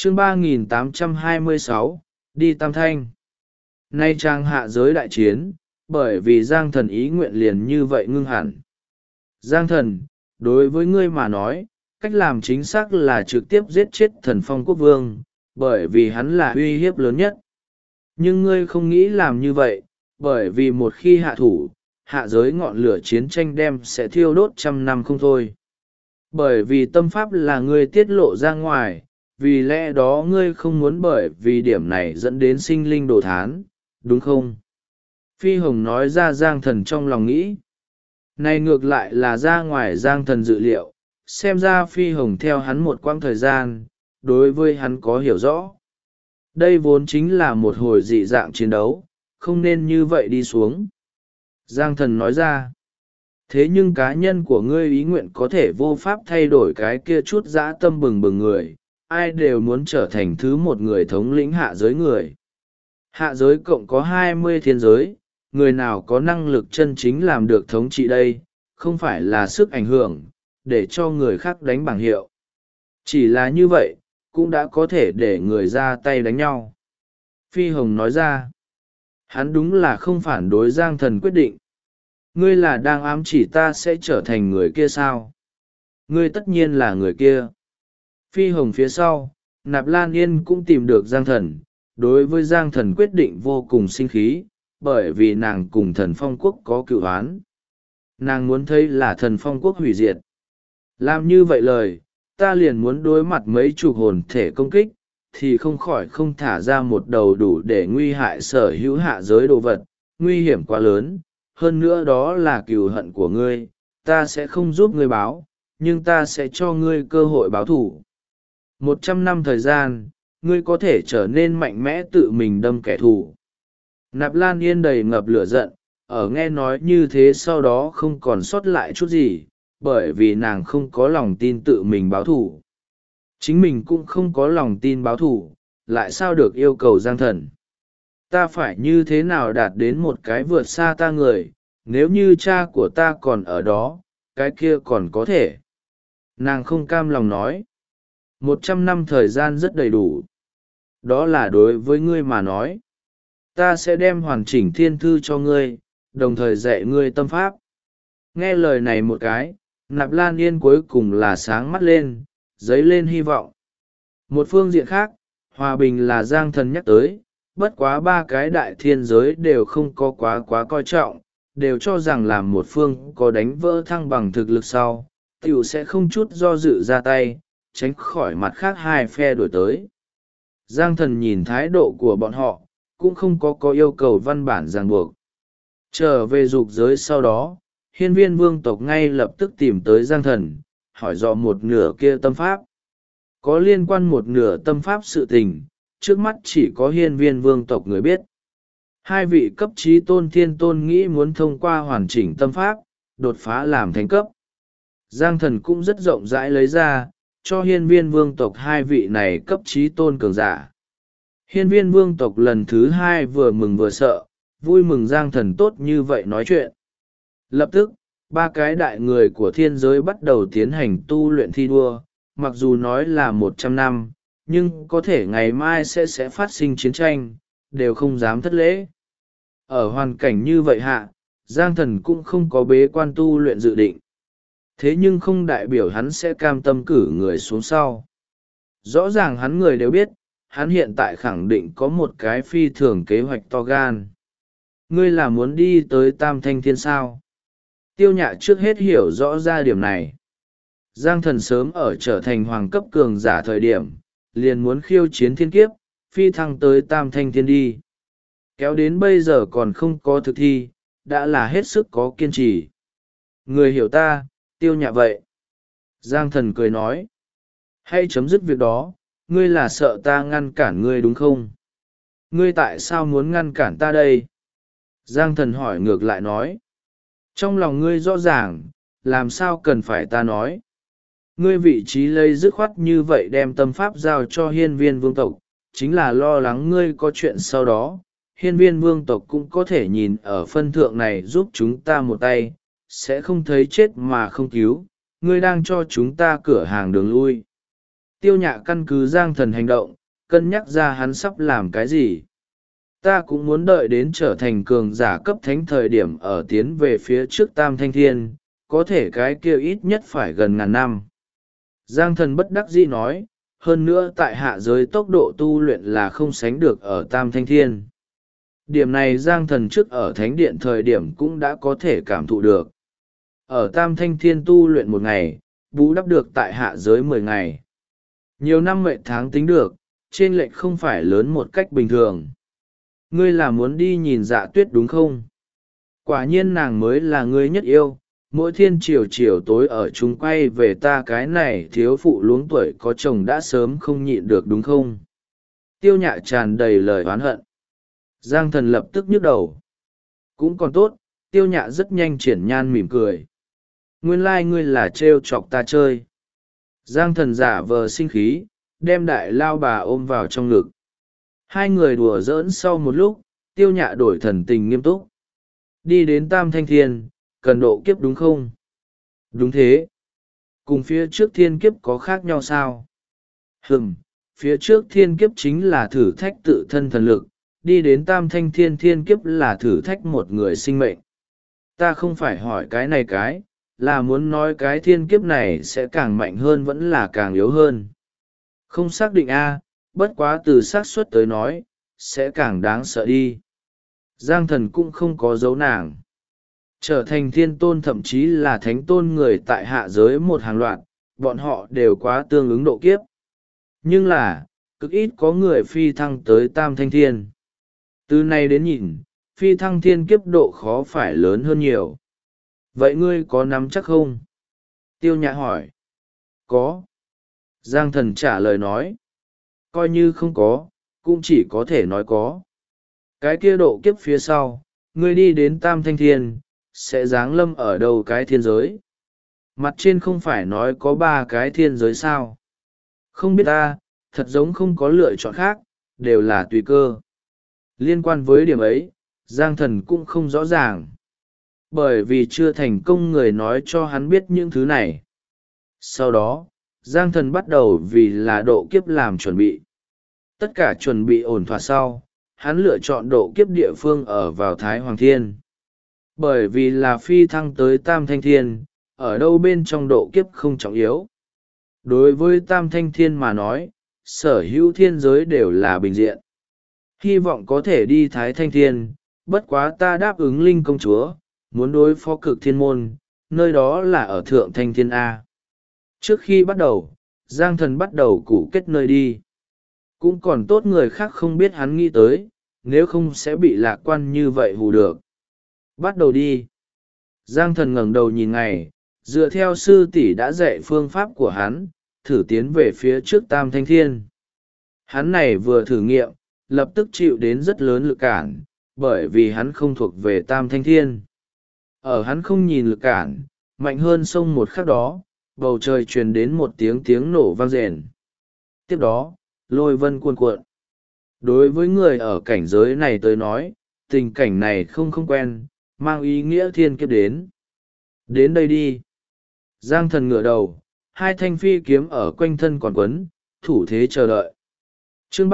chương 3826, đi Tam Thanh. Nay trang hạ giới đại chiến, bởi vì Giang Thần ý nguyện liền như vậy ngưng hẳn. Giang Thần, đối với ngươi mà nói, cách làm chính xác là trực tiếp giết chết Thần Phong Quốc Vương, bởi vì hắn là uy hiếp lớn nhất. Nhưng ngươi không nghĩ làm như vậy, bởi vì một khi hạ thủ, hạ giới ngọn lửa chiến tranh đem sẽ thiêu đốt 100 năm không thôi. Bởi vì tâm pháp là ngươi tiết lộ ra ngoài, vì lẽ đó ngươi không muốn bởi vì điểm này dẫn đến sinh linh đồ thán, đúng không? Phi Hồng nói ra Giang Thần trong lòng nghĩ. Này ngược lại là ra ngoài Giang Thần dự liệu, xem ra Phi Hồng theo hắn một quãng thời gian, đối với hắn có hiểu rõ. Đây vốn chính là một hồi dị dạng chiến đấu, không nên như vậy đi xuống. Giang Thần nói ra. Thế nhưng cá nhân của ngươi ý nguyện có thể vô pháp thay đổi cái kia chút dã tâm bừng bừng người, ai đều muốn trở thành thứ một người thống lĩnh hạ giới người. Hạ giới cộng có 20 thiên giới, người nào có năng lực chân chính làm được thống trị đây, không phải là sức ảnh hưởng, để cho người khác đánh bảng hiệu. Chỉ là như vậy, cũng đã có thể để người ra tay đánh nhau. Phi Hồng nói ra, hắn đúng là không phản đối Giang Thần quyết định. Ngươi là đang ám chỉ ta sẽ trở thành người kia sao? Ngươi tất nhiên là người kia. Phi Hồng phía sau, Nạp Lan Yên cũng tìm được Giang Thần, đối với Giang Thần quyết định vô cùng sinh khí, bởi vì nàng cùng Thần Phong Quốc có cựu oán. Nàng muốn thấy là Thần Phong Quốc hủy diệt. Làm như vậy lời, ta liền muốn đối mặt mấy chục hồn thể công kích, thì không khỏi không thả ra một đầu đủ để nguy hại sở hữu hạ giới đồ vật, nguy hiểm quá lớn. Hơn nữa đó là cừu hận của ngươi, ta sẽ không giúp ngươi báo, nhưng ta sẽ cho ngươi cơ hội báo thù. 100 năm thời gian, ngươi có thể trở nên mạnh mẽ tự mình đâm kẻ thù. Nạp Lan Yên đầy ngập lửa giận, ở nghe nói như thế sau đó không còn sót lại chút gì, bởi vì nàng không có lòng tin tự mình báo thù. Chính mình cũng không có lòng tin báo thù, lại sao được yêu cầu Giang Thần. Ta phải như thế nào đạt đến một cái vượt xa ta người, nếu như cha của ta còn ở đó, cái kia còn có thể. Nàng không cam lòng nói. 100 năm thời gian rất đầy đủ. Đó là đối với ngươi mà nói. Ta sẽ đem hoàn chỉnh thiên thư cho ngươi, đồng thời dạy ngươi tâm pháp. Nghe lời này một cái, Nạp Lan Yên cuối cùng là sáng mắt lên, dấy lên hy vọng. Một phương diện khác, hòa bình là Giang Thần nhắc tới, bất quá ba cái đại thiên giới đều không có quá coi trọng, đều cho rằng làm một phương có đánh vỡ thăng bằng thực lực sau, tiểu sẽ không chút do dự ra tay, tránh khỏi mặt khác hai phe đổi tới. Giang Thần nhìn thái độ của bọn họ, cũng không có yêu cầu văn bản ràng buộc. Trở về dục giới sau đó, hiên viên vương tộc ngay lập tức tìm tới Giang Thần, hỏi dò một nửa kia tâm pháp. Có liên quan một nửa tâm pháp sự tình, trước mắt chỉ có hiên viên vương tộc người biết. Hai vị cấp trí tôn thiên tôn nghĩ muốn thông qua hoàn chỉnh tâm pháp, đột phá làm thánh cấp. Giang Thần cũng rất rộng rãi lấy ra, cho hiên viên vương tộc hai vị này cấp trí tôn cường giả. Hiên viên vương tộc lần thứ hai vừa mừng vừa sợ, vui mừng Giang Thần tốt như vậy nói chuyện. Lập tức, ba cái đại người của thiên giới bắt đầu tiến hành tu luyện thi đua, mặc dù nói là 100 năm, nhưng có thể ngày mai sẽ phát sinh chiến tranh, đều không dám thất lễ. Ở hoàn cảnh như vậy hạ, Giang Thần cũng không có bế quan tu luyện dự định. Thế nhưng không đại biểu hắn sẽ cam tâm cử người xuống sau. Rõ ràng hắn người đều biết, hắn hiện tại khẳng định có một cái phi thường kế hoạch to gan. Ngươi là muốn đi tới Tam Thanh Thiên sao? Tiêu Nhã trước hết hiểu rõ ra điểm này. Giang Thần sớm ở trở thành hoàng cấp cường giả thời điểm, liền muốn khiêu chiến thiên kiếp, phi thăng tới Tam Thanh Thiên đi. Kéo đến bây giờ còn không có thực thi, đã là hết sức có kiên trì. Người hiểu ta, Tiêu Nhã vậy. Giang Thần cười nói. Hãy chấm dứt việc đó, ngươi là sợ ta ngăn cản ngươi đúng không? Ngươi tại sao muốn ngăn cản ta đây? Giang Thần hỏi ngược lại nói. Trong lòng ngươi rõ ràng, làm sao cần phải ta nói? Ngươi vị trí lây dứt khoát như vậy đem tâm pháp giao cho hiên viên vương tộc, chính là lo lắng ngươi có chuyện sau đó. Hiên viên vương tộc cũng có thể nhìn ở phân thượng này giúp chúng ta một tay, sẽ không thấy chết mà không cứu, ngươi đang cho chúng ta cửa hàng đường lui. Tiêu Nhạ căn cứ Giang Thần hành động, cân nhắc ra hắn sắp làm cái gì. Ta cũng muốn đợi đến trở thành cường giả cấp thánh thời điểm ở tiến về phía trước Tam Thanh Thiên, có thể cái kia ít nhất phải gần ngàn năm. Giang Thần bất đắc dĩ nói, hơn nữa tại hạ giới tốc độ tu luyện là không sánh được ở Tam Thanh Thiên. Điểm này Giang Thần trước ở Thánh Điện thời điểm cũng đã có thể cảm thụ được. Ở Tam Thanh Thiên tu luyện một ngày, bù đắp được tại hạ giới 10 ngày. Nhiều năm mệnh tháng tính được, trên lệch không phải lớn một cách bình thường. Ngươi là muốn đi nhìn Dạ Tuyết đúng không? Quả nhiên nàng mới là ngươi nhất yêu, mỗi thiên chiều tối ở chúng quay về ta cái này thiếu phụ luống tuổi có chồng đã sớm không nhịn được đúng không? Tiêu Nhạ tràn đầy lời oán hận. Giang Thần lập tức nhức đầu. Cũng còn tốt, Tiêu Nhạ rất nhanh triển nhan mỉm cười. Nguyên lai ngươi là trêu chọc ta chơi. Giang Thần giả vờ sinh khí, đem đại lao bà ôm vào trong ngực. Hai người đùa giỡn sau một lúc, Tiêu Nhạ đổi thần tình nghiêm túc. Đi đến Tam Thanh Thiên, cần độ kiếp đúng không? Đúng thế. Cùng phía trước thiên kiếp có khác nhau sao? Phía trước thiên kiếp chính là thử thách tự thân thần lực, đi đến Tam Thanh Thiên thiên kiếp là thử thách một người sinh mệnh. Ta không phải hỏi cái, là muốn nói cái thiên kiếp này sẽ càng mạnh hơn vẫn là càng yếu hơn. Không xác định bất quá từ xác suất tới nói, sẽ càng đáng sợ đi. Giang Thần cũng không có dấu nàng. Trở thành thiên tôn thậm chí là thánh tôn người tại hạ giới một hàng loạt, bọn họ đều quá tương ứng độ kiếp. Nhưng là, cực ít có người phi thăng tới Tam Thanh Thiên. Từ nay đến nhìn, phi thăng thiên kiếp độ khó phải lớn hơn nhiều. Vậy ngươi có nắm chắc không? Tiêu Nhạ hỏi. Có. Giang Thần trả lời nói. Coi như không có, cũng chỉ có thể nói có. Cái kia độ kiếp phía sau, ngươi đi đến Tam Thanh Thiên, sẽ giáng lâm ở đâu cái thiên giới? Mặt trên không phải nói có 3 cái thiên giới sao? Không biết ta, thật giống không có lựa chọn khác, đều là tùy cơ. Liên quan với điểm ấy, Giang Thần cũng không rõ ràng. Bởi vì chưa thành công người nói cho hắn biết những thứ này. Sau đó, Giang Thần bắt đầu vì là độ kiếp làm chuẩn bị. Tất cả chuẩn bị ổn thỏa sau, hắn lựa chọn độ kiếp địa phương ở vào Thái Hoàng Thiên. Bởi vì là phi thăng tới Tam Thanh Thiên, ở đâu bên trong độ kiếp không trọng yếu. Đối với Tam Thanh Thiên mà nói, sở hữu thiên giới đều là bình diện. Hy vọng có thể đi Thái Thanh Thiên, bất quá ta đáp ứng Linh công chúa, muốn đối phó Cực Thiên Môn, nơi đó là ở Thượng Thanh Thiên A. Trước khi bắt đầu, Giang Thần bắt đầu củ kết nơi đi. Cũng còn tốt người khác không biết hắn nghĩ tới, nếu không sẽ bị lạc quan như vậy hù được. Bắt đầu đi. Giang Thần ngẩng đầu nhìn ngày, dựa theo sư tỷ đã dạy phương pháp của hắn, thử tiến về phía trước Tam Thanh Thiên. Hắn này vừa thử nghiệm, lập tức chịu đến rất lớn lực cản, bởi vì hắn không thuộc về Tam Thanh Thiên. Ở hắn không nhìn lực cản, mạnh hơn sông một khắc đó, bầu trời truyền đến một tiếng nổ vang rền. Tiếp đó, lôi vân cuồn cuộn. Đối với người ở cảnh giới này tới nói, tình cảnh này không quen, mang ý nghĩa thiên kiếp đến. Đến đây đi. Giang Thần ngửa đầu, 2 thanh phi kiếm ở quanh thân còn quấn, thủ thế chờ đợi. Chương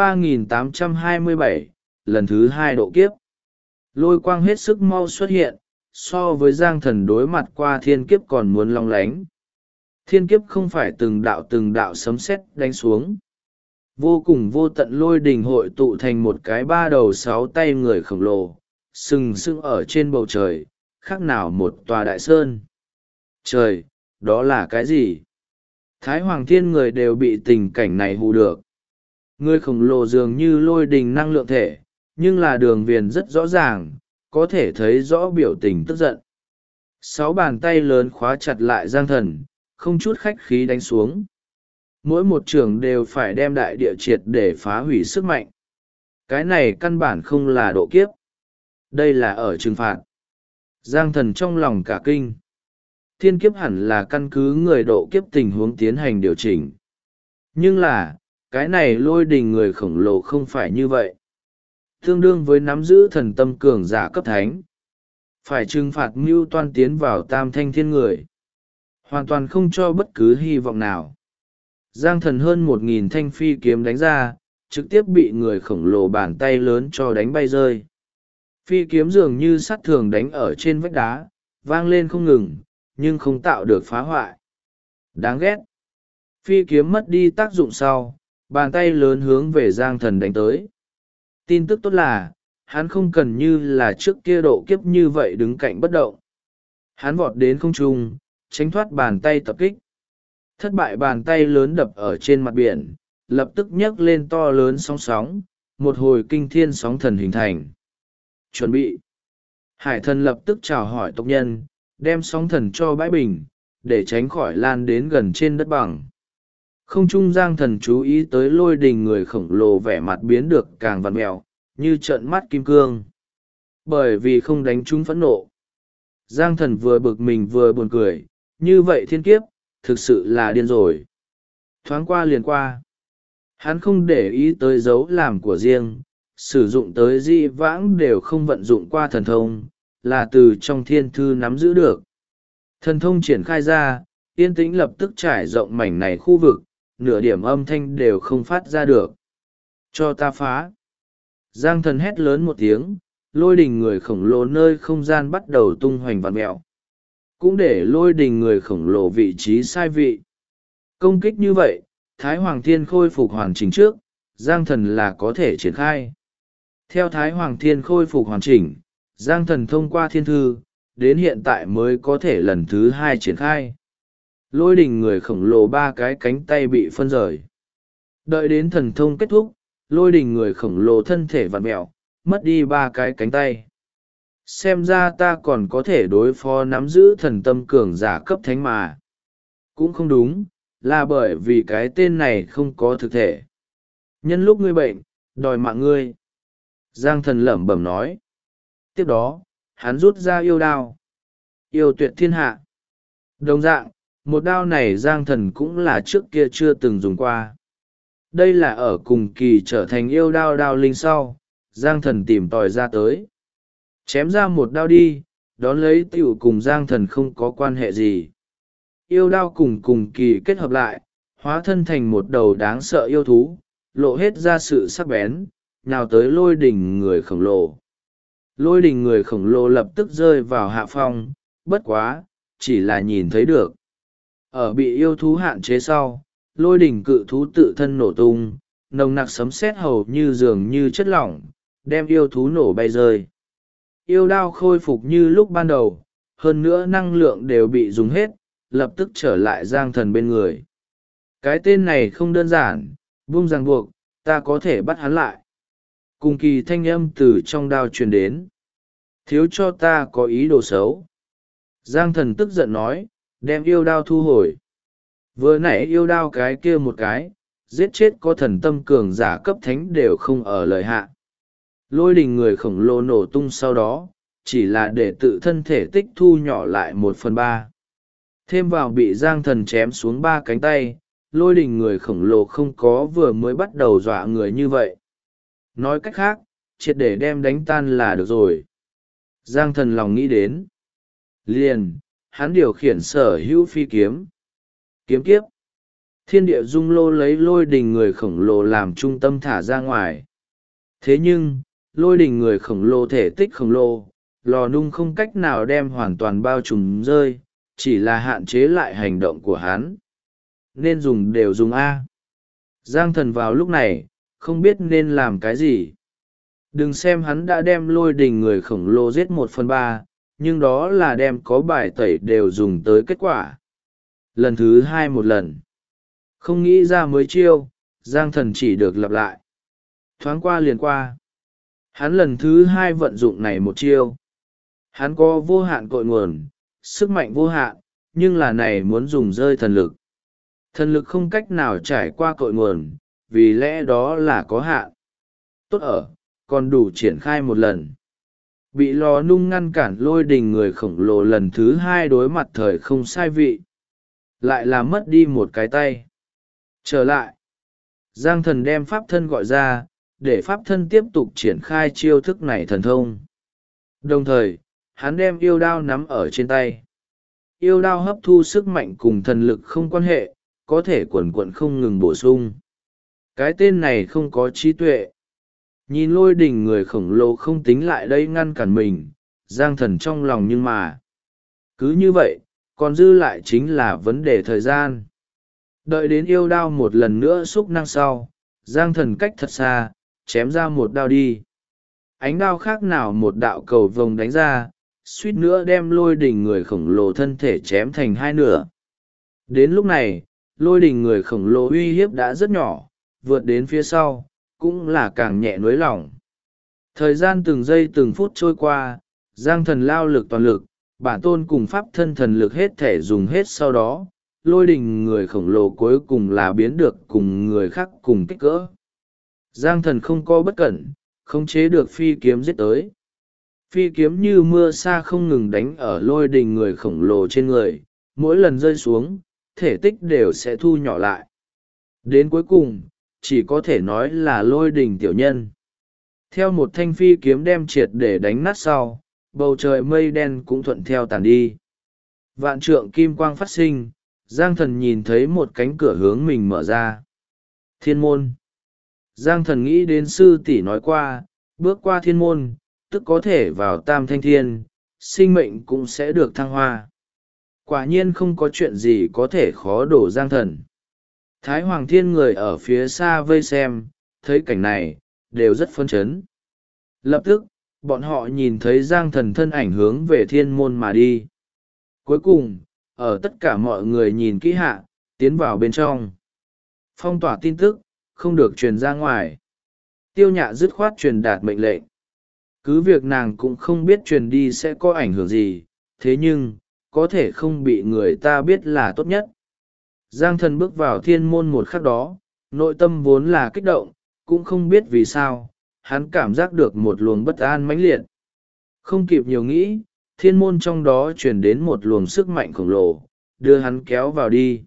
3827, lần thứ 2 độ kiếp. Lôi quang hết sức mau xuất hiện, so với Giang Thần đối mặt qua thiên kiếp còn muốn long lánh. Thiên kiếp không phải từng đạo sấm sét đánh xuống. Vô cùng vô tận lôi đình hội tụ thành một cái 3 đầu 6 tay người khổng lồ, sừng sững ở trên bầu trời, khác nào một tòa đại sơn. Trời, đó là cái gì? Thái Hoàng Thiên người đều bị tình cảnh này hù được. Người khổng lồ dường như lôi đình năng lượng thể, nhưng là đường viền rất rõ ràng, có thể thấy rõ biểu tình tức giận. 6 bàn tay lớn khóa chặt lại Giang Thần, không chút khách khí đánh xuống. Mỗi một trường đều phải đem đại địa triệt để phá hủy sức mạnh. Cái này căn bản không là độ kiếp. Đây là ở trừng phạt. Giang Thần trong lòng cả kinh. Thiên kiếp hẳn là căn cứ người độ kiếp tình huống tiến hành điều chỉnh. Nhưng là, cái này lôi đình người khổng lồ không phải như vậy. Tương đương với nắm giữ thần tâm cường giả cấp thánh. Phải trừng phạt mưu toan tiến vào Tam Thanh Thiên người. Hoàn toàn không cho bất cứ hy vọng nào. Giang thần hơn 1.000 thanh phi kiếm đánh ra, trực tiếp bị người khổng lồ bàn tay lớn cho đánh bay rơi. Phi kiếm dường như sắt thường đánh ở trên vách đá, vang lên không ngừng, nhưng không tạo được phá hoại. Đáng ghét. Phi kiếm mất đi tác dụng sau, bàn tay lớn hướng về Giang thần đánh tới. Tin tức tốt là, hắn không cần như là trước kia độ kiếp như vậy đứng cạnh bất động. Hắn vọt đến không trung, tránh thoát bàn tay tập kích. Thất bại, bàn tay lớn đập ở trên mặt biển, lập tức nhấc lên to lớn sóng sóng, một hồi kinh thiên sóng thần hình thành. Chuẩn bị. Hải thần lập tức chào hỏi tộc nhân, đem sóng thần cho bãi bình, để tránh khỏi lan đến gần trên đất bằng. Không trung Giang thần chú ý tới lôi đình người khổng lồ, vẻ mặt biến được càng vặn mẹo, như trợn mắt kim cương. Bởi vì không đánh trúng phẫn nộ. Giang thần vừa bực mình vừa buồn cười, như vậy thiên kiếp, thực sự là điên rồi. Thoáng qua liền qua. Hắn không để ý tới dấu làm của riêng, sử dụng tới di vãng đều không vận dụng qua thần thông, là từ trong thiên thư nắm giữ được. Thần thông triển khai ra, yên tĩnh lập tức trải rộng mảnh này khu vực, nửa điểm âm thanh đều không phát ra được. Cho ta phá. Giang thần hét lớn một tiếng, lôi đình người khổng lồ nơi không gian bắt đầu tung hoành vặn mẹo. Cũng để lôi đình người khổng lồ vị trí sai vị. Công kích như vậy, Thái Hoàng Thiên khôi phục hoàn chỉnh trước, Giang thần là có thể triển khai. Theo Thái Hoàng Thiên khôi phục hoàn chỉnh, Giang thần thông qua thiên thư, đến hiện tại mới có thể lần thứ 2 triển khai. Lôi đình người khổng lồ 3 cái cánh tay bị phân rời. Đợi đến thần thông kết thúc, lôi đình người khổng lồ thân thể vặn mẹo, mất đi 3 cái cánh tay. Xem ra ta còn có thể đối phó nắm giữ thần tâm cường giả cấp thánh mà. Cũng không đúng, là bởi vì cái tên này không có thực thể. Nhân lúc ngươi bệnh, đòi mạng ngươi. Giang thần lẩm bẩm nói. Tiếp đó, hắn rút ra yêu đao. Yêu tuyệt thiên hạ. Đồng dạng, một đao này Giang thần cũng là trước kia chưa từng dùng qua. Đây là ở cùng kỳ trở thành yêu đao đao linh sau, Giang thần tìm tòi ra tới. Chém ra một đao đi, đón lấy tiểu cùng Giang thần không có quan hệ gì. Yêu đao cùng kỳ kết hợp lại, hóa thân thành một đầu đáng sợ yêu thú, lộ hết ra sự sắc bén, nhào tới lôi đỉnh người khổng lồ. Lôi đỉnh người khổng lồ lập tức rơi vào hạ phong, bất quá, chỉ là nhìn thấy được. Ở bị yêu thú hạn chế sau, lôi đỉnh cự thú tự thân nổ tung, nồng nặc sấm sét hầu như dường như chất lỏng, đem yêu thú nổ bay rơi. Yêu đao khôi phục như lúc ban đầu, hơn nữa năng lượng đều bị dùng hết, lập tức trở lại Giang thần bên người. Cái tên này không đơn giản, vung ràng buộc, ta có thể bắt hắn lại. Cùng kỳ thanh âm từ trong đao truyền đến. Thiếu cho ta có ý đồ xấu. Giang thần tức giận nói, đem yêu đao thu hồi. Vừa nãy yêu đao cái kia một cái, giết chết có thần tâm cường giả cấp thánh đều không ở lời hạ. Lôi đình người khổng lồ nổ tung sau đó, chỉ là để tự thân thể tích thu nhỏ lại 1/3. Thêm vào bị Giang thần chém xuống 3 cánh tay, lôi đình người khổng lồ không có vừa mới bắt đầu dọa người như vậy. Nói cách khác, triệt để đem đánh tan là được rồi. Giang thần lòng nghĩ đến. Liền, hắn điều khiển sở hữu phi kiếm. Kiếm kiếp. Thiên địa dung lô lấy lôi đình người khổng lồ làm trung tâm thả ra ngoài. Thế nhưng, lôi đình người khổng lồ thể tích khổng lồ, lò nung không cách nào đem hoàn toàn bao trùm rơi, chỉ là hạn chế lại hành động của hắn. Nên dùng đều dùng A. Giang thần vào lúc này, không biết nên làm cái gì. Đừng xem hắn đã đem lôi đình người khổng lồ giết 1/3, nhưng đó là đem có bài tẩy đều dùng tới kết quả. Lần thứ 2 một lần. Không nghĩ ra mới chiêu, Giang thần chỉ được lặp lại. Thoáng qua liền qua. Hắn lần thứ 2 vận dụng này một chiêu. Hắn có vô hạn cội nguồn, sức mạnh vô hạn, nhưng là này muốn dùng rơi thần lực. Thần lực không cách nào trải qua cội nguồn, vì lẽ đó là có hạn. Tốt ở, còn đủ triển khai một lần. Bị lò nung ngăn cản lôi đình người khổng lồ lần thứ 2 đối mặt thời không sai vị. Lại là mất đi một cái tay. Trở lại. Giang thần đem pháp thân gọi ra, để pháp thân tiếp tục triển khai chiêu thức này thần thông. Đồng thời, hắn đem yêu đao nắm ở trên tay. Yêu đao hấp thu sức mạnh cùng thần lực không quan hệ, có thể quần quận không ngừng bổ sung. Cái tên này không có trí tuệ. Nhìn lôi đình người khổng lồ không tính lại đây ngăn cản mình, Giang Thần trong lòng nhưng mà. Cứ như vậy, còn dư lại chính là vấn đề thời gian. Đợi đến yêu đao một lần nữa xúc năng sau, Giang Thần cách thật xa, chém ra một đao đi. Ánh đao khác nào một đạo cầu vồng đánh ra, suýt nữa đem lôi đình người khổng lồ thân thể chém thành hai nửa. Đến lúc này, lôi đình người khổng lồ uy hiếp đã rất nhỏ, vượt đến phía sau, cũng là càng nhẹ nới lỏng. Thời gian từng giây từng phút trôi qua, Giang Thần lao lực toàn lực, bản tôn cùng pháp thân thần lực hết thể dùng hết sau đó, lôi đình người khổng lồ cuối cùng là biến được cùng người khác cùng kích cỡ. Giang Thần không có bất cẩn, khống chế được phi kiếm giết tới. Phi kiếm như mưa sa không ngừng đánh ở lôi đình người khổng lồ trên người, mỗi lần rơi xuống, thể tích đều sẽ thu nhỏ lại. Đến cuối cùng, chỉ có thể nói là lôi đình tiểu nhân. Theo một thanh phi kiếm đem triệt để đánh nát sau, bầu trời mây đen cũng thuận theo tàn đi. Vạn trượng kim quang phát sinh, Giang Thần nhìn thấy một cánh cửa hướng mình mở ra. Thiên môn. Giang Thần nghĩ đến sư tỷ nói qua, bước qua thiên môn, tức có thể vào tam thanh thiên, sinh mệnh cũng sẽ được thăng hoa. Quả nhiên không có chuyện gì có thể khó đổ Giang Thần. Thái Hoàng Thiên người ở phía xa vây xem, thấy cảnh này, đều rất phấn chấn. Lập tức, bọn họ nhìn thấy Giang Thần thân ảnh hướng về thiên môn mà đi. Cuối cùng, ở tất cả mọi người nhìn kỹ hạ, tiến vào bên trong. Phong tỏa tin tức, không được truyền ra ngoài. Tiêu Nhạ dứt khoát truyền đạt mệnh lệnh. Cứ việc nàng cũng không biết truyền đi sẽ có ảnh hưởng gì, thế nhưng, có thể không bị người ta biết là tốt nhất. Giang Thần bước vào thiên môn một khắc đó, nội tâm vốn là kích động, cũng không biết vì sao, hắn cảm giác được một luồng bất an mãnh liệt. Không kịp nhiều nghĩ, thiên môn trong đó chuyển đến một luồng sức mạnh khổng lồ, đưa hắn kéo vào đi.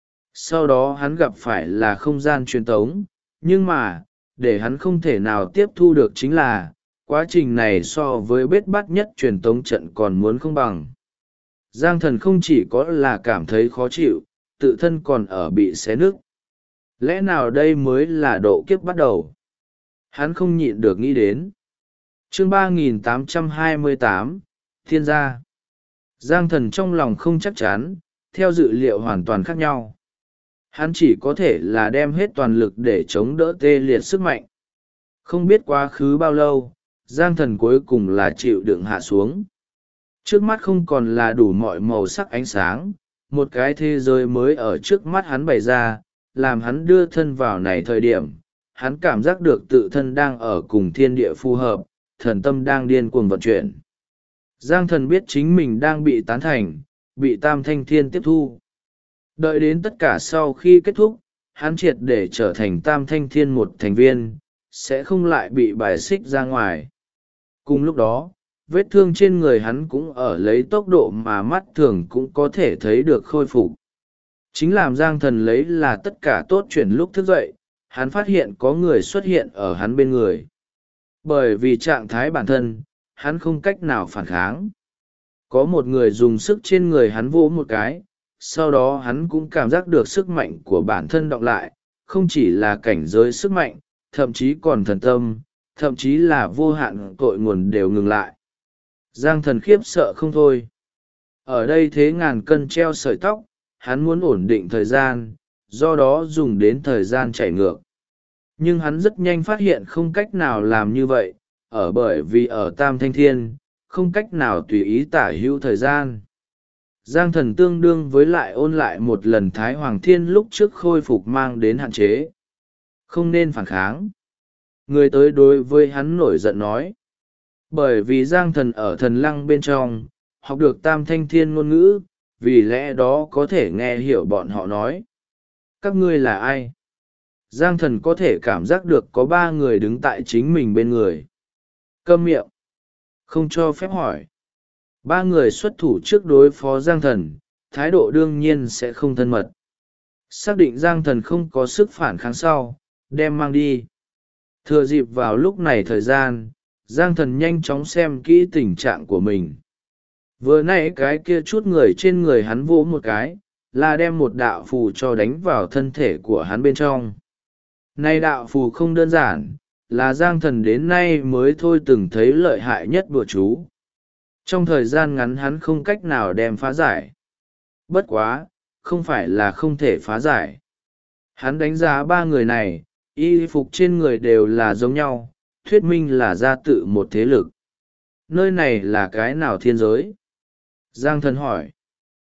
Sau đó hắn gặp phải là không gian truyền tống, nhưng mà, để hắn không thể nào tiếp thu được chính là, quá trình này so với bết bát nhất truyền tống trận còn muốn không bằng. Giang Thần không chỉ có là cảm thấy khó chịu, tự thân còn ở bị xé nứt. Lẽ nào đây mới là độ kiếp bắt đầu? Hắn không nhịn được nghĩ đến. Chương 3828, Thiên gia. Giang Thần trong lòng không chắc chắn, theo dự liệu hoàn toàn khác nhau. Hắn chỉ có thể là đem hết toàn lực để chống đỡ tê liệt sức mạnh. Không biết quá khứ bao lâu, Giang Thần cuối cùng là chịu đựng hạ xuống. Trước mắt không còn là đủ mọi màu sắc ánh sáng, một cái thế giới mới ở trước mắt hắn bày ra, làm hắn đưa thân vào này thời điểm. Hắn cảm giác được tự thân đang ở cùng thiên địa phù hợp, thần tâm đang điên cuồng vận chuyển. Giang Thần biết chính mình đang bị tán thành, bị tam thanh thiên tiếp thu. Đợi đến tất cả sau khi kết thúc, hắn triệt để trở thành tam thanh thiên một thành viên, sẽ không lại bị bài xích ra ngoài. Cùng lúc đó, vết thương trên người hắn cũng ở lấy tốc độ mà mắt thường cũng có thể thấy được khôi phục. Chính làm Giang Thần lấy là tất cả tốt chuyện lúc thức dậy, hắn phát hiện có người xuất hiện ở hắn bên người. Bởi vì trạng thái bản thân, hắn không cách nào phản kháng. Có một người dùng sức trên người hắn vỗ một cái, sau đó hắn cũng cảm giác được sức mạnh của bản thân đọng lại, không chỉ là cảnh giới sức mạnh, thậm chí còn thần tâm, thậm chí là vô hạn cội nguồn đều ngừng lại. Giang Thần khiếp sợ không thôi. Ở đây thế ngàn cân treo sợi tóc, hắn muốn ổn định thời gian, do đó dùng đến thời gian chảy ngược. Nhưng hắn rất nhanh phát hiện không cách nào làm như vậy, bởi vì ở Tam Thanh Thiên, không cách nào tùy ý tả hữu thời gian. Giang Thần tương đương với lại ôn lại một lần Thái Hoàng Thiên lúc trước khôi phục mang đến hạn chế. Không nên phản kháng. Người tới đối với hắn nổi giận nói. Bởi vì Giang Thần ở thần lăng bên trong, học được Tam Thanh Thiên ngôn ngữ, vì lẽ đó có thể nghe hiểu bọn họ nói. Các ngươi là ai? Giang Thần có thể cảm giác được có 3 người đứng tại chính mình bên người. Câm miệng. Không cho phép hỏi. 3 người xuất thủ trước đối phó Giang Thần, thái độ đương nhiên sẽ không thân mật. Xác định Giang Thần không có sức phản kháng sau, đem mang đi. Thừa dịp vào lúc này thời gian, Giang Thần nhanh chóng xem kỹ tình trạng của mình. Vừa nãy cái kia chút người trên người hắn vỗ một cái, là đem một đạo phù cho đánh vào thân thể của hắn bên trong. Nay đạo phù không đơn giản, là Giang Thần đến nay mới thôi từng thấy lợi hại nhất bùa chú. Trong thời gian ngắn hắn không cách nào đem phá giải. Bất quá, không phải là không thể phá giải. Hắn đánh giá ba người này, y phục trên người đều là giống nhau, thuyết minh là ra tự một thế lực. Nơi này là cái nào thiên giới? Giang Thần hỏi.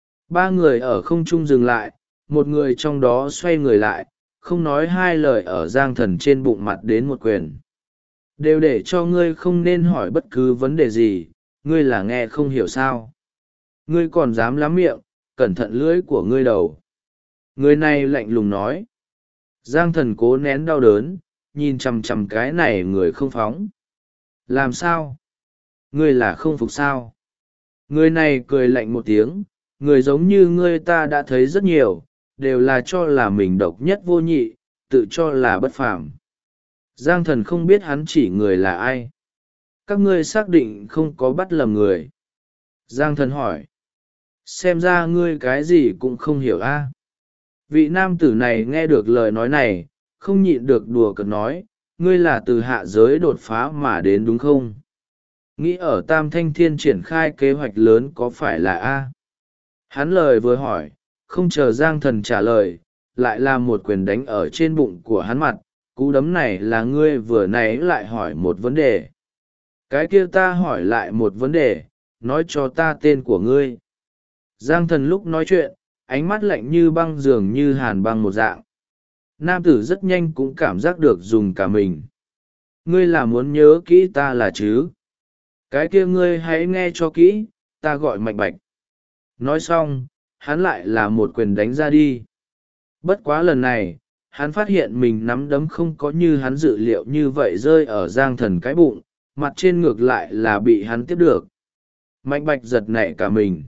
Ba người ở không trung dừng lại, một người trong đó xoay người lại, không nói hai lời ở Giang Thần trên bụng mặt đến một quyền. Đều để cho ngươi không nên hỏi bất cứ vấn đề gì, ngươi là nghe không hiểu sao. Ngươi còn dám lắm miệng, cẩn thận lưỡi của ngươi đầu. Người này lạnh lùng nói. Giang Thần cố nén đau đớn, nhìn chằm chằm cái này người không phóng. Làm sao? Ngươi là không phục sao? Người này cười lạnh một tiếng, người giống như ngươi ta đã thấy rất nhiều, đều là cho là mình độc nhất vô nhị, tự cho là bất phàm. Giang Thần không biết hắn chỉ người là ai. Các ngươi xác định không có bắt lầm người. Giang Thần hỏi. Xem ra ngươi cái gì cũng không hiểu a. Vị nam tử này nghe được lời nói này, không nhịn được đùa cợt nói, ngươi là từ hạ giới đột phá mà đến đúng không? Nghĩ ở Tam Thanh Thiên triển khai kế hoạch lớn có phải là A? Hắn lời vừa hỏi, không chờ Giang Thần trả lời, lại là một quyền đánh ở trên bụng của hắn mặt, cú đấm này là ngươi vừa nãy lại hỏi một vấn đề. Cái kia ta hỏi lại một vấn đề, nói cho ta tên của ngươi. Giang Thần lúc nói chuyện, ánh mắt lạnh như băng dường như hàn băng một dạng. Nam tử rất nhanh cũng cảm giác được dùng cả mình. Ngươi là muốn nhớ kỹ ta là chứ? Cái kia ngươi hãy nghe cho kỹ, ta gọi Mạnh Bạch. Nói xong, hắn lại là một quyền đánh ra đi. Bất quá lần này, hắn phát hiện mình nắm đấm không có như hắn dự liệu như vậy rơi ở Giang Thần cái bụng, mặt trên ngược lại là bị hắn tiếp được. Mạnh Bạch giật nảy cả mình.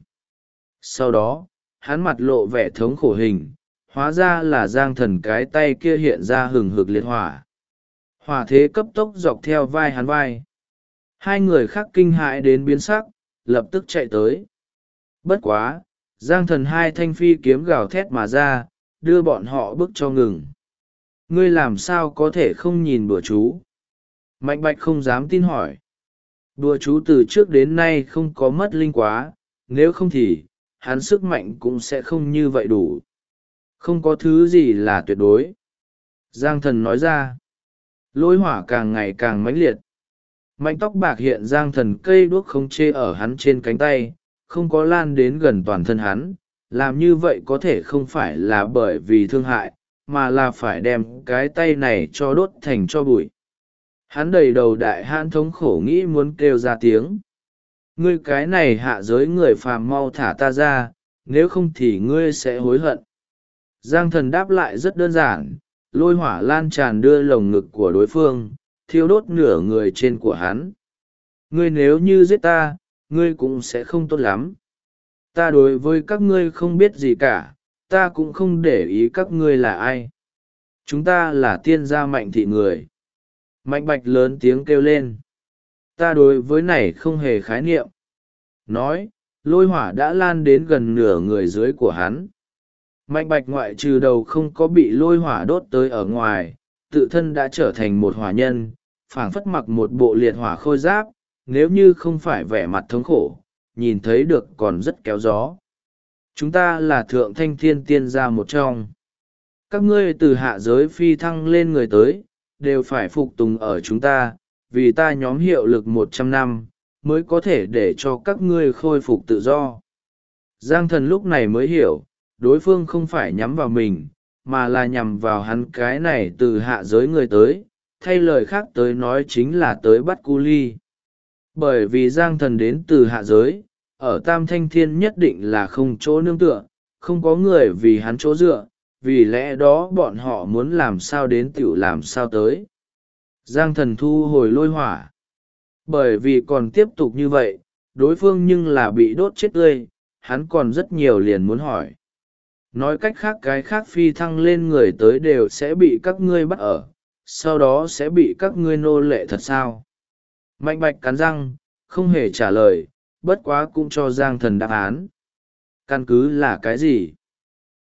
Sau đó, hắn mặt lộ vẻ thống khổ hình, hóa ra là Giang Thần cái tay kia hiện ra hừng hực liệt hỏa. Hỏa thế cấp tốc dọc theo vai hắn vai. Hai người khác kinh hãi đến biến sắc, lập tức chạy tới. Bất quá, Giang Thần hai thanh phi kiếm gào thét mà ra, đưa bọn họ bước cho ngừng. Ngươi làm sao có thể không nhìn bùa chú? Mạnh Bạch không dám tin hỏi. Bùa chú từ trước đến nay không có mất linh quá, nếu không thì, hắn sức mạnh cũng sẽ không như vậy đủ. Không có thứ gì là tuyệt đối. Giang Thần nói ra. Lôi hỏa càng ngày càng mãnh liệt. Mảnh tóc bạc hiện Giang Thần cây đuốc không chê ở hắn trên cánh tay, không có lan đến gần toàn thân hắn. Làm như vậy có thể không phải là bởi vì thương hại, mà là phải đem cái tay này cho đốt thành cho bụi. Hắn đầy đầu đại hãn thống khổ nghĩ muốn kêu ra tiếng. Ngươi cái này hạ giới người phàm mau thả ta ra, nếu không thì ngươi sẽ hối hận. Giang Thần đáp lại rất đơn giản, lôi hỏa lan tràn đưa lồng ngực của đối phương, thiêu đốt nửa người trên của hắn. Ngươi nếu như giết ta, ngươi cũng sẽ không tốt lắm. Ta đối với các ngươi không biết gì cả, ta cũng không để ý các ngươi là ai. Chúng ta là tiên gia Mạnh thị người. Mạnh Bạch lớn tiếng kêu lên. Ta đối với này không hề khái niệm. Nói, lôi hỏa đã lan đến gần nửa người dưới của hắn. Mạnh Bạch ngoại trừ đầu không có bị lôi hỏa đốt tới ở ngoài, tự thân đã trở thành một hỏa nhân, phảng phất mặc một bộ liệt hỏa khôi giáp, nếu như không phải vẻ mặt thống khổ, nhìn thấy được còn rất kéo gió. Chúng ta là thượng thanh thiên tiên gia một trong. Các ngươi từ hạ giới phi thăng lên người tới, đều phải phục tùng ở chúng ta, vì ta nhóm hiệu lực 100 năm, mới có thể để cho các ngươi khôi phục tự do. Giang Thần lúc này mới hiểu, đối phương không phải nhắm vào mình, mà là nhằm vào hắn cái này từ hạ giới người tới, thay lời khác tới nói chính là tới bắt cu ly. Bởi vì Giang Thần đến từ hạ giới, ở Tam Thanh Thiên nhất định là không chỗ nương tựa, không có người vì hắn chỗ dựa, vì lẽ đó bọn họ muốn làm sao đến tiểu làm sao tới. Giang Thần thu hồi lôi hỏa. Bởi vì còn tiếp tục như vậy, đối phương nhưng là bị đốt chết tươi, hắn còn rất nhiều liền muốn hỏi. Nói cách khác cái khác phi thăng lên người tới đều sẽ bị các ngươi bắt ở, sau đó sẽ bị các ngươi nô lệ thật sao? Mạnh Bạch cắn răng, không hề trả lời, bất quá cũng cho Giang Thần đáp án. Căn cứ là cái gì?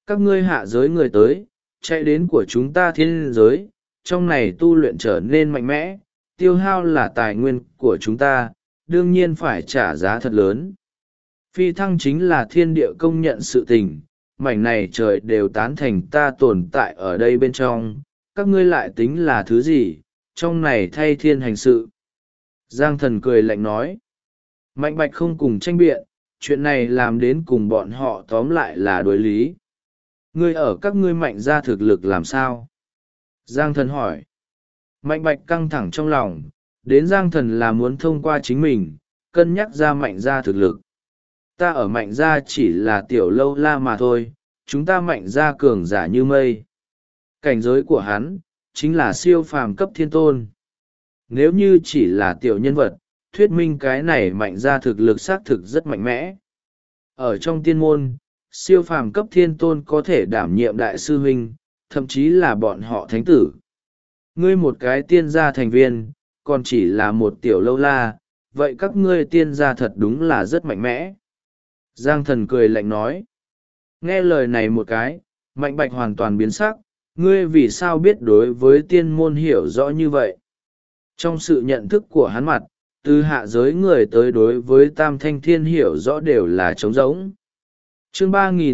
Các ngươi hạ giới người tới, chạy đến của chúng ta thiên giới, trong này tu luyện trở nên mạnh mẽ, tiêu hao là tài nguyên của chúng ta, đương nhiên phải trả giá thật lớn. Phi thăng chính là thiên địa công nhận sự tình, mảnh này trời đều tán thành ta tồn tại ở đây bên trong, các ngươi lại tính là thứ gì, trong này thay thiên hành sự. Giang Thần cười lạnh nói. Mạnh Bạch không cùng tranh biện, chuyện này làm đến cùng bọn họ tóm lại là đối lý. Ngươi ở các ngươi mạnh ra thực lực làm sao? Giang Thần hỏi. Mạnh Bạch căng thẳng trong lòng, đến Giang Thần là muốn thông qua chính mình, cân nhắc ra mạnh ra thực lực. Ta ở mạnh ra chỉ là tiểu lâu la mà thôi, chúng ta mạnh ra cường giả như mây. Cảnh giới của hắn, chính là siêu phàm cấp thiên tôn. Nếu như chỉ là tiểu nhân vật, thuyết minh cái này mạnh ra thực lực xác thực rất mạnh mẽ. Ở trong tiên môn, siêu phàm cấp thiên tôn có thể đảm nhiệm đại sư huynh, thậm chí là bọn họ thánh tử. Ngươi một cái tiên gia thành viên, còn chỉ là một tiểu lâu la, vậy các ngươi tiên gia thật đúng là rất mạnh mẽ. Giang Thần cười lạnh nói. Nghe lời này một cái, Mạnh Bạch hoàn toàn biến sắc, ngươi vì sao biết đối với tiên môn hiểu rõ như vậy? Trong sự nhận thức của hắn mặt, từ hạ giới người tới đối với Tam Thanh Thiên hiểu rõ đều là trống rỗng. Chương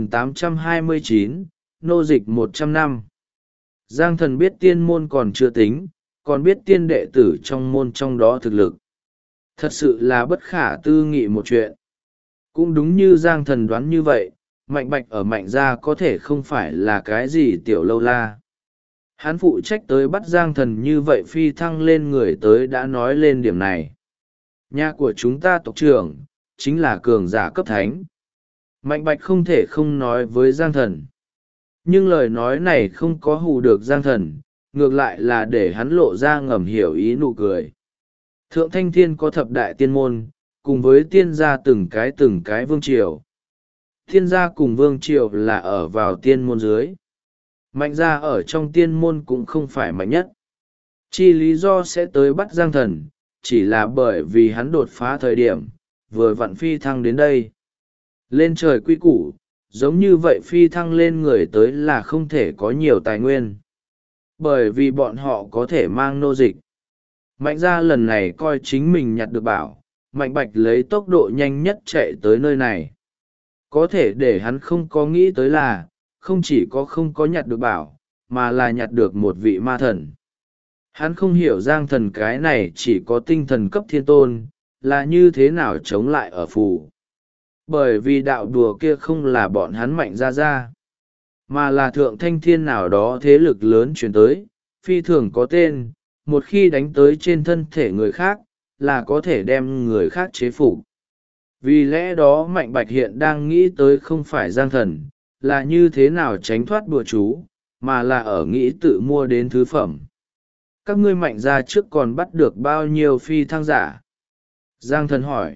3829, Nô dịch 100 năm. Giang Thần biết tiên môn còn chưa tính, còn biết tiên đệ tử trong môn trong đó thực lực. Thật sự là bất khả tư nghị một chuyện. Cũng đúng như Giang Thần đoán như vậy, Mạnh Bạch ở Mạnh gia có thể không phải là cái gì tiểu lâu la. Hắn phụ trách tới bắt Giang Thần như vậy phi thăng lên người tới đã nói lên điểm này. Nhà của chúng ta tộc trưởng, chính là cường giả cấp thánh. Mạnh Bạch không thể không nói với Giang Thần. Nhưng lời nói này không có hù được Giang Thần, ngược lại là để hắn lộ ra ngầm hiểu ý nụ cười. Thượng Thanh Thiên có thập đại tiên môn, cùng với tiên gia từng cái vương triều. Tiên gia cùng vương triều là ở vào tiên môn dưới. Mạnh gia ở trong tiên môn cũng không phải mạnh nhất. Chi lý do sẽ tới bắt Giang Thần, chỉ là bởi vì hắn đột phá thời điểm, vừa vặn phi thăng đến đây. Lên trời quy củ, giống như vậy phi thăng lên người tới là không thể có nhiều tài nguyên. Bởi vì bọn họ có thể mang nô dịch. Mạnh gia lần này coi chính mình nhặt được bảo, Mạnh Bạch lấy tốc độ nhanh nhất chạy tới nơi này. Có thể để hắn không có nghĩ tới là, không chỉ có không có nhặt được bảo, mà là nhặt được một vị ma thần. Hắn không hiểu Giang Thần cái này chỉ có tinh thần cấp thiên tôn, là như thế nào chống lại ở phù. Bởi vì đạo đùa kia không là bọn hắn Mạnh ra, mà là thượng thanh thiên nào đó thế lực lớn chuyển tới, phi thường có tên, một khi đánh tới trên thân thể người khác, là có thể đem người khác chế phục. Vì lẽ đó Mạnh Bạch hiện đang nghĩ tới không phải Giang Thần, là như thế nào tránh thoát bùa chú, mà là ở nghĩ tự mua đến thứ phẩm. Các ngươi Mạnh ra trước còn bắt được bao nhiêu phi thăng giả? Giang Thần hỏi.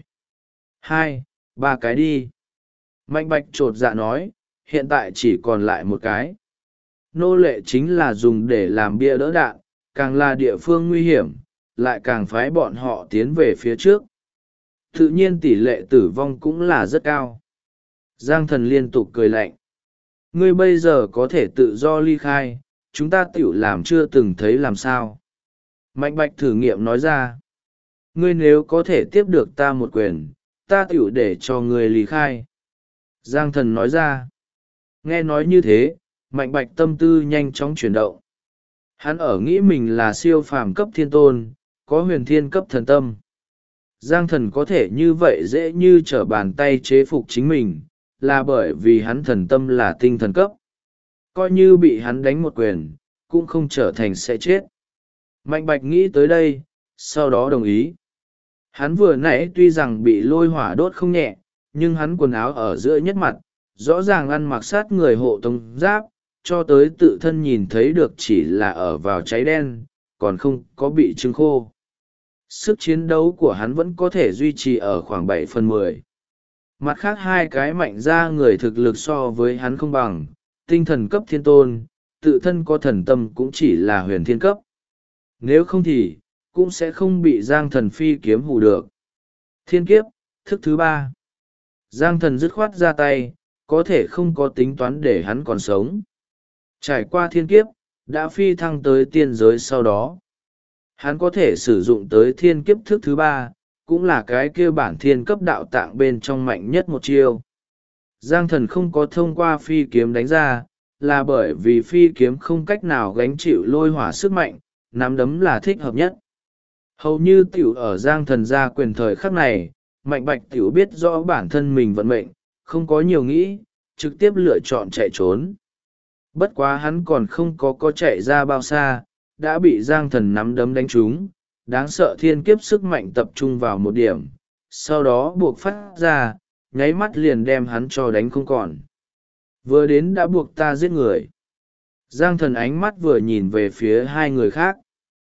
2, 3 cái đi. Mạnh Bạch chột dạ nói, hiện tại chỉ còn lại một cái. Nô lệ chính là dùng để làm bia đỡ đạn, càng là địa phương nguy hiểm, lại càng phái bọn họ tiến về phía trước. Tự nhiên tỷ lệ tử vong cũng là rất cao. Giang Thần liên tục cười lạnh. Ngươi bây giờ có thể tự do ly khai, chúng ta tiểu làm chưa từng thấy làm sao. Mạnh Bạch thử nghiệm nói ra. Ngươi nếu có thể tiếp được ta một quyền, ta tiểu để cho ngươi ly khai. Giang Thần nói ra. Nghe nói như thế, Mạnh Bạch tâm tư nhanh chóng chuyển động. Hắn ở nghĩ mình là siêu phàm cấp thiên tôn, có huyền thiên cấp thần tâm. Giang Thần có thể như vậy dễ như trở bàn tay chế phục chính mình, là bởi vì hắn thần tâm là tinh thần cấp. Coi như bị hắn đánh một quyền, cũng không trở thành sẽ chết. Mạnh Bạch nghĩ tới đây, sau đó đồng ý. Hắn vừa nãy tuy rằng bị lôi hỏa đốt không nhẹ, nhưng hắn quần áo ở giữa nhất mặt, rõ ràng ăn mặc sát người hộ tông giáp, cho tới tự thân nhìn thấy được chỉ là ở vào cháy đen, còn không có bị trứng khô. Sức chiến đấu của hắn vẫn có thể duy trì ở khoảng 7/10. Mặt khác hai cái mạnh ra người thực lực so với hắn không bằng, tinh thần cấp thiên tôn, tự thân có thần tâm cũng chỉ là huyền thiên cấp. Nếu không thì, cũng sẽ không bị Giang Thần phi kiếm hù được. Thiên kiếp, thức thứ 3. Giang Thần dứt khoát ra tay, có thể không có tính toán để hắn còn sống. Trải qua thiên kiếp, đã phi thăng tới tiên giới sau đó. Hắn có thể sử dụng tới thiên kiếp thức thứ 3, cũng là cái kia bản thiên cấp đạo tạng bên trong mạnh nhất một chiêu. Giang thần không có thông qua phi kiếm đánh ra, là bởi vì phi kiếm không cách nào gánh chịu lôi hỏa sức mạnh, nắm đấm là thích hợp nhất. Hầu như tiểu ở Giang thần ra quyền thời khắc này, Mạnh Bạch tiểu biết rõ bản thân mình vận mệnh, không có nhiều nghĩ, trực tiếp lựa chọn chạy trốn. Bất quá hắn còn không có chạy ra bao xa, đã bị Giang thần nắm đấm đánh trúng, đáng sợ thiên kiếp sức mạnh tập trung vào một điểm, sau đó buộc phát ra, nháy mắt liền đem hắn cho đánh không còn. Vừa đến đã buộc ta giết người. Giang thần ánh mắt vừa nhìn về phía hai người khác.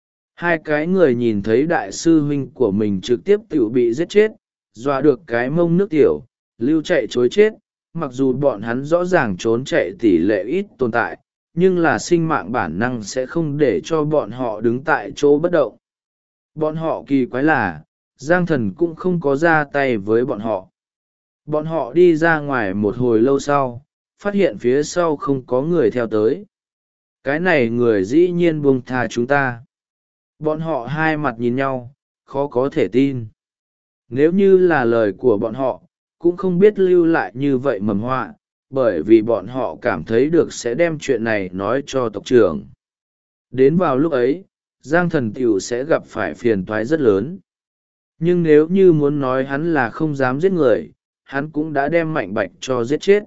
Hai cái người nhìn thấy đại sư huynh của mình trực tiếp tự bị giết chết, dọa được cái mông nước tiểu, lưu chạy chối chết. Mặc dù bọn hắn rõ ràng trốn chạy tỷ lệ ít tồn tại, nhưng là sinh mạng bản năng sẽ không để cho bọn họ đứng tại chỗ bất động. Bọn họ kỳ quái là, Giang thần cũng không có ra tay với bọn họ. Bọn họ đi ra ngoài một hồi lâu sau, phát hiện phía sau không có người theo tới. Cái này người dĩ nhiên buông tha chúng ta. Bọn họ hai mặt nhìn nhau, khó có thể tin. Nếu như là lời của bọn họ, cũng không biết lưu lại như vậy mầm họa, bởi vì bọn họ cảm thấy được sẽ đem chuyện này nói cho tộc trưởng. Đến vào lúc ấy, Giang thần tiểu sẽ gặp phải phiền toái rất lớn. Nhưng nếu như muốn nói hắn là không dám giết người, hắn cũng đã đem Mạnh Bạch cho giết chết.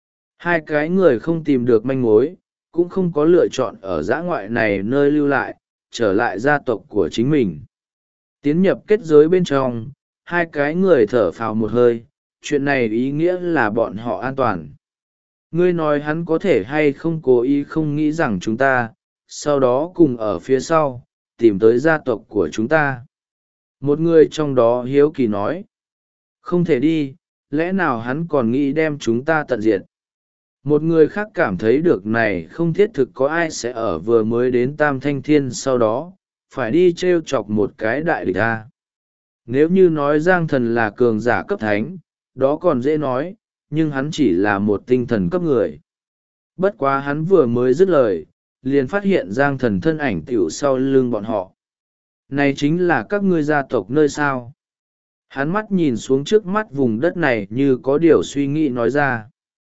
Hai cái người không tìm được manh mối, cũng không có lựa chọn ở dã ngoại này nơi lưu lại, trở lại gia tộc của chính mình. Tiến nhập kết giới bên trong, hai cái người thở phào một hơi, chuyện này ý nghĩa là bọn họ an toàn. Ngươi nói hắn có thể hay không cố ý không nghĩ rằng chúng ta, sau đó cùng ở phía sau, tìm tới gia tộc của chúng ta. Một người trong đó hiếu kỳ nói, không thể đi, lẽ nào hắn còn nghĩ đem chúng ta tận diệt. Một người khác cảm thấy được này không thiết thực có ai sẽ ở vừa mới đến Tam Thanh Thiên sau đó, phải đi trêu chọc một cái đại địch ta. Nếu như nói Giang thần là cường giả cấp thánh, đó còn dễ nói, nhưng hắn chỉ là một tinh thần cấp người. Bất quá hắn vừa mới dứt lời, liền phát hiện Giang thần thân ảnh tiểu sau lưng bọn họ. Này chính là các ngươi gia tộc nơi sao. Hắn mắt nhìn xuống trước mắt vùng đất này như có điều suy nghĩ nói ra.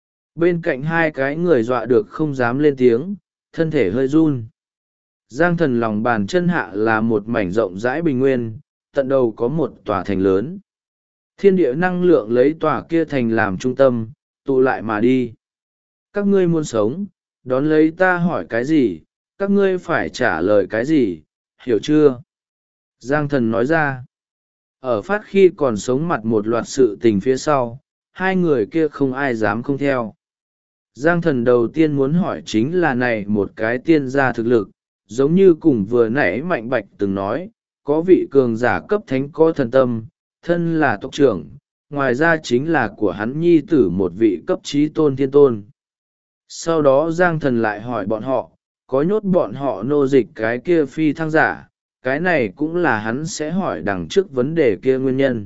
Bên cạnh hai cái người dọa được không dám lên tiếng, thân thể hơi run. Giang thần lòng bàn chân hạ là một mảnh rộng rãi bình nguyên, tận đầu có một tòa thành lớn. Thiên địa năng lượng lấy tòa kia thành làm trung tâm, tụ lại mà đi. Các ngươi muốn sống, đón lấy ta hỏi cái gì, các ngươi phải trả lời cái gì, hiểu chưa? Giang thần nói ra. Ở phát khi còn sống mặt một loạt sự tình phía sau, hai người kia không ai dám không theo. Giang thần đầu tiên muốn hỏi chính là này một cái tiên gia thực lực, giống như cùng vừa nãy Mạnh Bạch từng nói, có vị cường giả cấp thánh có thần tâm, thân là tộc trưởng, ngoài ra chính là của hắn nhi tử một vị cấp trí tôn thiên tôn. Sau đó Giang thần lại hỏi bọn họ, có nhốt bọn họ nô dịch cái kia phi thăng giả, cái này cũng là hắn sẽ hỏi đằng trước vấn đề kia nguyên nhân.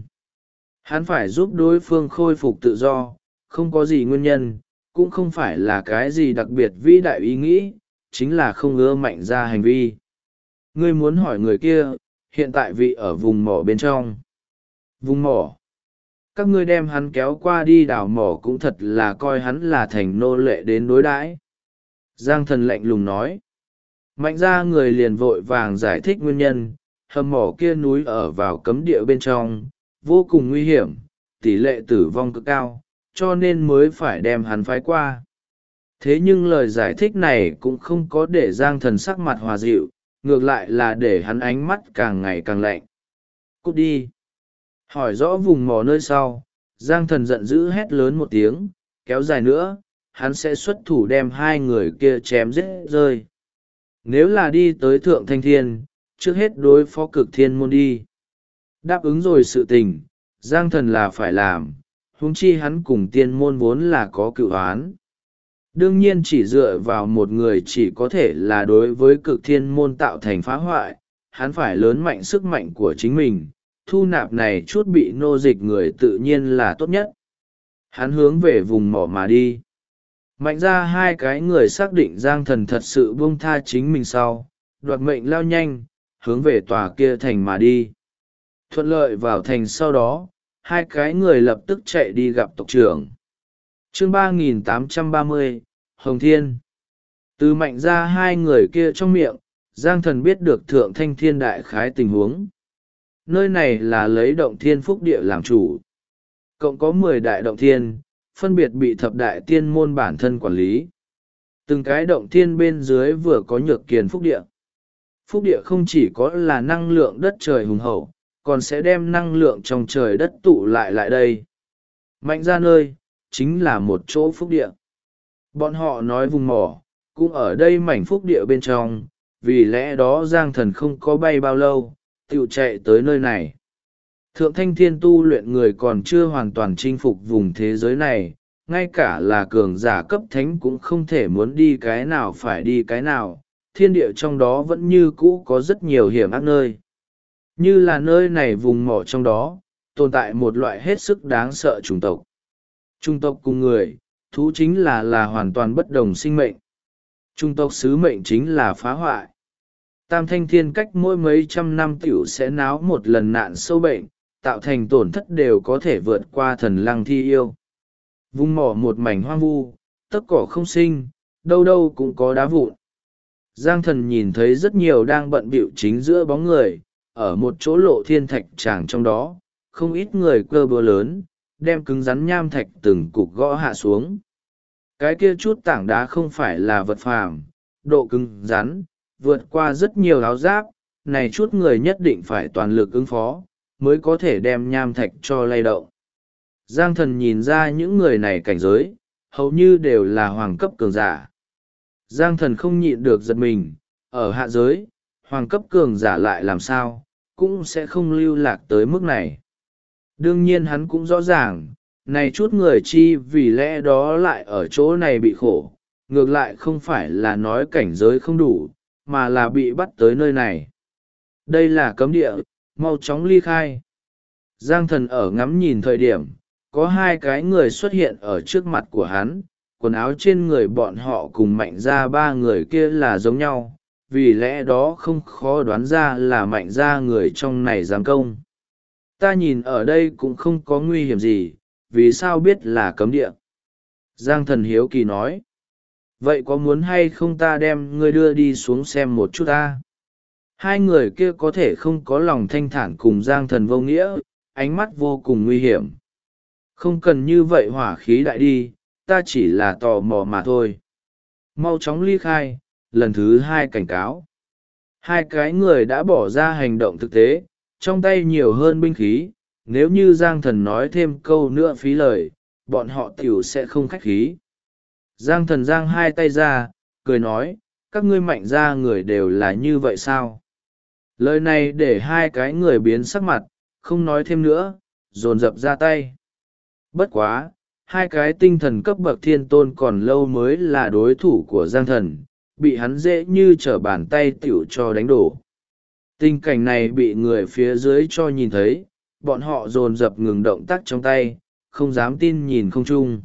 Hắn phải giúp đối phương khôi phục tự do, không có gì nguyên nhân, cũng không phải là cái gì đặc biệt vĩ đại ý nghĩ, chính là không ưa Mạnh ra hành vi. Ngươi muốn hỏi người kia, hiện tại vị ở vùng mỏ bên trong. Vùng mỏ. Các ngươi đem hắn kéo qua đi đào mỏ cũng thật là coi hắn là thành nô lệ đến đối đãi. Giang thần lạnh lùng nói. Mạnh ra người liền vội vàng giải thích nguyên nhân, hầm mỏ kia núi ở vào cấm địa bên trong, vô cùng nguy hiểm, tỷ lệ tử vong cực cao, cho nên mới phải đem hắn phái qua. Thế nhưng lời giải thích này cũng không có để Giang thần sắc mặt hòa dịu, ngược lại là để hắn ánh mắt càng ngày càng lạnh. Cút đi. Hỏi rõ vùng mỏ nơi sau, Giang thần giận dữ hét lớn một tiếng, kéo dài nữa, hắn sẽ xuất thủ đem hai người kia chém giết rơi. Nếu là đi tới Thượng Thanh Thiên, trước hết đối phó Cực Thiên môn đi. Đáp ứng rồi sự tình, Giang thần là phải làm, huống chi hắn cùng tiên môn vốn là có cựu oán. Đương nhiên chỉ dựa vào một người chỉ có thể là đối với Cực Thiên môn tạo thành phá hoại, hắn phải lớn mạnh sức mạnh của chính mình, thu nạp này chút bị nô dịch người tự nhiên là tốt nhất. Hắn hướng về vùng mỏ mà đi. Mạnh ra hai cái người xác định Giang Thần thật sự buông tha chính mình sau, đoạt mệnh lao nhanh, hướng về tòa kia thành mà đi. Thuận lợi vào thành sau đó, hai cái người lập tức chạy đi gặp tộc trưởng. Chương 3830, Hồng Thiên. Từ mạnh ra hai người kia trong miệng, Giang Thần biết được Thượng Thanh Thiên đại khái tình huống. Nơi này là lấy động thiên phúc địa làm chủ. Cộng có 10 đại động thiên, phân biệt bị thập đại tiên môn bản thân quản lý. Từng cái động thiên bên dưới vừa có nhược kiền phúc địa. Phúc địa không chỉ có là năng lượng đất trời hùng hậu, còn sẽ đem năng lượng trong trời đất tụ lại đây. Mạnh ra nơi, chính là một chỗ phúc địa. Bọn họ nói vùng mỏ, cũng ở đây mảnh phúc địa bên trong, vì lẽ đó Giang Thần không có bay bao lâu, tự chạy tới nơi này. Thượng Thanh Thiên tu luyện người còn chưa hoàn toàn chinh phục vùng thế giới này, ngay cả là cường giả cấp thánh cũng không thể muốn đi cái nào phải đi cái nào, thiên địa trong đó vẫn như cũ có rất nhiều hiểm ác nơi. Như là nơi này vùng mỏ trong đó, tồn tại một loại hết sức đáng sợ chủng tộc. Chủng tộc cùng người, thú chính là hoàn toàn bất đồng sinh mệnh. Chủng tộc sứ mệnh chính là phá hoại. Tam Thanh Thiên cách mỗi mấy trăm năm tiểu sẽ náo một lần nạn sâu bệnh, tạo thành tổn thất đều có thể vượt qua thần lăng thi yêu. Vùng mỏ một mảnh hoang vu, tất cỏ không sinh, đâu đâu cũng có đá vụn. Giang Thần nhìn thấy rất nhiều đang bận bịu chính giữa bóng người, ở một chỗ lộ thiên thạch tràng trong đó, không ít người cơ búa lớn, đem cứng rắn nham thạch từng cục gõ hạ xuống. Cái kia chút tảng đá không phải là vật phàm, độ cứng rắn, vượt qua rất nhiều áo giáp, này chút người nhất định phải toàn lực ứng phó, mới có thể đem nham thạch cho lay động. Giang Thần nhìn ra những người này cảnh giới, hầu như đều là hoàng cấp cường giả. Giang Thần không nhịn được giật mình, ở hạ giới, hoàng cấp cường giả lại làm sao, cũng sẽ không lưu lạc tới mức này. Đương nhiên hắn cũng rõ ràng, này chút người chi vì lẽ đó lại ở chỗ này bị khổ, ngược lại không phải là nói cảnh giới không đủ, mà là bị bắt tới nơi này. Đây là cấm địa, mau chóng ly khai. Giang Thần ở ngắm nhìn thời điểm, có hai cái người xuất hiện ở trước mặt của hắn, quần áo trên người bọn họ cùng mạnh ra ba người kia là giống nhau, vì lẽ đó không khó đoán ra là mạnh ra người trong này giám công. Ta nhìn ở đây cũng không có nguy hiểm gì, vì sao biết là cấm địa? Giang Thần hiếu kỳ nói. Vậy có muốn hay không ta đem ngươi đưa đi xuống xem một chút ta? Hai người kia có thể không có lòng thanh thản cùng Giang Thần vô nghĩa, ánh mắt vô cùng nguy hiểm. Không cần như vậy hỏa khí đại đi, ta chỉ là tò mò mà thôi. Mau chóng ly khai, lần thứ hai cảnh cáo. Hai cái người đã bỏ ra hành động thực tế, trong tay nhiều hơn binh khí, nếu như Giang Thần nói thêm câu nữa phí lời, bọn họ tiểu sẽ không khách khí. Giang Thần giang hai tay ra, cười nói, các ngươi mạnh ra người đều là như vậy sao? Lời này để hai cái người biến sắc mặt, không nói thêm nữa, dồn dập ra tay. Bất quá, hai cái tinh thần cấp bậc thiên tôn còn lâu mới là đối thủ của Giang Thần, bị hắn dễ như trở bàn tay tiểu cho đánh đổ. Tình cảnh này bị người phía dưới cho nhìn thấy, bọn họ dồn dập ngừng động tác trong tay, không dám tin nhìn không chung.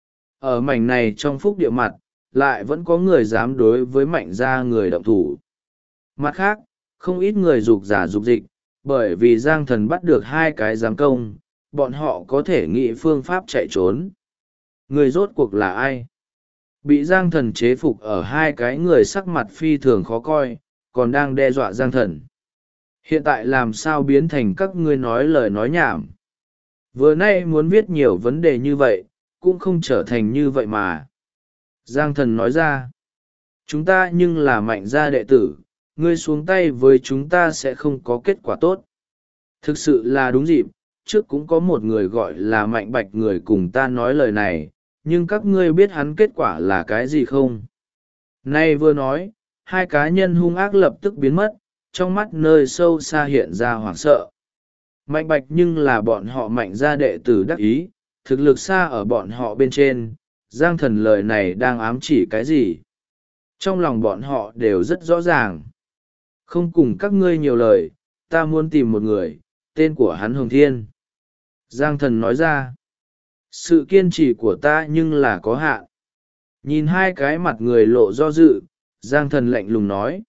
Ở mảnh này trong phúc địa mặt, lại vẫn có người dám đối với mạnh gia người động thủ. Mặt khác, không ít người dục giả dục dịch, bởi vì Giang Thần bắt được hai cái giám công, bọn họ có thể nghĩ phương pháp chạy trốn. Người rốt cuộc là ai? Bị Giang Thần chế phục ở hai cái người sắc mặt phi thường khó coi, còn đang đe dọa Giang Thần. Hiện tại làm sao biến thành các ngươi nói lời nói nhảm? Vừa nay muốn viết nhiều vấn đề như vậy, cũng không trở thành như vậy mà. Giang Thần nói ra, chúng ta nhưng là mạnh gia đệ tử, ngươi xuống tay với chúng ta sẽ không có kết quả tốt. Thực sự là đúng dịp, trước cũng có một người gọi là Mạnh Bạch người cùng ta nói lời này, nhưng các ngươi biết hắn kết quả là cái gì không? Nay vừa nói, hai cá nhân hung ác lập tức biến mất, trong mắt nơi sâu xa hiện ra hoảng sợ. Mạnh Bạch nhưng là bọn họ mạnh gia đệ tử đắc ý, thực lực xa ở bọn họ bên trên, Giang Thần lời này đang ám chỉ cái gì? Trong lòng bọn họ đều rất rõ ràng. Không cùng các ngươi nhiều lời, ta muốn tìm một người, tên của hắn Hồng Thiên. Giang Thần nói ra, Sự kiên trì của ta nhưng là có hạn. Nhìn hai cái mặt người lộ do dự, Giang Thần lạnh lùng nói.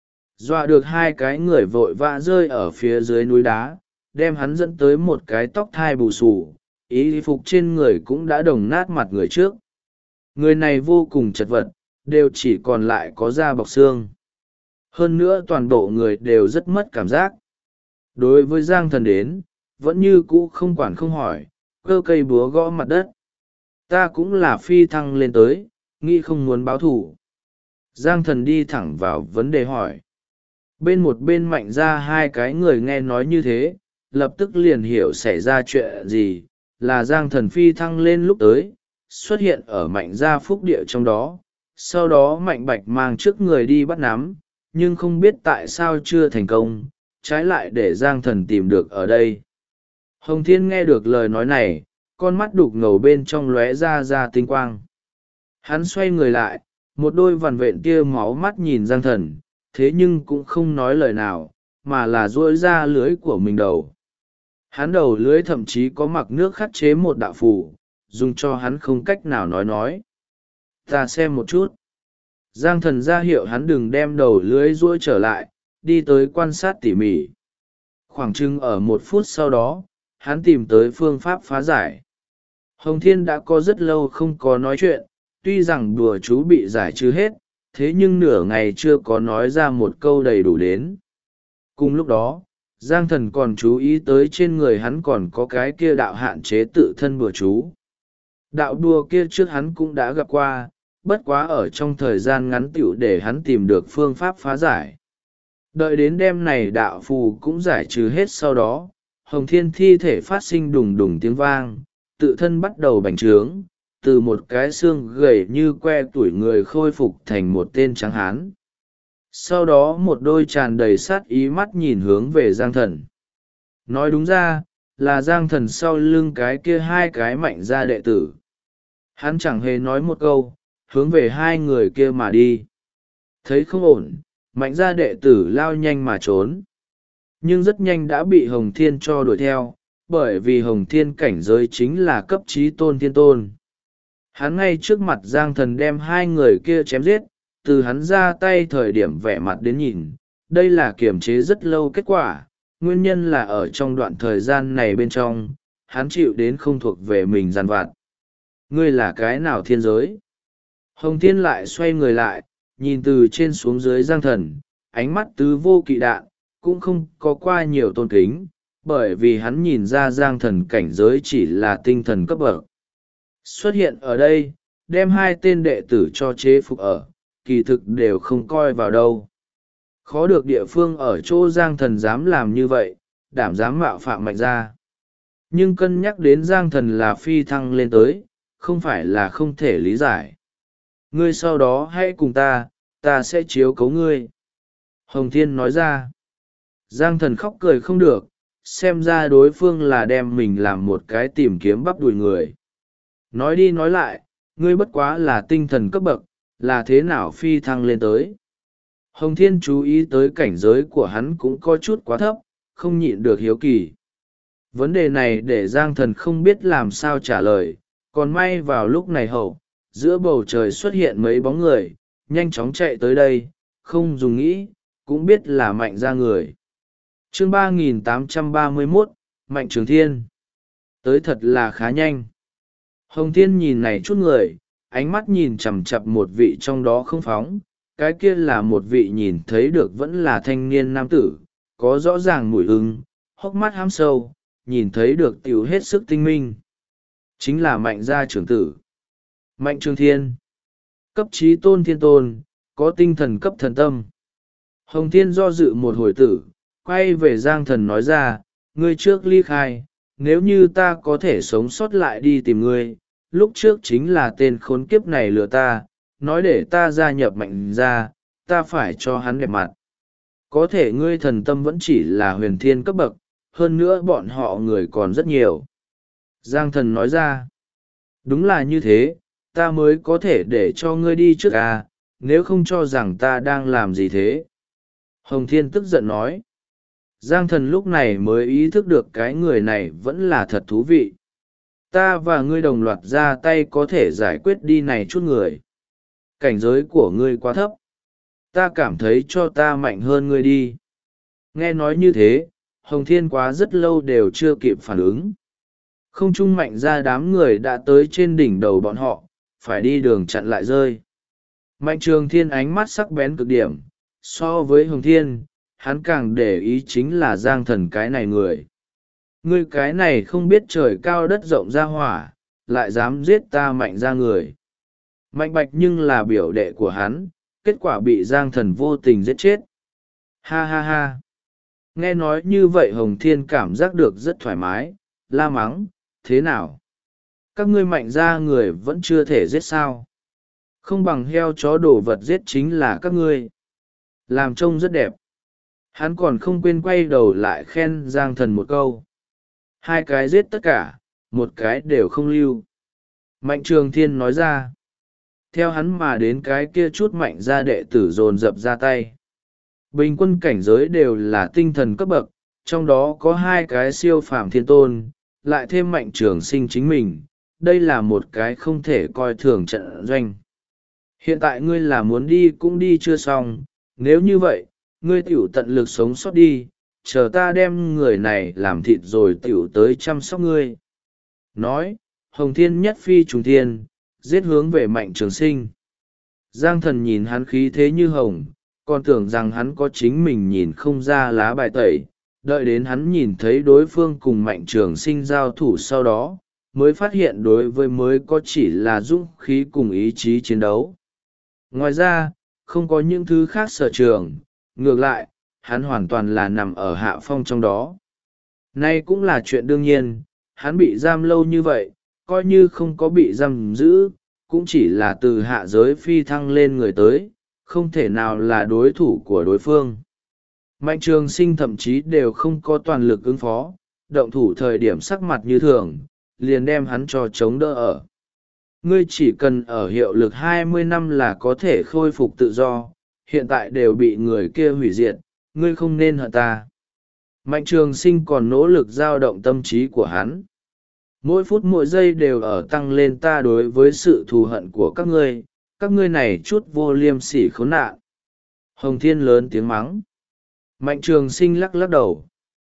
Dọa được hai cái người vội vã rơi ở phía dưới núi đá, đem hắn dẫn tới một cái tóc thai bù xù, y phục trên người cũng đã đồng nát mặt người trước. Người này vô cùng chật vật, đều chỉ còn lại có da bọc xương. Hơn nữa toàn bộ người đều rất mất cảm giác. Đối với Giang Thần đến, vẫn như cũ không quản không hỏi, cơ cây búa gõ mặt đất. Ta cũng là phi thăng lên tới, nghĩ không muốn báo thù. Giang Thần đi thẳng vào vấn đề hỏi. Bên một bên Mạnh ra hai cái người nghe nói như thế, lập tức liền hiểu xảy ra chuyện gì, là Giang Thần phi thăng lên lúc tới, xuất hiện ở Mạnh gia phúc địa trong đó. Sau đó Mạnh Bạch mang trước người đi bắt nắm, nhưng không biết tại sao chưa thành công, trái lại để Giang Thần tìm được ở đây. Hồng Thiên nghe được lời nói này, con mắt đục ngầu bên trong lóe ra tinh quang. Hắn xoay người lại, một đôi vằn vện tia máu mắt nhìn Giang Thần, thế nhưng cũng không nói lời nào, mà là duỗi ra lưới của mình đầu. Hắn đầu lưới thậm chí có mặc nước khắc chế một đạo phù, dùng cho hắn không cách nào nói. Ta xem một chút. Giang Thần ra hiệu hắn đừng đem đầu lưới duỗi trở lại, đi tới quan sát tỉ mỉ. Khoảng chừng ở 1 phút sau đó, hắn tìm tới phương pháp phá giải. Hồng Thiên đã có rất lâu không có nói chuyện, tuy rằng đùa chú bị giải trừ hết, thế nhưng nửa ngày chưa có nói ra một câu đầy đủ đến. Cùng lúc đó, Giang Thần còn chú ý tới trên người hắn còn có cái kia đạo hạn chế tự thân bùa chú. Đạo đùa kia trước hắn cũng đã gặp qua, bất quá ở trong thời gian ngắn tựu để hắn tìm được phương pháp phá giải. Đợi đến đêm này đạo phù cũng giải trừ hết sau đó, Hồng Thiên thi thể phát sinh đùng đùng tiếng vang, tự thân bắt đầu bành trướng, từ một cái xương gầy như que tuổi người khôi phục thành một tên trắng hán. Sau đó một đôi tràn đầy sát ý mắt nhìn hướng về Giang Thần. Nói đúng ra, là Giang Thần sau lưng cái kia hai cái Mạnh gia đệ tử. Hắn chẳng hề nói một câu, hướng về hai người kia mà đi. Thấy không ổn, Mạnh gia đệ tử lao nhanh mà trốn. Nhưng rất nhanh đã bị Hồng Thiên cho đuổi theo, bởi vì Hồng Thiên cảnh giới chính là cấp trí tôn thiên tôn. Hắn ngay trước mặt Giang Thần đem hai người kia chém giết, từ hắn ra tay thời điểm vẻ mặt đến nhìn, đây là kiềm chế rất lâu kết quả, nguyên nhân là ở trong đoạn thời gian này bên trong, hắn chịu đến không thuộc về mình giàn vặt. Ngươi là cái nào thiên giới? Hồng Thiên lại xoay người lại, nhìn từ trên xuống dưới Giang Thần, ánh mắt tứ vô kỵ đạn, cũng không có qua nhiều tôn kính, bởi vì hắn nhìn ra Giang Thần cảnh giới chỉ là tinh thần cấp bậc. Xuất hiện ở đây, đem hai tên đệ tử cho chế phục ở, kỳ thực đều không coi vào đâu. Khó được địa phương ở chỗ Giang Thần dám làm như vậy, đảm dám mạo phạm Mạnh gia. Nhưng cân nhắc đến Giang Thần là phi thăng lên tới, không phải là không thể lý giải. Ngươi sau đó hãy cùng ta sẽ chiếu cấu ngươi. Hồng Thiên nói ra. Giang Thần khóc cười không được, xem ra đối phương là đem mình làm một cái tìm kiếm bắp đùi người. Nói đi nói lại, ngươi bất quá là tinh thần cấp bậc, là thế nào phi thăng lên tới. Hồng Thiên chú ý tới cảnh giới của hắn cũng có chút quá thấp, không nhịn được hiếu kỳ. Vấn đề này để Giang Thần không biết làm sao trả lời, còn may vào lúc này hậu, giữa bầu trời xuất hiện mấy bóng người, nhanh chóng chạy tới đây, không dùng nghĩ, cũng biết là Mạnh gia người. Chương 3831, Mạnh Trường Thiên. Tới thật là khá nhanh. Hồng Thiên nhìn này chút người, ánh mắt nhìn chằm chằm một vị trong đó không phóng, cái kia là một vị nhìn thấy được vẫn là thanh niên nam tử, có rõ ràng mùi ưng, hốc mắt hám sâu, nhìn thấy được tiểu hết sức tinh minh. Chính là Mạnh gia trưởng tử. Mạnh Trường Thiên. Cấp trí tôn thiên tôn, có tinh thần cấp thần tâm. Hồng Thiên do dự một hồi tử, quay về Giang Thần nói ra, ngươi trước ly khai, nếu như ta có thể sống sót lại đi tìm ngươi, lúc trước chính là tên khốn kiếp này lừa ta, nói để ta gia nhập Mạnh gia, ta phải cho hắn đẹp mặt. Có thể ngươi thần tâm vẫn chỉ là huyền thiên cấp bậc, hơn nữa bọn họ người còn rất nhiều. Giang Thần nói ra, đúng là như thế, ta mới có thể để cho ngươi đi trước à, nếu không cho rằng ta đang làm gì thế. Hồng Thiên tức giận nói. Giang Thần lúc này mới ý thức được cái người này vẫn là thật thú vị. ta và ngươi đồng loạt ra tay có thể giải quyết đi này chút người. Cảnh giới của ngươi quá thấp, ta cảm thấy cho ta mạnh hơn ngươi đi. Nghe nói như thế, Hồng Thiên Quá rất lâu đều chưa kịp phản ứng. Không trung mạnh ra đám người đã tới trên đỉnh đầu bọn họ, phải đi đường chặn lại rơi. Mạnh Trường Thiên ánh mắt sắc bén cực điểm, so với Hồng Thiên, hắn càng để ý chính là Giang Thần cái này người. Ngươi cái này không biết trời cao đất rộng ra hỏa, lại dám giết ta Mạnh ra người. Mạnh Bạch nhưng là biểu đệ của hắn, kết quả bị Giang Thần vô tình giết chết. Ha ha ha. Nghe nói như vậy Hồng Thiên cảm giác được rất thoải mái, la mắng, thế nào? Các ngươi Mạnh ra người vẫn chưa thể giết sao? Không bằng heo chó đồ vật giết chính là các ngươi. Làm trông rất đẹp. Hắn còn không quên quay đầu lại khen Giang Thần một câu. Hai cái giết tất cả, một cái đều không lưu. Mạnh Trường Thiên nói ra. Theo hắn mà đến cái kia chút Mạnh ra đệ tử dồn dập ra tay. Bình quân cảnh giới đều là tinh thần cấp bậc, trong đó có hai cái siêu phàm thiên tôn, lại thêm Mạnh Trường Sinh chính mình. Đây là một cái không thể coi thường trận doanh. Hiện tại ngươi là muốn đi cũng đi chưa xong, nếu như vậy, ngươi tiểu tận lực sống sót đi, chờ ta đem người này làm thịt rồi tiểu tới chăm sóc ngươi. Nói, Hồng Thiên nhất phi trùng thiên, giết hướng về Mạnh Trường Sinh. Giang Thần nhìn hắn khí thế như hồng, còn tưởng rằng hắn có chính mình nhìn không ra lá bài tẩy, đợi đến hắn nhìn thấy đối phương cùng Mạnh Trường Sinh giao thủ sau đó, mới phát hiện đối với mới có chỉ là dũng khí cùng ý chí chiến đấu. Ngoài ra, không có những thứ khác sở trường, ngược lại, hắn hoàn toàn là nằm ở hạ phong trong đó. Nay cũng là chuyện đương nhiên, hắn bị giam lâu như vậy, coi như không có bị giam giữ, cũng chỉ là từ hạ giới phi thăng lên người tới, không thể nào là đối thủ của đối phương. Mạnh Trường Sinh thậm chí đều không có toàn lực ứng phó, động thủ thời điểm sắc mặt như thường, liền đem hắn cho chống đỡ ở. Ngươi chỉ cần ở hiệu lực 20 năm là có thể khôi phục tự do, hiện tại đều bị người kia hủy diệt, ngươi không nên hận ta. Mạnh Trường Sinh còn nỗ lực dao động tâm trí của hắn. Mỗi phút mỗi giây đều ở tăng lên ta đối với sự thù hận của các ngươi này chút vô liêm sỉ khốn nạn. Hồng Thiên lớn tiếng mắng. Mạnh Trường Sinh lắc lắc đầu.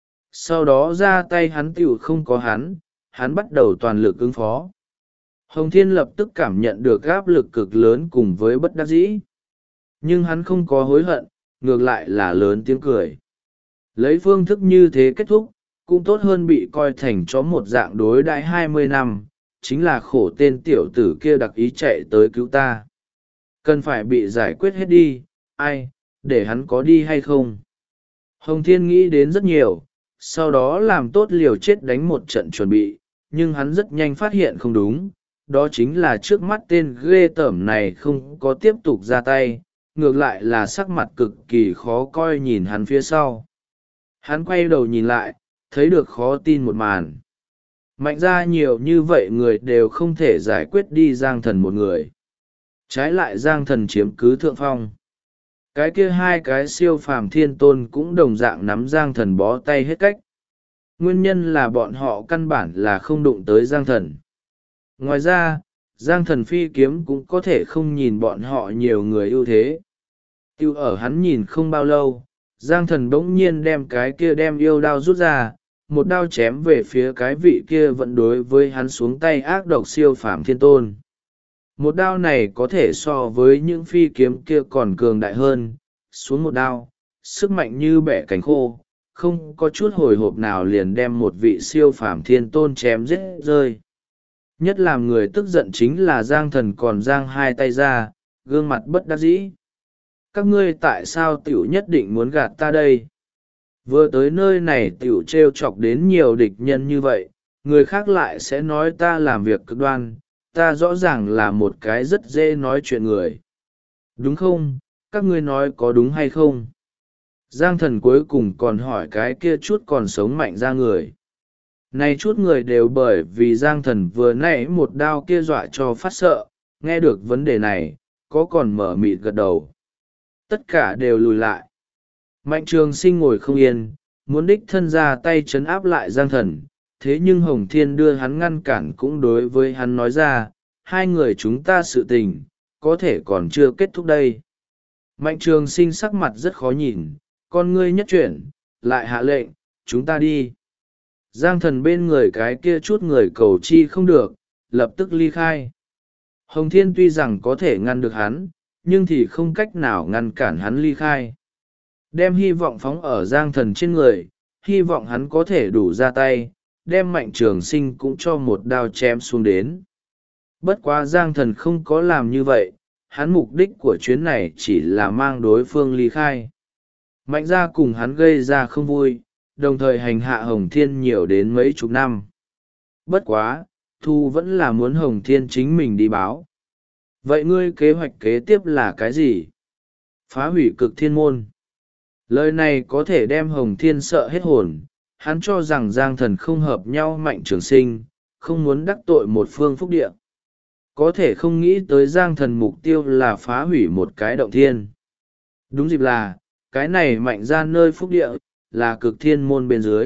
Sau đó ra tay hắn tiểu không có hắn bắt đầu toàn lực ứng phó. Hồng Thiên lập tức cảm nhận được áp lực cực lớn cùng với bất đắc dĩ. Nhưng hắn không có hối hận, ngược lại là lớn tiếng cười. Lấy phương thức như thế kết thúc, cũng tốt hơn bị coi thành chó một dạng đối đãi 20 năm, chính là khổ tên tiểu tử kia đặc ý chạy tới cứu ta. Cần phải bị giải quyết hết đi, ai, để hắn có đi hay không? Hồng Thiên nghĩ đến rất nhiều, sau đó làm tốt liều chết đánh một trận chuẩn bị, nhưng hắn rất nhanh phát hiện không đúng. Đó chính là trước mắt tên ghê tởm này không có tiếp tục ra tay, ngược lại là sắc mặt cực kỳ khó coi nhìn hắn phía sau. Hắn quay đầu nhìn lại, thấy được khó tin một màn. Mạnh ra nhiều như vậy người đều không thể giải quyết đi Giang Thần một người. Trái lại Giang Thần chiếm cứ thượng phong. Cái kia hai cái siêu phàm thiên tôn cũng đồng dạng nắm Giang Thần bó tay hết cách. Nguyên nhân là bọn họ căn bản là không đụng tới Giang Thần. Ngoài ra, Giang Thần phi kiếm cũng có thể không nhìn bọn họ nhiều người ưu thế. Tiêu ở hắn nhìn không bao lâu, Giang Thần bỗng nhiên đem cái kia đem yêu đao rút ra, một đao chém về phía cái vị kia vẫn đối với hắn xuống tay ác độc siêu phàm thiên tôn. Một đao này có thể so với những phi kiếm kia còn cường đại hơn, xuống một đao, sức mạnh như bẻ cánh khô, không có chút hồi hộp nào liền đem một vị siêu phàm thiên tôn chém giết rơi. Nhất làm người tức giận chính là Giang Thần còn giang hai tay ra, gương mặt bất đắc dĩ. Các ngươi tại sao tiểu nhất định muốn gạt ta đây? Vừa tới nơi này tiểu trêu chọc đến nhiều địch nhân như vậy, người khác lại sẽ nói ta làm việc cực đoan, ta rõ ràng là một cái rất dễ nói chuyện người. Đúng không? Các ngươi nói có đúng hay không? Giang Thần cuối cùng còn hỏi cái kia chút còn sống mạnh ra người. Này chút người đều bởi vì Giang Thần vừa nãy một đao kia dọa cho phát sợ, nghe được vấn đề này, có còn mở mịt gật đầu. Tất cả đều lùi lại. Mạnh Trường Sinh ngồi không yên, muốn đích thân ra tay trấn áp lại Giang Thần, thế nhưng Hồng Thiên đưa hắn ngăn cản cũng đối với hắn nói ra, hai người chúng ta sự tình, có thể còn chưa kết thúc đây. Mạnh Trường Sinh sắc mặt rất khó nhìn, con ngươi nhất chuyển, lại hạ lệnh, chúng ta đi. Giang Thần bên người cái kia chút người cầu chi không được, lập tức ly khai. Hồng Thiên tuy rằng có thể ngăn được hắn, nhưng thì không cách nào ngăn cản hắn ly khai. Đem hy vọng phóng ở Giang Thần trên người, hy vọng hắn có thể đủ ra tay, đem Mạnh Trường Sinh cũng cho một đao chém xuống đến. Bất quá Giang Thần không có làm như vậy, hắn mục đích của chuyến này chỉ là mang đối phương ly khai. Mạnh gia cùng hắn gây ra không vui, đồng thời hành hạ Hồng Thiên nhiều đến mấy chục năm. Bất quá, Thu vẫn là muốn Hồng Thiên chính mình đi báo. Vậy ngươi kế hoạch kế tiếp là cái gì? Phá hủy Cực Thiên môn. Lời này có thể đem Hồng Thiên sợ hết hồn, hắn cho rằng Giang Thần không hợp nhau Mạnh Trường Sinh, không muốn đắc tội một phương phúc địa. Có thể không nghĩ tới Giang Thần mục tiêu là phá hủy một cái động thiên. Đúng dịp là, cái này Mạnh ra nơi phúc địa, là Cực Thiên môn bên dưới.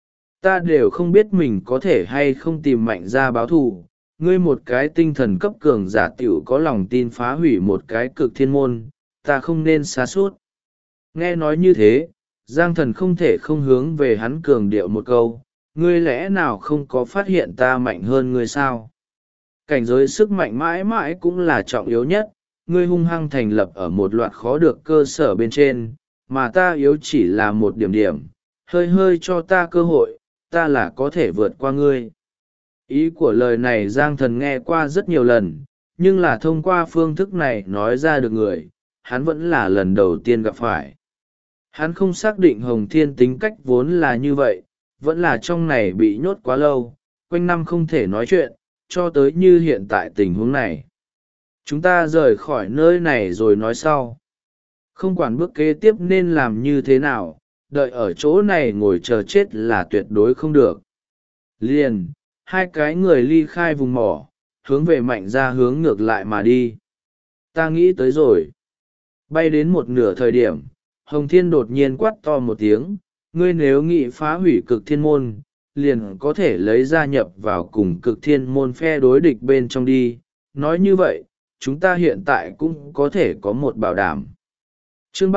Ta đều không biết mình có thể hay không tìm Mạnh ra báo thù, ngươi một cái tinh thần cấp cường giả tiểu có lòng tin phá hủy một cái Cực Thiên môn, ta không nên xa suốt. Nghe nói như thế, Giang Thần không thể không hướng về hắn cường điệu một câu, ngươi lẽ nào không có phát hiện ta mạnh hơn ngươi sao? Cảnh giới sức mạnh mãi mãi cũng là trọng yếu nhất, ngươi hung hăng thành lập ở một loạt khó được cơ sở bên trên, mà ta yếu chỉ là một điểm điểm, hơi hơi cho ta cơ hội, ta là có thể vượt qua ngươi. Ý của lời này Giang Thần nghe qua rất nhiều lần, nhưng là thông qua phương thức này nói ra được người, hắn vẫn là lần đầu tiên gặp phải. Hắn không xác định Hồng Thiên tính cách vốn là như vậy, vẫn là trong này bị nhốt quá lâu, quanh năm không thể nói chuyện, cho tới như hiện tại tình huống này. Chúng ta rời khỏi nơi này rồi nói sau. Không quản bước kế tiếp nên làm như thế nào, đợi ở chỗ này ngồi chờ chết là tuyệt đối không được. Liền, hai cái người ly khai vùng mỏ, hướng về Mạnh ra hướng ngược lại mà đi. Ta nghĩ tới rồi. Bay đến một nửa thời điểm, Hồng Thiên đột nhiên quát to một tiếng, ngươi nếu nghĩ phá hủy Cực Thiên môn, liền có thể lấy gia nhập vào cùng Cực Thiên môn phe đối địch bên trong đi. Nói như vậy, chúng ta hiện tại cũng có thể có một bảo đảm. Chương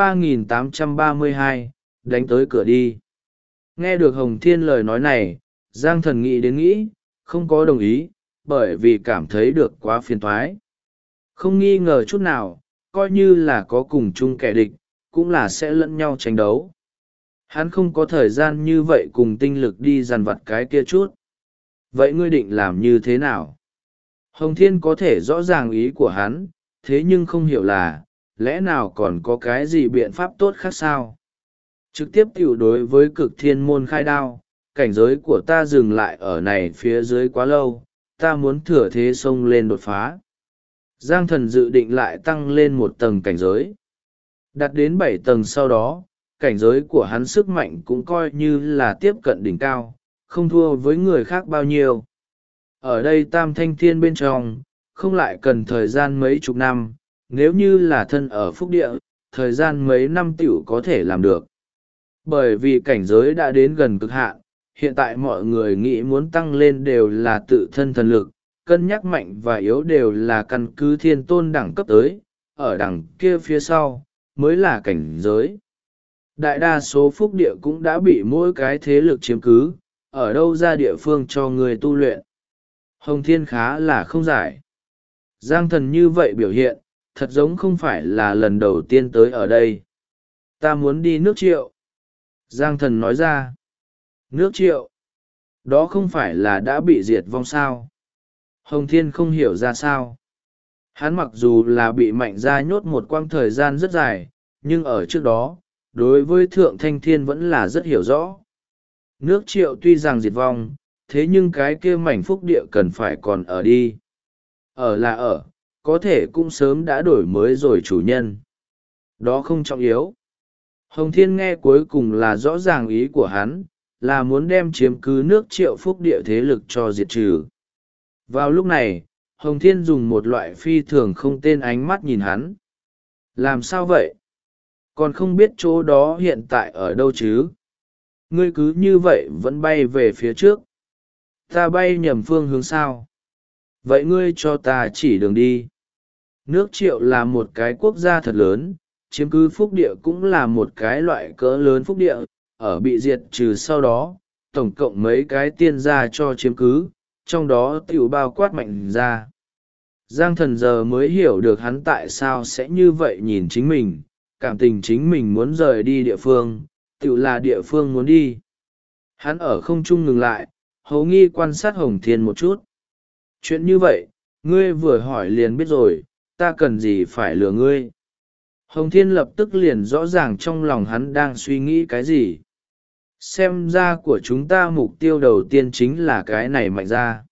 3832, đánh tới cửa đi. Nghe được Hồng Thiên lời nói này, Giang Thần nghĩ đến nghĩ, không có đồng ý, bởi vì cảm thấy được quá phiền toái. Không nghi ngờ chút nào, coi như là có cùng chung kẻ địch, cũng là sẽ lẫn nhau tranh đấu. Hắn không có thời gian như vậy cùng tinh lực đi dằn vặt cái kia chút. Vậy ngươi định làm như thế nào? Hồng Thiên có thể rõ ràng ý của hắn, thế nhưng không hiểu là, lẽ nào còn có cái gì biện pháp tốt khác sao? Trực tiếp tiểu đối với Cực Thiên môn khai đao, cảnh giới của ta dừng lại ở này phía dưới quá lâu, ta muốn thừa thế xông lên đột phá. Giang Thần dự định lại tăng lên một tầng cảnh giới. Đạt đến 7 tầng sau đó, cảnh giới của hắn sức mạnh cũng coi như là tiếp cận đỉnh cao, không thua với người khác bao nhiêu. Ở đây Tam Thanh Thiên bên trong, không lại cần thời gian mấy chục năm, nếu như là thân ở phúc địa, thời gian mấy năm tiểu có thể làm được. Bởi vì cảnh giới đã đến gần cực hạn, hiện tại mọi người nghĩ muốn tăng lên đều là tự thân thần lực, cân nhắc mạnh và yếu đều là căn cứ thiên tôn đẳng cấp tới, ở đẳng kia phía sau, mới là cảnh giới. Đại đa số phúc địa cũng đã bị mỗi cái thế lực chiếm cứ, ở đâu ra địa phương cho người tu luyện. Hồng Thiên khá là không giải. Giang Thần như vậy biểu hiện, thật giống không phải là lần đầu tiên tới ở đây. Ta muốn đi nước Triệu. Giang Thần nói ra. Nước Triệu? Đó không phải là đã bị diệt vong sao? Hồng Thiên không hiểu ra sao. Hắn mặc dù là bị Mạnh gia nhốt một quãng thời gian rất dài, nhưng ở trước đó, đối với Thượng Thanh Thiên vẫn là rất hiểu rõ. Nước Triệu tuy rằng diệt vong, thế nhưng cái kia mảnh phúc địa cần phải còn ở đi. Ở là ở, có thể cũng sớm đã đổi mới rồi chủ nhân. Đó không trọng yếu. Hồng Thiên nghe cuối cùng là rõ ràng ý của hắn, là muốn đem chiếm cứ nước Triệu phúc địa thế lực cho diệt trừ. Vào lúc này, Hồng Thiên dùng một loại phi thường không tên ánh mắt nhìn hắn. Làm sao vậy? Còn không biết chỗ đó hiện tại ở đâu chứ? Ngươi cứ như vậy vẫn bay về phía trước. Ta bay nhầm phương hướng sao? Vậy ngươi cho ta chỉ đường đi. Nước Triệu là một cái quốc gia thật lớn, chiếm cứ phúc địa cũng là một cái loại cỡ lớn phúc địa, ở bị diệt trừ sau đó, tổng cộng mấy cái tiên gia cho chiếm cứ, trong đó tiểu bao quát Mạnh gia. Giang Thần giờ mới hiểu được hắn tại sao sẽ như vậy nhìn chính mình, cảm tình chính mình muốn rời đi địa phương, tiểu là địa phương muốn đi. Hắn ở không trung ngừng lại, hầu nghi quan sát Hồng Thiên một chút. Chuyện như vậy, ngươi vừa hỏi liền biết rồi, ta cần gì phải lừa ngươi. Hồng Thiên lập tức liền rõ ràng trong lòng hắn đang suy nghĩ cái gì. Xem ra của chúng ta mục tiêu đầu tiên chính là cái này Mạnh ra.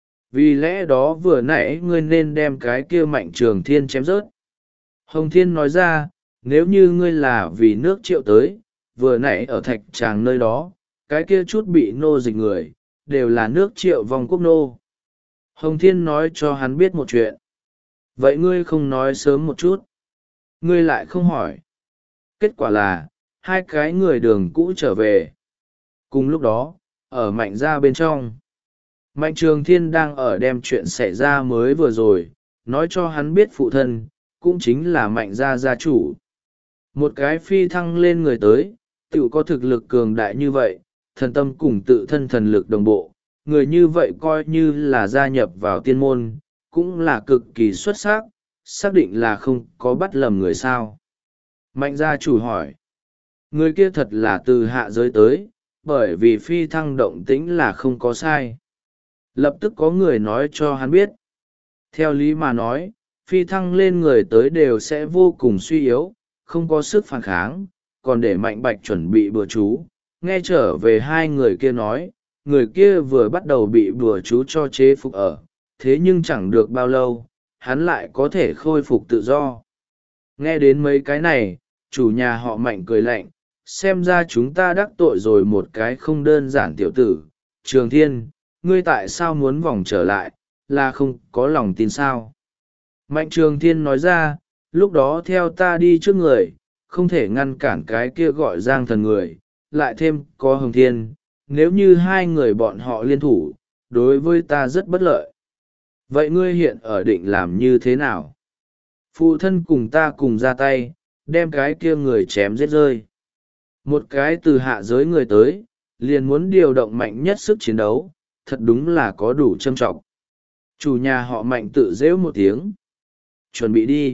Vì lẽ đó vừa nãy ngươi nên đem cái kia Mạnh Trường Thiên chém rớt. Hồng Thiên nói ra, nếu như ngươi là vì nước Triệu tới, vừa nãy ở Thạch Tràng nơi đó, cái kia chút bị nô dịch người, đều là nước Triệu vong quốc nô. Hồng Thiên nói cho hắn biết một chuyện. Vậy ngươi không nói sớm một chút. Ngươi lại không hỏi. Kết quả là, hai cái người đường cũ trở về. Cùng lúc đó, ở Mạnh gia bên trong, Mạnh Trường Thiên đang ở đem chuyện xảy ra mới vừa rồi, nói cho hắn biết phụ thân, cũng chính là Mạnh gia gia chủ. Một cái phi thăng lên người tới, tự có thực lực cường đại như vậy, thần tâm cùng tự thân thần lực đồng bộ, người như vậy coi như là gia nhập vào tiên môn, cũng là cực kỳ xuất sắc, xác định là không có bắt lầm người sao. Mạnh gia chủ hỏi, người kia thật là từ hạ giới tới, bởi vì phi thăng động tĩnh là không có sai. Lập tức có người nói cho hắn biết. Theo lý mà nói, phi thăng lên người tới đều sẽ vô cùng suy yếu, không có sức phản kháng, còn để Mạnh Bạch chuẩn bị bừa chú. Nghe trở về hai người kia nói, người kia vừa bắt đầu bị bừa chú cho chế phục ở, thế nhưng chẳng được bao lâu, hắn lại có thể khôi phục tự do. Nghe đến mấy cái này, chủ nhà họ Mạnh cười lạnh, xem ra chúng ta đắc tội rồi một cái không đơn giản tiểu tử. Trường Thiên, ngươi tại sao muốn vòng trở lại, là không có lòng tin sao? Mạnh Trường Thiên nói ra, lúc đó theo ta đi trước người, không thể ngăn cản cái kia gọi Giang Thần người, lại thêm có Hồng Thiên, nếu như hai người bọn họ liên thủ, đối với ta rất bất lợi. Vậy ngươi hiện ở định làm như thế nào? Phụ thân cùng ta cùng ra tay, đem cái kia người chém giết rơi. Một cái từ hạ giới người tới, liền muốn điều động mạnh nhất sức chiến đấu, thật đúng là có đủ châm trọng. Chủ nhà họ Mạnh tự rêu một tiếng. Chuẩn bị đi.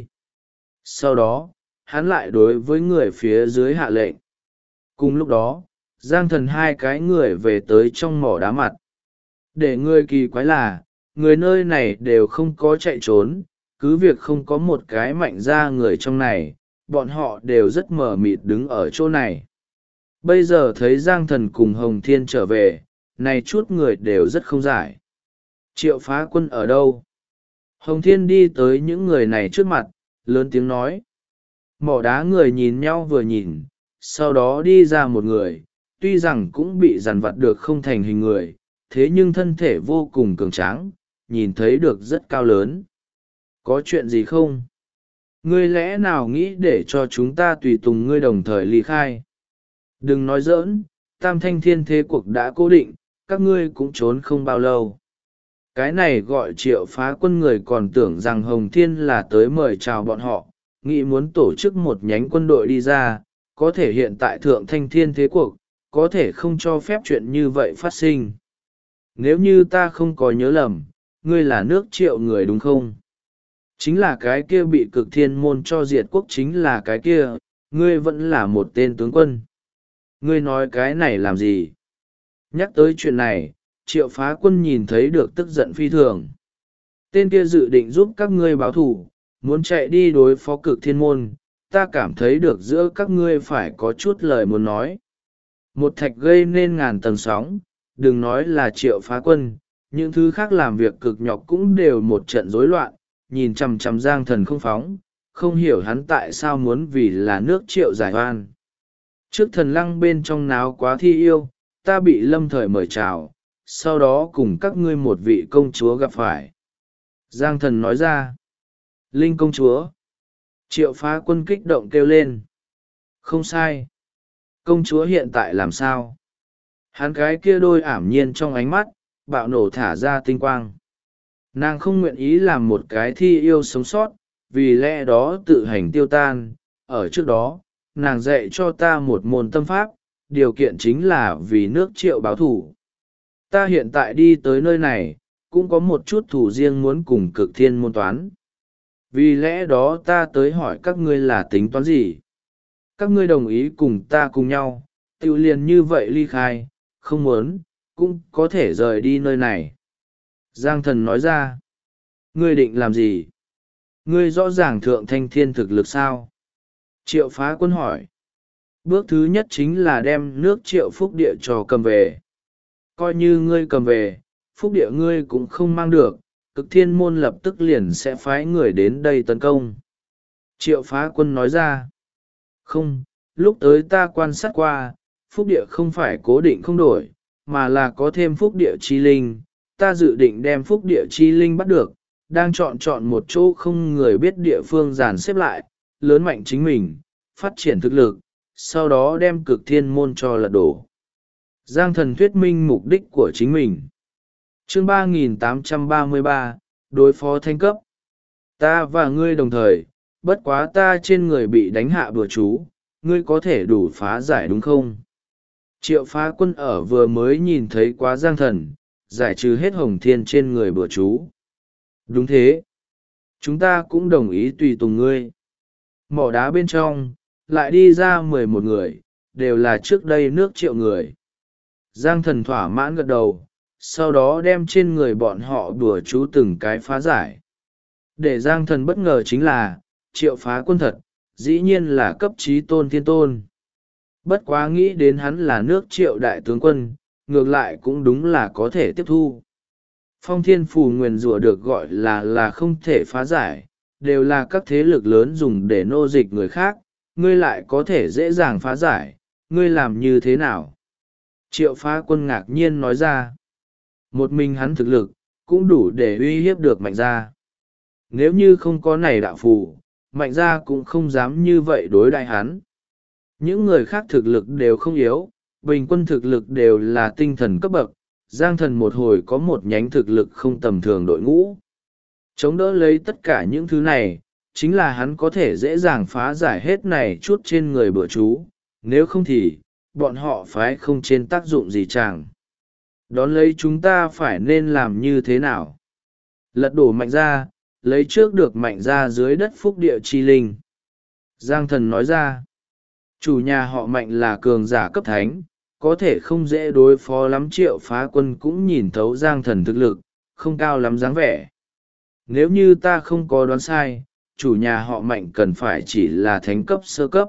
Sau đó, hắn lại đối với người phía dưới hạ lệnh. Cùng lúc đó, Giang Thần hai cái người về tới trong mỏ đá mặt. Để người kỳ quái là, người nơi này đều không có chạy trốn, cứ việc không có một cái Mạnh ra người trong này, bọn họ đều rất mờ mịt đứng ở chỗ này. Bây giờ thấy Giang Thần cùng Hồng Thiên trở về, này chút người đều rất không giải. Triệu Phá Quân ở đâu? Hồng Thiên đi tới những người này trước mặt, lớn tiếng nói. Mỏ đá người nhìn nhau vừa nhìn, sau đó đi ra một người, tuy rằng cũng bị dằn vặt được không thành hình người, thế nhưng thân thể vô cùng cường tráng, nhìn thấy được rất cao lớn. Có chuyện gì không? Ngươi lẽ nào nghĩ để cho chúng ta tùy tùng ngươi đồng thời ly khai? Đừng nói giỡn, Tam Thanh Thiên thế cuộc đã cố định, các ngươi cũng trốn không bao lâu. Cái này gọi Triệu Phá Quân người còn tưởng rằng Hồng Thiên là tới mời chào bọn họ, nghĩ muốn tổ chức một nhánh quân đội đi ra, có thể hiện tại Thượng Thanh Thiên thế cuộc, có thể không cho phép chuyện như vậy phát sinh. Nếu như ta không có nhớ lầm, ngươi là nước Triệu người đúng không? Chính là cái kia bị Cực Thiên môn cho diệt quốc, chính là cái kia, ngươi vẫn là một tên tướng quân. Ngươi nói cái này làm gì? Nhắc tới chuyện này, Triệu Phá Quân nhìn thấy được tức giận phi thường. Tên kia dự định giúp các ngươi báo thù, muốn chạy đi đối phó Cực Thiên môn, ta cảm thấy được giữa các ngươi phải có chút lời muốn nói. Một thạch gây nên ngàn tầng sóng, đừng nói là Triệu Phá Quân, những thứ khác làm việc cực nhọc cũng đều một trận rối loạn, nhìn chằm chằm Giang Thần không phóng, không hiểu hắn tại sao muốn vì là nước Triệu giải oan. Trước Thần Lăng bên trong náo quá thi yêu, ta bị lâm thời mời chào, sau đó cùng các ngươi một vị công chúa gặp phải. Giang Thần nói ra. Linh công chúa. Triệu Phá Quân kích động kêu lên. Không sai. Công chúa hiện tại làm sao? Hắn cái kia đôi ảm nhiên trong ánh mắt, bạo nổ thả ra tinh quang. Nàng không nguyện ý làm một cái thi yêu sống sót, vì lẽ đó tự hành tiêu tan. Ở trước đó, nàng dạy cho ta một môn tâm pháp, điều kiện chính là vì nước Triệu báo thù. Ta hiện tại đi tới nơi này, cũng có một chút thù riêng muốn cùng Cực Thiên môn toán. Vì lẽ đó ta tới hỏi các ngươi là tính toán gì? Các ngươi đồng ý cùng ta cùng nhau, tự liền như vậy ly khai, không muốn, cũng có thể rời đi nơi này. Giang Thần nói ra. Ngươi định làm gì? Ngươi rõ ràng thượng thanh thiên thực lực sao? Triệu Phá Quân hỏi. Bước thứ nhất chính là đem nước Triệu phúc địa cho cầm về. Coi như ngươi cầm về, phúc địa ngươi cũng không mang được, Cực Thiên môn lập tức liền sẽ phái người đến đây tấn công. Triệu Phá Quân nói ra. Không, lúc tới ta quan sát qua, phúc địa không phải cố định không đổi, mà là có thêm phúc địa chi linh. Ta dự định đem phúc địa chi linh bắt được, đang chọn một chỗ không người biết địa phương dàn xếp lại, lớn mạnh chính mình, phát triển thực lực, sau đó đem Cực Thiên môn cho lật đổ. Giang Thần thuyết minh mục đích của chính mình. Chương 3833, đối phó thanh cấp. Ta và ngươi đồng thời, bất quá ta trên người bị đánh hạ bừa chú, ngươi có thể đủ phá giải đúng không? Triệu Phá Quân ở vừa mới nhìn thấy quá Giang Thần, giải trừ hết Hồng Thiên trên người bừa chú. Đúng thế. Chúng ta cũng đồng ý tùy tùng ngươi. Mỏ đá bên trong, lại đi ra 11 người, đều là trước đây nước Triệu người. Giang Thần thỏa mãn gật đầu, sau đó đem trên người bọn họ đùa chú từng cái phá giải. Để Giang Thần bất ngờ chính là, Triệu Phá Quân thật, dĩ nhiên là cấp chí tôn thiên tôn. Bất quá nghĩ đến hắn là nước Triệu đại tướng quân, ngược lại cũng đúng là có thể tiếp thu. Phong thiên phù nguyền rủa được gọi là không thể phá giải, đều là các thế lực lớn dùng để nô dịch người khác, ngươi lại có thể dễ dàng phá giải, ngươi làm như thế nào? Triệu Phá Quân ngạc nhiên nói ra. Một mình hắn thực lực, cũng đủ để uy hiếp được Mạnh Gia. Nếu như không có này đạo phù, Mạnh Gia cũng không dám như vậy đối đại hắn. Những người khác thực lực đều không yếu, bình quân thực lực đều là tinh thần cấp bậc, Giang Thần một hồi có một nhánh thực lực không tầm thường đội ngũ. Chống đỡ lấy tất cả những thứ này, chính là hắn có thể dễ dàng phá giải hết này chút trên người bữa chú, nếu không thì, bọn họ phải không trên tác dụng gì chẳng. Đón lấy chúng ta phải nên làm như thế nào? Lật đổ Mạnh Gia, lấy trước được Mạnh Gia dưới đất phúc địa chi linh. Giang Thần nói ra, chủ nhà họ Mạnh là cường giả cấp thánh, có thể không dễ đối phó lắm. Triệu Phá Quân cũng nhìn thấu Giang Thần thực lực, không cao lắm dáng vẻ. Nếu như ta không có đoán sai, chủ nhà họ Mạnh cần phải chỉ là thánh cấp sơ cấp.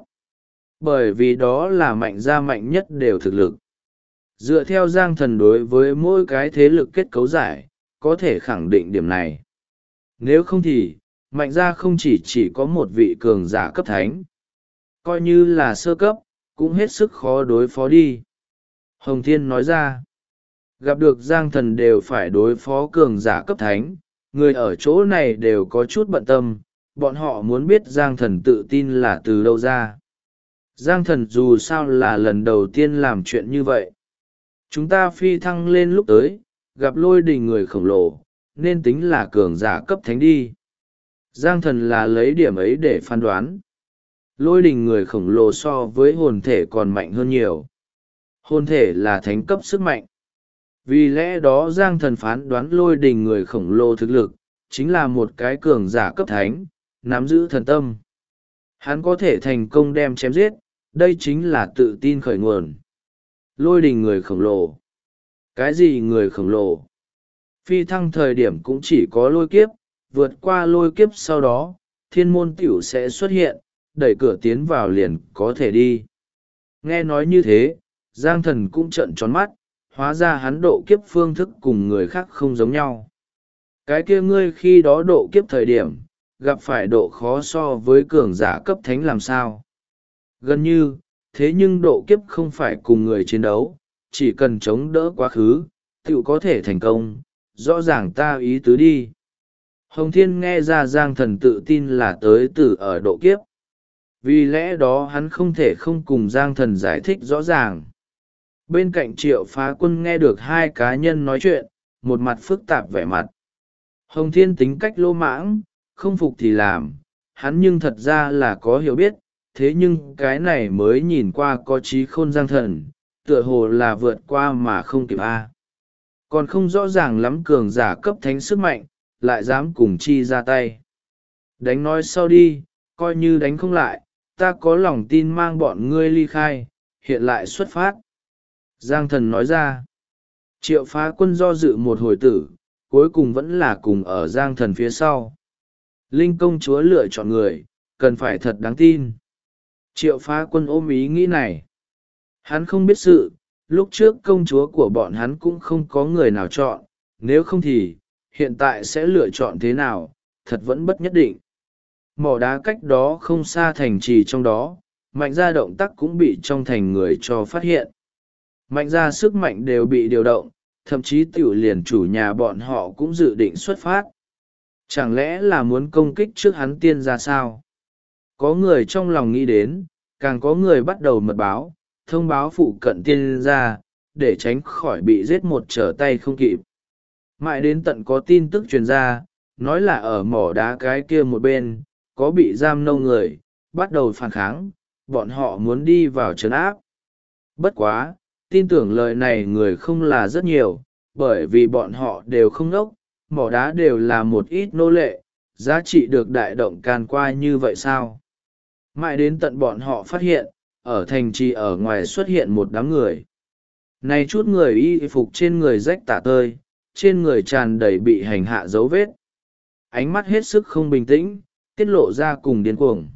Bởi vì đó là Mạnh Gia mạnh nhất đều thực lực. Dựa theo Giang Thần đối với mỗi cái thế lực kết cấu giải, có thể khẳng định điểm này. Nếu không thì, Mạnh Gia không chỉ có một vị cường giả cấp thánh. Coi như là sơ cấp, cũng hết sức khó đối phó đi. Hồng Thiên nói ra, gặp được Giang Thần đều phải đối phó cường giả cấp thánh, người ở chỗ này đều có chút bận tâm, bọn họ muốn biết Giang Thần tự tin là từ đâu ra. Giang Thần dù sao là lần đầu tiên làm chuyện như vậy. Chúng ta phi thăng lên lúc tới, gặp Lôi Đình người khổng lồ, nên tính là cường giả cấp thánh đi. Giang Thần là lấy điểm ấy để phán đoán. Lôi Đình người khổng lồ so với hồn thể còn mạnh hơn nhiều. Hồn thể là thánh cấp sức mạnh. Vì lẽ đó Giang Thần phán đoán Lôi Đình người khổng lồ thực lực, chính là một cái cường giả cấp thánh, nắm giữ thần tâm. Hắn có thể thành công đem chém giết, đây chính là tự tin khởi nguồn. Lôi Đình người khổng lồ. Cái gì người khổng lồ? Phi thăng thời điểm cũng chỉ có lôi kiếp, vượt qua lôi kiếp sau đó, thiên môn tiểu sẽ xuất hiện, đẩy cửa tiến vào liền có thể đi. Nghe nói như thế, Giang Thần cũng trợn tròn mắt, hóa ra hắn độ kiếp phương thức cùng người khác không giống nhau. Cái kia ngươi khi đó độ kiếp thời điểm, gặp phải độ khó so với cường giả cấp thánh làm sao? Gần như, thế nhưng độ kiếp không phải cùng người chiến đấu, chỉ cần chống đỡ quá khứ, tự có thể thành công, rõ ràng ta ý tứ đi. Hồng Thiên nghe ra Giang Thần tự tin là tới từ ở độ kiếp. Vì lẽ đó hắn không thể không cùng Giang Thần giải thích rõ ràng. Bên cạnh Triệu Phá Quân nghe được hai cá nhân nói chuyện, một mặt phức tạp vẻ mặt. Hồng Thiên tính cách lỗ mãng, không phục thì làm, hắn nhưng thật ra là có hiểu biết, thế nhưng cái này mới nhìn qua có trí khôn Giang Thần, tựa hồ là vượt qua mà không kịp a. Còn không rõ ràng lắm cường giả cấp thánh sức mạnh, lại dám cùng chi ra tay. Đánh nói sau đi, coi như đánh không lại, ta có lòng tin mang bọn ngươi ly khai, hiện lại xuất phát. Giang Thần nói ra. Triệu Phá Quân do dự một hồi tử, cuối cùng vẫn là cùng ở Giang Thần phía sau. Linh công chúa lựa chọn người, cần phải thật đáng tin. Triệu Phá Quân ôm ý nghĩ này. Hắn không biết sự, lúc trước công chúa của bọn hắn cũng không có người nào chọn, nếu không thì, hiện tại sẽ lựa chọn thế nào, thật vẫn bất nhất định. Mỏ đá cách đó không xa thành trì trong đó, Mạnh Gia động tác cũng bị trong thành người cho phát hiện. Mạnh Gia sức mạnh đều bị điều động, thậm chí tiểu liền chủ nhà bọn họ cũng dự định xuất phát. Chẳng lẽ là muốn công kích trước hắn tiên ra sao? Có người trong lòng nghĩ đến, càng có người bắt đầu mật báo, thông báo phụ cận tiên ra, để tránh khỏi bị giết một trở tay không kịp. Mãi đến tận có tin tức truyền ra, nói là ở mỏ đá cái kia một bên, có bị giam nâu người, bắt đầu phản kháng, bọn họ muốn đi vào trấn áp. Bất quá, tin tưởng lời này người không là rất nhiều, bởi vì bọn họ đều không ngốc, mỏ đá đều là một ít nô lệ, giá trị được đại động can qua như vậy sao? Mãi đến tận bọn họ phát hiện, ở thành trì ở ngoài xuất hiện một đám người. Này chút người y phục trên người rách tả tơi, trên người tràn đầy bị hành hạ dấu vết. Ánh mắt hết sức không bình tĩnh, tiết lộ ra cùng điên cuồng.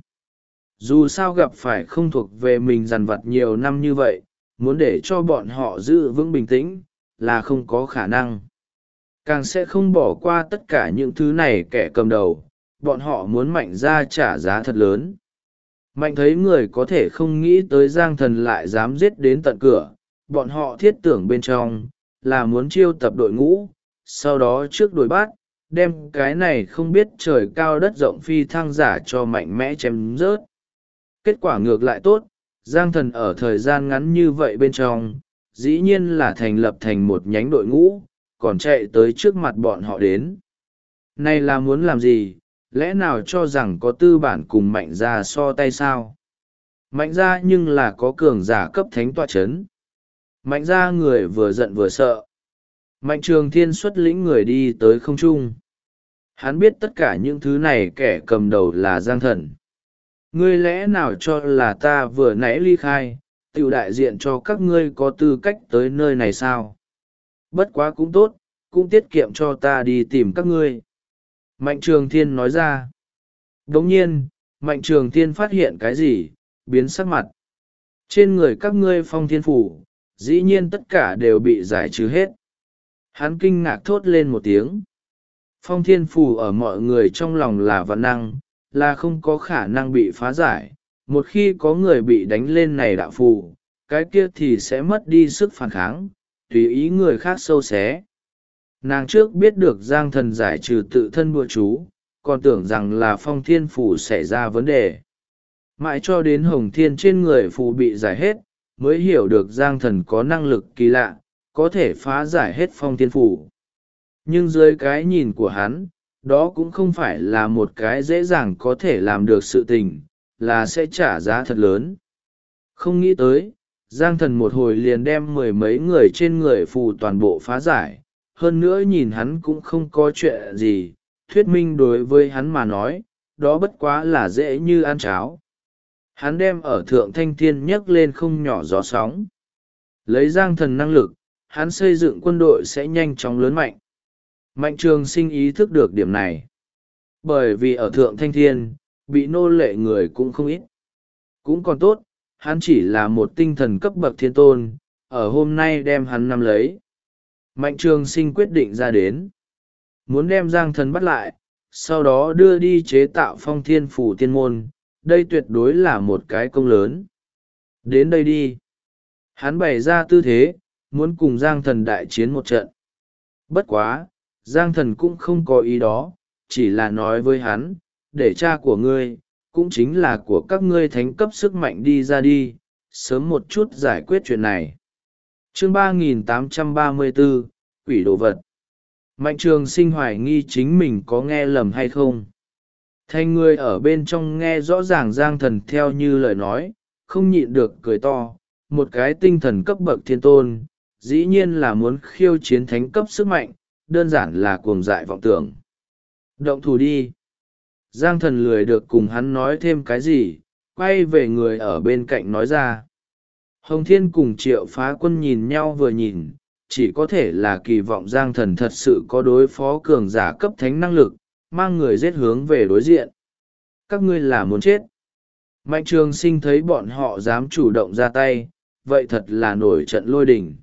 Dù sao gặp phải không thuộc về mình dằn vặt nhiều năm như vậy, muốn để cho bọn họ giữ vững bình tĩnh, là không có khả năng. Càng sẽ không bỏ qua tất cả những thứ này kẻ cầm đầu, bọn họ muốn Mạnh ra trả giá thật lớn. Mạnh thấy người có thể không nghĩ tới Giang Thần lại dám giết đến tận cửa, bọn họ thiết tưởng bên trong, là muốn chiêu tập đội ngũ, sau đó trước đuổi bắt, đem cái này không biết trời cao đất rộng phi thăng giả cho mạnh mẽ chém rớt. Kết quả ngược lại tốt, Giang Thần ở thời gian ngắn như vậy bên trong, dĩ nhiên là thành lập thành một nhánh đội ngũ, còn chạy tới trước mặt bọn họ đến. Này là muốn làm gì, lẽ nào cho rằng có tư bản cùng Mạnh gia so tay sao? Mạnh gia nhưng là có cường giả cấp thánh tọa chấn. Mạnh gia người vừa giận vừa sợ. Mạnh Trường Thiên xuất lĩnh người đi tới không trung. Hắn biết tất cả những thứ này kẻ cầm đầu là Giang Thần. Ngươi lẽ nào cho là ta vừa nãy ly khai, tiểu đại diện cho các ngươi có tư cách tới nơi này sao? Bất quá cũng tốt, cũng tiết kiệm cho ta đi tìm các ngươi. Mạnh Trường Thiên nói ra. Đồng nhiên, Mạnh Trường Thiên phát hiện cái gì, biến sắc mặt. Trên người các ngươi phong thiên phủ, dĩ nhiên tất cả đều bị giải trừ hết. Hắn kinh ngạc thốt lên một tiếng. Phong thiên phủ ở mọi người trong lòng là vạn năng, là không có khả năng bị phá giải. Một khi có người bị đánh lên này đạo phù, cái kia thì sẽ mất đi sức phản kháng, tùy ý người khác sâu xé. Nàng trước biết được Giang Thần giải trừ tự thân bùa chú, còn tưởng rằng là phong thiên phủ xảy ra vấn đề. Mãi cho đến hồng thiên trên người phù bị giải hết, mới hiểu được Giang Thần có năng lực kỳ lạ, có thể phá giải hết phong thiên phủ. Nhưng dưới cái nhìn của hắn, đó cũng không phải là một cái dễ dàng có thể làm được sự tình, là sẽ trả giá thật lớn. Không nghĩ tới, Giang Thần một hồi liền đem mười mấy người trên người phù toàn bộ phá giải, hơn nữa nhìn hắn cũng không có chuyện gì, thuyết minh đối với hắn mà nói, đó bất quá là dễ như ăn cháo. Hắn đem ở Thượng Thanh Thiên nhấc lên không nhỏ gió sóng. Lấy Giang Thần năng lực, hắn xây dựng quân đội sẽ nhanh chóng lớn mạnh. Mạnh Trường Sinh ý thức được điểm này. Bởi vì ở Thượng Thanh Thiên, bị nô lệ người cũng không ít. Cũng còn tốt, hắn chỉ là một tinh thần cấp bậc thiên tôn, ở hôm nay đem hắn nắm lấy. Mạnh Trường Sinh quyết định ra đến. Muốn đem Giang Thần bắt lại, sau đó đưa đi chế tạo phong thiên phủ tiên môn, đây tuyệt đối là một cái công lớn. Đến đây đi. Hắn bày ra tư thế, muốn cùng Giang Thần đại chiến một trận. Bất quá, Giang Thần cũng không có ý đó, chỉ là nói với hắn, để cha của ngươi, cũng chính là của các ngươi thánh cấp sức mạnh đi ra đi, sớm một chút giải quyết chuyện này. Chương 3834, Quỷ đồ vật. Mạnh Trường Sinh hoài nghi chính mình có nghe lầm hay không. Thành người ở bên trong nghe rõ ràng Giang Thần theo như lời nói, không nhịn được cười to, một cái tinh thần cấp bậc thiên tôn, dĩ nhiên là muốn khiêu chiến thánh cấp sức mạnh, đơn giản là cuồng dại vọng tưởng. Động thủ đi. Giang Thần lười được cùng hắn nói thêm cái gì, quay về người ở bên cạnh nói ra. Hồng Thiên cùng Triệu Phá Quân nhìn nhau vừa nhìn, chỉ có thể là kỳ vọng Giang Thần thật sự có đối phó cường giả cấp thánh năng lực, mang người giết hướng về đối diện. Các ngươi là muốn chết. Mạnh Trường Sinh thấy bọn họ dám chủ động ra tay, vậy thật là nổi trận lôi đình.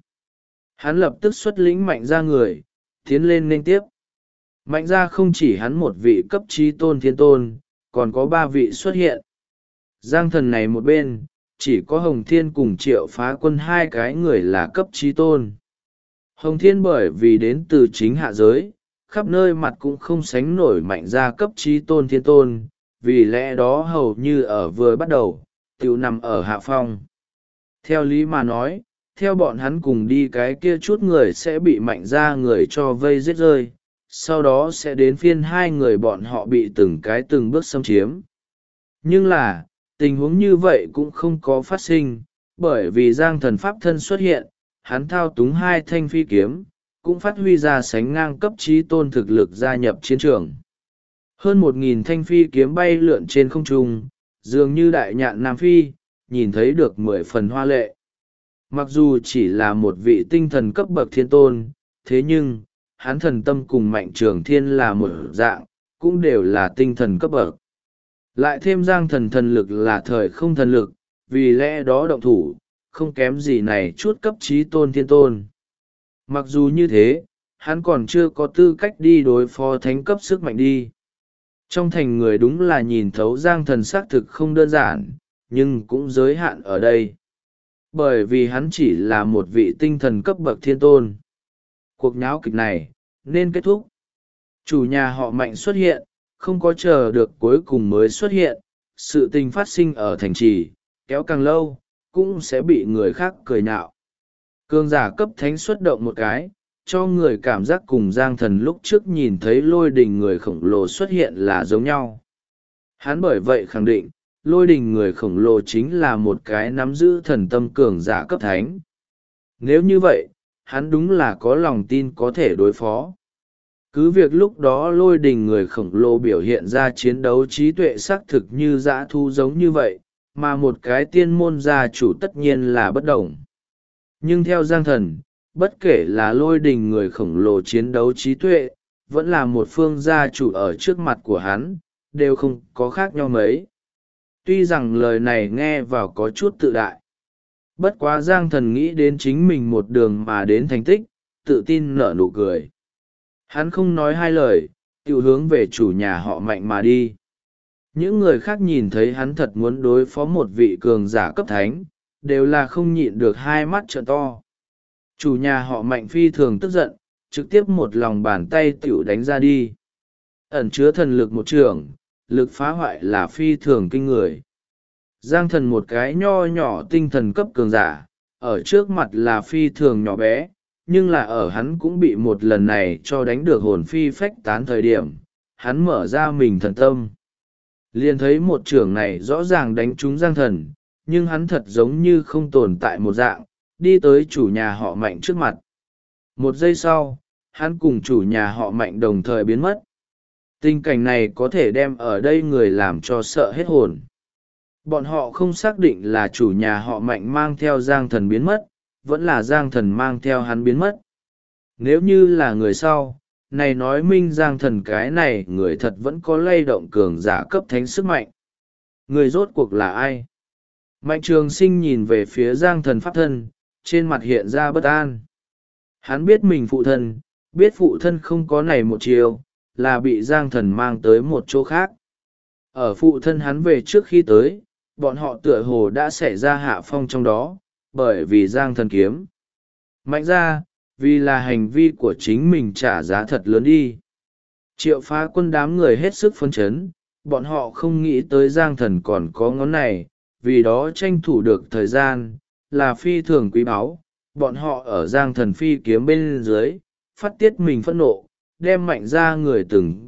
Hắn lập tức xuất lĩnh Mạnh ra người, tiến lên nên tiếp. Mạnh ra không chỉ hắn một vị cấp trí tôn thiên tôn, còn có ba vị xuất hiện. Giang Thần này một bên, chỉ có Hồng Thiên cùng Triệu Phá Quân hai cái người là cấp trí tôn. Hồng Thiên bởi vì đến từ chính hạ giới, khắp nơi mặt cũng không sánh nổi Mạnh ra cấp trí tôn thiên tôn, vì lẽ đó hầu như ở vừa bắt đầu, tiểu nằm ở hạ phong. Theo lý mà nói, theo bọn hắn cùng đi cái kia chút người sẽ bị Mạnh ra người cho vây giết rơi, sau đó sẽ đến phiên hai người bọn họ bị từng bước xâm chiếm. Nhưng là, tình huống như vậy cũng không có phát sinh, bởi vì Giang Thần pháp thân xuất hiện, hắn thao túng hai thanh phi kiếm, cũng phát huy ra sánh ngang cấp trí tôn thực lực gia nhập chiến trường. Hơn 1.000 thanh phi kiếm bay lượn trên không trung, dường như đại nhạn Nam Phi, nhìn thấy được 10 phần hoa lệ. Mặc dù chỉ là một vị tinh thần cấp bậc thiên tôn, thế nhưng, hắn thần tâm cùng Mạnh Trường Thiên là một dạng, cũng đều là tinh thần cấp bậc. Lại thêm Giang Thần thần lực là thời không thần lực, vì lẽ đó động thủ, không kém gì này chút cấp trí tôn thiên tôn. Mặc dù như thế, hắn còn chưa có tư cách đi đối phó thánh cấp sức mạnh đi. Trong thành người đúng là nhìn thấu Giang Thần xác thực không đơn giản, nhưng cũng giới hạn ở đây. Bởi vì hắn chỉ là một vị tinh thần cấp bậc thiên tôn. Cuộc nháo kịch này, nên kết thúc. Chủ nhà họ Mạnh xuất hiện, không có chờ được cuối cùng mới xuất hiện, sự tình phát sinh ở thành trì, kéo càng lâu, cũng sẽ bị người khác cười nhạo. Cường giả cấp thánh xuất động một cái, cho người cảm giác cùng Giang Thần lúc trước nhìn thấy lôi đình người khổng lồ xuất hiện là giống nhau. Hắn bởi vậy khẳng định, lôi đình người khổng lồ chính là một cái nắm giữ thần tâm cường giả cấp thánh. Nếu như vậy, hắn đúng là có lòng tin có thể đối phó. Cứ việc lúc đó lôi đình người khổng lồ biểu hiện ra chiến đấu trí tuệ xác thực như dã thu giống như vậy, mà một cái tiên môn gia chủ tất nhiên là bất đồng. Nhưng theo Giang Thần, bất kể là lôi đình người khổng lồ chiến đấu trí tuệ, vẫn là một phương gia chủ ở trước mặt của hắn, đều không có khác nhau mấy. Tuy rằng lời này nghe vào có chút tự đại. Bất quá Giang Thần nghĩ đến chính mình một đường mà đến thành tích, tự tin nở nụ cười. Hắn không nói hai lời, tự hướng về chủ nhà họ Mạnh mà đi. Những người khác nhìn thấy hắn thật muốn đối phó một vị cường giả cấp thánh, đều là không nhịn được hai mắt trợn to. Chủ nhà họ Mạnh phi thường tức giận, trực tiếp một lòng bàn tay tiểu đánh ra đi. Ẩn chứa thần lực một trường, lực phá hoại là phi thường kinh người. Giang Thần một cái nho nhỏ tinh thần cấp cường giả, ở trước mặt là phi thường nhỏ bé, nhưng là ở hắn cũng bị một lần này cho đánh được hồn phi phách tán thời điểm, hắn mở ra mình thần tâm. Liền thấy một trưởng này rõ ràng đánh trúng Giang Thần, nhưng hắn thật giống như không tồn tại một dạng, đi tới chủ nhà họ Mạnh trước mặt. Một giây sau, hắn cùng chủ nhà họ Mạnh đồng thời biến mất. Tình cảnh này có thể đem ở đây người làm cho sợ hết hồn. Bọn họ không xác định là chủ nhà họ Mạnh mang theo Giang Thần biến mất, vẫn là Giang Thần mang theo hắn biến mất. Nếu như là người sau, này nói minh Giang Thần cái này người thật vẫn có lay động cường giả cấp thánh sức mạnh. Người rốt cuộc là ai? Mạnh Trường Sinh nhìn về phía Giang Thần pháp thân, trên mặt hiện ra bất an. Hắn biết mình phụ thân, biết phụ thân không có này một chiều, là bị Giang Thần mang tới một chỗ khác. Ở phụ thân hắn về trước khi tới, bọn họ tựa hồ đã xảy ra hạ phong trong đó, bởi vì Giang Thần kiếm. Mạnh ra, vì là hành vi của chính mình trả giá thật lớn đi. Triệu Phá Quân đám người hết sức phấn chấn, bọn họ không nghĩ tới Giang Thần còn có ngón này, vì đó tranh thủ được thời gian, là phi thường quý báu. Bọn họ ở Giang Thần phi kiếm bên dưới, phát tiết mình phẫn nộ, đem mạnh ra người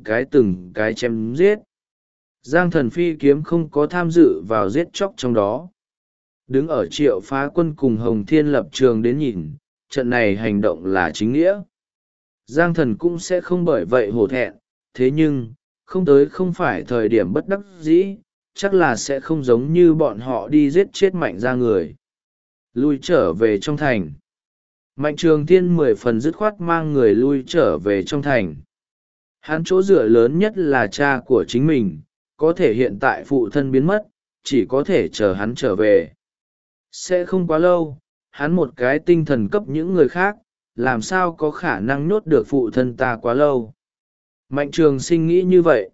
từng cái chém giết. Giang Thần phi kiếm không có tham dự vào giết chóc trong đó. Đứng ở Triệu Phá Quân cùng Hồng Thiên lập trường đến nhìn, trận này hành động là chính nghĩa. Giang Thần cũng sẽ không bởi vậy hổ thẹn, thế nhưng, không tới không phải thời điểm bất đắc dĩ, chắc là sẽ không giống như bọn họ đi giết chết mạnh ra người. Lui trở về trong thành. Mạnh Trường Thiên 10 phần dứt khoát mang người lui trở về trong thành. Hắn chỗ dựa lớn nhất là cha của chính mình, có thể hiện tại phụ thân biến mất, chỉ có thể chờ hắn trở về. Sẽ không quá lâu, hắn một cái tinh thần cấp những người khác, làm sao có khả năng nhốt được phụ thân ta quá lâu. Mạnh Trường Sinh nghĩ như vậy.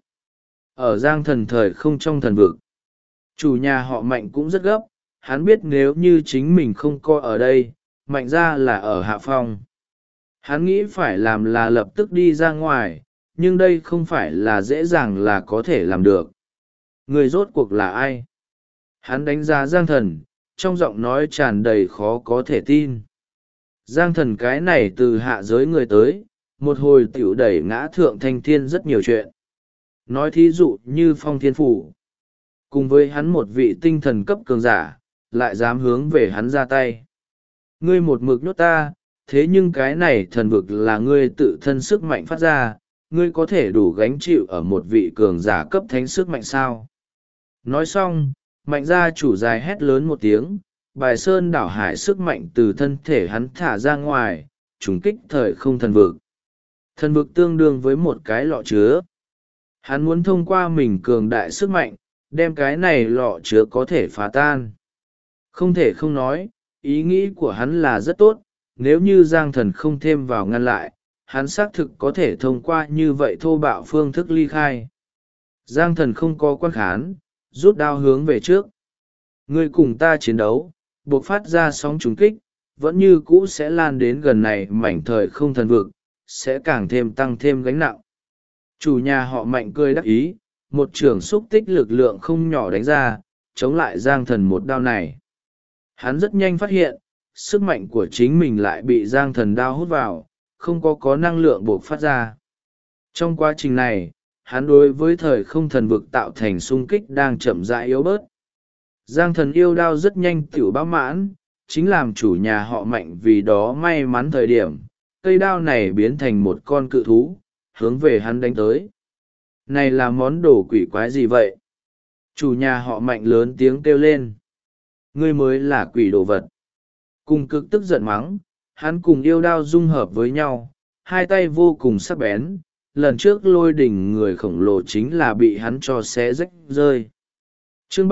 Ở Giang Thần thời không trong thần vực, chủ nhà họ Mạnh cũng rất gấp, hắn biết nếu như chính mình không coi ở đây, Mạnh ra là ở hạ phong. Hắn nghĩ phải làm là lập tức đi ra ngoài, nhưng đây không phải là dễ dàng là có thể làm được. Người rốt cuộc là ai? Hắn đánh giá Giang Thần, trong giọng nói tràn đầy khó có thể tin. Giang Thần cái này từ hạ giới người tới, một hồi tiểu đẩy ngã thượng thanh thiên rất nhiều chuyện. Nói thí dụ như Phong Thiên Phủ. Cùng với hắn một vị tinh thần cấp cường giả, lại dám hướng về hắn ra tay. Ngươi một mực nhốt ta, thế nhưng cái này thần vực là ngươi tự thân sức mạnh phát ra, ngươi có thể đủ gánh chịu ở một vị cường giả cấp thánh sức mạnh sao? Nói xong, Mạnh gia chủ dài hét lớn một tiếng, bài sơn đảo hải sức mạnh từ thân thể hắn thả ra ngoài, trùng kích thời không thần vực. Thần vực tương đương với một cái lọ chứa. Hắn muốn thông qua mình cường đại sức mạnh, đem cái này lọ chứa có thể phá tan. Không thể không nói, ý nghĩ của hắn là rất tốt, nếu như Giang Thần không thêm vào ngăn lại, hắn xác thực có thể thông qua như vậy thô bạo phương thức ly khai. Giang Thần không có quan khán, rút đao hướng về trước. Ngươi cùng ta chiến đấu, buộc phát ra sóng trùng kích, vẫn như cũ sẽ lan đến gần này mảnh thời không thần vực, sẽ càng thêm tăng thêm gánh nặng. Chủ nhà họ Mạnh cười đắc ý, một trường xúc tích lực lượng không nhỏ đánh ra, chống lại Giang Thần một đao này. Hắn rất nhanh phát hiện, sức mạnh của chính mình lại bị Giang Thần đao hút vào, không có năng lượng buộc phát ra. Trong quá trình này, hắn đối với thời không thần vực tạo thành xung kích đang chậm rãi yếu bớt. Giang Thần yêu đao rất nhanh tiểu bão mãn, chính làm chủ nhà họ Mạnh vì đó may mắn thời điểm, cây đao này biến thành một con cự thú, hướng về hắn đánh tới. Này là món đồ quỷ quái gì vậy? Chủ nhà họ Mạnh lớn tiếng kêu lên. Ngươi mới là quỷ đồ vật. Cùng cực tức giận mắng, hắn cùng yêu đao dung hợp với nhau, hai tay vô cùng sắc bén. Lần trước lôi đỉnh người khổng lồ chính là bị hắn cho xé rách rơi. Chương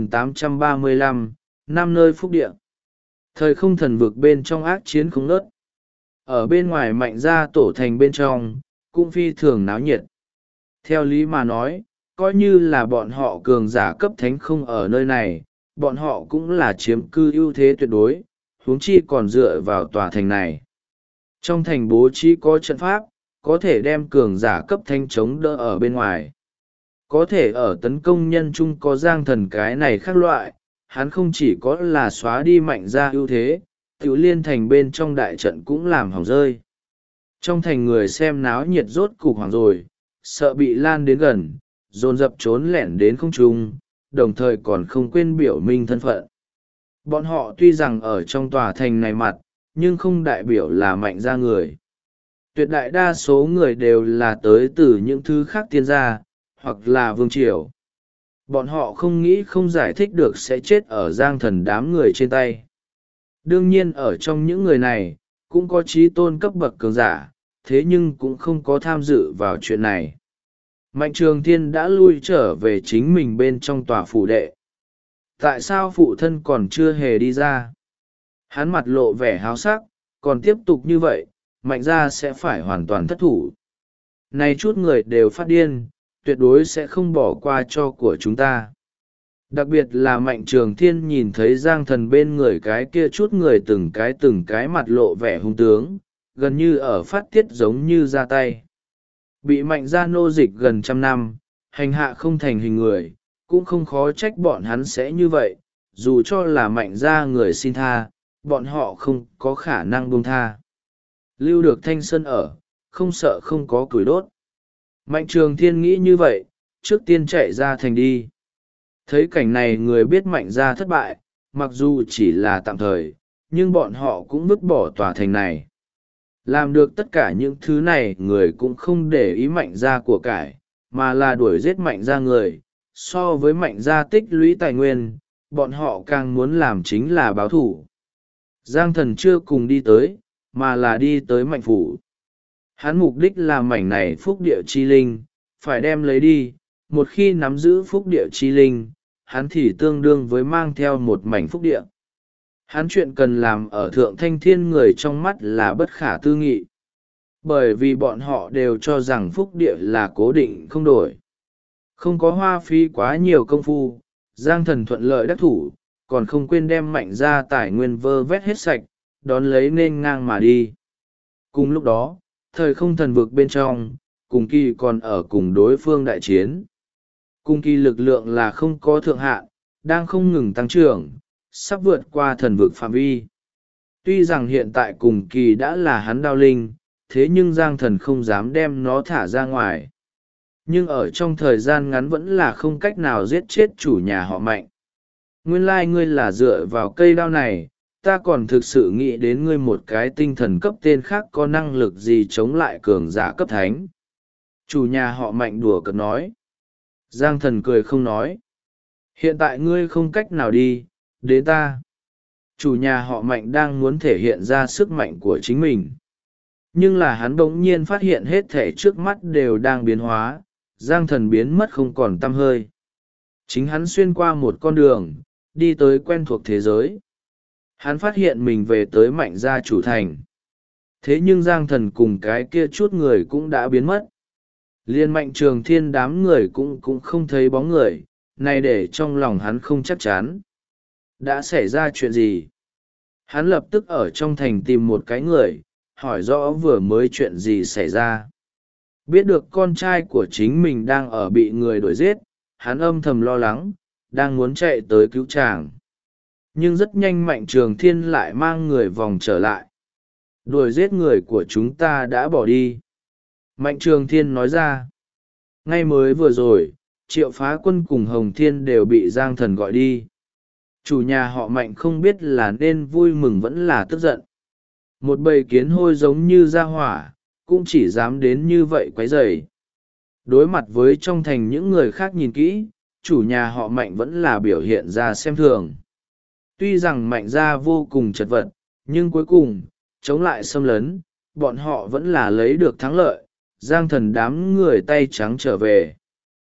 3835, năm nơi phúc địa. Thời không thần vực bên trong ác chiến không nớt. Ở bên ngoài Mạnh gia tổ thành bên trong, cũng phi thường náo nhiệt. Theo lý mà nói, coi như là bọn họ cường giả cấp thánh không ở nơi này, bọn họ cũng là chiếm cư ưu thế tuyệt đối, huống chi còn dựa vào tòa thành này. Trong thành bố trí có trận pháp, có thể đem cường giả cấp thánh chống đỡ ở bên ngoài. Có thể ở tấn công nhân chung có Giang Thần cái này khác loại, hắn không chỉ có là xóa đi Mạnh gia ưu thế, tiểu liên thành bên trong đại trận cũng làm hỏng rơi. Trong thành người xem náo nhiệt rốt cục hoảng rồi, sợ bị lan đến gần, dồn dập trốn lẻn đến không trung, đồng thời còn không quên biểu minh thân phận. Bọn họ tuy rằng ở trong tòa thành này mặt, nhưng không đại biểu là Mạnh gia người. Tuyệt đại đa số người đều là tới từ những thứ khác tiên gia, hoặc là vương triều. Bọn họ không nghĩ không giải thích được sẽ chết ở Giang Thần đám người trên tay. Đương nhiên ở trong những người này, cũng có trí tôn cấp bậc cường giả, thế nhưng cũng không có tham dự vào chuyện này. Mạnh Trường Thiên đã lui trở về chính mình bên trong tòa phủ đệ. Tại sao phụ thân còn chưa hề đi ra? Hắn mặt lộ vẻ háo sắc, còn tiếp tục như vậy, Mạnh gia sẽ phải hoàn toàn thất thủ. Này chút người đều phát điên, tuyệt đối sẽ không bỏ qua cho của chúng ta. Đặc biệt là Mạnh Trường Thiên nhìn thấy Giang Thần bên người cái kia chút người từng cái mặt lộ vẻ hung tướng, gần như ở phát tiết giống như ra tay. Bị Mạnh gia nô dịch gần 100 năm, hành hạ không thành hình người, cũng không khó trách bọn hắn sẽ như vậy, dù cho là Mạnh gia người xin tha, bọn họ không có khả năng buông tha. Lưu được Thanh Sơn ở, không sợ không có củi đốt. Mạnh Trường Thiên nghĩ như vậy, trước tiên chạy ra thành đi. Thấy cảnh này người biết Mạnh gia thất bại, mặc dù chỉ là tạm thời, nhưng bọn họ cũng vứt bỏ tòa thành này. Làm được tất cả những thứ này người cũng không để ý Mạnh gia của cải, mà là đuổi giết Mạnh gia người. So với Mạnh gia tích lũy tài nguyên, bọn họ càng muốn làm chính là báo thù. Giang Thần chưa cùng đi tới, mà là đi tới Mạnh phủ. Hắn mục đích là mảnh này phúc địa chi linh, phải đem lấy đi. Một khi nắm giữ phúc địa chi linh, hắn thì tương đương với mang theo một mảnh phúc địa. Hắn chuyện cần làm ở Thượng Thanh Thiên người trong mắt là bất khả tư nghị. Bởi vì bọn họ đều cho rằng phúc địa là cố định không đổi. Không có hoa phí quá nhiều công phu, Giang Thần thuận lợi đắc thủ, còn không quên đem Mạnh gia tài nguyên vơ vét hết sạch, đón lấy nên ngang mà đi. Cùng lúc đó, thời không thần vực bên trong, cùng kỳ còn ở cùng đối phương đại chiến. Cùng kỳ lực lượng là không có thượng hạn, đang không ngừng tăng trưởng, sắp vượt qua thần vực phạm vi. Tuy rằng hiện tại cùng kỳ đã là hắn đao linh, thế nhưng Giang Thần không dám đem nó thả ra ngoài. Nhưng ở trong thời gian ngắn vẫn là không cách nào giết chết chủ nhà họ Mạnh. Nguyên lai ngươi là dựa vào cây đao này, ta còn thực sự nghĩ đến ngươi một cái tinh thần cấp tên khác có năng lực gì chống lại cường giả cấp thánh. Chủ nhà họ Mạnh đùa cợt nói. Giang Thần cười không nói. Hiện tại ngươi không cách nào đi, đến ta. Chủ nhà họ Mạnh đang muốn thể hiện ra sức mạnh của chính mình. Nhưng là hắn bỗng nhiên phát hiện hết thể trước mắt đều đang biến hóa, Giang Thần biến mất không còn tăm hơi. Chính hắn xuyên qua một con đường, đi tới quen thuộc thế giới. Hắn phát hiện mình về tới Mạnh gia chủ thành. Thế nhưng Giang Thần cùng cái kia chút người cũng đã biến mất. Liên Mạnh Trường Thiên đám người cũng không thấy bóng người, này để trong lòng hắn không chắc chắn. Đã xảy ra chuyện gì? Hắn lập tức ở trong thành tìm một cái người, hỏi rõ vừa mới chuyện gì xảy ra. Biết được con trai của chính mình đang ở bị người đuổi giết, hắn âm thầm lo lắng, đang muốn chạy tới cứu chàng. Nhưng rất nhanh Mạnh Trường Thiên lại mang người vòng trở lại. Đuổi giết người của chúng ta đã bỏ đi. Mạnh Trường Thiên nói ra. Ngay mới vừa rồi, Triệu Phá Quân cùng Hồng Thiên đều bị Giang Thần gọi đi. Chủ nhà họ Mạnh không biết là nên vui mừng vẫn là tức giận. Một bầy kiến hôi giống như ra hỏa, cũng chỉ dám đến như vậy quấy rầy. Đối mặt với trong thành những người khác nhìn kỹ, chủ nhà họ Mạnh vẫn là biểu hiện ra xem thường. Tuy rằng Mạnh gia vô cùng chật vật, nhưng cuối cùng, chống lại xâm lấn, bọn họ vẫn là lấy được thắng lợi, Giang Thần đám người tay trắng trở về.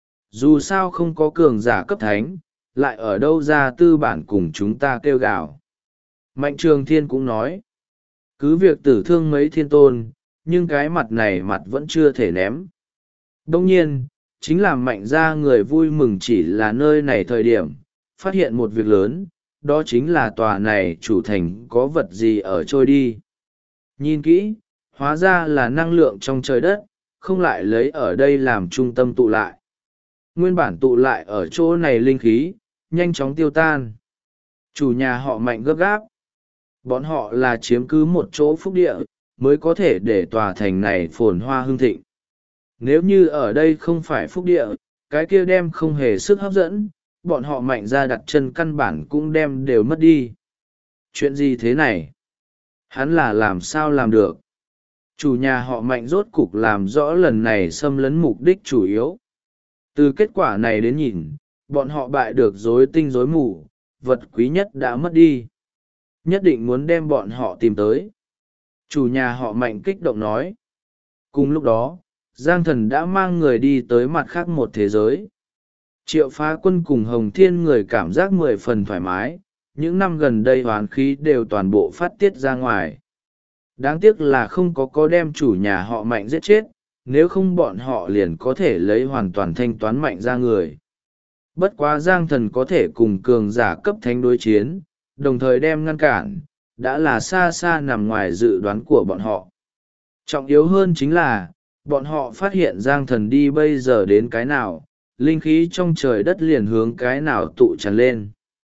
Dù sao không có cường giả cấp thánh, lại ở đâu ra tư bản cùng chúng ta kêu gào. Mạnh Trường Thiên cũng nói, cứ việc tử thương mấy thiên tôn, nhưng cái mặt này mặt vẫn chưa thể ném. Đông nhiên, chính là Mạnh gia người vui mừng chỉ là nơi này thời điểm, phát hiện một việc lớn, đó chính là tòa này chủ thành có vật gì ở trôi đi. Nhìn kỹ, hóa ra là năng lượng trong trời đất, không lại lấy ở đây làm trung tâm tụ lại. Nguyên bản tụ lại ở chỗ này linh khí, nhanh chóng tiêu tan. Chủ nhà họ Mạnh gấp gáp. Bọn họ là chiếm cứ một chỗ phúc địa, mới có thể để tòa thành này phồn hoa hưng thịnh. Nếu như ở đây không phải phúc địa, cái kia đem không hề sức hấp dẫn, bọn họ Mạnh ra đặt chân căn bản cũng đem đều mất đi. Chuyện gì thế này? Hắn là làm sao làm được? Chủ nhà họ Mạnh rốt cục làm rõ lần này xâm lấn mục đích chủ yếu. Từ kết quả này đến nhìn, bọn họ bại được rối tinh rối mù, vật quý nhất đã mất đi. Nhất định muốn đem bọn họ tìm tới. Chủ nhà họ Mạnh kích động nói. Cùng lúc đó, Giang Thần đã mang người đi tới mặt khác một thế giới. Triệu Phá Quân cùng Hồng Thiên người cảm giác 10 phần thoải mái, những năm gần đây hoán khí đều toàn bộ phát tiết ra ngoài. Đáng tiếc là không có đem chủ nhà họ Mạnh giết chết, nếu không bọn họ liền có thể lấy hoàn toàn thanh toán Mạnh ra người. Bất quá Giang Thần có thể cùng cường giả cấp thánh đối chiến, đồng thời đem ngăn cản, đã là xa xa nằm ngoài dự đoán của bọn họ. Trọng yếu hơn chính là, bọn họ phát hiện Giang Thần đi bây giờ đến cái nào, linh khí trong trời đất liền hướng cái nào tụ tràn lên.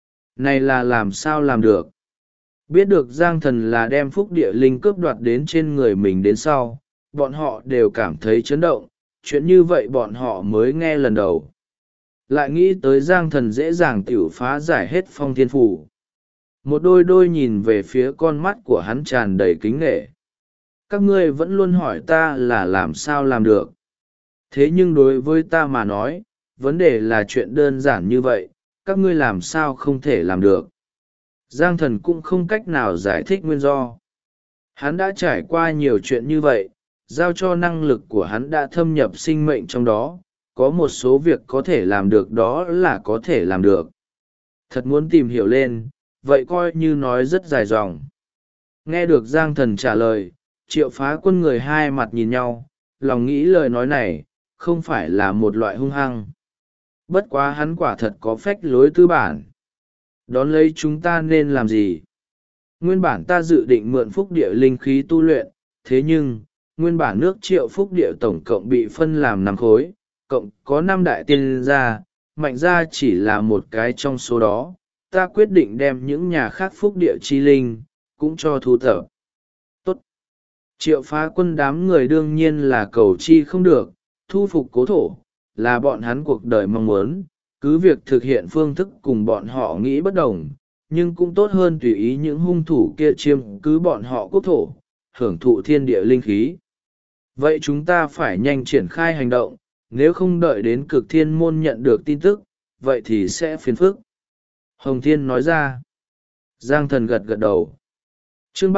Này là làm sao làm được? Biết được Giang Thần là đem phúc địa linh cướp đoạt đến trên người mình đến sau, bọn họ đều cảm thấy chấn động, chuyện như vậy bọn họ mới nghe lần đầu. Lại nghĩ tới Giang Thần dễ dàng tiểu phá giải hết phong thiên phủ. Một đôi đôi nhìn về phía con mắt của hắn tràn đầy kính nghệ. Các ngươi vẫn luôn hỏi ta là làm sao làm được. Thế nhưng đối với ta mà nói, vấn đề là chuyện đơn giản như vậy, các ngươi làm sao không thể làm được. Giang Thần cũng không cách nào giải thích nguyên do. Hắn đã trải qua nhiều chuyện như vậy, giao cho năng lực của hắn đã thâm nhập sinh mệnh trong đó, có một số việc có thể làm được đó là có thể làm được. Thật muốn tìm hiểu lên, vậy coi như nói rất dài dòng. Nghe được Giang Thần trả lời, Triệu Phá Quân người hai mặt nhìn nhau, lòng nghĩ lời nói này, không phải là một loại hung hăng. Bất quá hắn quả thật có phách lối tư bản. Đón lấy chúng ta nên làm gì? Nguyên bản ta dự định mượn phúc địa linh khí tu luyện, thế nhưng, nguyên bản nước Triệu phúc địa tổng cộng bị phân làm 5 khối, cộng có 5 đại tiên gia, mạnh gia chỉ là một cái trong số đó. Ta quyết định đem những nhà khác phúc địa chi linh, cũng cho thu thập. Tốt. Triệu Phá Quân đám người đương nhiên là cầu chi không được, thu phục cố thổ, là bọn hắn cuộc đời mong muốn, cứ việc thực hiện phương thức cùng bọn họ nghĩ bất đồng, nhưng cũng tốt hơn tùy ý những hung thủ kia chiêm cứ bọn họ quốc thổ, hưởng thụ thiên địa linh khí. Vậy chúng ta phải nhanh triển khai hành động, nếu không đợi đến Cực Thiên môn nhận được tin tức, vậy thì sẽ phiền phức. Hồng Thiên nói ra. Giang Thần gật gật đầu. Chương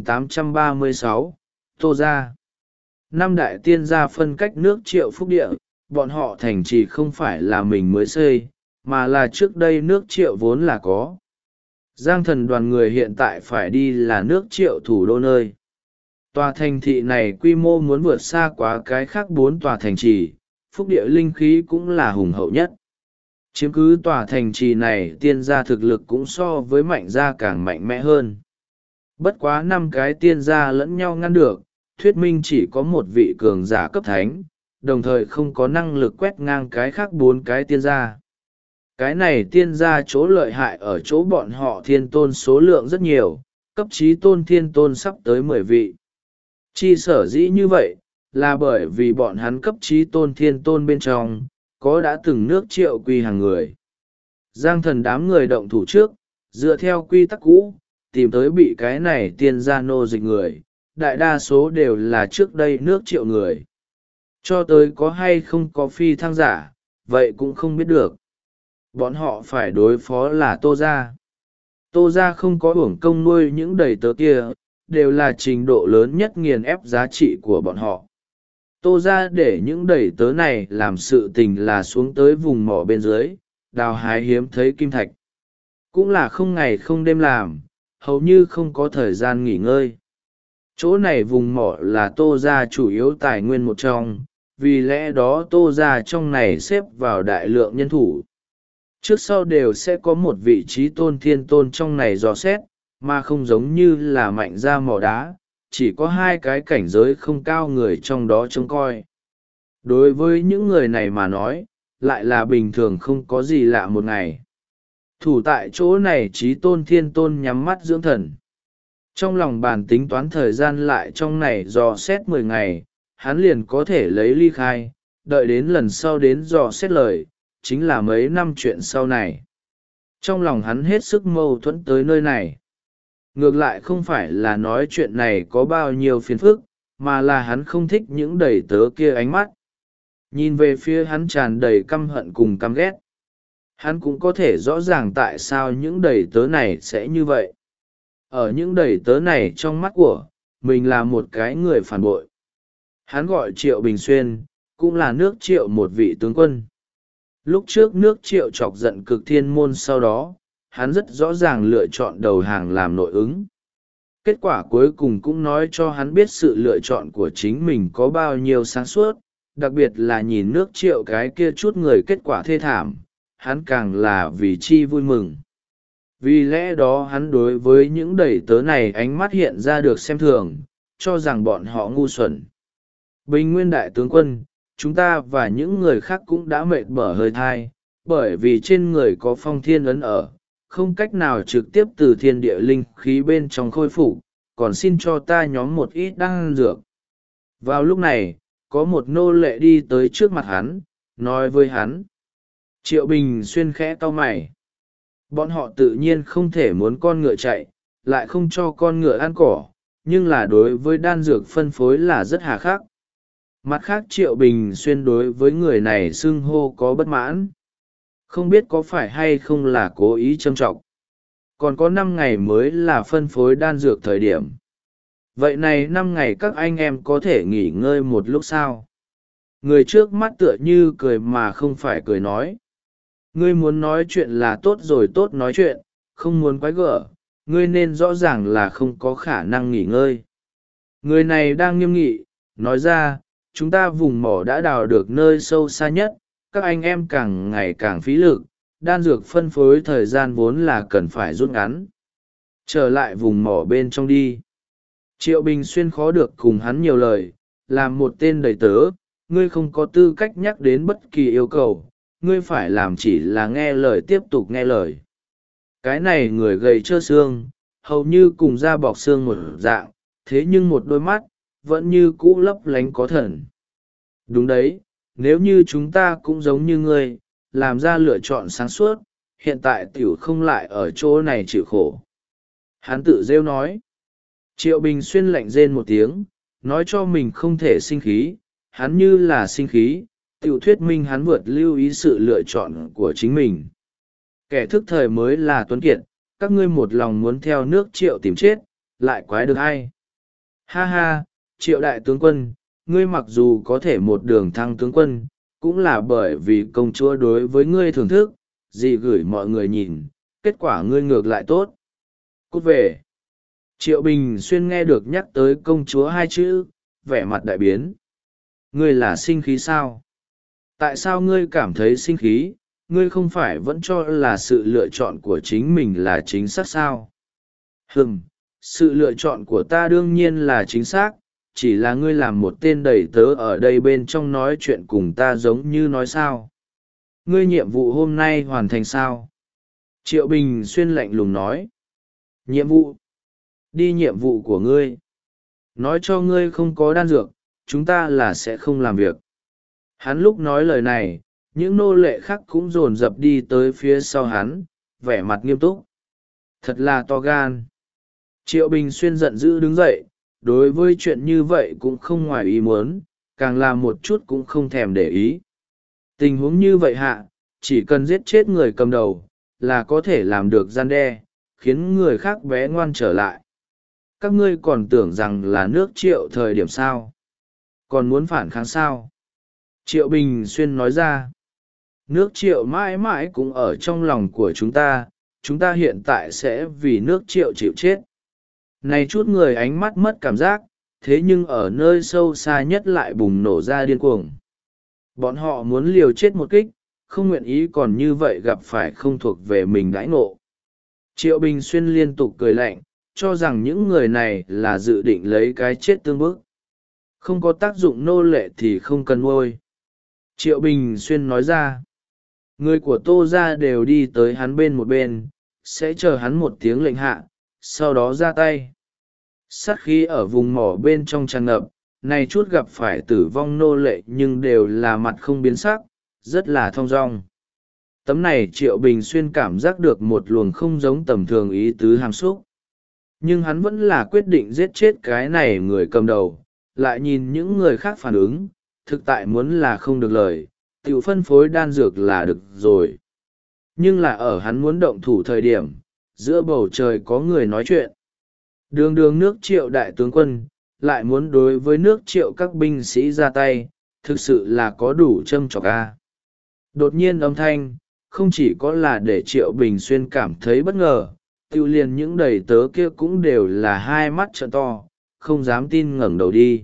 3836, Tô Gia. 5 đại tiên gia phân cách nước Triệu phúc địa, bọn họ thành trì không phải là mình mới xây, mà là trước đây nước Triệu vốn là có. Giang Thần đoàn người hiện tại phải đi là nước Triệu thủ đô nơi. Tòa thành thị này quy mô muốn vượt xa quá cái khác 4 tòa thành trì, phúc địa linh khí cũng là hùng hậu nhất. Chiếm cứ tòa thành trì này tiên gia thực lực cũng so với mạnh gia càng mạnh mẽ hơn. Bất quá 5 cái tiên gia lẫn nhau ngăn được, thuyết minh chỉ có một vị cường giả cấp thánh, đồng thời không có năng lực quét ngang cái khác 4 cái tiên gia. Cái này tiên gia chỗ lợi hại ở chỗ bọn họ thiên tôn số lượng rất nhiều, cấp chí tôn thiên tôn sắp tới 10 vị. Chi sở dĩ như vậy, là bởi vì bọn hắn cấp chí tôn thiên tôn bên trong, có đã từng nước Triệu quy hàng người. Giang Thần đám người động thủ trước, dựa theo quy tắc cũ, tìm tới bị cái này tiên gia nô dịch người, đại đa số đều là trước đây nước Triệu người. Cho tới có hay không có phi thăng giả, vậy cũng không biết được. Bọn họ phải đối phó là Tô Gia. Tô Gia không có uổng công nuôi những đầy tớ kia, đều là trình độ lớn nhất nghiền ép giá trị của bọn họ. Tô Gia để những đầy tớ này làm sự tình là xuống tới vùng mỏ bên dưới, đào hái hiếm thấy kim thạch. Cũng là không ngày không đêm làm, hầu như không có thời gian nghỉ ngơi. Chỗ này vùng mỏ là Tô Gia chủ yếu tài nguyên một trong, vì lẽ đó Tô Gia trong này xếp vào đại lượng nhân thủ. Trước sau đều sẽ có một vị trí tôn thiên tôn trong này dò xét, mà không giống như là mạnh gia mỏ đá, chỉ có 2 cái cảnh giới không cao người trong đó trông coi. Đối với những người này mà nói, lại là bình thường không có gì lạ một ngày. Thủ tại chỗ này trí tôn thiên tôn nhắm mắt dưỡng thần. Trong lòng bàn tính toán thời gian lại trong này dò xét 10 ngày, hắn liền có thể lấy ly khai, đợi đến lần sau đến dò xét lời, chính là mấy năm chuyện sau này. Trong lòng hắn hết sức mâu thuẫn tới nơi này. Ngược lại không phải là nói chuyện này có bao nhiêu phiền phức, mà là hắn không thích những đầy tớ kia ánh mắt. Nhìn về phía hắn tràn đầy căm hận cùng căm ghét. Hắn cũng có thể rõ ràng tại sao những đầy tớ này sẽ như vậy. Ở những đầy tớ này trong mắt của, mình là một cái người phản bội. Hắn gọi Triệu Bình Xuyên, cũng là nước Triệu một vị tướng quân. Lúc trước nước Triệu chọc giận Cực Thiên môn sau đó, hắn rất rõ ràng lựa chọn đầu hàng làm nội ứng. Kết quả cuối cùng cũng nói cho hắn biết sự lựa chọn của chính mình có bao nhiêu sáng suốt, đặc biệt là nhìn nước Triệu cái kia chút người kết quả thê thảm, hắn càng là vì chi vui mừng. Vì lẽ đó hắn đối với những đầy tớ này ánh mắt hiện ra được xem thường, cho rằng bọn họ ngu xuẩn. Bình Nguyên đại tướng quân, chúng ta và những người khác cũng đã mệt bở hơi thai, bởi vì trên người có phong thiên ấn ở, không cách nào trực tiếp từ thiên địa linh khí bên trong khôi phục, còn xin cho ta nhóm một ít đan dược. Vào lúc này, có một nô lệ đi tới trước mặt hắn, nói với hắn. Triệu Bình Xuyên khẽ cau mày. Bọn họ tự nhiên không thể muốn con ngựa chạy, lại không cho con ngựa ăn cỏ, nhưng là đối với đan dược phân phối là rất hà khắc. Mặt khác Triệu Bình Xuyên đối với người này xưng hô có bất mãn. Không biết có phải hay không là cố ý châm trọng. Còn có 5 ngày mới là phân phối đan dược thời điểm. Vậy này 5 ngày các anh em có thể nghỉ ngơi một lúc sao? Người trước mắt tựa như cười mà không phải cười nói. Ngươi muốn nói chuyện là tốt rồi, tốt nói chuyện, không muốn quái gở, ngươi nên rõ ràng là không có khả năng nghỉ ngơi. Người này đang nghiêm nghị, nói ra, chúng ta vùng mỏ đã đào được nơi sâu xa nhất, các anh em càng ngày càng phí lực, đan dược phân phối thời gian vốn là cần phải rút ngắn. Trở lại vùng mỏ bên trong đi. Triệu Bình Xuyên khó được cùng hắn nhiều lời, làm một tên đầy tớ, ngươi không có tư cách nhắc đến bất kỳ yêu cầu, ngươi phải làm chỉ là nghe lời, tiếp tục nghe lời. Cái này người gầy trơ xương, hầu như cùng da bọc xương một dạng, thế nhưng một đôi mắt, vẫn như cũ lấp lánh có thần. Đúng đấy, nếu như chúng ta cũng giống như ngươi, làm ra lựa chọn sáng suốt, hiện tại tiểu không lại ở chỗ này chịu khổ. Hắn tự rêu nói. Triệu Bình Xuyên lạnh rên một tiếng, nói cho mình không thể sinh khí, hắn như là sinh khí, tiểu thuyết minh hắn vượt lưu ý sự lựa chọn của chính mình. Kẻ thức thời mới là tuấn kiệt, các ngươi một lòng muốn theo nước Triệu tìm chết, lại quái được ai. Ha ha, Triệu đại tướng quân, ngươi mặc dù có thể một đường thăng tướng quân, cũng là bởi vì công chúa đối với ngươi thưởng thức, gì gửi mọi người nhìn, kết quả ngươi ngược lại tốt. Cút về. Triệu Bình Xuyên nghe được nhắc tới công chúa 2 chữ, vẻ mặt đại biến. Ngươi là sinh khí sao? Tại sao ngươi cảm thấy sinh khí? Ngươi không phải vẫn cho là sự lựa chọn của chính mình là chính xác sao? Sự lựa chọn của ta đương nhiên là chính xác, chỉ là ngươi làm một tên đầy tớ ở đây bên trong nói chuyện cùng ta giống như nói sao. Ngươi nhiệm vụ hôm nay hoàn thành sao? Triệu Bình Xuyên lạnh lùng nói. Nhiệm vụ? Đi nhiệm vụ của ngươi. Nói cho ngươi không có đan dược, chúng ta là sẽ không làm việc. Hắn lúc nói lời này, những nô lệ khác cũng dồn dập đi tới phía sau hắn, vẻ mặt nghiêm túc. Thật là to gan. Triệu Bình Xuyên giận dữ đứng dậy, đối với chuyện như vậy cũng không ngoài ý muốn, càng làm một chút cũng không thèm để ý. Tình huống như vậy hạ, chỉ cần giết chết người cầm đầu, là có thể làm được gian đe, khiến người khác bé ngoan trở lại. Các ngươi còn tưởng rằng là nước Triệu thời điểm sao? Còn muốn phản kháng sao? Triệu Bình Xuyên nói ra. Nước Triệu mãi mãi cũng ở trong lòng của chúng ta hiện tại sẽ vì nước Triệu chịu chết. Này chút người ánh mắt mất cảm giác, thế nhưng ở nơi sâu xa nhất lại bùng nổ ra điên cuồng. Bọn họ muốn liều chết một kích, không nguyện ý còn như vậy gặp phải không thuộc về mình đãi ngộ. Triệu Bình Xuyên liên tục cười lạnh, cho rằng những người này là dự định lấy cái chết tương bức. Không có tác dụng nô lệ thì không cần nuôi. Triệu Bình Xuyên nói ra. Người của Tô gia đều đi tới hắn bên một bên, sẽ chờ hắn một tiếng lệnh hạ, sau đó ra tay. Sát khí ở vùng mỏ bên trong tràn ngập, này chút gặp phải tử vong nô lệ nhưng đều là mặt không biến sắc, rất là thong dong. Tấm này Triệu Bình Xuyên cảm giác được một luồng không giống tầm thường ý tứ hàm xúc. Nhưng hắn vẫn là quyết định giết chết cái này người cầm đầu, lại nhìn những người khác phản ứng, thực tại muốn là không được lời, tiểu phân phối đan dược là được rồi. Nhưng là ở hắn muốn động thủ thời điểm, giữa bầu trời có người nói chuyện. Đường đường nước Triệu đại tướng quân, lại muốn đối với nước Triệu các binh sĩ ra tay, thực sự là có đủ châm chọc a. Đột nhiên âm thanh, không chỉ có là để Triệu Bình Xuyên cảm thấy bất ngờ, tiêu liền những đầy tớ kia cũng đều là hai mắt trợn to, không dám tin ngẩng đầu đi.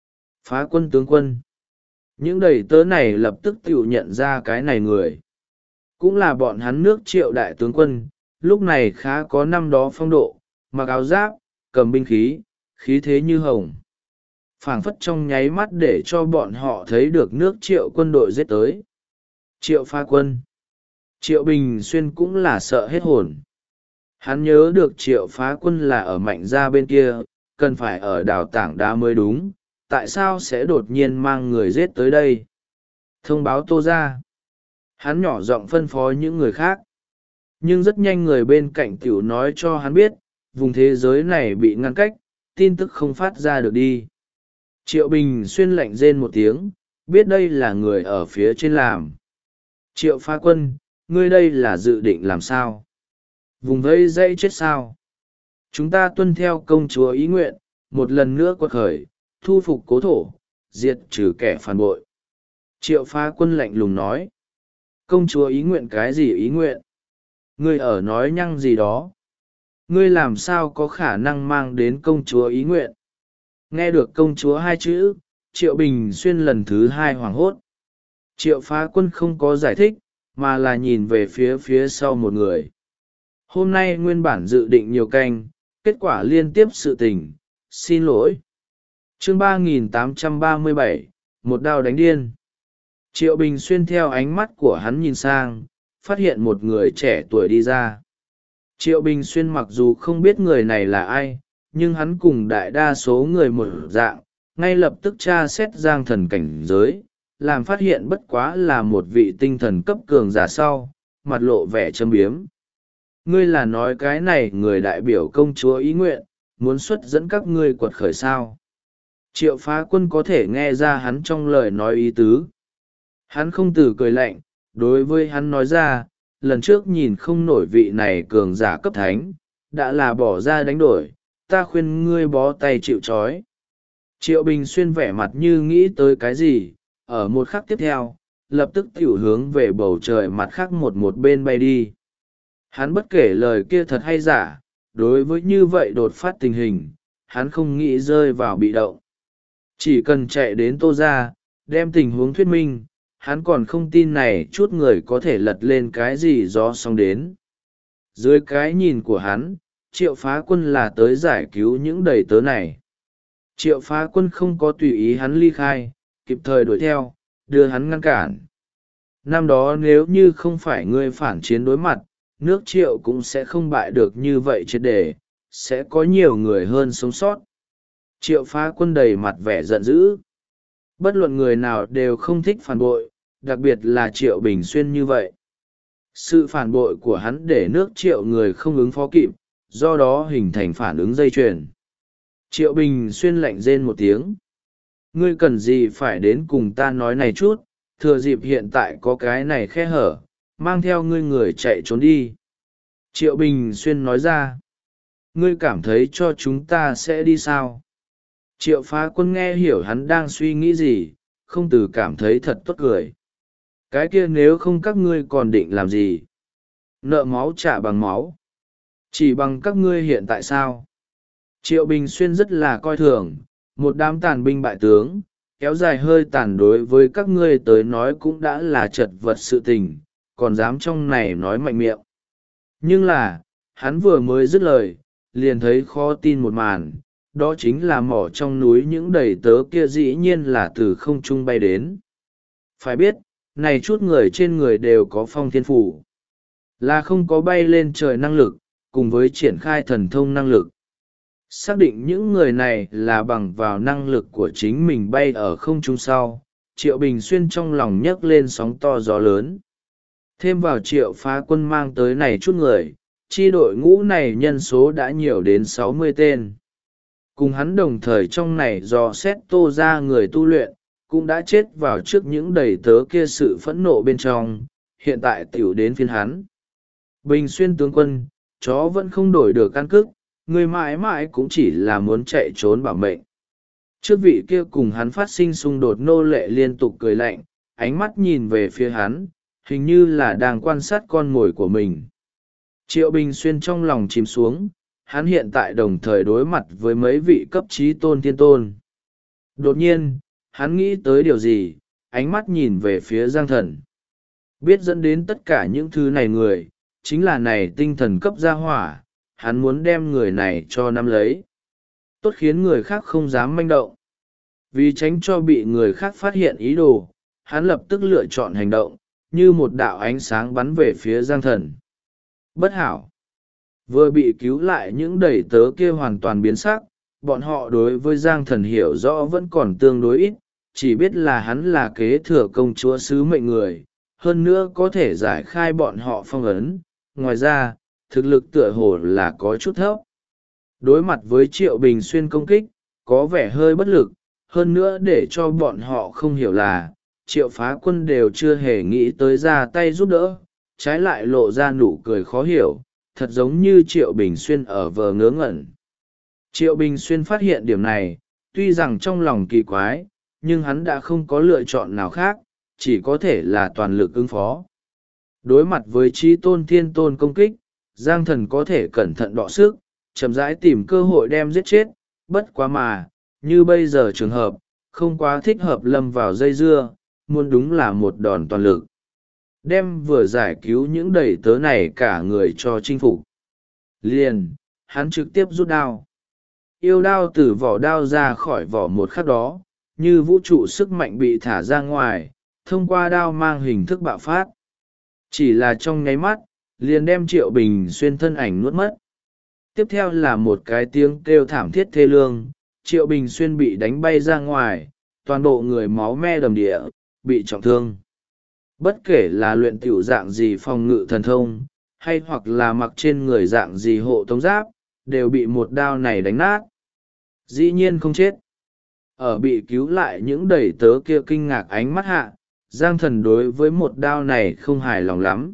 Phá quân tướng quân. Những đầy tớ này lập tức tiêu nhận ra cái này người. Cũng là bọn hắn nước Triệu đại tướng quân, lúc này khá có năm đó phong độ, mặc áo giáp, cầm binh khí, khí thế như hồng. Phảng phất trong nháy mắt để cho bọn họ thấy được nước Triệu quân đội giết tới. Triệu phá quân. Triệu Bình Xuyên cũng là sợ hết hồn. Hắn nhớ được Triệu phá quân là ở Mạnh Gia bên kia, cần phải ở đảo Tảng Đá mới đúng, tại sao sẽ đột nhiên mang người giết tới đây? Thông báo Tô ra. Hắn nhỏ giọng phân phó những người khác. Nhưng rất nhanh người bên cạnh tiểu nói cho hắn biết, vùng thế giới này bị ngăn cách, tin tức không phát ra được đi. Triệu Bình Xuyên lạnh rên một tiếng, biết đây là người ở phía trên làm. Triệu Phá Quân, ngươi đây là dự định làm sao? Vùng vây dây chết sao? Chúng ta tuân theo công chúa ý nguyện, một lần nữa quật khởi, thu phục cố thổ, diệt trừ kẻ phản bội. Triệu Phá Quân lạnh lùng nói. Công chúa ý nguyện cái gì ý nguyện? Ngươi ở nói nhăng gì đó? Ngươi làm sao có khả năng mang đến công chúa ý nguyện? Nghe được công chúa hai chữ, Triệu Bình Xuyên lần thứ hai hoảng hốt. Triệu Phá Quân không có giải thích, mà là nhìn về phía sau một người. Hôm nay nguyên bản dự định nhiều canh, kết quả liên tiếp sự tình, xin lỗi. Chương 3837, một đao đánh điên. Triệu Bình Xuyên theo ánh mắt của hắn nhìn sang, phát hiện một người trẻ tuổi đi ra. Triệu Bình Xuyên mặc dù không biết người này là ai, nhưng hắn cùng đại đa số người một dạng, ngay lập tức tra xét Giang Thần cảnh giới, làm phát hiện bất quá là một vị tinh thần cấp cường giả sau, mặt lộ vẻ châm biếm. Ngươi là nói cái này người đại biểu công chúa ý nguyện, muốn xuất dẫn các ngươi quật khởi sao? Triệu Phá Quân có thể nghe ra hắn trong lời nói ý tứ. Hắn không từ cười lạnh, đối với hắn nói ra, lần trước nhìn không nổi vị này cường giả cấp thánh, đã là bỏ ra đánh đổi, ta khuyên ngươi bó tay chịu trói. Triệu Bình Xuyên vẻ mặt như nghĩ tới cái gì, ở một khắc tiếp theo, lập tức tiểu hướng về bầu trời mặt khác một bên bay đi. Hắn bất kể lời kia thật hay giả, đối với như vậy đột phát tình hình, hắn không nghĩ rơi vào bị động. Chỉ cần chạy đến Tô ra, đem tình huống thuyết minh, hắn còn không tin này chút người có thể lật lên cái gì gió sóng đến. Dưới cái nhìn của hắn, Triệu Phá Quân là tới giải cứu những đầy tớ này. Triệu Phá Quân không có tùy ý hắn ly khai, kịp thời đuổi theo, đưa hắn ngăn cản. Năm đó nếu như không phải ngươi phản chiến đối mặt, nước Triệu cũng sẽ không bại được như vậy triệt để, sẽ có nhiều người hơn sống sót. Triệu Phá Quân đầy mặt vẻ giận dữ. Bất luận người nào đều không thích phản bội, đặc biệt là Triệu Bình Xuyên như vậy. Sự phản bội của hắn để nước Triệu người không ứng phó kịp, do đó hình thành phản ứng dây chuyền. Triệu Bình Xuyên lạnh rên một tiếng. Ngươi cần gì phải đến cùng ta nói này chút, thừa dịp hiện tại có cái này khe hở, mang theo ngươi người chạy trốn đi. Triệu Bình Xuyên nói ra. Ngươi cảm thấy cho chúng ta sẽ đi sao? Triệu Phá Quân nghe hiểu hắn đang suy nghĩ gì, không từ cảm thấy thật tốt cười. Cái kia nếu không các ngươi còn định làm gì? Nợ máu trả bằng máu. Chỉ bằng các ngươi hiện tại sao? Triệu Bình Xuyên rất là coi thường, một đám tàn binh bại tướng, kéo dài hơi tàn đối với các ngươi tới nói cũng đã là chật vật sự tình, còn dám trong này nói mạnh miệng. Nhưng là, hắn vừa mới dứt lời, liền thấy khó tin một màn, đó chính là mỏ trong núi những đầy tớ kia dĩ nhiên là từ không trung bay đến. Phải biết, này chút người trên người đều có phong thiên phủ, là không có bay lên trời năng lực, cùng với triển khai thần thông năng lực. Xác định những người này là bằng vào năng lực của chính mình bay ở không trung sau, Triệu Bình Xuyên trong lòng nhấc lên sóng to gió lớn. Thêm vào Triệu Phá Quân mang tới này chút người, chi đội ngũ này nhân số đã nhiều đến 60 tên. Cùng hắn đồng thời trong này do xét Tô ra người tu luyện, cũng đã chết vào trước những đầy tớ kia sự phẫn nộ bên trong, hiện tại tiểu đến phiên hắn. Bình Xuyên tướng quân, chó vẫn không đổi được căn cức, người mãi mãi cũng chỉ là muốn chạy trốn bảo mệnh. Trước vị kia cùng hắn phát sinh xung đột nô lệ liên tục cười lạnh, ánh mắt nhìn về phía hắn, hình như là đang quan sát con mồi của mình. Triệu Bình Xuyên trong lòng chìm xuống, hắn hiện tại đồng thời đối mặt với mấy vị cấp trí tôn tiên tôn. Đột nhiên, hắn nghĩ tới điều gì, ánh mắt nhìn về phía Giang Thần. Biết dẫn đến tất cả những thứ này người, chính là này tinh thần cấp gia hỏa, hắn muốn đem người này cho nắm lấy. Tốt khiến người khác không dám manh động. Vì tránh cho bị người khác phát hiện ý đồ, hắn lập tức lựa chọn hành động, như một đạo ánh sáng bắn về phía Giang Thần. Bất hảo. Vừa bị cứu lại những đầy tớ kia hoàn toàn biến sắc, bọn họ đối với Giang Thần hiểu rõ vẫn còn tương đối ít, chỉ biết là hắn là kế thừa công chúa sứ mệnh người, hơn nữa có thể giải khai bọn họ phong ấn. Ngoài ra, thực lực tựa hồ là có chút thấp. Đối mặt với Triệu Bình Xuyên công kích, có vẻ hơi bất lực, hơn nữa để cho bọn họ không hiểu là, Triệu Phá Quân đều chưa hề nghĩ tới ra tay giúp đỡ, trái lại lộ ra nụ cười khó hiểu, thật giống như Triệu Bình Xuyên ở vờ ngớ ngẩn. Triệu Bình Xuyên phát hiện điểm này, tuy rằng trong lòng kỳ quái, nhưng hắn đã không có lựa chọn nào khác, chỉ có thể là toàn lực ứng phó. Đối mặt với Chí Tôn Thiên Tôn công kích, Giang Thần có thể cẩn thận đọ sức, chậm rãi tìm cơ hội đem giết chết, bất quá mà, như bây giờ trường hợp, không quá thích hợp lâm vào dây dưa, muốn đúng là một đòn toàn lực. Đem vừa giải cứu những đầy tớ này cả người cho chinh phục. Liền, hắn trực tiếp rút đao. Yêu đao từ vỏ đao ra khỏi vỏ một khắc đó, như vũ trụ sức mạnh bị thả ra ngoài, thông qua đao mang hình thức bạo phát. Chỉ là trong nháy mắt, liền đem Triệu Bình Xuyên thân ảnh nuốt mất. Tiếp theo là một cái tiếng kêu thảm thiết thê lương, Triệu Bình Xuyên bị đánh bay ra ngoài, toàn bộ người máu me đầm địa, bị trọng thương. Bất kể là luyện tiểu dạng gì phòng ngự thần thông, hay hoặc là mặc trên người dạng gì hộ tống giáp, đều bị một đao này đánh nát. Dĩ nhiên không chết. Ở bị cứu lại những đầy tớ kia kinh ngạc ánh mắt hạ, Giang Thần đối với một đao này không hài lòng lắm.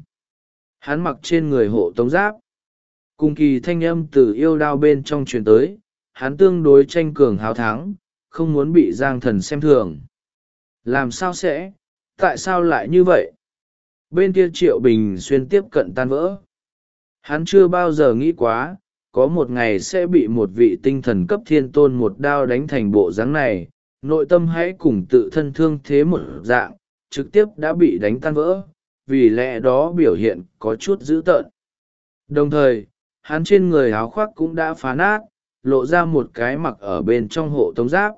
Hắn mặc trên người hộ tống giáp. Cùng kỳ thanh âm từ yêu đao bên trong truyền tới, hắn tương đối tranh cường háo thắng, không muốn bị Giang Thần xem thường. Làm sao sẽ? Tại sao lại như vậy? Bên kia Triệu Bình Xuyên tiếp cận tan vỡ. Hắn chưa bao giờ nghĩ quá, có một ngày sẽ bị một vị tinh thần cấp thiên tôn một đao đánh thành bộ dáng này, nội tâm hãy cùng tự thân thương thế một dạng, trực tiếp đã bị đánh tan vỡ, vì lẽ đó biểu hiện có chút dữ tợn. Đồng thời, hắn trên người áo khoác cũng đã phá nát, lộ ra một cái mặc ở bên trong hộ tống giáp.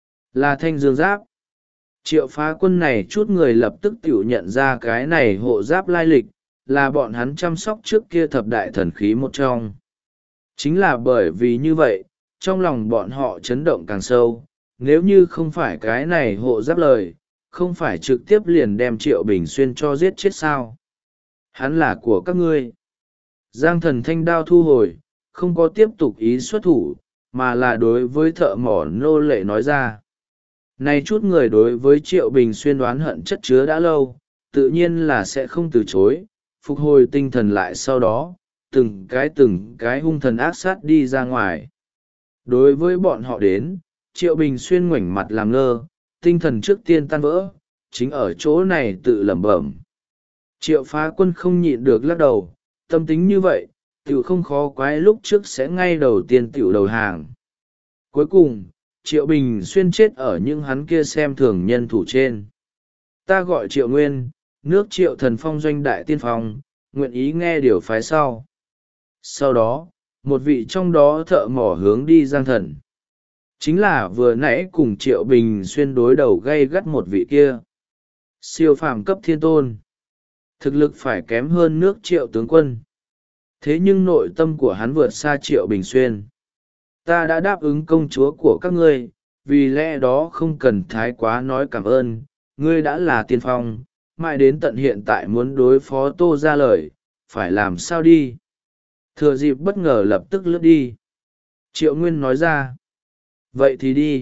Là thanh dương giáp. Triệu Phá Quân này chút người lập tức tiểu nhận ra cái này hộ giáp lai lịch, là bọn hắn chăm sóc trước kia thập đại thần khí một trong. Chính là bởi vì như vậy, trong lòng bọn họ chấn động càng sâu, nếu như không phải cái này hộ giáp lời, không phải trực tiếp liền đem Triệu Bình Xuyên cho giết chết sao. Hắn là của các ngươi. Giang Thần thanh đao thu hồi, không có tiếp tục ý xuất thủ, mà là đối với thợ mỏ nô lệ nói ra. Này chút người đối với Triệu Bình Xuyên đoán hận chất chứa đã lâu, tự nhiên là sẽ không từ chối, phục hồi tinh thần lại sau đó, từng cái hung thần ác sát đi ra ngoài. Đối với bọn họ đến, Triệu Bình Xuyên ngoảnh mặt làm ngơ, tinh thần trước tiên tan vỡ, chính ở chỗ này tự lẩm bẩm. Triệu Phá Quân không nhịn được lắc đầu, tâm tính như vậy, tiểu không khó quái lúc trước sẽ ngay đầu tiên tiểu đầu hàng. Cuối cùng, Triệu Bình Xuyên chết ở những hắn kia xem thường nhân thủ trên. Ta gọi Triệu Nguyên, nước Triệu Thần Phong doanh đại tiên phong, nguyện ý nghe điều phái sau. Sau đó, một vị trong đó thợ mỏ hướng đi Giang Thần. Chính là vừa nãy cùng Triệu Bình Xuyên đối đầu gay gắt một vị kia. Siêu phàm cấp thiên tôn. Thực lực phải kém hơn nước Triệu tướng quân. Thế nhưng nội tâm của hắn vượt xa Triệu Bình Xuyên. Ta đã đáp ứng công chúa của các ngươi, vì lẽ đó không cần thái quá nói cảm ơn, ngươi đã là tiên phong, mãi đến tận hiện tại muốn đối phó Tô ra lời, phải làm sao đi. Thừa dịp bất ngờ lập tức lướt đi. Triệu Nguyên nói ra. Vậy thì đi.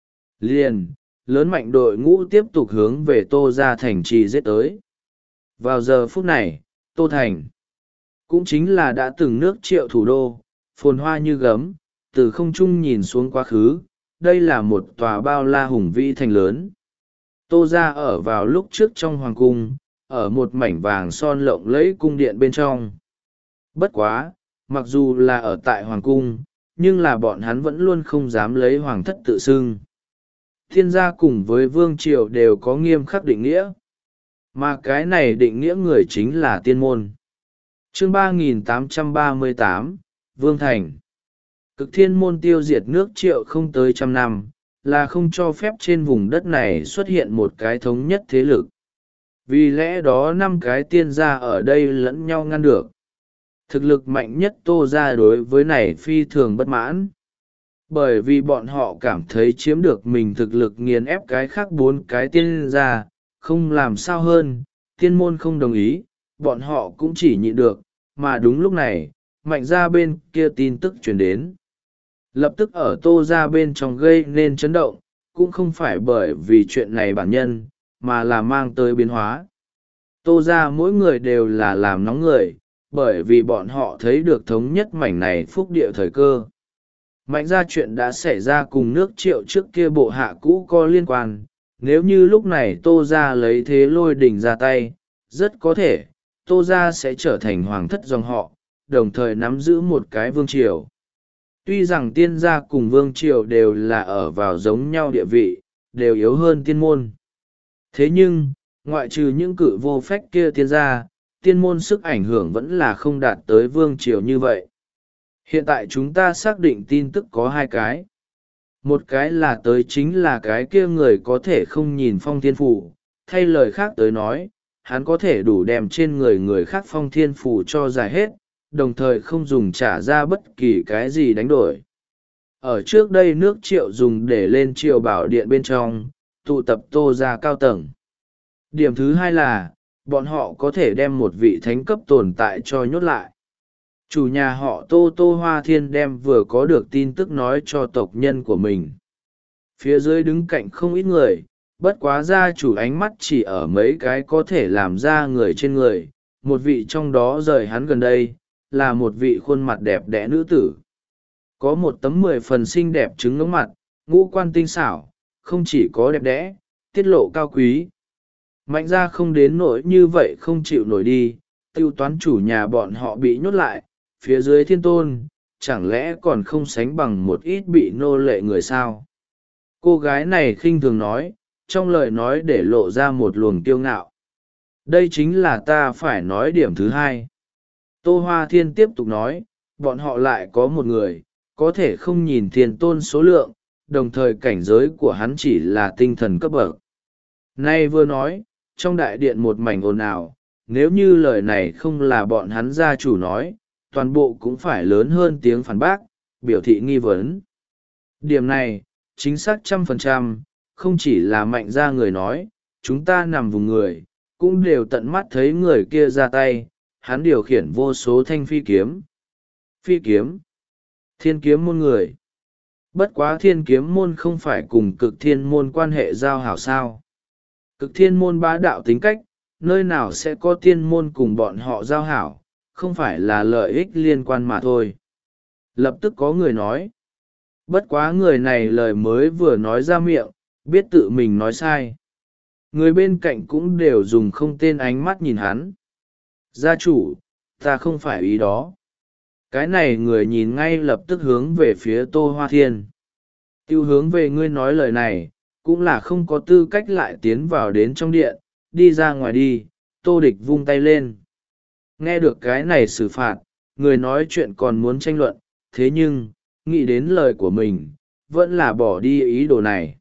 Liền, lớn mạnh đội ngũ tiếp tục hướng về Tô ra thành trì giết tới. Vào giờ phút này, Tô Thành cũng chính là đã từng nước Triệu thủ đô, phồn hoa như gấm, từ không trung nhìn xuống quá khứ, đây là một tòa bao la hùng vĩ thành lớn. Tô ra ở vào lúc trước trong hoàng cung, ở một mảnh vàng son lộng lẫy cung điện bên trong. Bất quá, mặc dù là ở tại hoàng cung, nhưng là bọn hắn vẫn luôn không dám lấy hoàng thất tự xưng. Thiên gia cùng với vương triều đều có nghiêm khắc định nghĩa. Mà cái này định nghĩa người chính là tiên môn. Chương 3838, Vương Thành. Cực thiên môn tiêu diệt nước Triệu không tới 100 năm, là không cho phép trên vùng đất này xuất hiện một cái thống nhất thế lực. Vì lẽ đó 5 cái tiên gia ở đây lẫn nhau ngăn được. Thực lực mạnh nhất Tô ra đối với này phi thường bất mãn. bởi vì bọn họ cảm thấy chiếm được mình thực lực nghiền ép cái khác 4 cái tiên gia, không làm sao hơn. Tiên môn không đồng ý, bọn họ cũng chỉ nhịn được. Mà đúng lúc này, Mạnh gia bên kia tin tức truyền đến, lập tức ở Tô gia bên trong gây nên chấn động, cũng không phải bởi vì chuyện này bản nhân, mà là mang tới biến hóa. Tô gia mỗi người đều là làm nóng người, bởi vì bọn họ thấy được thống nhất mảnh này phúc địa thời cơ. Mạnh ra chuyện đã xảy ra cùng nước Triệu trước kia bộ hạ cũ có liên quan, nếu như lúc này Tô gia lấy thế lôi đỉnh ra tay, rất có thể Tô gia sẽ trở thành hoàng thất dòng họ, đồng thời nắm giữ một cái vương triều. Tuy rằng tiên gia cùng vương triều đều là ở vào giống nhau địa vị, đều yếu hơn tiên môn. Thế nhưng, ngoại trừ những cự vô phách kia tiên gia, tiên môn sức ảnh hưởng vẫn là không đạt tới vương triều như vậy. Hiện tại chúng ta xác định tin tức có 2 cái. Một cái là tới chính là cái kia người có thể không nhìn phong thiên phủ, thay lời khác tới nói, hắn có thể đủ đem trên người người khác phong thiên phủ cho giải hết, đồng thời không dùng trả ra bất kỳ cái gì đánh đổi. Ở trước đây nước Triệu dùng để lên Triều Bảo Điện bên trong, tụ tập Tô gia cao tầng. Điểm thứ 2 là, bọn họ có thể đem một vị thánh cấp tồn tại cho nhốt lại. Chủ nhà họ Tô Hoa Thiên đem vừa có được tin tức nói cho tộc nhân của mình. Phía dưới đứng cạnh không ít người, bất quá gia chủ ánh mắt chỉ ở mấy cái có thể làm ra người trên người. Một vị trong đó rời hắn gần đây, là một vị khuôn mặt đẹp đẽ nữ tử. Có một tấm 10 phần xinh đẹp trứng ngống mặt, ngũ quan tinh xảo, không chỉ có đẹp đẽ, tiết lộ cao quý. Mạnh ra không đến nỗi như vậy không chịu nổi đi, tiêu toán chủ nhà bọn họ bị nhốt lại, phía dưới thiên tôn, chẳng lẽ còn không sánh bằng một ít bị nô lệ người sao? Cô gái này khinh thường nói, trong lời nói để lộ ra một luồng kiêu ngạo. Đây chính là ta phải nói điểm thứ 2. Tô Hoa Thiên tiếp tục nói, bọn họ lại có một người, có thể không nhìn thiên tôn số lượng, đồng thời cảnh giới của hắn chỉ là tinh thần cấp bậc. Nay vừa nói, trong đại điện một mảnh ồn ào, nếu như lời này không là bọn hắn gia chủ nói, toàn bộ cũng phải lớn hơn tiếng phản bác, biểu thị nghi vấn. Điểm này, chính xác 100%, không chỉ là Mạnh ra người nói, chúng ta nằm vùng người, cũng đều tận mắt thấy người kia ra tay, hắn điều khiển vô số thanh phi kiếm. Phi kiếm, thiên kiếm môn người. Bất quá thiên kiếm môn không phải cùng cực thiên môn quan hệ giao hảo sao. Cực thiên môn bá đạo tính cách, nơi nào sẽ có tiên môn cùng bọn họ giao hảo, không phải là lợi ích liên quan mà thôi. Lập tức có người nói. Bất quá người này lời mới vừa nói ra miệng, biết tự mình nói sai. Người bên cạnh cũng đều dùng không tên ánh mắt nhìn hắn. Gia chủ, ta không phải ý đó. Cái này người nhìn ngay lập tức hướng về phía Tô Hoa Thiên. Tiêu hướng về ngươi nói lời này, cũng là không có tư cách lại tiến vào đến trong điện, đi ra ngoài đi. Tô Địch vung tay lên. Nghe được cái này xử phạt, người nói chuyện còn muốn tranh luận, thế nhưng, nghĩ đến lời của mình, vẫn là bỏ đi ý đồ này.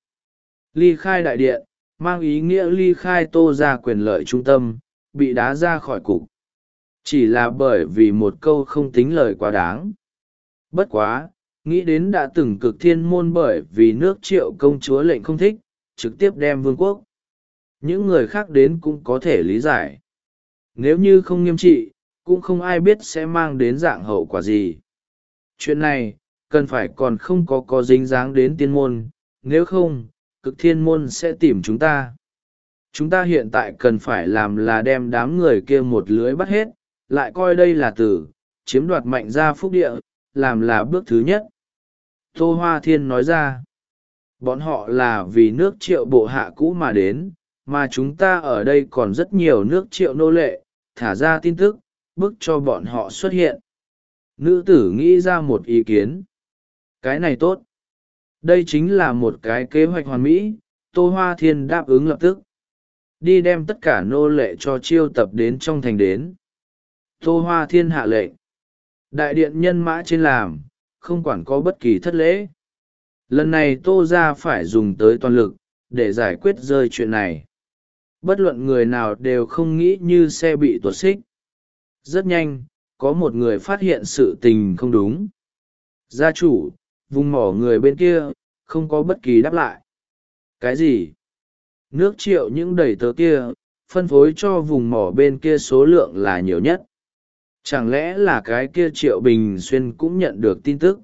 Ly khai đại điện, mang ý nghĩa ly khai Tô ra quyền lợi trung tâm, bị đá ra khỏi cục. Chỉ là bởi vì một câu không tính lời quá đáng. Bất quá, nghĩ đến đã từng cực thiên môn bởi vì nước Triệu công chúa lệnh không thích, trực tiếp đem vương quốc. Những người khác đến cũng có thể lý giải. Nếu như không nghiêm trị, cũng không ai biết sẽ mang đến dạng hậu quả gì. Chuyện này, cần phải còn không có dính dáng đến tiên môn, nếu không, cực thiên môn sẽ tìm chúng ta. Chúng ta hiện tại cần phải làm là đem đám người kia một lưới bắt hết, lại coi đây là tử, chiếm đoạt Mạnh ra phúc địa, làm là bước thứ nhất. Tô Hoa Thiên nói ra, bọn họ là vì nước Triệu bộ hạ cũ mà đến, mà chúng ta ở đây còn rất nhiều nước Triệu nô lệ, thả ra tin tức, bức cho bọn họ xuất hiện. Nữ tử nghĩ ra một ý kiến. Cái này tốt. Đây chính là một cái kế hoạch hoàn mỹ, Tô Hoa Thiên đáp ứng lập tức. Đi đem tất cả nô lệ cho chiêu tập đến trong thành đến. Tô Hoa Thiên hạ lệnh. Đại điện nhân mã trên làm, không quản có bất kỳ thất lễ. Lần này Tô ra phải dùng tới toàn lực, để giải quyết rơi chuyện này. Bất luận người nào đều không nghĩ như xe bị tuột xích. Rất nhanh, có một người phát hiện sự tình không đúng. Gia chủ, Vùng mỏ người bên kia không có bất kỳ đáp lại. Cái gì? Nước Triệu những đầy tớ kia phân phối cho vùng mỏ bên kia số lượng là nhiều nhất. Chẳng lẽ là cái kia Triệu Bình Xuyên cũng nhận được tin tức,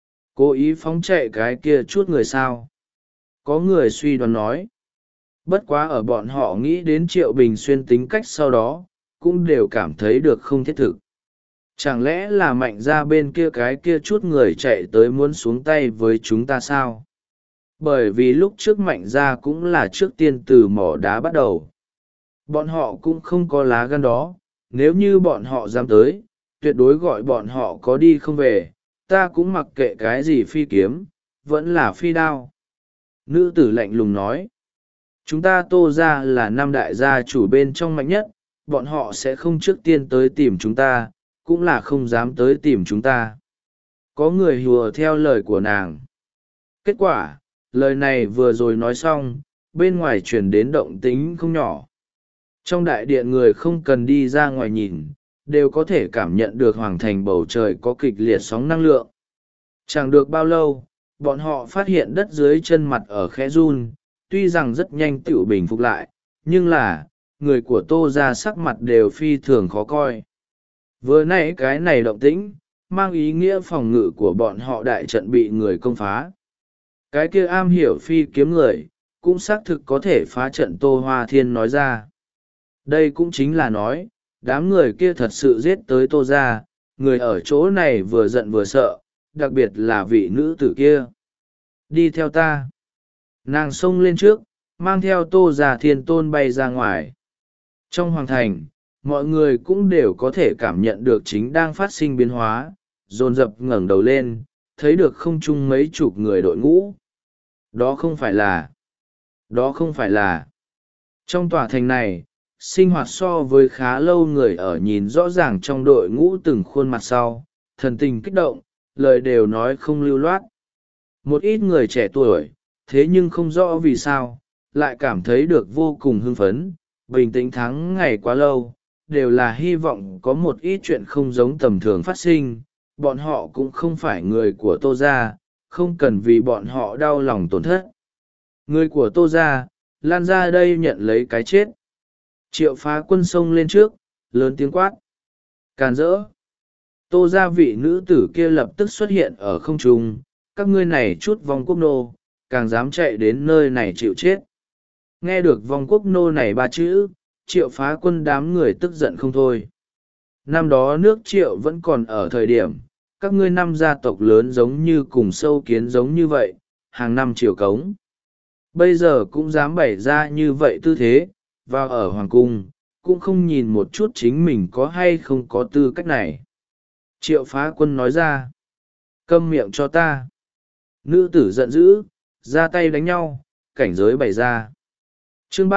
cố ý phóng chạy cái kia chút người sao? Có người suy đoán nói. Bất quá ở bọn họ nghĩ đến Triệu Bình Xuyên tính cách sau đó cũng đều cảm thấy được không thiết thực. Chẳng lẽ là Mạnh ra bên kia cái kia chút người chạy tới muốn xuống tay với chúng ta sao? Bởi vì lúc trước Mạnh ra cũng là trước tiên từ mỏ đá bắt đầu. Bọn họ cũng không có lá gan đó, nếu như bọn họ dám tới, tuyệt đối gọi bọn họ có đi không về, ta cũng mặc kệ cái gì phi kiếm, vẫn là phi đao. Nữ tử lạnh lùng nói, chúng ta Tô ra là năm đại gia chủ bên trong mạnh nhất, bọn họ sẽ không trước tiên tới tìm chúng ta, cũng là không dám tới tìm chúng ta. Có người hùa theo lời của nàng. Kết quả, lời này vừa rồi nói xong, bên ngoài truyền đến động tĩnh không nhỏ. Trong đại điện người không cần đi ra ngoài nhìn, đều có thể cảm nhận được hoàng thành bầu trời có kịch liệt sóng năng lượng. Chẳng được bao lâu, bọn họ phát hiện đất dưới chân mặt ở khẽ run, tuy rằng rất nhanh tựu bình phục lại, nhưng là, người của Tô ra sắc mặt đều phi thường khó coi. Vừa nãy cái này động tĩnh, mang ý nghĩa phòng ngự của bọn họ đại trận bị người công phá. Cái kia am hiểu phi kiếm người, cũng xác thực có thể phá trận. Tô Hoa Thiên nói ra. Đây cũng chính là nói, đám người kia thật sự giết tới Tô ra, người ở chỗ này vừa giận vừa sợ, đặc biệt là vị nữ tử kia. Đi theo ta. Nàng xông lên trước, mang theo Tô ra Thiên Tôn bay ra ngoài. Trong hoàng thành, mọi người cũng đều có thể cảm nhận được chính đang phát sinh biến hóa, dồn dập ngẩng đầu lên, thấy được không chung mấy chục người đội ngũ. Đó không phải là. Trong tòa thành này, sinh hoạt so với khá lâu người ở nhìn rõ ràng trong đội ngũ từng khuôn mặt sau, thần tình kích động, lời đều nói không lưu loát. Một ít người trẻ tuổi, thế nhưng không rõ vì sao, lại cảm thấy được vô cùng hưng phấn, bình tĩnh tháng ngày quá lâu, đều là hy vọng có một ít chuyện không giống tầm thường phát sinh. Bọn họ cũng không phải người của Tô gia, không cần vì bọn họ đau lòng tổn thất. Người của Tô gia, lan ra đây nhận lấy cái chết. Triệu Phá Quân xông lên trước, lớn tiếng quát. Càn rỡ. Tô gia vị nữ tử kia lập tức xuất hiện ở không trung, các ngươi này chút vong quốc nô, càng dám chạy đến nơi này chịu chết. Nghe được vong quốc nô này ba chữ, Triệu Phá Quân đám người tức giận không thôi. Năm đó nước Triệu vẫn còn ở thời điểm, các ngươi năm gia tộc lớn giống như cùng sâu kiến giống như vậy, hàng năm triều cống. Bây giờ cũng dám bày ra như vậy tư thế, vào ở hoàng cung, cũng không nhìn một chút chính mình có hay không có tư cách này. Triệu Phá Quân nói ra, câm miệng cho ta. Nữ tử giận dữ, ra tay đánh nhau, cảnh giới bày ra. Chương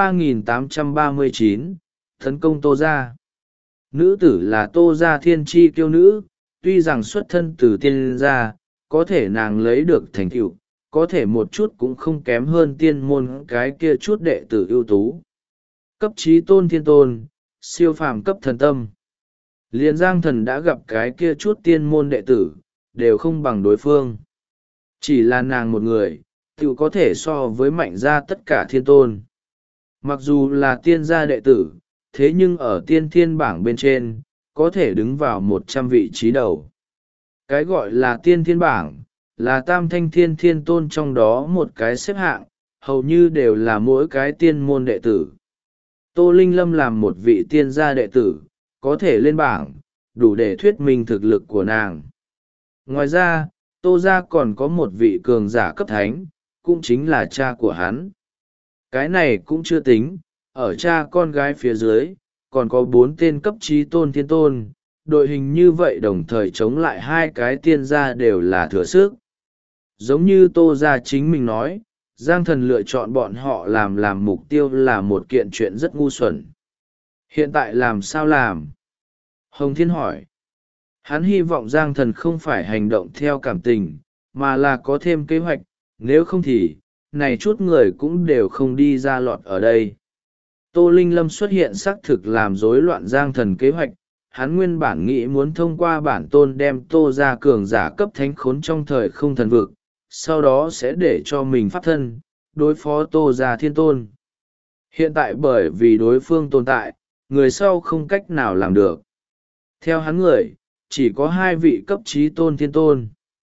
3839, tấn công Tô gia. Nữ tử là Tô gia thiên tri kiêu nữ, tuy rằng xuất thân từ tiên gia, có thể nàng lấy được thành tựu, có thể một chút cũng không kém hơn tiên môn cái kia chút đệ tử ưu tú. Cấp trí tôn thiên tôn, siêu phàm cấp thần tâm. Liên Giang Thần đã gặp cái kia chút tiên môn đệ tử, đều không bằng đối phương. Chỉ là nàng một người, tựu có thể so với Mạnh gia tất cả thiên tôn. Mặc dù là tiên gia đệ tử, thế nhưng ở tiên thiên bảng bên trên, có thể đứng vào 100 vị trí đầu. Cái gọi là tiên thiên bảng, là tam thanh thiên thiên tôn trong đó một cái xếp hạng, hầu như đều là mỗi cái tiên môn đệ tử. Tô Linh Lâm làm một vị tiên gia đệ tử, có thể lên bảng, đủ để thuyết minh thực lực của nàng. Ngoài ra, Tô gia còn có một vị cường giả cấp thánh, cũng chính là cha của hắn. Cái này cũng chưa tính, ở cha con gái phía dưới, còn có 4 tên cấp trí tôn thiên tôn, đội hình như vậy đồng thời chống lại 2 cái tiên gia đều là thừa sức. Giống như Tô gia chính mình nói, Giang Thần lựa chọn bọn họ làm mục tiêu là một kiện chuyện rất ngu xuẩn. Hiện tại làm sao làm? Hồng Thiên hỏi. Hắn hy vọng Giang Thần không phải hành động theo cảm tình, mà là có thêm kế hoạch, nếu không thì, này chút người cũng đều không đi ra lọt ở đây. Tô Linh Lâm xuất hiện xác thực làm rối loạn Giang Thần kế hoạch, hắn nguyên bản nghĩ muốn thông qua bản tôn đem Tô gia cường giả cấp thánh khốn trong thời không thần vực, sau đó sẽ để cho mình pháp thân đối phó Tô Gia Thiên Tôn. Hiện tại bởi vì đối phương tồn tại, người sau không cách nào làm được. Theo hắn người, chỉ có hai vị cấp trí tôn thiên tôn.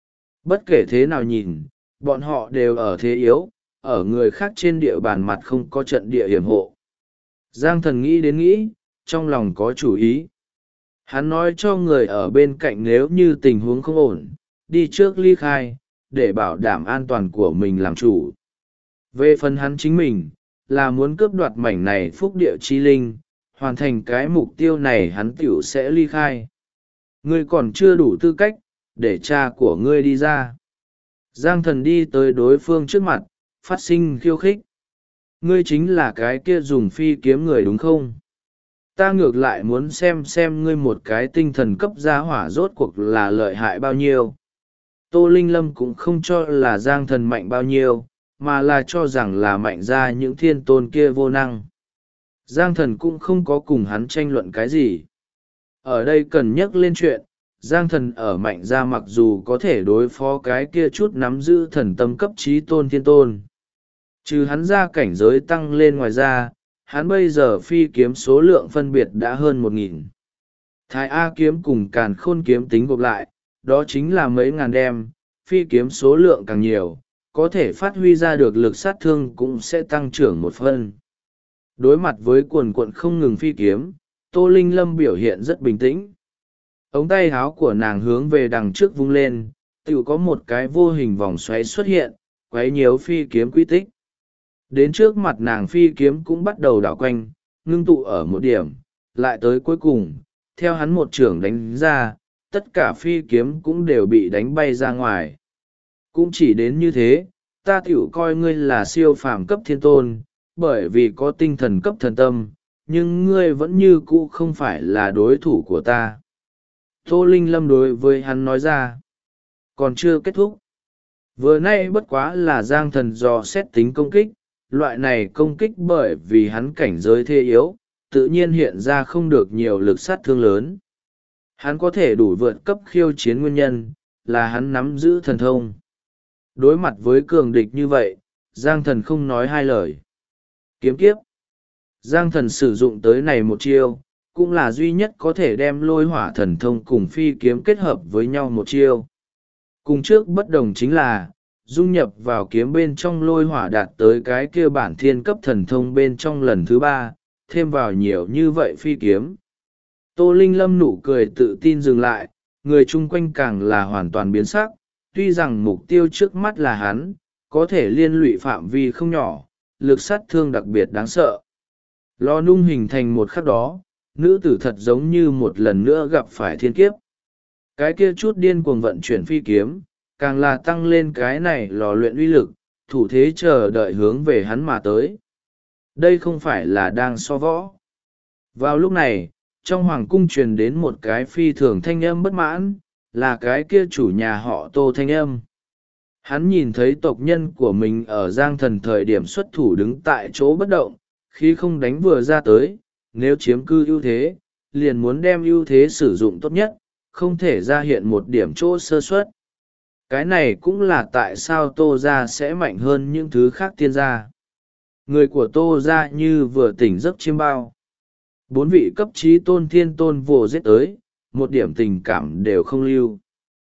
Bất kể thế nào nhìn, bọn họ đều ở thế yếu, ở người khác trên địa bàn mặt không có trận địa hiểm hộ. Giang Thần nghĩ đến nghĩ, trong lòng có chủ ý. Hắn nói cho người ở bên cạnh nếu như tình huống không ổn, đi trước ly khai, để bảo đảm an toàn của mình làm chủ. Về phần hắn chính mình, là muốn cướp đoạt mảnh này phúc địa chi linh, hoàn thành cái mục tiêu này hắn tiểu sẽ ly khai. Ngươi còn chưa đủ tư cách, để cha của ngươi đi ra. Giang Thần đi tới đối phương trước mặt, phát sinh khiêu khích. Ngươi chính là cái kia dùng phi kiếm người đúng không? Ta ngược lại muốn xem ngươi một cái tinh thần cấp gia hỏa rốt cuộc là lợi hại bao nhiêu. Tô Linh Lâm cũng không cho là Giang Thần mạnh bao nhiêu, mà là cho rằng là mạnh ra những thiên tôn kia vô năng. Giang Thần cũng không có cùng hắn tranh luận cái gì. Ở đây cần nhắc lên chuyện, Giang Thần ở mạnh ra mặc dù có thể đối phó cái kia chút nắm giữ thần tâm cấp trí tôn thiên tôn. Trừ hắn ra cảnh giới tăng lên ngoài ra, hắn bây giờ phi kiếm số lượng phân biệt đã hơn 1.000. Thái A kiếm cùng Càn Khôn kiếm tính gộp lại, đó chính là mấy ngàn đem, phi kiếm số lượng càng nhiều, có thể phát huy ra được lực sát thương cũng sẽ tăng trưởng một phân. Đối mặt với quần quận không ngừng phi kiếm, Tô Linh Lâm biểu hiện rất bình tĩnh. Ống tay áo của nàng hướng về đằng trước vung lên, tự có một cái vô hình vòng xoáy xuất hiện, quấy nhiều phi kiếm quy tích. Đến trước mặt nàng phi kiếm cũng bắt đầu đảo quanh, ngưng tụ ở một điểm, lại tới cuối cùng, theo hắn một chưởng đánh ra, tất cả phi kiếm cũng đều bị đánh bay ra ngoài. Cũng chỉ đến như thế, ta tiểu coi ngươi là siêu phàm cấp thiên tôn, bởi vì có tinh thần cấp thần tâm, nhưng ngươi vẫn như cũ không phải là đối thủ của ta. Tô Linh Lâm đối với hắn nói ra, còn chưa kết thúc. Vừa nay bất quá là Giang Thần dò xét tính công kích, loại này công kích bởi vì hắn cảnh giới thế yếu, tự nhiên hiện ra không được nhiều lực sát thương lớn. Hắn có thể đủ vượt cấp khiêu chiến nguyên nhân, là hắn nắm giữ thần thông. Đối mặt với cường địch như vậy, Giang Thần không nói hai lời. Kiếm kiếp. Giang Thần sử dụng tới này một chiêu, cũng là duy nhất có thể đem lôi hỏa thần thông cùng phi kiếm kết hợp với nhau một chiêu. Cùng trước bất đồng chính là, dung nhập vào kiếm bên trong lôi hỏa đạt tới cái kia bản thiên cấp thần thông bên trong lần thứ 3, thêm vào nhiều như vậy phi kiếm. Tô Linh Lâm nụ cười tự tin dừng lại, người chung quanh càng là hoàn toàn biến sắc, tuy rằng mục tiêu trước mắt là hắn, có thể liên lụy phạm vi không nhỏ, lực sát thương đặc biệt đáng sợ. Lò nung hình thành một khắc đó, nữ tử thật giống như một lần nữa gặp phải thiên kiếp. Cái kia chút điên cuồng vận chuyển phi kiếm, càng là tăng lên cái này lò luyện uy lực, thủ thế chờ đợi hướng về hắn mà tới. Đây không phải là đang so võ. Vào lúc này, trong hoàng cung truyền đến một cái phi thường thanh âm bất mãn, là cái kia chủ nhà họ Tô thanh âm. Hắn nhìn thấy tộc nhân của mình ở Giang Thần thời điểm xuất thủ đứng tại chỗ bất động, khi không đánh vừa ra tới, nếu chiếm cư ưu thế, liền muốn đem ưu thế sử dụng tốt nhất, không thể ra hiện một điểm chỗ sơ suất. Cái này cũng là tại sao Tô gia sẽ mạnh hơn những thứ khác tiên gia. Người của Tô gia như vừa tỉnh giấc chiêm bao. 4 vị cấp trí tôn thiên tôn vồ giết tới, một điểm tình cảm đều không lưu.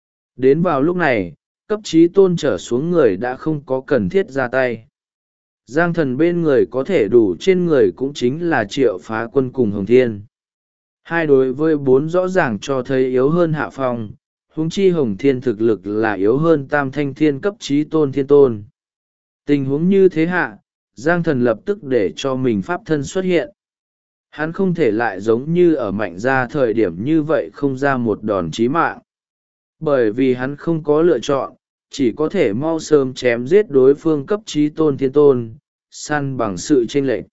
Đến vào lúc này, cấp trí tôn trở xuống người đã không có cần thiết ra tay. Giang Thần bên người có thể đủ trên người cũng chính là Triệu Phá Quân cùng Hồng Thiên. Hai đối với 4 rõ ràng cho thấy yếu hơn Hạ Phong, huống chi Hồng Thiên thực lực là yếu hơn Tam Thanh Thiên cấp trí tôn thiên tôn. Tình huống như thế hạ, Giang Thần lập tức để cho mình pháp thân xuất hiện. Hắn không thể lại giống như ở mạnh ra thời điểm như vậy không ra một đòn chí mạng. Bởi vì hắn không có lựa chọn, chỉ có thể mau sớm chém giết đối phương cấp trí tôn thiên tôn, săn bằng sự chênh lệch.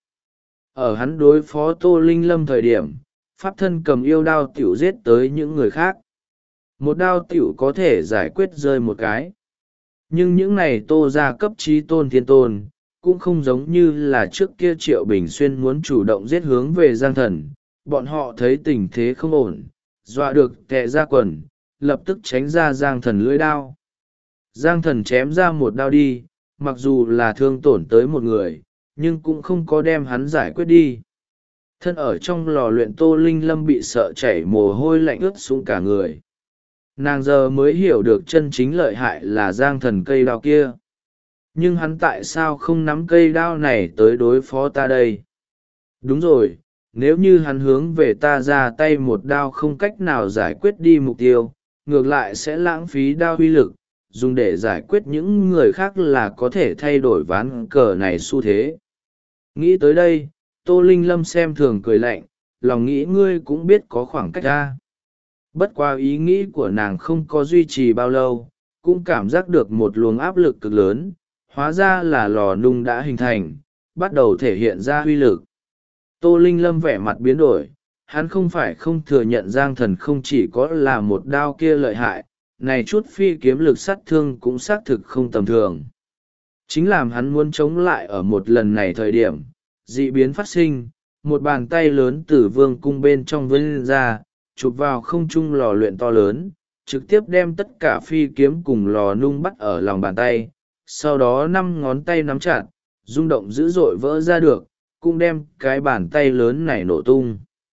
Ở hắn đối phó Tô Linh Lâm thời điểm, pháp thân cầm yêu đao tiểu giết tới những người khác. Một đao tiểu có thể giải quyết rơi một cái. Nhưng những này Tô ra cấp trí tôn thiên tôn, cũng không giống như là trước kia Triệu Bình Xuyên muốn chủ động giết hướng về Giang Thần. Bọn họ thấy tình thế không ổn, dọa được tè ra quần, lập tức tránh ra Giang Thần lưỡi đao. Giang thần chém ra một đao đi, mặc dù là thương tổn tới một người, nhưng cũng không có đem hắn giải quyết đi. Thân ở trong lò luyện Tô Linh Lâm bị sợ chảy mồ hôi lạnh ướt xuống cả người. Nàng giờ mới hiểu được chân chính lợi hại là giang thần cây đao kia. Nhưng hắn tại sao không nắm cây đao này tới đối phó ta đây? Đúng rồi, nếu như hắn hướng về ta ra tay một đao không cách nào giải quyết đi mục tiêu, ngược lại sẽ lãng phí đao uy lực, dùng để giải quyết những người khác là có thể thay đổi ván cờ này xu thế. Nghĩ tới đây, Tô Linh Lâm xem thường cười lạnh, lòng nghĩ ngươi cũng biết có khoảng cách ra. Bất qua ý nghĩ của nàng không có duy trì bao lâu, cũng cảm giác được một luồng áp lực cực lớn, hóa ra là lò nung đã hình thành, bắt đầu thể hiện ra uy lực. Tô Linh Lâm vẻ mặt biến đổi, hắn không phải không thừa nhận giang thần không chỉ có là một đao kia lợi hại, này chút phi kiếm lực sát thương cũng xác thực không tầm thường. Chính làm hắn muốn chống lại ở một lần này thời điểm, dị biến phát sinh, một bàn tay lớn từ vương cung bên trong vươn ra, chụp vào không trung lò luyện to lớn, trực tiếp đem tất cả phi kiếm cùng lò nung bắt ở lòng bàn tay, sau đó 5 ngón tay nắm chặt, rung động dữ dội vỡ ra được, cũng đem cái bàn tay lớn này nổ tung.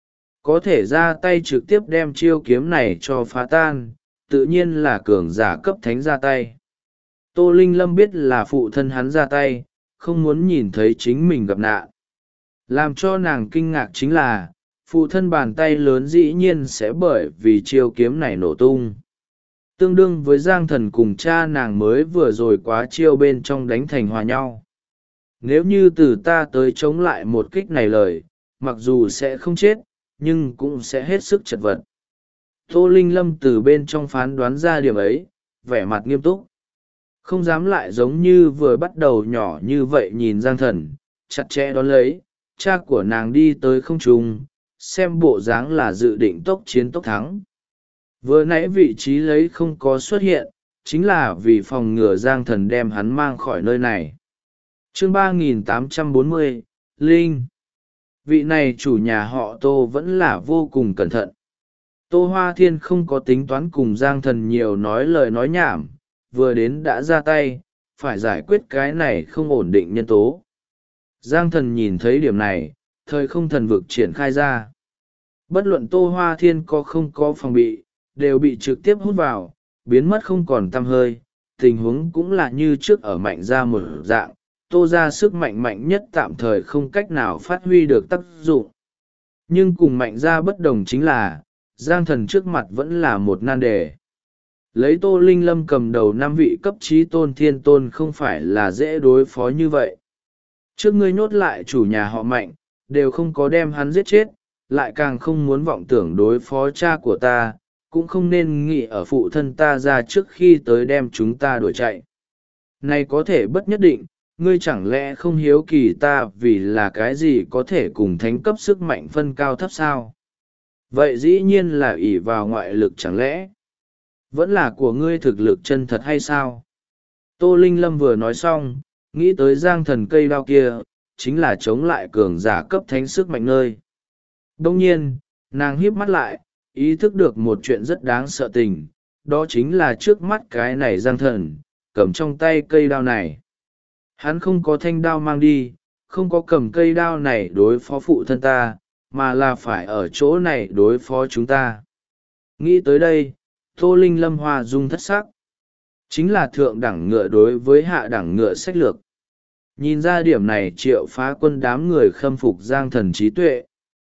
Có thể ra tay trực tiếp đem chiêu kiếm này cho phá tan, tự nhiên là cường giả cấp thánh ra tay. Tô Linh Lâm biết là phụ thân hắn ra tay, không muốn nhìn thấy chính mình gặp nạn. Làm cho nàng kinh ngạc chính là, phụ thân bàn tay lớn dĩ nhiên sẽ bởi vì chiêu kiếm này nổ tung. Tương đương với giang thần cùng cha nàng mới vừa rồi quá chiêu bên trong đánh thành hòa nhau. Nếu như từ ta tới chống lại một kích này lời, mặc dù sẽ không chết, nhưng cũng sẽ hết sức chật vật. Tô Linh Lâm từ bên trong phán đoán ra điểm ấy, vẻ mặt nghiêm túc. Không dám lại giống như vừa bắt đầu nhỏ như vậy nhìn giang thần, chặt chẽ đón lấy, cha của nàng đi tới không trung, xem bộ dáng là dự định tốc chiến tốc thắng. Vừa nãy vị trí lấy không có xuất hiện, chính là vì phòng ngừa giang thần đem hắn mang khỏi nơi này. Chương 3840, Linh. Vị này chủ nhà họ Tô vẫn là vô cùng cẩn thận. Tô Hoa Thiên không có tính toán cùng giang thần nhiều nói lời nói nhảm, vừa đến đã ra tay, phải giải quyết cái này không ổn định nhân tố. Giang thần nhìn thấy điểm này, thời không thần vực triển khai ra. Bất luận Tô Hoa Thiên có không có phòng bị, đều bị trực tiếp hút vào, biến mất không còn tăm hơi. Tình huống cũng là như trước ở mạnh ra một dạng, Tô ra sức mạnh mạnh nhất tạm thời không cách nào phát huy được tác dụng. Nhưng cùng mạnh ra bất đồng chính là, giang thần trước mặt vẫn là một nan đề. Lấy Tô Linh Lâm cầm đầu 5 vị cấp trí tôn thiên tôn không phải là dễ đối phó như vậy. Trước ngươi nhốt lại chủ nhà họ Mạnh, đều không có đem hắn giết chết, lại càng không muốn vọng tưởng đối phó cha của ta, cũng không nên nghĩ ở phụ thân ta ra trước khi tới đem chúng ta đuổi chạy. Này có thể bất nhất định, ngươi chẳng lẽ không hiếu kỳ ta vì là cái gì có thể cùng thánh cấp sức mạnh phân cao thấp sao? Vậy dĩ nhiên là ỷ vào ngoại lực chẳng lẽ? Vẫn là của ngươi thực lực chân thật hay sao? Tô Linh Lâm vừa nói xong, nghĩ tới giang thần cây đao kia, chính là chống lại cường giả cấp thánh sức mạnh nơi. Đông nhiên, nàng híp mắt lại, ý thức được một chuyện rất đáng sợ tình, đó chính là trước mắt cái này giang thần, cầm trong tay cây đao này. Hắn không có thanh đao mang đi, không có cầm cây đao này đối phó phụ thân ta, mà là phải ở chỗ này đối phó chúng ta. Nghĩ tới đây, Tô Linh Lâm hoa dung thất sắc. Chính là thượng đẳng ngựa đối với hạ đẳng ngựa sách lược. Nhìn ra điểm này Triệu Phá Quân đám người khâm phục giang thần trí tuệ.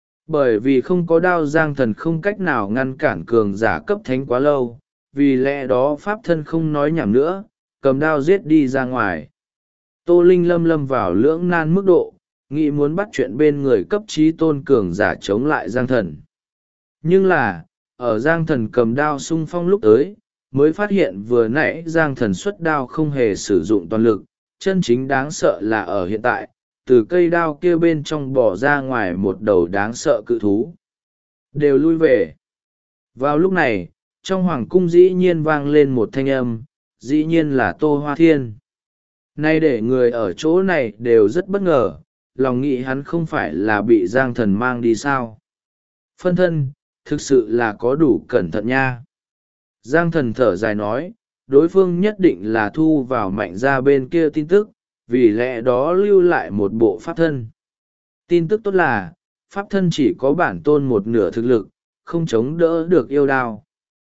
Bởi vì không có đao giang thần không cách nào ngăn cản cường giả cấp thánh quá lâu, vì lẽ đó pháp thân không nói nhảm nữa, cầm đao giết đi ra ngoài. Tô Linh Lâm lâm vào lưỡng nan mức độ, nghĩ muốn bắt chuyện bên người cấp trí tôn cường giả chống lại giang thần. Nhưng là, ở giang thần cầm đao xung phong lúc tới, mới phát hiện vừa nãy giang thần xuất đao không hề sử dụng toàn lực, chân chính đáng sợ là ở hiện tại, từ cây đao kia bên trong bỏ ra ngoài một đầu đáng sợ cự thú. Đều lui về. Vào lúc này, trong hoàng cung dĩ nhiên vang lên một thanh âm, dĩ nhiên là Tô Hoa Thiên. Nay để người ở chỗ này đều rất bất ngờ, lòng nghĩ hắn không phải là bị giang thần mang đi sao. Phân thân, thực sự là có đủ cẩn thận nha. Giang thần thở dài nói, đối phương nhất định là thu vào mạnh gia bên kia tin tức, vì lẽ đó lưu lại một bộ pháp thân. Tin tức tốt là, pháp thân chỉ có bản tôn một nửa thực lực, không chống đỡ được yêu đao.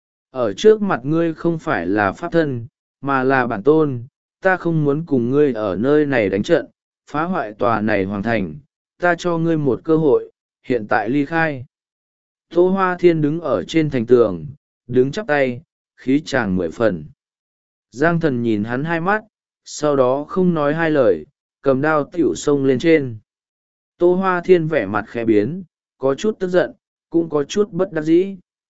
Ở trước mặt ngươi không phải là pháp thân, mà là bản tôn, ta không muốn cùng ngươi ở nơi này đánh trận, phá hoại tòa này hoàn thành, ta cho ngươi một cơ hội, hiện tại ly khai. Tô Hoa Thiên đứng ở trên thành tường, đứng chắp tay, khí tràng 10 phần. Giang Thần nhìn hắn hai mắt, sau đó không nói hai lời, cầm đao tiểu xông lên trên. Tô Hoa Thiên vẻ mặt khẽ biến, có chút tức giận, cũng có chút bất đắc dĩ.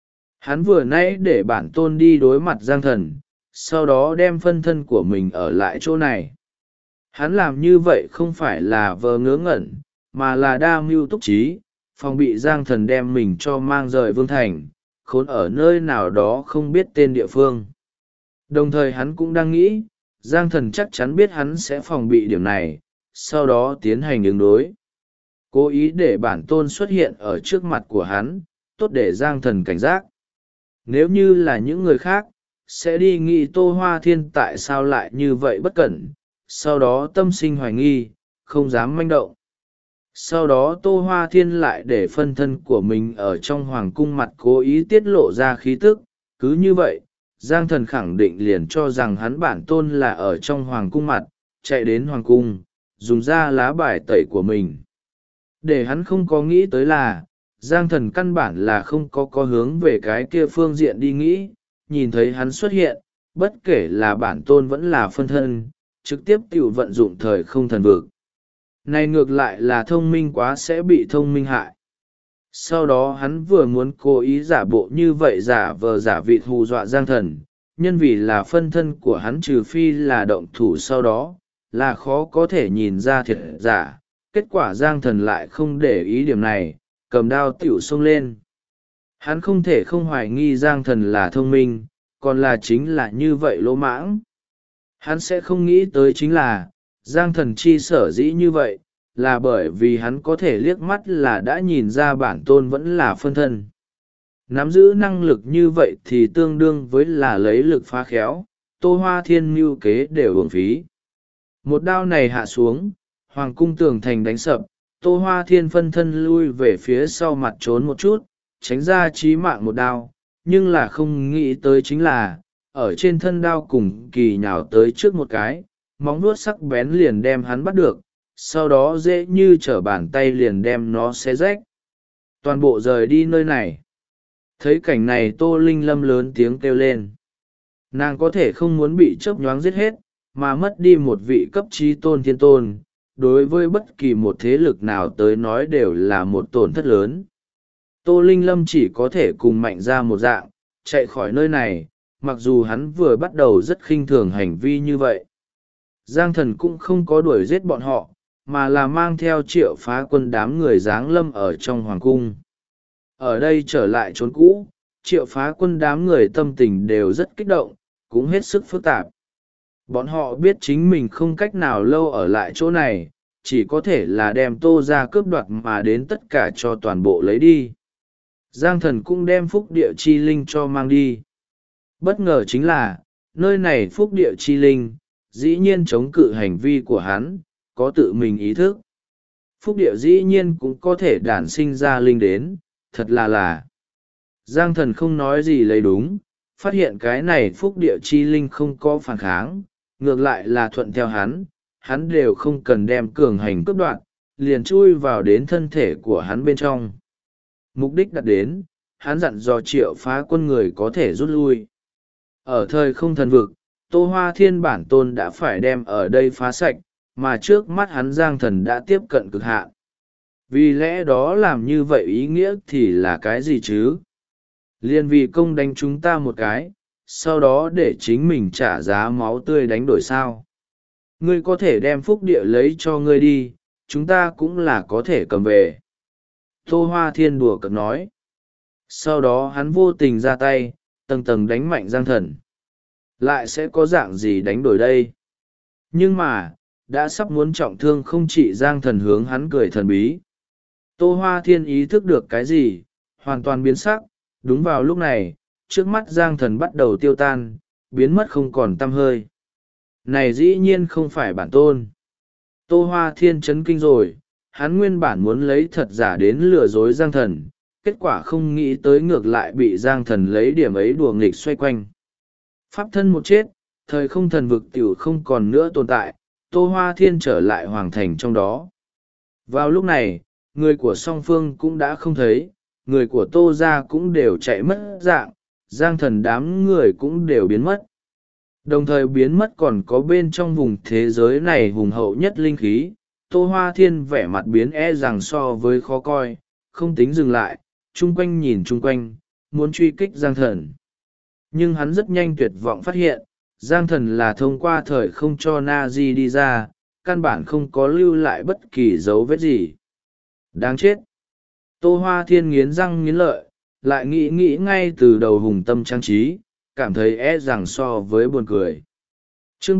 Hắn vừa nãy để bản tôn đi đối mặt Giang Thần, sau đó đem phân thân của mình ở lại chỗ này. Hắn làm như vậy không phải là vờ ngớ ngẩn, mà là đa mưu túc trí, phòng bị Giang Thần đem mình cho mang rời Vương Thành, khốn ở nơi nào đó không biết tên địa phương. Đồng thời hắn cũng đang nghĩ, Giang Thần chắc chắn biết hắn sẽ phòng bị điểm này, sau đó tiến hành ứng đối. Cố ý để bản tôn xuất hiện ở trước mặt của hắn, tốt để Giang Thần cảnh giác. Nếu như là những người khác, sẽ đi nghĩ Tô Hoa Thiên tại sao lại như vậy bất cẩn, sau đó tâm sinh hoài nghi, không dám manh động. Sau đó Tô Hoa Thiên lại để phân thân của mình ở trong hoàng cung mặt cố ý tiết lộ ra khí tức, cứ như vậy, Giang Thần khẳng định liền cho rằng hắn bản tôn là ở trong hoàng cung mặt, chạy đến hoàng cung, dùng ra lá bài tẩy của mình. Để hắn không có nghĩ tới là, Giang Thần căn bản là không có hướng về cái kia phương diện đi nghĩ, nhìn thấy hắn xuất hiện, bất kể là bản tôn vẫn là phân thân, trực tiếp tiểu vận dụng thời không thần vực. Này ngược lại là thông minh quá sẽ bị thông minh hại. Sau đó hắn vừa muốn cố ý giả bộ như vậy giả vờ giả vịt hù dọa Giang Thần, nhân vì là phân thân của hắn trừ phi là động thủ sau đó, là khó có thể nhìn ra thiệt giả. Kết quả Giang Thần lại không để ý điểm này, cầm đao tiểu xông lên. Hắn không thể không hoài nghi Giang Thần là thông minh, còn là chính là như vậy lỗ mãng. Hắn sẽ không nghĩ tới chính là, Giang Thần chi sở dĩ như vậy, là bởi vì hắn có thể liếc mắt là đã nhìn ra bản tôn vẫn là phân thân. Nắm giữ năng lực như vậy thì tương đương với là lấy lực phá khéo, Tô Hoa Thiên mưu kế đều uổng phí. Một đao này hạ xuống, hoàng cung tường thành đánh sập, Tô Hoa Thiên phân thân lui về phía sau mặt trốn một chút, tránh ra chí mạng một đao, nhưng là không nghĩ tới chính là, ở trên thân đao cùng kỳ nhào tới trước một cái, móng vuốt sắc bén liền đem hắn bắt được, sau đó dễ như trở bàn tay liền đem nó xé rách. Toàn bộ rời đi nơi này. Thấy cảnh này Tô Linh Lâm lớn tiếng kêu lên. Nàng có thể không muốn bị chớp nhoáng giết hết, mà mất đi một vị cấp trí tôn thiên tôn, đối với bất kỳ một thế lực nào tới nói đều là một tổn thất lớn. Tô Linh Lâm chỉ có thể cùng mạnh ra một dạng, chạy khỏi nơi này, mặc dù hắn vừa bắt đầu rất khinh thường hành vi như vậy. Giang Thần cũng không có đuổi giết bọn họ, mà là mang theo Triệu Phá Quân đám người giáng lâm ở trong hoàng cung. Ở đây trở lại chốn cũ, Triệu Phá Quân đám người tâm tình đều rất kích động, cũng hết sức phức tạp. Bọn họ biết chính mình không cách nào lâu ở lại chỗ này, chỉ có thể là đem Tô ra cướp đoạt mà đến tất cả cho toàn bộ lấy đi. Giang Thần cũng đem phúc địa chi linh cho mang đi. Bất ngờ chính là, nơi này phúc địa chi linh, dĩ nhiên chống cự hành vi của hắn, có tự mình ý thức. Phúc địa dĩ nhiên cũng có thể đản sinh ra linh đến, thật là. Giang Thần không nói gì lấy đúng, phát hiện cái này phúc địa chi linh không có phản kháng, ngược lại là thuận theo hắn đều không cần đem cường hành cướp đoạt, liền chui vào đến thân thể của hắn bên trong. Mục đích đặt đến, hắn dặn dò Triệu Phá Quân người có thể rút lui. Ở thời không thần vực, Tô Hoa Thiên bản tôn đã phải đem ở đây phá sạch, mà trước mắt hắn Giang Thần đã tiếp cận cực hạn. Vì lẽ đó làm như vậy ý nghĩa thì là cái gì chứ? Liên vì công đánh chúng ta một cái, sau đó để chính mình trả giá máu tươi đánh đổi sao? Ngươi có thể đem phúc địa lấy cho ngươi đi, chúng ta cũng là có thể cầm về. Tô Hoa Thiên đùa cợt nói. Sau đó hắn vô tình ra tay, tầng tầng đánh mạnh Giang Thần. Lại sẽ có dạng gì đánh đổi đây? Nhưng mà, đã sắp muốn trọng thương không chỉ Giang Thần hướng hắn cười thần bí. Tô Hoa Thiên ý thức được cái gì, hoàn toàn biến sắc. Đúng vào lúc này, trước mắt Giang Thần bắt đầu tiêu tan, biến mất không còn tăm hơi. Này dĩ nhiên không phải bản tôn. Tô Hoa Thiên chấn kinh rồi, hắn nguyên bản muốn lấy thật giả đến lừa dối Giang Thần, kết quả không nghĩ tới ngược lại bị Giang Thần lấy điểm ấy đùa nghịch xoay quanh. Pháp thân một chết, thời không thần vực tiểu không còn nữa tồn tại, Tô Hoa Thiên trở lại hoàng thành trong đó. Vào lúc này, người của song phương cũng đã không thấy, người của Tô gia cũng đều chạy mất dạng, Giang Thần đám người cũng đều biến mất. Đồng thời biến mất còn có bên trong vùng thế giới này hùng hậu nhất linh khí. Tô Hoa Thiên vẻ mặt biến rằng so với khó coi, không tính dừng lại, chung quanh nhìn chung quanh, muốn truy kích Giang Thần. Nhưng hắn rất nhanh tuyệt vọng phát hiện, Giang Thần là thông qua thời không cho Na-di đi ra, căn bản không có lưu lại bất kỳ dấu vết gì. Đáng chết! Tô Hoa Thiên nghiến răng nghiến lợi, lại nghĩ ngay từ đầu hùng tâm trang trí, cảm thấy rằng so với buồn cười. Chương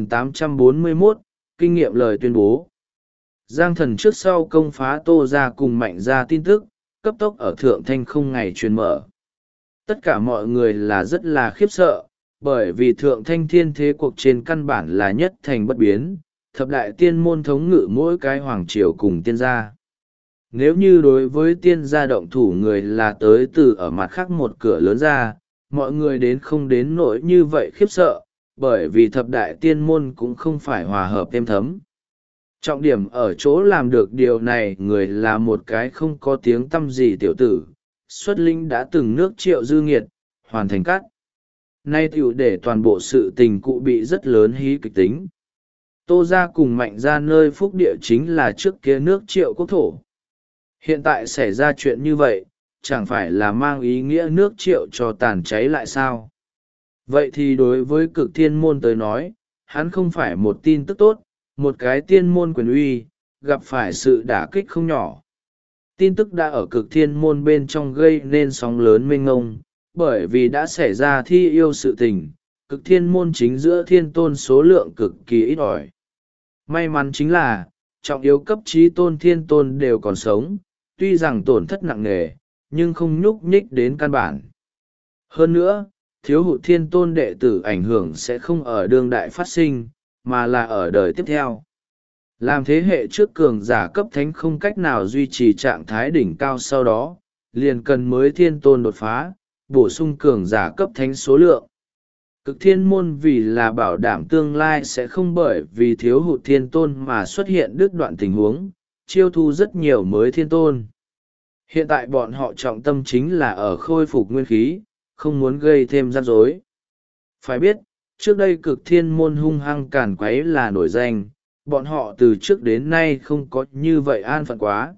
3841, kinh nghiệm lời tuyên bố. Giang Thần trước sau công phá Tô gia cùng Mạnh gia tin tức, cấp tốc ở Thượng Thanh không ngày truyền mở. Tất cả mọi người là rất là khiếp sợ, bởi vì Thượng Thanh thiên thế cuộc trên căn bản là nhất thành bất biến, thập đại tiên môn thống ngự mỗi cái hoàng triều cùng tiên gia. Nếu như đối với tiên gia động thủ người là tới từ ở mặt khác một cửa lớn ra, mọi người đến không đến nỗi như vậy khiếp sợ, bởi vì thập đại tiên môn cũng không phải hòa hợp êm thấm. Trọng điểm ở chỗ làm được điều này người là một cái không có tiếng tăm gì tiểu tử, xuất linh đã từng nước Triệu Dư Nghiệt, hoàn thành cắt. Nay tiểu để toàn bộ sự tình cụ bị rất lớn hí kịch tính. Tô gia cùng Mạnh gia nơi phúc địa chính là trước kia nước Triệu quốc thổ. Hiện tại xảy ra chuyện như vậy, chẳng phải là mang ý nghĩa nước Triệu cho tàn cháy lại sao? Vậy thì đối với Cực Thiên môn tới nói, hắn không phải một tin tức tốt, một cái tiên môn quyền uy, gặp phải sự đả kích không nhỏ. Tin tức đã ở Cực Thiên môn bên trong gây nên sóng lớn mênh ngông, bởi vì đã xảy ra thi yêu sự tình, Cực Thiên môn chính giữa thiên tôn số lượng cực kỳ ít ỏi. May mắn chính là, trọng yếu cấp trí tôn thiên tôn đều còn sống, tuy rằng tổn thất nặng nề, nhưng không nhúc nhích đến căn bản. Hơn nữa, thiếu hụt thiên tôn đệ tử ảnh hưởng sẽ không ở đương đại phát sinh, mà là ở đời tiếp theo. Làm thế hệ trước cường giả cấp thánh không cách nào duy trì trạng thái đỉnh cao sau đó, liền cần mới thiên tôn đột phá, bổ sung cường giả cấp thánh số lượng. Cực thiên môn vì là bảo đảm tương lai sẽ không bởi vì thiếu hụt thiên tôn mà xuất hiện đứt đoạn tình huống, chiêu thu rất nhiều mới thiên tôn. Hiện tại bọn họ trọng tâm chính là ở khôi phục nguyên khí, không muốn gây thêm rắc rối. Phải biết, trước đây Cực Thiên môn hung hăng càn quấy là nổi danh, bọn họ từ trước đến nay không có như vậy an phận quá.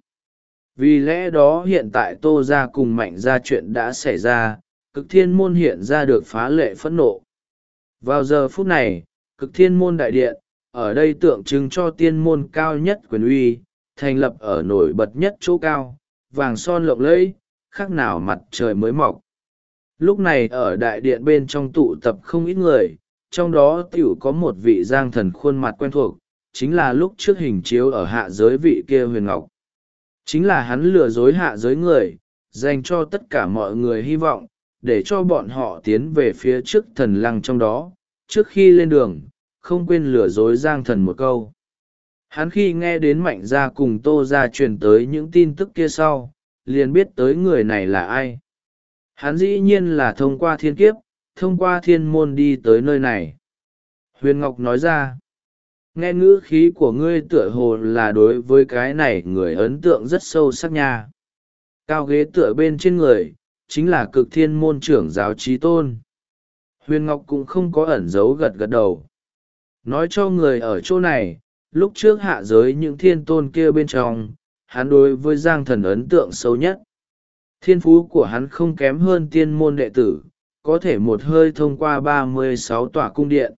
Vì lẽ đó hiện tại Tô gia cùng Mạnh gia chuyện đã xảy ra, Cực Thiên môn hiện ra được phá lệ phẫn nộ. Vào giờ phút này, Cực Thiên môn đại điện, ở đây tượng trưng cho tiên môn cao nhất quyền uy, thành lập ở nổi bật nhất chỗ cao, vàng son lộng lẫy, khác nào mặt trời mới mọc. Lúc này ở đại điện bên trong tụ tập không ít người, trong đó tiểu có một vị Giang Thần khuôn mặt quen thuộc, chính là lúc trước hình chiếu ở hạ giới vị kia Huyền Ngọc. Chính là hắn lừa dối hạ giới người, dành cho tất cả mọi người hy vọng, để cho bọn họ tiến về phía trước thần lăng trong đó, trước khi lên đường, không quên lừa dối Giang Thần một câu. Hắn khi nghe đến Mạnh gia cùng Tô gia truyền tới những tin tức kia sau, liền biết tới người này là ai. Hắn dĩ nhiên là thông qua thiên kiếp, thông qua thiên môn đi tới nơi này. Huyền Ngọc nói ra, nghe ngữ khí của ngươi tựa hồ là đối với cái này người ấn tượng rất sâu sắc nha. Cao ghế tựa bên trên người, chính là Cực Thiên môn trưởng giáo trí tôn. Huyền Ngọc cũng không có ẩn giấu gật gật đầu. Nói cho người ở chỗ này, lúc trước hạ giới những thiên tôn kia bên trong, hắn đối với Giang Thần ấn tượng sâu nhất. Thiên phú của hắn không kém hơn tiên môn đệ tử, có thể một hơi thông qua 36 tòa cung điện.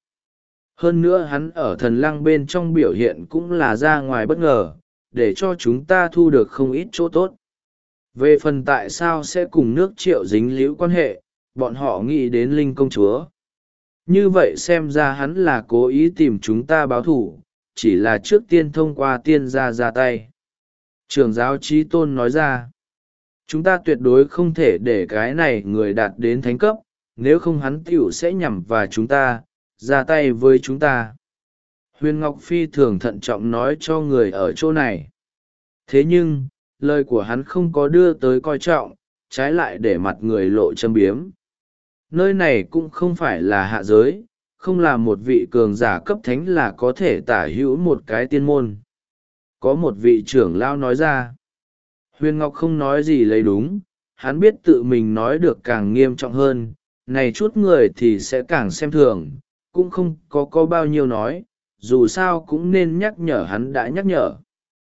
Hơn nữa hắn ở thần lăng bên trong biểu hiện cũng là ra ngoài bất ngờ, để cho chúng ta thu được không ít chỗ tốt. Về phần tại sao sẽ cùng nước Triệu dính líu quan hệ, bọn họ nghĩ đến Linh công chúa. Như vậy xem ra hắn là cố ý tìm chúng ta báo thủ, chỉ là trước tiên thông qua tiên gia ra tay. Trưởng giáo Chí Tôn nói ra, chúng ta tuyệt đối không thể để cái này người đạt đến thánh cấp, nếu không hắn tựu sẽ nhằm vào chúng ta, ra tay với chúng ta. Huyền Ngọc phi thường thận trọng nói cho người ở chỗ này. Thế nhưng, lời của hắn không có đưa tới coi trọng, trái lại để mặt người lộ châm biếm. Nơi này cũng không phải là hạ giới, không là một vị cường giả cấp thánh là có thể tả hữu một cái tiên môn. Có một vị trưởng lão nói ra. Huyền Ngọc không nói gì lấy đúng, hắn biết tự mình nói được càng nghiêm trọng hơn, này chút người thì sẽ càng xem thường, cũng không có bao nhiêu nói, dù sao cũng nên nhắc nhở hắn đã nhắc nhở.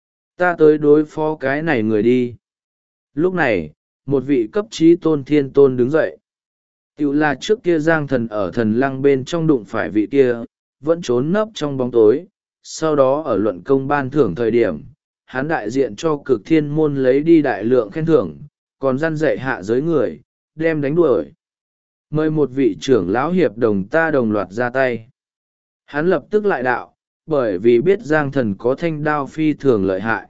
Ta tới đối phó cái này người đi. Lúc này, một vị cấp trí tôn thiên tôn đứng dậy. Tiểu là trước kia Giang Thần ở thần lăng bên trong đụng phải vị kia, vẫn trốn nấp trong bóng tối. Sau đó ở luận công ban thưởng thời điểm, hắn đại diện cho cực thiên môn lấy đi đại lượng khen thưởng, còn răn dạy hạ giới người, đem đánh đuổi. Mời một vị trưởng lão hiệp đồng ta đồng loạt ra tay. Hắn lập tức lại đạo, bởi vì biết Giang Thần có thanh đao phi thường lợi hại.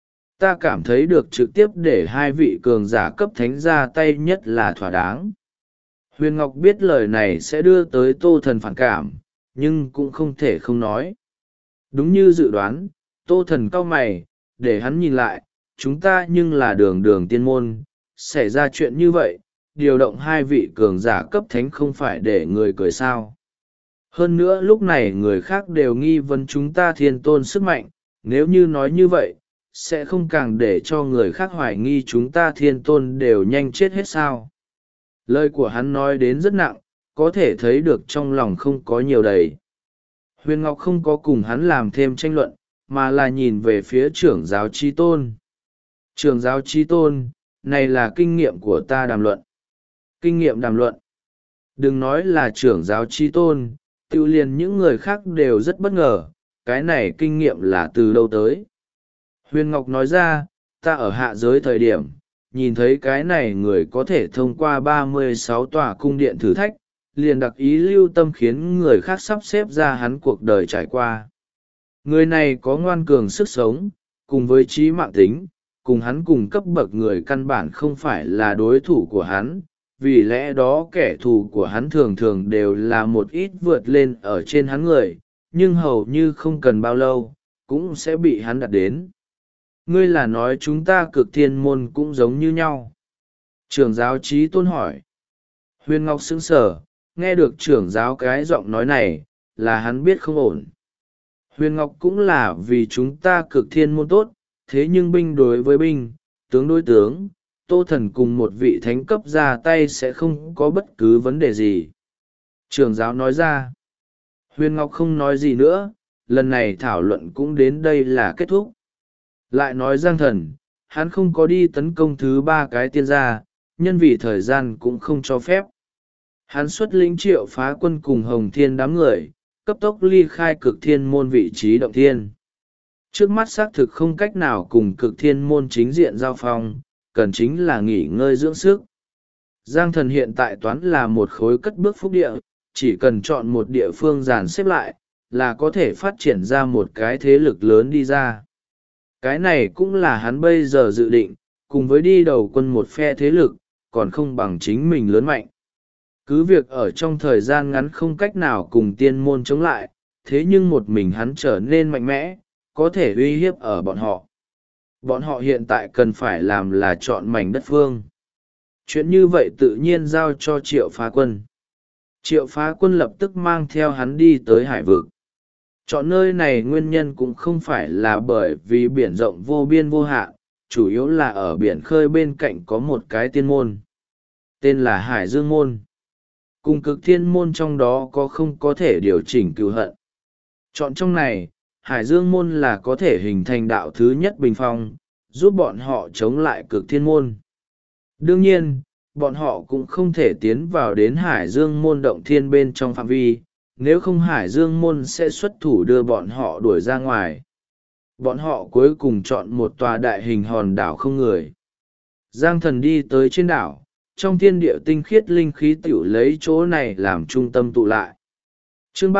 Ta cảm thấy được trực tiếp để hai vị cường giả cấp thánh ra tay nhất là thỏa đáng. Huyền Ngọc biết lời này sẽ đưa tới Tô Thần phản cảm, nhưng cũng không thể không nói. Đúng như dự đoán, Tô Thần cau mày, để hắn nhìn lại, chúng ta nhưng là đường đường tiên môn, xảy ra chuyện như vậy, điều động hai vị cường giả cấp thánh không phải để người cười sao. Hơn nữa lúc này người khác đều nghi vấn chúng ta thiên tôn sức mạnh, nếu như nói như vậy, sẽ không càng để cho người khác hoài nghi chúng ta thiên tôn đều nhanh chết hết sao. Lời của hắn nói đến rất nặng, có thể thấy được trong lòng không có nhiều đầy. Huyền Ngọc không có cùng hắn làm thêm tranh luận, mà là nhìn về phía trưởng giáo Chí Tôn. Trưởng giáo Chí Tôn, này là kinh nghiệm của ta đàm luận. Kinh nghiệm đàm luận. Đừng nói là trưởng giáo Chí Tôn, tự liền những người khác đều rất bất ngờ, cái này kinh nghiệm là từ đâu tới. Huyền Ngọc nói ra, ta ở hạ giới thời điểm, nhìn thấy cái này người có thể thông qua 36 tòa cung điện thử thách, liền đặc ý lưu tâm khiến người khác sắp xếp ra hắn cuộc đời trải qua. Người này có ngoan cường sức sống, cùng với trí mạng tính, cùng hắn cùng cấp bậc người căn bản không phải là đối thủ của hắn, vì lẽ đó kẻ thù của hắn thường thường đều là một ít vượt lên ở trên hắn người, nhưng hầu như không cần bao lâu, cũng sẽ bị hắn đặt đến. Ngươi là nói chúng ta cực thiên môn cũng giống như nhau. Trưởng giáo Chí Tôn hỏi. Huyền Ngọc sững sờ, nghe được trưởng giáo cái giọng nói này, là hắn biết không ổn. Huyền Ngọc cũng là vì chúng ta cực thiên môn tốt, thế nhưng binh đối với binh, tướng đối tướng, Tô Thần cùng một vị thánh cấp ra tay sẽ không có bất cứ vấn đề gì. Trưởng giáo nói ra. Huyền Ngọc không nói gì nữa, lần này thảo luận cũng đến đây là kết thúc. Lại nói Giang Thần, hắn không có đi tấn công thứ ba cái tiên gia, nhân vì thời gian cũng không cho phép. Hắn xuất lĩnh Triệu Phá Quân cùng Hồng Thiên đám người, cấp tốc ly khai cực thiên môn vị trí động thiên. Trước mắt xác thực không cách nào cùng cực thiên môn chính diện giao phong, cần chính là nghỉ ngơi dưỡng sức. Giang Thần hiện tại toán là một khối cất bước phúc địa, chỉ cần chọn một địa phương dàn xếp lại, là có thể phát triển ra một cái thế lực lớn đi ra. Cái này cũng là hắn bây giờ dự định, cùng với đi đầu quân một phe thế lực, còn không bằng chính mình lớn mạnh. Cứ việc ở trong thời gian ngắn không cách nào cùng tiên môn chống lại, thế nhưng một mình hắn trở nên mạnh mẽ, có thể uy hiếp ở bọn họ. Bọn họ hiện tại cần phải làm là chọn mảnh đất phương. Chuyện như vậy tự nhiên giao cho Triệu Phá Quân. Triệu Phá Quân lập tức mang theo hắn đi tới hải vực. Chọn nơi này nguyên nhân cũng không phải là bởi vì biển rộng vô biên vô hạn, chủ yếu là ở biển khơi bên cạnh có một cái tiên môn. Tên là Hải Dương Môn. Cùng cực thiên môn trong đó không có thể điều chỉnh cừu hận. Chọn trong này, Hải Dương Môn là có thể hình thành đạo thứ nhất bình phong, giúp bọn họ chống lại cực thiên môn. Đương nhiên, bọn họ cũng không thể tiến vào đến Hải Dương Môn động thiên bên trong phạm vi, nếu không Hải Dương Môn sẽ xuất thủ đưa bọn họ đuổi ra ngoài. Bọn họ cuối cùng chọn một tòa đại hình hòn đảo không người. Giang Thần đi tới trên đảo, trong thiên địa tinh khiết linh khí tiểu lấy chỗ này làm trung tâm tụ lại. Chương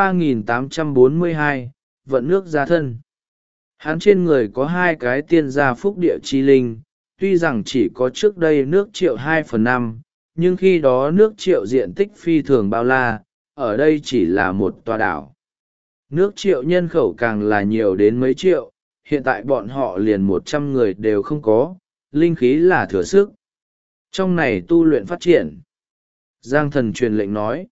3842, vận nước ra thân. Hắn trên người có hai cái tiên gia phúc địa chi linh, tuy rằng chỉ có trước đây nước triệu 2/5, nhưng khi đó nước Triệu diện tích phi thường bao la, ở đây chỉ là một tòa đảo. Nước Triệu nhân khẩu càng là nhiều đến mấy triệu, hiện tại bọn họ liền 100 người đều không có, linh khí là thừa sức. Trong này tu luyện phát triển. Giang Thần truyền lệnh nói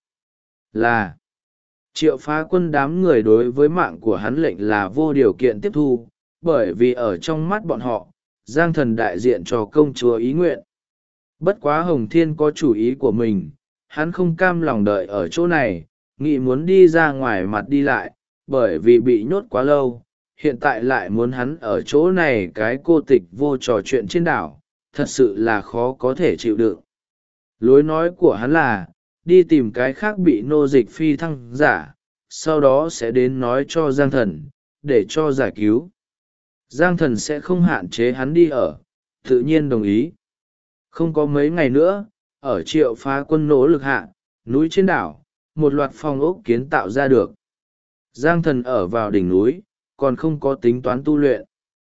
là Triệu Phá Quân đám người đối với mạng của hắn lệnh là vô điều kiện tiếp thu, bởi vì ở trong mắt bọn họ, Giang Thần đại diện cho công chúa ý nguyện. Bất quá Hồng Thiên có chủ ý của mình, hắn không cam lòng đợi ở chỗ này, nghĩ muốn đi ra ngoài mặt đi lại, bởi vì bị nhốt quá lâu, hiện tại lại muốn hắn ở chỗ này cái cô tịch vô trò chuyện trên đảo, thật sự là khó có thể chịu đựng. Lối nói của hắn là, đi tìm cái khác bị nô dịch phi thăng giả, sau đó sẽ đến nói cho Giang Thần, để cho giải cứu. Giang Thần sẽ không hạn chế hắn đi ở, tự nhiên đồng ý. Không có mấy ngày nữa, ở Triệu Phá Quân nỗ lực hạ, núi trên đảo, một loạt phòng ốc kiến tạo ra được. Giang Thần ở vào đỉnh núi, còn không có tính toán tu luyện.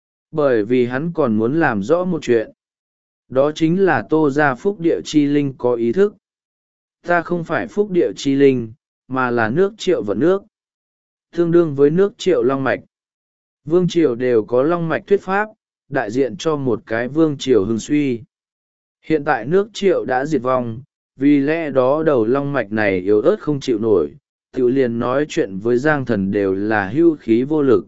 Bởi vì hắn còn muốn làm rõ một chuyện. Đó chính là Tô gia phúc địa chi linh có ý thức. Ta không phải phúc địa chi linh, mà là nước Triệu vận nước. Tương đương với nước Triệu long mạch. Vương triều đều có long mạch thuyết pháp, đại diện cho một cái vương triều hưng suy. Hiện tại nước Triệu đã diệt vong, vì lẽ đó đầu long mạch này yếu ớt không chịu nổi, tự liền nói chuyện với Giang Thần đều là hưu khí vô lực.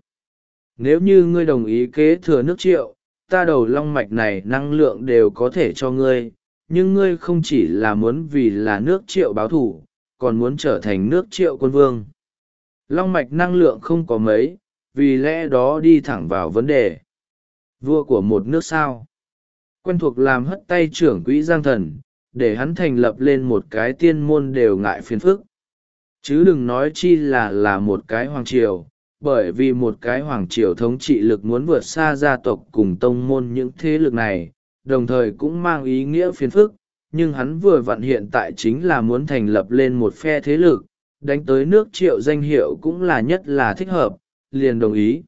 Nếu như ngươi đồng ý kế thừa nước Triệu, ta đầu long mạch này năng lượng đều có thể cho ngươi, nhưng ngươi không chỉ là muốn vì là nước Triệu báo thủ, còn muốn trở thành nước Triệu quân vương. Long mạch năng lượng không có mấy, vì lẽ đó đi thẳng vào vấn đề. Vua của một nước sao? Quen thuộc làm hất tay trưởng quỹ Giang Thần, để hắn thành lập lên một cái tiên môn đều ngại phiền phức. Chứ đừng nói chi là một cái hoàng triều, bởi vì một cái hoàng triều thống trị lực muốn vượt xa gia tộc cùng tông môn những thế lực này, đồng thời cũng mang ý nghĩa phiền phức, nhưng hắn vừa vặn hiện tại chính là muốn thành lập lên một phe thế lực, đánh tới nước Triệu danh hiệu cũng là nhất là thích hợp, liền đồng ý.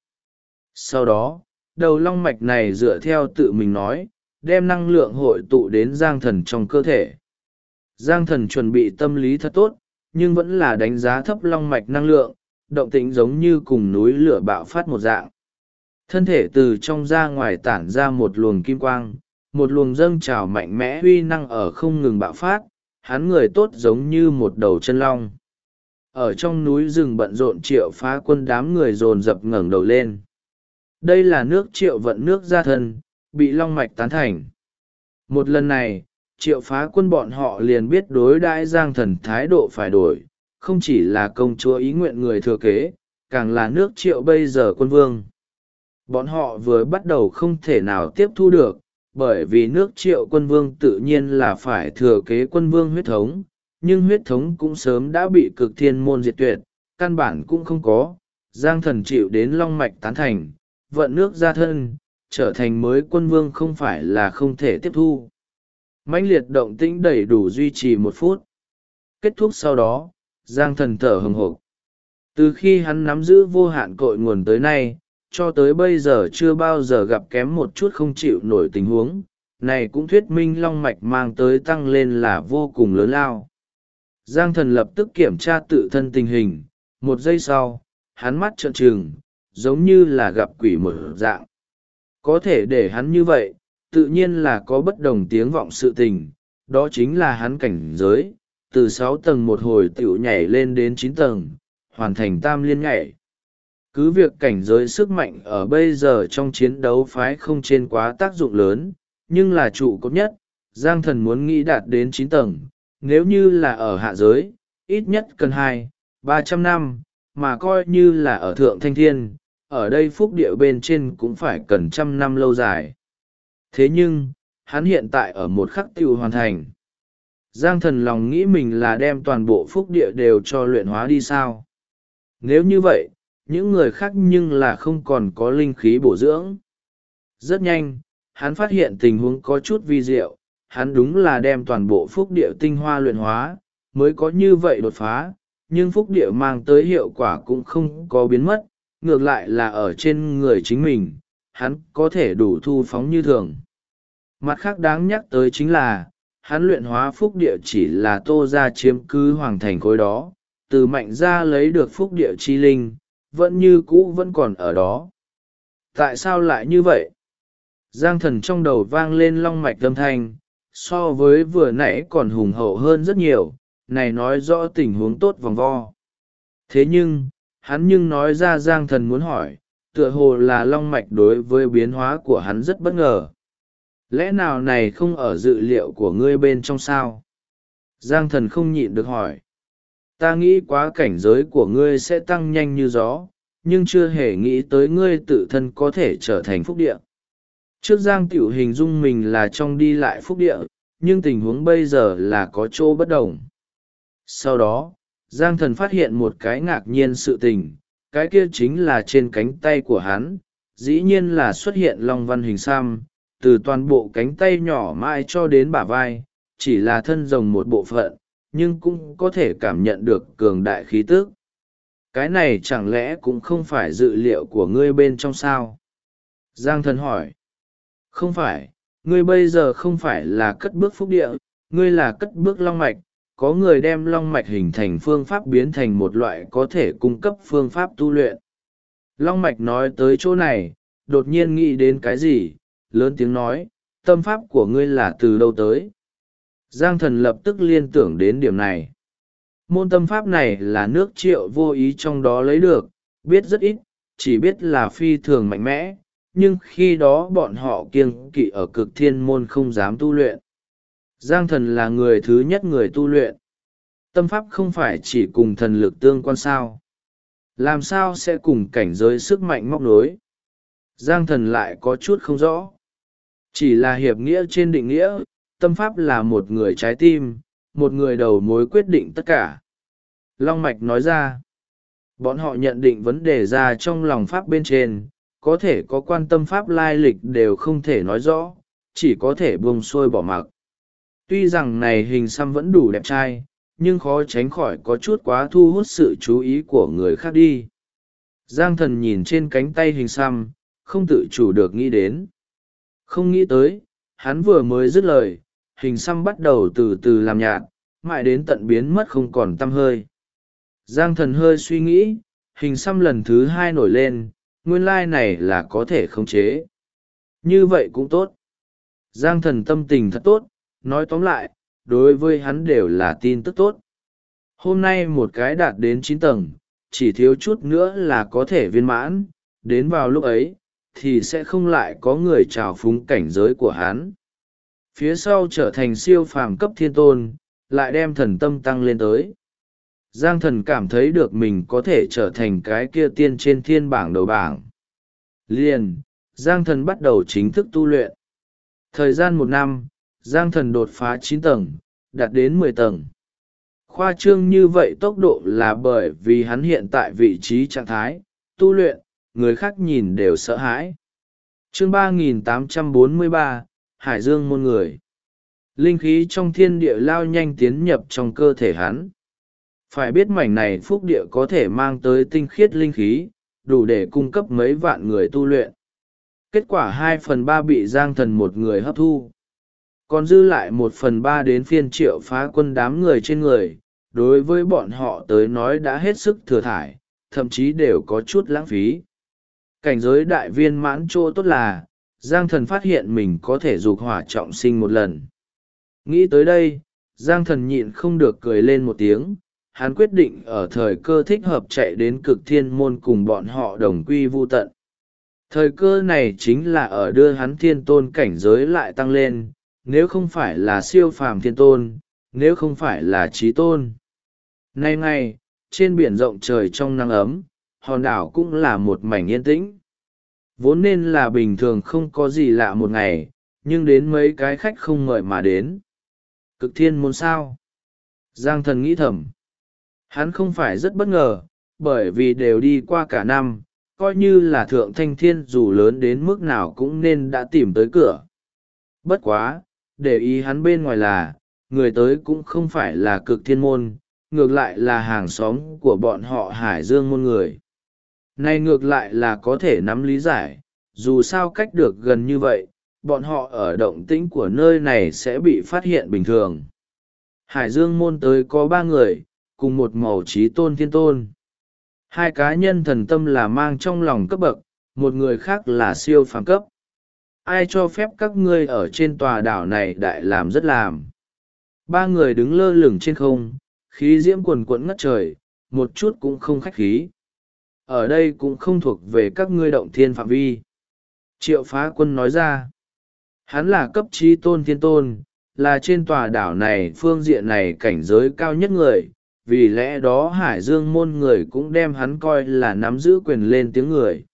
Sau đó, đầu long mạch này dựa theo tự mình nói, đem năng lượng hội tụ đến Giang Thần trong cơ thể. Giang Thần chuẩn bị tâm lý thật tốt, nhưng vẫn là đánh giá thấp long mạch năng lượng, động tĩnh giống như cùng núi lửa bạo phát một dạng. Thân thể từ trong ra ngoài tản ra một luồng kim quang, một luồng dâng trào mạnh mẽ uy năng ở không ngừng bạo phát, hắn người tốt giống như một đầu chân long. Ở trong núi rừng bận rộn Triệu Phá Quân đám người dồn dập ngẩng đầu lên. Đây là nước Triệu vận nước gia thân, bị long mạch tán thành. Một lần này, Triệu Phá Quân bọn họ liền biết đối đãi Giang Thần thái độ phải đổi, không chỉ là công chúa ý nguyện người thừa kế, càng là nước Triệu bây giờ quân vương. Bọn họ vừa bắt đầu không thể nào tiếp thu được, bởi vì nước Triệu quân vương tự nhiên là phải thừa kế quân vương huyết thống, nhưng huyết thống cũng sớm đã bị cực thiên môn diệt tuyệt, căn bản cũng không có. Giang Thần chịu đến long mạch tán thành, vận nước gia thân, trở thành mới quân vương không phải là không thể tiếp thu. Mãnh liệt động tĩnh đầy đủ duy trì 1 phút. Kết thúc sau đó, Giang Thần thở hừng hực. Từ khi hắn nắm giữ vô hạn cội nguồn tới nay, cho tới bây giờ chưa bao giờ gặp kém một chút không chịu nổi tình huống, này cũng thuyết minh long mạch mang tới tăng lên là vô cùng lớn lao. Giang Thần lập tức kiểm tra tự thân tình hình, 1 giây sau, hắn mắt trợn trừng, giống như là gặp quỷ mở dạng. Có thể để hắn như vậy, tự nhiên là có bất đồng tiếng vọng sự tình, đó chính là hắn cảnh giới, từ 6 tầng một hồi tiểu nhảy lên đến 9 tầng, hoàn thành tam liên nhảy. Cứ việc cảnh giới sức mạnh ở bây giờ trong chiến đấu phái không trên quá tác dụng lớn, nhưng là trụ cột nhất, Giang Thần muốn nghĩ đạt đến 9 tầng, nếu như là ở hạ giới, ít nhất cần 200-300 năm, mà coi như là ở thượng thanh thiên, ở đây phúc địa bên trên cũng phải cần 100 năm lâu dài. Thế nhưng, hắn hiện tại ở một khắc tiêu hoàn thành. Giang Thần lòng nghĩ mình là đem toàn bộ phúc địa đều cho luyện hóa đi sao. Nếu như vậy, những người khác nhưng là không còn có linh khí bổ dưỡng. Rất nhanh, hắn phát hiện tình huống có chút vi diệu, hắn đúng là đem toàn bộ phúc địa tinh hoa luyện hóa, mới có như vậy đột phá, nhưng phúc địa mang tới hiệu quả cũng không có biến mất, ngược lại là ở trên người chính mình, hắn có thể đủ thu phóng như thường. Mặt khác đáng nhắc tới chính là, hắn luyện hóa phúc địa chỉ là Tô Gia chiếm cứ hoàng thành khối đó, từ Mạnh Gia lấy được phúc địa chi linh, vẫn như cũ vẫn còn ở đó. Tại sao lại như vậy? Giang Thần trong đầu vang lên long mạch âm thanh, so với vừa nãy còn hùng hậu hơn rất nhiều, này nói rõ tình huống tốt vòng vo. Thế nhưng, hắn nói ra Giang Thần muốn hỏi, tựa hồ là long mạch đối với biến hóa của hắn rất bất ngờ. Lẽ nào này không ở dự liệu của ngươi bên trong sao? Giang Thần không nhịn được hỏi. Ta nghĩ quá cảnh giới của ngươi sẽ tăng nhanh như gió, nhưng chưa hề nghĩ tới ngươi tự thân có thể trở thành phúc địa. Trước Giang Tiểu hình dung mình là trong đi lại phúc địa, nhưng tình huống bây giờ là có chỗ bất đồng. Sau đó, Giang Thần phát hiện một cái ngạc nhiên sự tình, cái kia chính là trên cánh tay của hắn, dĩ nhiên là xuất hiện long văn hình xăm, từ toàn bộ cánh tay nhỏ mãi cho đến bả vai, chỉ là thân rồng một bộ phận, nhưng cũng có thể cảm nhận được cường đại khí tức. Cái này chẳng lẽ cũng không phải dự liệu của ngươi bên trong sao? Giang Thần hỏi. Không phải, ngươi bây giờ không phải là cất bước phúc địa, ngươi là cất bước long mạch, có người đem long mạch hình thành phương pháp biến thành một loại có thể cung cấp phương pháp tu luyện. Long mạch nói tới chỗ này, đột nhiên nghĩ đến cái gì, lớn tiếng nói, tâm pháp của ngươi là từ đâu tới? Giang Thần lập tức liên tưởng đến điểm này. Môn tâm pháp này là nước Triệu vô ý trong đó lấy được, biết rất ít, chỉ biết là phi thường mạnh mẽ, nhưng khi đó bọn họ kiêng kỵ ở Cực Thiên môn không dám tu luyện. Giang Thần là người thứ nhất người tu luyện. Tâm pháp không phải chỉ cùng thần lực tương quan sao? Làm sao sẽ cùng cảnh giới sức mạnh móc nối? Giang Thần lại có chút không rõ. Chỉ là hiệp nghĩa trên định nghĩa, tâm pháp là một người trái tim, một người đầu mối quyết định tất cả. Long Mạch nói ra, bọn họ nhận định vấn đề ra trong lòng pháp bên trên, có thể có quan tâm pháp lai lịch đều không thể nói rõ, chỉ có thể buông xuôi bỏ mặc. Tuy rằng này hình xăm vẫn đủ đẹp trai, nhưng khó tránh khỏi có chút quá thu hút sự chú ý của người khác đi. Giang Thần nhìn trên cánh tay hình xăm, không tự chủ được nghĩ đến. Không nghĩ tới, hắn vừa mới dứt lời, hình xăm bắt đầu từ từ làm nhạt, mãi đến tận biến mất không còn tăm hơi. Giang Thần hơi suy nghĩ, hình xăm lần thứ hai nổi lên, nguyên lai này là có thể khống chế. Như vậy cũng tốt. Giang Thần tâm tình thật tốt, nói tóm lại, đối với hắn đều là tin tức tốt. Hôm nay một cái đạt đến 9 tầng, chỉ thiếu chút nữa là có thể viên mãn, đến vào lúc ấy, thì sẽ không lại có người trào phúng cảnh giới của hắn. Phía sau trở thành siêu phàm cấp thiên tôn, lại đem thần tâm tăng lên tới. Giang Thần cảm thấy được mình có thể trở thành cái kia tiên trên thiên bảng đầu bảng. Liền, Giang Thần bắt đầu chính thức tu luyện. Thời gian 1 năm, Giang Thần đột phá 9 tầng, đạt đến 10 tầng. Khoa trương như vậy tốc độ là bởi vì hắn hiện tại vị trí trạng thái, tu luyện, người khác nhìn đều sợ hãi. Chương 3843, Hải Dương môn người. Linh khí trong thiên địa lao nhanh tiến nhập trong cơ thể hắn. Phải biết mảnh này phúc địa có thể mang tới tinh khiết linh khí, đủ để cung cấp mấy vạn người tu luyện. Kết quả 2/3 bị Giang Thần một người hấp thu. Còn dư lại 1/3 đến phiên Triệu Phá Quân đám người trên người, đối với bọn họ tới nói đã hết sức thừa thải, thậm chí đều có chút lãng phí. Cảnh giới đại viên mãn chỗ tốt là, Giang Thần phát hiện mình có thể dục hỏa trọng sinh một lần. Nghĩ tới đây, Giang Thần nhịn không được cười lên một tiếng, hắn quyết định ở thời cơ thích hợp chạy đến Cực Thiên môn cùng bọn họ đồng quy vu tận. Thời cơ này chính là ở đưa hắn thiên tôn cảnh giới lại tăng lên, nếu không phải là siêu phàm thiên tôn, nếu không phải là trí tôn. Nay ngày, trên biển rộng trời trong nắng ấm, hòn đảo cũng là một mảnh yên tĩnh. Vốn nên là bình thường không có gì lạ một ngày, nhưng đến mấy cái khách không mời mà đến. Cực Thiên môn sao? Giang Thần nghĩ thầm. Hắn không phải rất bất ngờ, bởi vì đều đi qua cả năm, coi như là thượng thanh thiên dù lớn đến mức nào cũng nên đã tìm tới cửa. Bất quá, để ý hắn bên ngoài là, người tới cũng không phải là Cực Thiên môn, ngược lại là hàng xóm của bọn họ Hải Dương môn người. Này ngược lại là có thể nắm lý giải, dù sao cách được gần như vậy, bọn họ ở động tĩnh của nơi này sẽ bị phát hiện bình thường. Hải Dương môn tới có 3 người, cùng một màu chí tôn thiên tôn. 2 cá nhân thần tâm là mang trong lòng cấp bậc, một người khác là siêu phàm cấp. Ai cho phép các ngươi ở trên tòa đảo này đại làm rất làm. 3 người đứng lơ lửng trên không, khí diễm quần quẫn ngất trời, một chút cũng không khách khí. Ở đây cũng không thuộc về các ngươi động thiên phạm vi. Triệu Phá Quân nói ra. Hắn là cấp chí tôn thiên tôn, là trên tòa đảo này phương diện này cảnh giới cao nhất người, vì lẽ đó Hải Dương môn người cũng đem hắn coi là nắm giữ quyền lên tiếng người.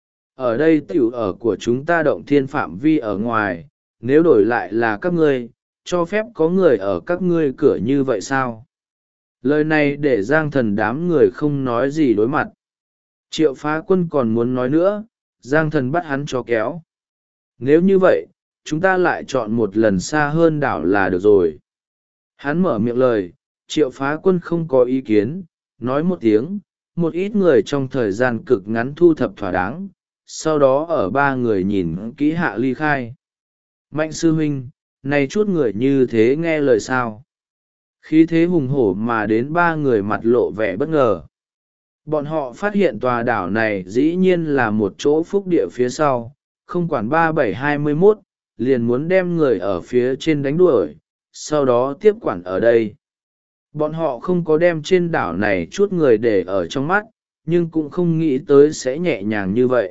Ở đây tiểu ở của chúng ta động thiên phạm vi ở ngoài, nếu đổi lại là các ngươi, cho phép có người ở các ngươi cửa như vậy sao? Lời này để Giang Thần đám người không nói gì đối mặt. Triệu Phá Quân còn muốn nói nữa, Giang Thần bắt hắn cho kéo. Nếu như vậy, chúng ta lại chọn một lần xa hơn đảo là được rồi. Hắn mở miệng lời, Triệu Phá Quân không có ý kiến, nói một tiếng, một ít người trong thời gian cực ngắn thu thập thỏa đáng, sau đó ở 3 người nhìn kỹ hạ ly khai. Mạnh sư huynh, này chút người như thế nghe lời sao? Khí thế hùng hổ mà đến 3 người mặt lộ vẻ bất ngờ. Bọn họ phát hiện tòa đảo này dĩ nhiên là một chỗ phúc địa phía sau, không quản 3721, liền muốn đem người ở phía trên đánh đuổi, sau đó tiếp quản ở đây. Bọn họ không có đem trên đảo này chút người để ở trong mắt, nhưng cũng không nghĩ tới sẽ nhẹ nhàng như vậy.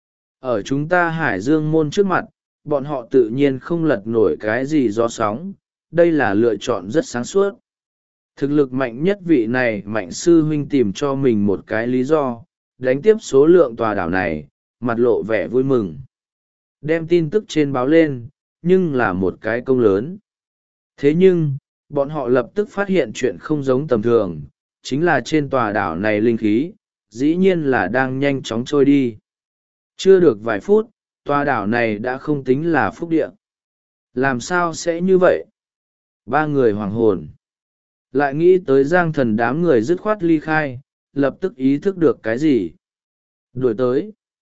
Ở chúng ta Hải Dương môn trước mặt, bọn họ tự nhiên không lật nổi cái gì gió sóng, đây là lựa chọn rất sáng suốt. Thực lực mạnh nhất vị này Mạnh sư huynh tìm cho mình một cái lý do, đánh tiếp số lượng tòa đảo này, mặt lộ vẻ vui mừng. Đem tin tức trên báo lên, nhưng là một cái công lớn. Thế nhưng, bọn họ lập tức phát hiện chuyện không giống tầm thường, chính là trên tòa đảo này linh khí, dĩ nhiên là đang nhanh chóng trôi đi. Chưa được vài phút, tòa đảo này đã không tính là phúc địa. Làm sao sẽ như vậy? 3 người hoàng hồn. Lại nghĩ tới Giang Thần đám người dứt khoát ly khai, lập tức ý thức được cái gì? Đuổi tới.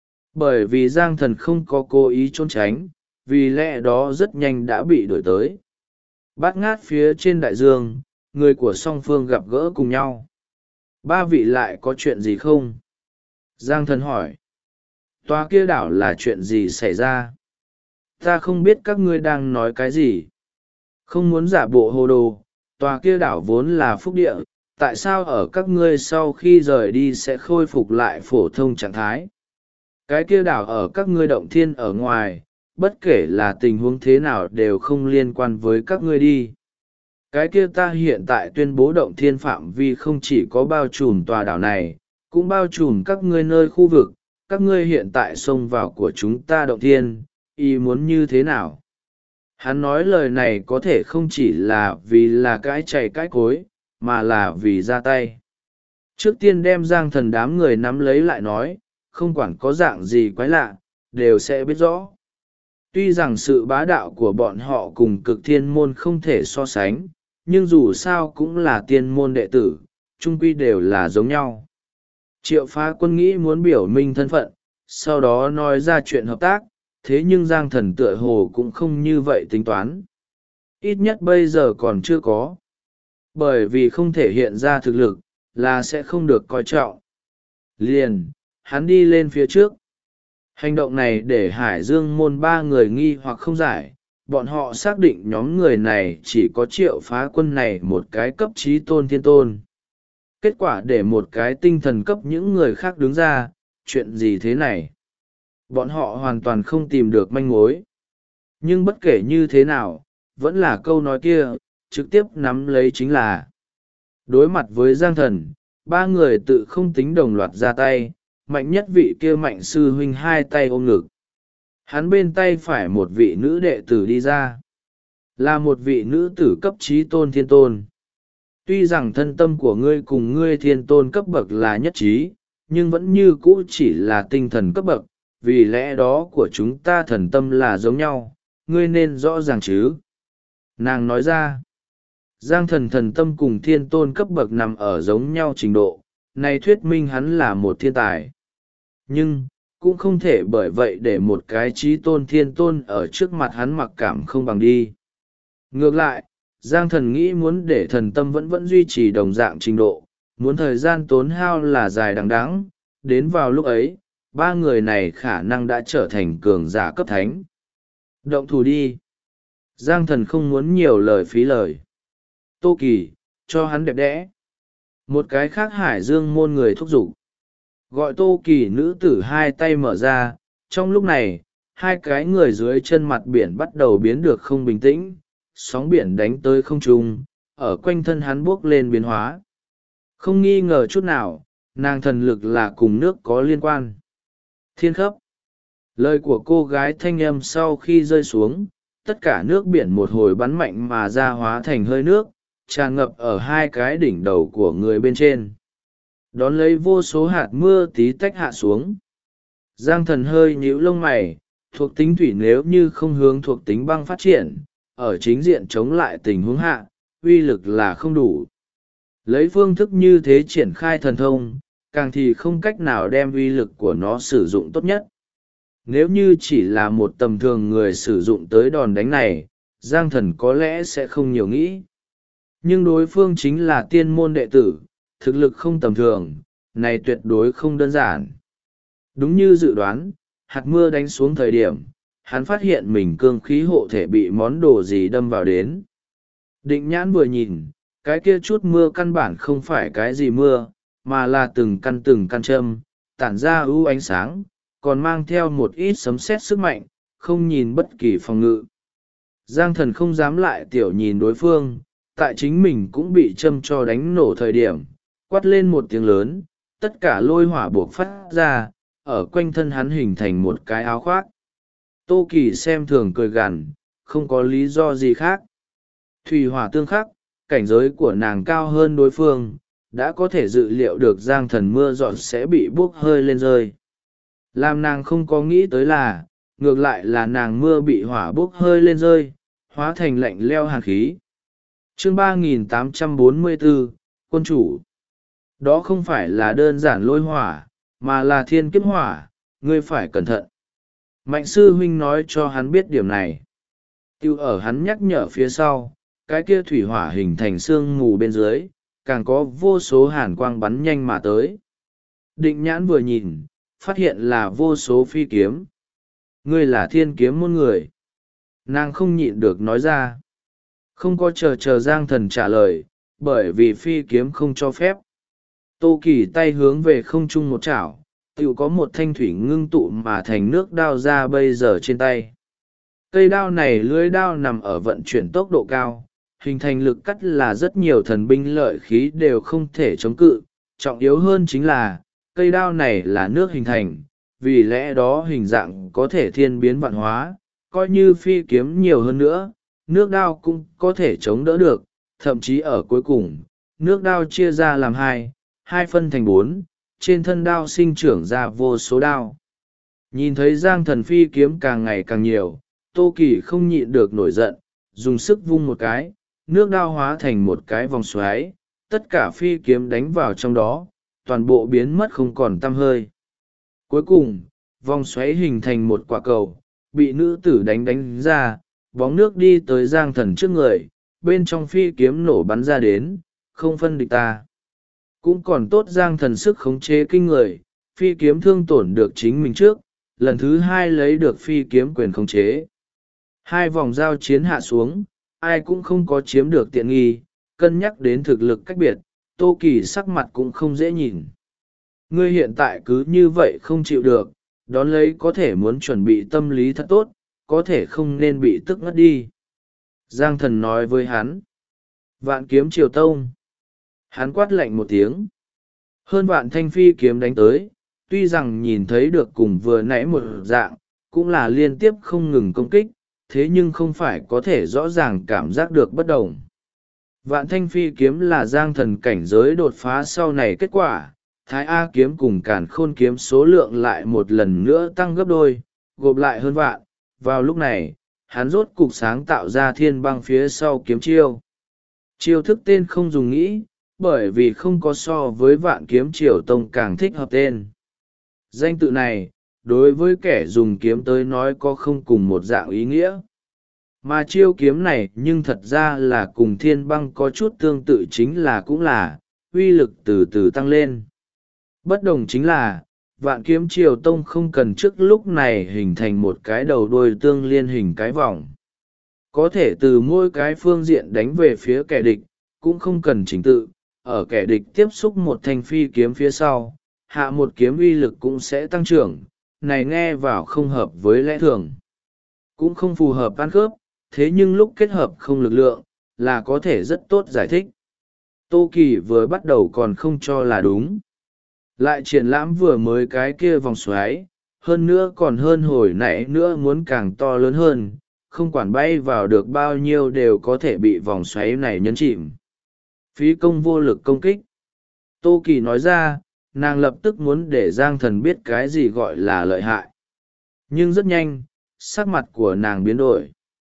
Bởi vì Giang Thần không có cố ý trốn tránh, vì lẽ đó rất nhanh đã bị đuổi tới. Bát ngát phía trên đại dương, người của song phương gặp gỡ cùng nhau. 3 vị lại có chuyện gì không? Giang Thần hỏi. Tòa kia đảo là chuyện gì xảy ra? Ta không biết các ngươi đang nói cái gì. Không muốn giả bộ hồ đồ, tòa kia đảo vốn là phúc địa, tại sao ở các ngươi sau khi rời đi sẽ khôi phục lại phổ thông trạng thái? Cái kia đảo ở các ngươi động thiên ở ngoài, bất kể là tình huống thế nào đều không liên quan với các ngươi đi. Cái kia ta hiện tại tuyên bố động thiên phạm vi không chỉ có bao trùm tòa đảo này, cũng bao trùm các ngươi nơi khu vực, các ngươi hiện tại xông vào của chúng ta động thiên, ý muốn như thế nào? Hắn nói lời này có thể không chỉ là vì là cái chày cái cối, mà là vì ra tay. Trước tiên đem Giang Thần đám người nắm lấy lại nói, không quản có dạng gì quái lạ, đều sẽ biết rõ. Tuy rằng sự bá đạo của bọn họ cùng cực thiên môn không thể so sánh, nhưng dù sao cũng là tiên môn đệ tử, chung quy đều là giống nhau. Triệu Phá Quân nghĩ muốn biểu minh thân phận, sau đó nói ra chuyện hợp tác, thế nhưng Giang Thần tựa hồ cũng không như vậy tính toán. Ít nhất bây giờ còn chưa có. Bởi vì không thể hiện ra thực lực, là sẽ không được coi trọng. Liền, hắn đi lên phía trước. Hành động này để Hải Dương môn 3 người nghi hoặc không giải, bọn họ xác định nhóm người này chỉ có Triệu Phá Quân này một cái cấp chí tôn thiên tôn. Kết quả để một cái tinh thần cấp những người khác đứng ra, chuyện gì thế này? Bọn họ hoàn toàn không tìm được manh mối. Nhưng bất kể như thế nào, vẫn là câu nói kia, trực tiếp nắm lấy chính là. Đối mặt với Giang Thần, 3 người tự không tính đồng loạt ra tay, mạnh nhất vị kia Mạnh sư huynh 2 tay ôm ngực. Hắn bên tay phải một vị nữ đệ tử đi ra. Là một vị nữ tử cấp chí tôn thiên tôn. Tuy rằng thân tâm của ngươi cùng ngươi thiên tôn cấp bậc là nhất trí, nhưng vẫn như cũ chỉ là tinh thần cấp bậc, vì lẽ đó của chúng ta thần tâm là giống nhau, ngươi nên rõ ràng chứ. Nàng nói ra, Giang Thần thần tâm cùng thiên tôn cấp bậc nằm ở giống nhau trình độ, này thuyết minh hắn là một thiên tài. Nhưng, cũng không thể bởi vậy để một cái trí tôn thiên tôn ở trước mặt hắn mặc cảm không bằng đi. Ngược lại, Giang Thần nghĩ muốn để thần tâm vẫn duy trì đồng dạng trình độ, muốn thời gian tốn hao là dài đằng đẵng, đến vào lúc ấy, ba người này khả năng đã trở thành cường giả cấp thánh. Động thủ đi. Giang Thần không muốn nhiều lời phí lời. Tô Kỳ, cho hắn đẹp đẽ. Một cái khác Hải Dương môn người thúc giục. Gọi Tô Kỳ nữ tử hai tay mở ra, trong lúc này, hai cái người dưới chân mặt biển bắt đầu biến được không bình tĩnh, sóng biển đánh tới không trung, ở quanh thân hắn buốc lên biến hóa. Không nghi ngờ chút nào, nàng thần lực là cùng nước có liên quan. Thiên khấp. Lời của cô gái thanh âm sau khi rơi xuống, tất cả nước biển một hồi bắn mạnh mà ra hóa thành hơi nước, tràn ngập ở hai cái đỉnh đầu của người bên trên. Đón lấy vô số hạt mưa tí tách hạ xuống. Giang Thần hơi nhíu lông mày, thuộc tính thủy nếu như không hướng thuộc tính băng phát triển, ở chính diện chống lại tình huống hạ, uy lực là không đủ. Lấy phương thức như thế triển khai thần thông, càng thì không cách nào đem uy lực của nó sử dụng tốt nhất. Nếu như chỉ là một tầm thường người sử dụng tới đòn đánh này, Giang Thần có lẽ sẽ không nhiều nghĩ. Nhưng đối phương chính là tiên môn đệ tử, thực lực không tầm thường, này tuyệt đối không đơn giản. Đúng như dự đoán, hạt mưa đánh xuống thời điểm, hắn phát hiện mình cương khí hộ thể bị món đồ gì đâm vào đến. Định nhãn vừa nhìn, cái kia chút mưa căn bản không phải cái gì mưa, mà là từng căn châm, tản ra ưu ánh sáng, còn mang theo một ít sấm sét sức mạnh, không nhìn bất kỳ phòng ngự. Giang Thần không dám lại tiểu nhìn đối phương, tại chính mình cũng bị châm cho đánh nổ thời điểm, quát lên một tiếng lớn, tất cả lôi hỏa buộc phát ra, ở quanh thân hắn hình thành một cái áo khoác. Tô Kỳ xem thường cười gằn, không có lý do gì khác. Thủy hỏa tương khắc, cảnh giới của nàng cao hơn đối phương, đã có thể dự liệu được Giang Thần mưa giọt sẽ bị bốc hơi lên rơi. Làm nàng không có nghĩ tới là, ngược lại là nàng mưa bị hỏa bốc hơi lên rơi, hóa thành lạnh leo hàn khí. Chương 3844, Quân chủ. Đó không phải là đơn giản lôi hỏa, mà là thiên kiếp hỏa, ngươi phải cẩn thận. Mạnh sư huynh nói cho hắn biết điểm này. Tiêu ở hắn nhắc nhở phía sau, cái kia thủy hỏa hình thành sương mù bên dưới, càng có vô số hàn quang bắn nhanh mà tới. Định nhãn vừa nhìn, phát hiện là vô số phi kiếm. Ngươi là thiên kiếm môn người. Nàng không nhịn được nói ra. Không có chờ Giang Thần trả lời, bởi vì phi kiếm không cho phép. Tô Kỳ tay hướng về không trung một chảo, tự có một thanh thủy ngưng tụ mà thành nước đao ra bây giờ trên tay. Cây đao này lưới đao nằm ở vận chuyển tốc độ cao, hình thành lực cắt là rất nhiều thần binh lợi khí đều không thể chống cự. Trọng yếu hơn chính là, cây đao này là nước hình thành, vì lẽ đó hình dạng có thể thiên biến vạn hóa, coi như phi kiếm nhiều hơn nữa, nước đao cũng có thể chống đỡ được, thậm chí ở cuối cùng, nước đao chia ra làm hai phân thành bốn, trên thân đao sinh trưởng ra vô số đao. Nhìn thấy Giang Thần phi kiếm càng ngày càng nhiều, Tô Kỳ không nhịn được nổi giận, dùng sức vung một cái, nước đao hóa thành một cái vòng xoáy, tất cả phi kiếm đánh vào trong đó, toàn bộ biến mất không còn tăm hơi. Cuối cùng, vòng xoáy hình thành một quả cầu, bị nữ tử đánh ra, bóng nước đi tới Giang Thần trước người, bên trong phi kiếm nổ bắn ra đến, không phân địch ta. Cũng còn tốt Giang Thần sức khống chế kinh người, phi kiếm thương tổn được chính mình trước, lần thứ hai lấy được phi kiếm quyền khống chế. Hai vòng giao chiến hạ xuống, ai cũng không có chiếm được tiện nghi, cân nhắc đến thực lực cách biệt, Tô Kỳ sắc mặt cũng không dễ nhìn. Ngươi hiện tại cứ như vậy không chịu được, đón lấy có thể muốn chuẩn bị tâm lý thật tốt, có thể không nên bị tức ngất đi. Giang Thần nói với hắn. Vạn kiếm triều tông. Hắn quát lạnh một tiếng. Hơn vạn thanh phi kiếm đánh tới, tuy rằng nhìn thấy được cùng vừa nãy một dạng, cũng là liên tiếp không ngừng công kích, thế nhưng không phải có thể rõ ràng cảm giác được bất đồng. Vạn thanh phi kiếm là Giang Thần cảnh giới đột phá sau này kết quả, Thái A kiếm cùng Càn Khôn kiếm số lượng lại một lần nữa tăng gấp đôi, gộp lại hơn vạn. Vào lúc này, hắn rốt cục sáng tạo ra thiên băng phía sau kiếm chiêu. Chiêu thức tên không dùng nghĩ, bởi vì không có so với vạn kiếm triều tông càng thích hợp tên. Danh tự này, đối với kẻ dùng kiếm tới nói có không cùng một dạng ý nghĩa. Mà chiêu kiếm này nhưng thật ra là cùng thiên băng có chút tương tự, chính là cũng là uy lực từ từ tăng lên. Bất đồng chính là Vạn Kiếm Triều Tông không cần trước lúc này hình thành một cái đầu đuôi tương liên hình cái vòng, có thể từ mỗi cái phương diện đánh về phía kẻ địch, cũng không cần trình tự. Ở kẻ địch tiếp xúc một thanh phi kiếm phía sau, hạ một kiếm uy lực cũng sẽ tăng trưởng. Này nghe vào không hợp với lẽ thường, cũng không phù hợp ăn khớp, thế nhưng lúc kết hợp không lực lượng là có thể rất tốt giải thích. Tô Kỳ vừa bắt đầu còn không cho là đúng, lại triển lãm vừa mới cái kia vòng xoáy, hơn nữa còn hơn hồi nãy nữa muốn càng to lớn hơn, không quản bay vào được bao nhiêu đều có thể bị vòng xoáy này nhấn chìm, phí công vô lực công kích. Tô Kỳ nói ra, nàng lập tức muốn để Giang Thần biết cái gì gọi là lợi hại. Nhưng rất nhanh, sắc mặt của nàng biến đổi,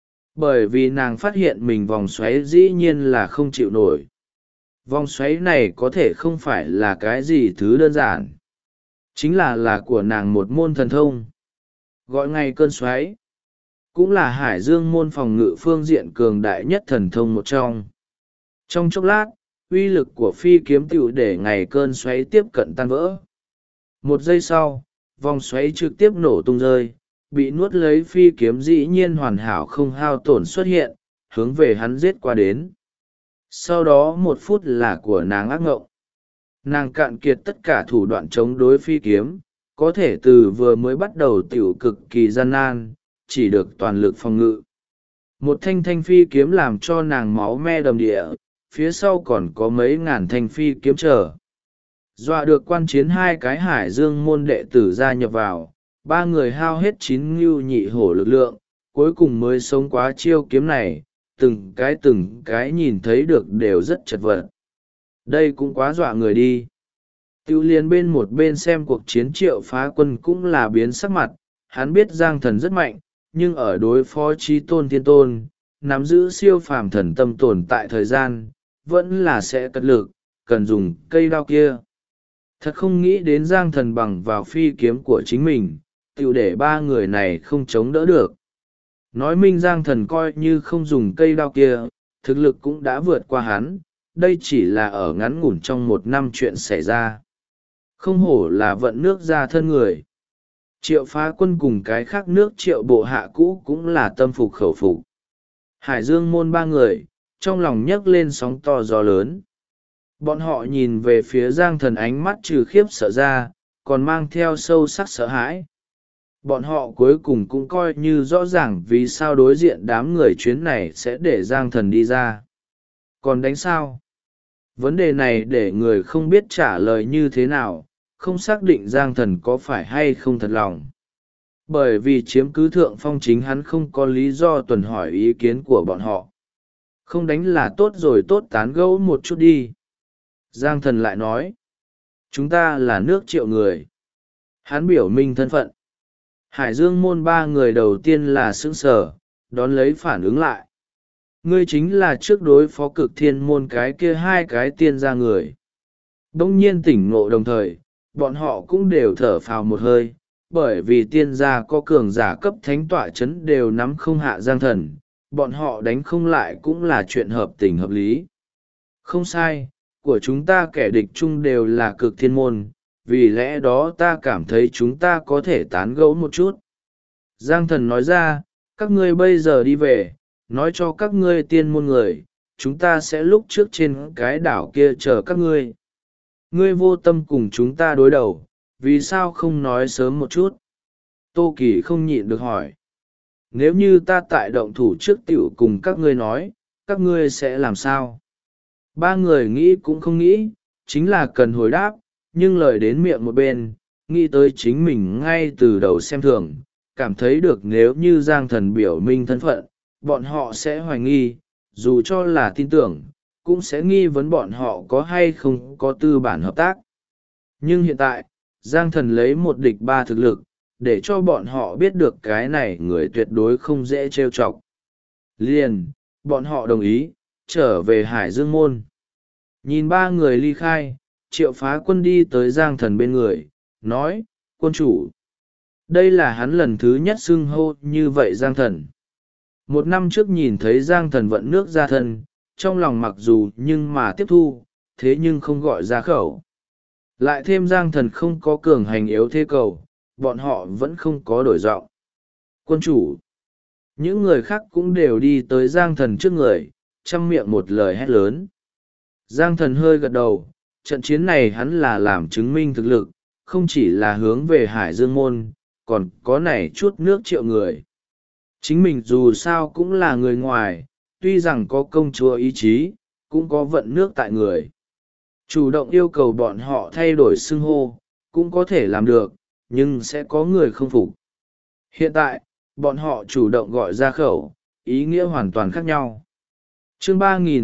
bởi vì nàng phát hiện mình vòng xoáy dĩ nhiên là không chịu nổi. Vòng xoáy này có thể không phải là cái gì thứ đơn giản, chính là của nàng một môn thần thông, gọi ngay cơn xoáy, cũng là Hải Dương môn phòng ngự phương diện cường đại nhất thần thông một trong. Trong chốc lát, uy lực của phi kiếm tựu để ngày cơn xoáy tiếp cận tan vỡ. Một giây sau, vòng xoáy trực tiếp nổ tung rơi, bị nuốt lấy phi kiếm dĩ nhiên hoàn hảo không hao tổn xuất hiện, hướng về hắn giết qua đến. Sau đó 1 phút là của nàng ác ngộng. Nàng cạn kiệt tất cả thủ đoạn chống đối phi kiếm, có thể từ vừa mới bắt đầu tiểu cực kỳ gian nan, chỉ được toàn lực phòng ngự. Một thanh thanh phi kiếm làm cho nàng máu me đầm địa, phía sau còn có mấy ngàn thanh phi kiếm chờ. Dọa được quan chiến 2 cái Hải Dương môn đệ tử gia nhập vào, 3 người hao hết 9 ngưu nhị hổ lực lượng, cuối cùng mới sống quá chiêu kiếm này, từng cái nhìn thấy được đều rất chật vật. Đây cũng quá dọa người đi. Tiêu liên bên một bên xem cuộc chiến Triệu Phá Quân cũng là biến sắc mặt, hắn biết Giang Thần rất mạnh, nhưng ở đối phó Chí Tôn Thiên Tôn, nắm giữ siêu phàm thần tâm tồn tại thời gian, vẫn là sẽ cật lực, cần dùng cây đao kia. Thật không nghĩ đến Giang Thần bằng vào phi kiếm của chính mình, tiểu để 3 người này không chống đỡ được. Nói minh Giang Thần coi như không dùng cây đao kia, thực lực cũng đã vượt qua hắn, đây chỉ là ở ngắn ngủn trong 1 năm chuyện xảy ra. Không hổ là vận nước ra thân người. Triệu Phá Quân cùng cái khác nước Triệu bộ hạ cũ cũng là tâm phục khẩu phục. Hải Dương môn 3 người, trong lòng nhấc lên sóng to gió lớn. Bọn họ nhìn về phía Giang Thần ánh mắt trừ khiếp sợ ra, còn mang theo sâu sắc sợ hãi. Bọn họ cuối cùng cũng coi như rõ ràng vì sao đối diện đám người chuyến này sẽ để Giang Thần đi ra. Còn đánh sao? Vấn đề này để người không biết trả lời như thế nào, không xác định Giang Thần có phải hay không thật lòng. Bởi vì chiếm cứ thượng phong chính hắn không có lý do tuần hỏi ý kiến của bọn họ. Không đánh là tốt rồi, tốt tán gẫu một chút đi. Giang Thần lại nói, chúng ta là nước Triệu người. Hắn biểu minh thân phận. Hải Dương môn 3 người đầu tiên là sững sờ, đón lấy phản ứng lại. Ngươi chính là trước đối phó Cực Thiên môn cái kia 2 cái tiên gia người. Đông nhiên tỉnh ngộ đồng thời, bọn họ cũng đều thở phào một hơi, bởi vì tiên gia có cường giả cấp thánh tọa chấn đều nắm không hạ Giang Thần, bọn họ đánh không lại cũng là chuyện hợp tình hợp lý. Không sai, của chúng ta kẻ địch chung đều là Cực Thiên môn, vì lẽ đó ta cảm thấy chúng ta có thể tán gẫu một chút. Giang Thần nói ra, các ngươi bây giờ đi về, nói cho các ngươi tiên môn người, chúng ta sẽ lúc trước trên cái đảo kia chờ các ngươi. Ngươi vô tâm cùng chúng ta đối đầu, vì sao không nói sớm một chút? Tô Kỳ không nhịn được hỏi. Nếu như ta tại động thủ trước tiểu cùng các ngươi nói, các ngươi sẽ làm sao? 3 người nghĩ cũng không nghĩ, chính là cần hồi đáp, nhưng lời đến miệng một bên, nghĩ tới chính mình ngay từ đầu xem thường, cảm thấy được nếu như Giang Thần biểu minh thân phận, bọn họ sẽ hoài nghi, dù cho là tin tưởng, cũng sẽ nghi vấn bọn họ có hay không có tư bản hợp tác. Nhưng hiện tại, Giang Thần lấy 1 địch 3 thực lực, để cho bọn họ biết được cái này người tuyệt đối không dễ trêu chọc. Liền, bọn họ đồng ý, trở về Hải Dương môn. Nhìn 3 người ly khai, Triệu Phá Quân đi tới Giang Thần bên người, nói, quân chủ. Đây là hắn lần thứ nhất xưng hô như vậy Giang Thần. Một năm trước nhìn thấy Giang Thần vận nước ra thân, trong lòng mặc dù nhưng mà tiếp thu, thế nhưng không gọi ra khẩu. Lại thêm Giang Thần không có cường hành yếu thế cầu, bọn họ vẫn không có đổi giọng. Quân chủ. Những người khác cũng đều đi tới Giang Thần trước người, chăm miệng một lời hét lớn. Giang Thần hơi gật đầu, trận chiến này hắn là làm chứng minh thực lực, không chỉ là hướng về Hải Dương Môn, còn có này chút nước triệu người. Chính mình dù sao cũng là người ngoài, tuy rằng có công chúa ý chí, cũng có vận nước tại người. Chủ động yêu cầu bọn họ thay đổi xưng hô, cũng có thể làm được, nhưng sẽ có người không phục. Hiện tại, bọn họ chủ động gọi ra khẩu, ý nghĩa hoàn toàn khác nhau. Chương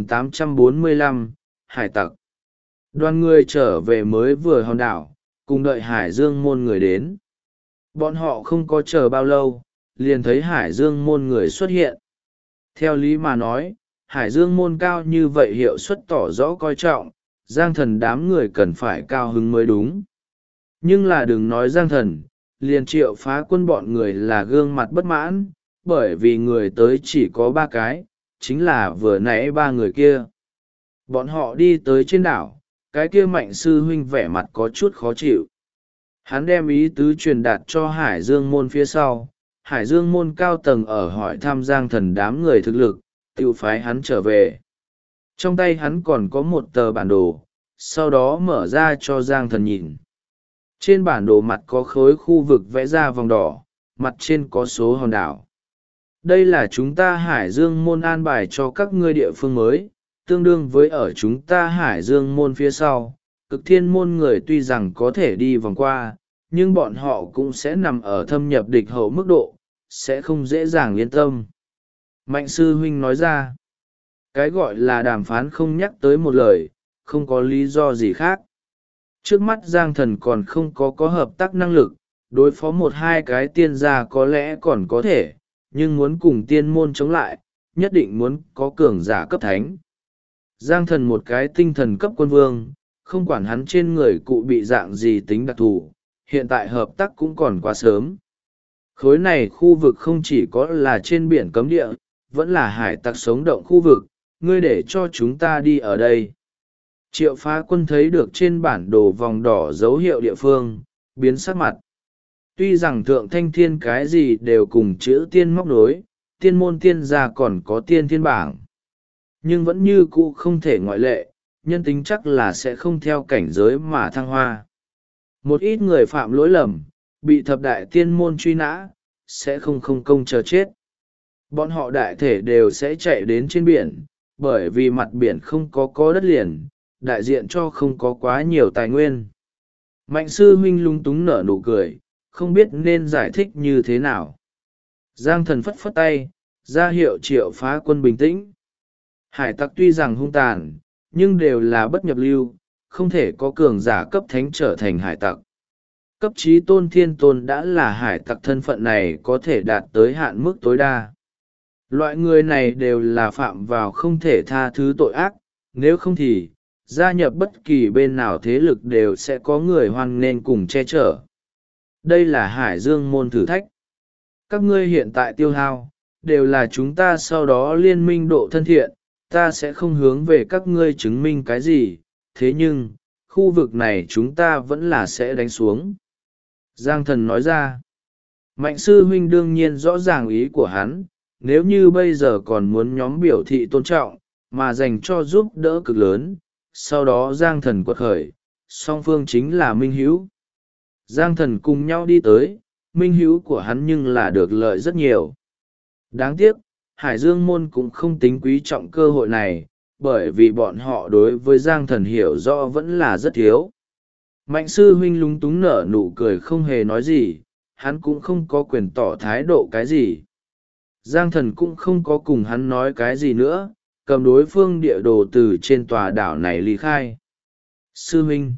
3845, Hải tặc. Đoàn người trở về mới vừa hòn đảo, cùng đợi Hải Dương Môn người đến. Bọn họ không có chờ bao lâu, liền thấy Hải Dương Môn người xuất hiện. Theo lý mà nói, Hải Dương Môn cao như vậy hiệu suất tỏ rõ coi trọng, Giang Thần đám người cần phải cao hứng mới đúng. Nhưng là đừng nói Giang Thần, liền Triệu Phá Quân bọn người là gương mặt bất mãn, bởi vì người tới chỉ có 3 cái, chính là vừa nãy 3 người kia. Bọn họ đi tới trên đảo, cái kia Mạnh sư huynh vẻ mặt có chút khó chịu. Hắn đem ý tứ truyền đạt cho Hải Dương Môn phía sau. Hải Dương Môn cao tầng ở hỏi thăm Giang Thần đám người thực lực, tự phái hắn trở về. Trong tay hắn còn có một tờ bản đồ, sau đó mở ra cho Giang Thần nhìn. Trên bản đồ mặt có khối khu vực vẽ ra vòng đỏ, mặt trên có số hòn đảo. Đây là chúng ta Hải Dương Môn an bài cho các ngươi địa phương mới, tương đương với ở chúng ta Hải Dương Môn phía sau. Cực Thiên Môn người tuy rằng có thể đi vòng qua, nhưng bọn họ cũng sẽ nằm ở thâm nhập địch hậu mức độ, sẽ không dễ dàng yên tâm. Mạnh sư huynh nói ra, cái gọi là đàm phán không nhắc tới một lời, không có lý do gì khác. Trước mắt Giang Thần còn không có hợp tác năng lực, đối phó 1-2 cái tiên gia có lẽ còn có thể, nhưng muốn cùng tiên môn chống lại, nhất định muốn có cường giả cấp thánh. Giang Thần một cái tinh thần cấp quân vương, không quản hắn trên người cụ bị dạng gì tính đặc thù, hiện tại hợp tác cũng còn quá sớm. Khối này khu vực không chỉ có là trên biển cấm địa, vẫn là hải tặc sống động khu vực, ngươi để cho chúng ta đi ở đây. Triệu Phá Quân thấy được trên bản đồ vòng đỏ dấu hiệu địa phương, biến sắc mặt. Tuy rằng thượng thanh thiên cái gì đều cùng chữ tiên móc nối, tiên môn tiên gia còn có tiên thiên bảng. Nhưng vẫn như cũ không thể ngoại lệ, nhân tính chắc là sẽ không theo cảnh giới mà thăng hoa. Một ít người phạm lỗi lầm, bị thập đại tiên môn truy nã, sẽ không công chờ chết. Bọn họ đại thể đều sẽ chạy đến trên biển, bởi vì mặt biển không có đất liền, đại diện cho không có quá nhiều tài nguyên. Mạnh sư huynh lung túng nở nụ cười, không biết nên giải thích như thế nào. Giang Thần phất phất tay, ra hiệu Triệu Phá Quân bình tĩnh. Hải tặc tuy rằng hung tàn, nhưng đều là bất nhập lưu, không thể có cường giả cấp thánh trở thành hải tặc. Cấp chí tôn thiên tôn đã là hải tặc, thân phận này có thể đạt tới hạn mức tối đa. Loại người này đều là phạm vào không thể tha thứ tội ác, nếu không thì, gia nhập bất kỳ bên nào thế lực đều sẽ có người hoan nghênh cùng che chở. Đây là Hải Dương Môn thử thách. Các ngươi hiện tại tiêu hao, đều là chúng ta sau đó liên minh độ thân thiện, ta sẽ không hướng về các ngươi chứng minh cái gì, thế nhưng, khu vực này chúng ta vẫn là sẽ đánh xuống. Giang Thần nói ra, Mạnh sư huynh đương nhiên rõ ràng ý của hắn, nếu như bây giờ còn muốn nhóm biểu thị tôn trọng, mà dành cho giúp đỡ cực lớn, sau đó Giang Thần quật khởi, song phương chính là minh hữu. Giang Thần cùng nhau đi tới, minh hữu của hắn nhưng là được lợi rất nhiều. Đáng tiếc, Hải Dương Môn cũng không tính quý trọng cơ hội này, bởi vì bọn họ đối với Giang Thần hiểu rõ vẫn là rất thiếu. Mạnh sư huynh lúng túng nở nụ cười không hề nói gì, hắn cũng không có quyền tỏ thái độ cái gì. Giang Thần cũng không có cùng hắn nói cái gì nữa, cầm đối phương địa đồ từ trên tòa đảo này ly khai. Sư huynh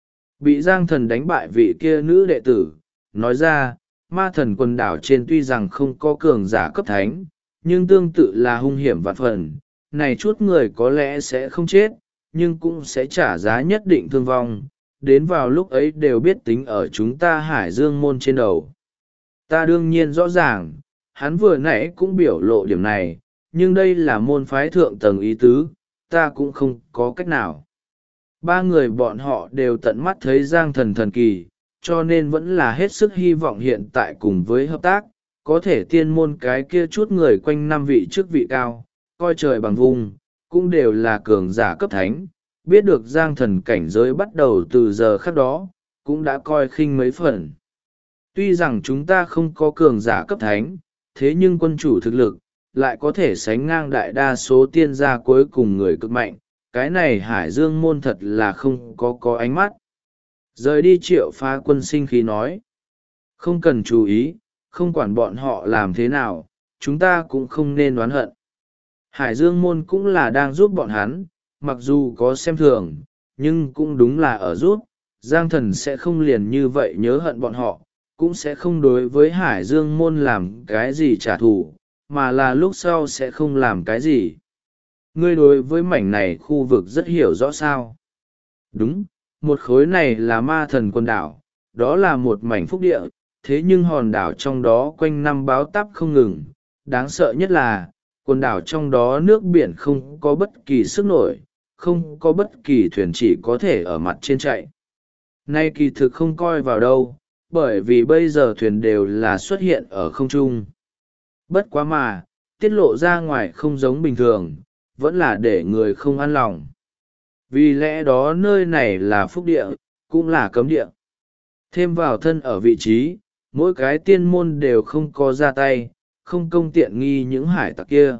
bị Giang Thần đánh bại vị kia nữ đệ tử, nói ra, ma thần quần đảo trên tuy rằng không có cường giả cấp thánh, nhưng tương tự là hung hiểm vạn phần, này chút người có lẽ sẽ không chết, nhưng cũng sẽ trả giá nhất định thương vong, đến vào lúc ấy đều biết tính ở chúng ta Hải Dương Môn trên đầu. Ta đương nhiên rõ ràng, hắn vừa nãy cũng biểu lộ điểm này, nhưng đây là môn phái thượng tầng ý tứ, ta cũng không có cách nào. Ba người bọn họ đều tận mắt thấy Giang Thần thần kỳ, cho nên vẫn là hết sức hy vọng hiện tại cùng với hợp tác, có thể tiên môn cái kia chút người quanh năm vị chức vị cao, coi trời bằng vùng, cũng đều là cường giả cấp thánh, biết được Giang Thần cảnh giới bắt đầu từ giờ khắc đó, cũng đã coi khinh mấy phần. Tuy rằng chúng ta không có cường giả cấp thánh, thế nhưng quân chủ thực lực, lại có thể sánh ngang đại đa số tiên gia cuối cùng người cực mạnh, cái này Hải Dương môn thật là không có ánh mắt. Rời đi Triệu Phá Quân sinh khí nói. Không cần chú ý, không quản bọn họ làm thế nào, chúng ta cũng không nên oán hận. Hải Dương môn cũng là đang giúp bọn hắn, mặc dù có xem thường, nhưng cũng đúng là ở giúp. Giang Thần sẽ không liền như vậy nhớ hận bọn họ, cũng sẽ không đối với Hải Dương môn làm cái gì trả thù, mà là lúc sau sẽ không làm cái gì. Ngươi đối với mảnh này khu vực rất hiểu rõ sao. Đúng, một khối này là ma thần quần đảo, đó là một mảnh phúc địa, thế nhưng hòn đảo trong đó quanh năm báo táp không ngừng. Đáng sợ nhất là, quần đảo trong đó nước biển không có bất kỳ sức nổi, không có bất kỳ thuyền chỉ có thể ở mặt trên chạy. Nay kỳ thực không coi vào đâu, bởi vì bây giờ thuyền đều là xuất hiện ở không trung. Bất quá mà, tiết lộ ra ngoài không giống bình thường, vẫn là để người không an lòng. Vì lẽ đó nơi này là phúc địa, cũng là cấm địa. Thêm vào thân ở vị trí, mỗi cái tiên môn đều không có ra tay, không công tiện nghi những hải tặc kia.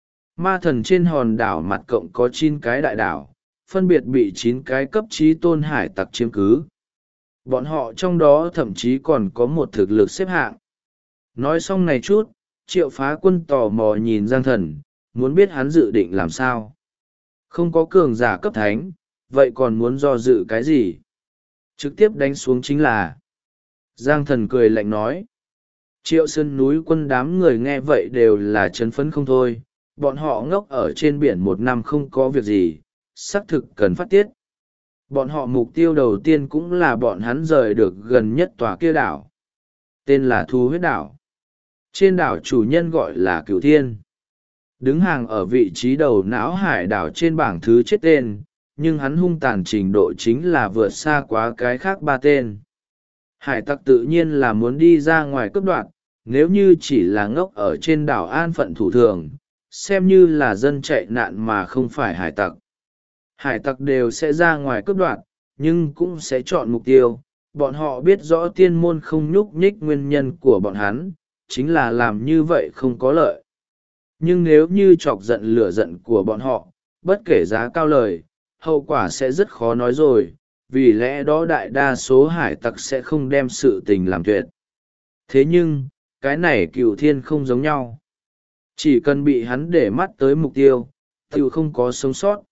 Ma thần trên hòn đảo mặt cộng có 9 cái đại đảo, phân biệt bị 9 cái cấp trí tôn hải tặc chiếm cứ. Bọn họ trong đó thậm chí còn có một thực lực xếp hạng. Nói xong này chút, Triệu Phá Quân tò mò nhìn Giang Thần, muốn biết hắn dự định làm sao. Không có cường giả cấp thánh, vậy còn muốn do dự cái gì? Trực tiếp đánh xuống chính là. Giang Thần cười lạnh nói. Triệu Sơn núi quân đám người nghe vậy đều là chấn phấn không thôi, bọn họ ngốc ở trên biển 1 năm không có việc gì, xác thực cần phát tiết. Bọn họ mục tiêu đầu tiên cũng là bọn hắn rời được gần nhất tòa kia đảo. Tên là Thu Huyết Đảo. Trên đảo chủ nhân gọi là Cửu Thiên. Đứng hàng ở vị trí đầu não hải đảo trên bảng thứ chết tên, nhưng hắn hung tàn trình độ chính là vượt xa quá cái khác 3 tên. Hải tặc tự nhiên là muốn đi ra ngoài cướp đoạt, nếu như chỉ là ngốc ở trên đảo an phận thủ thường, xem như là dân chạy nạn mà không phải hải tặc. Hải tặc đều sẽ ra ngoài cướp đoạt, nhưng cũng sẽ chọn mục tiêu. Bọn họ biết rõ tiên môn không nhúc nhích nguyên nhân của bọn hắn, chính là làm như vậy không có lợi. Nhưng nếu như chọc giận lửa giận của bọn họ, bất kể giá cao lời, hậu quả sẽ rất khó nói rồi, vì lẽ đó đại đa số hải tặc sẽ không đem sự tình làm tuyệt. Thế nhưng, cái này Cửu Thiên không giống nhau. Chỉ cần bị hắn để mắt tới mục tiêu, thì không có sống sót.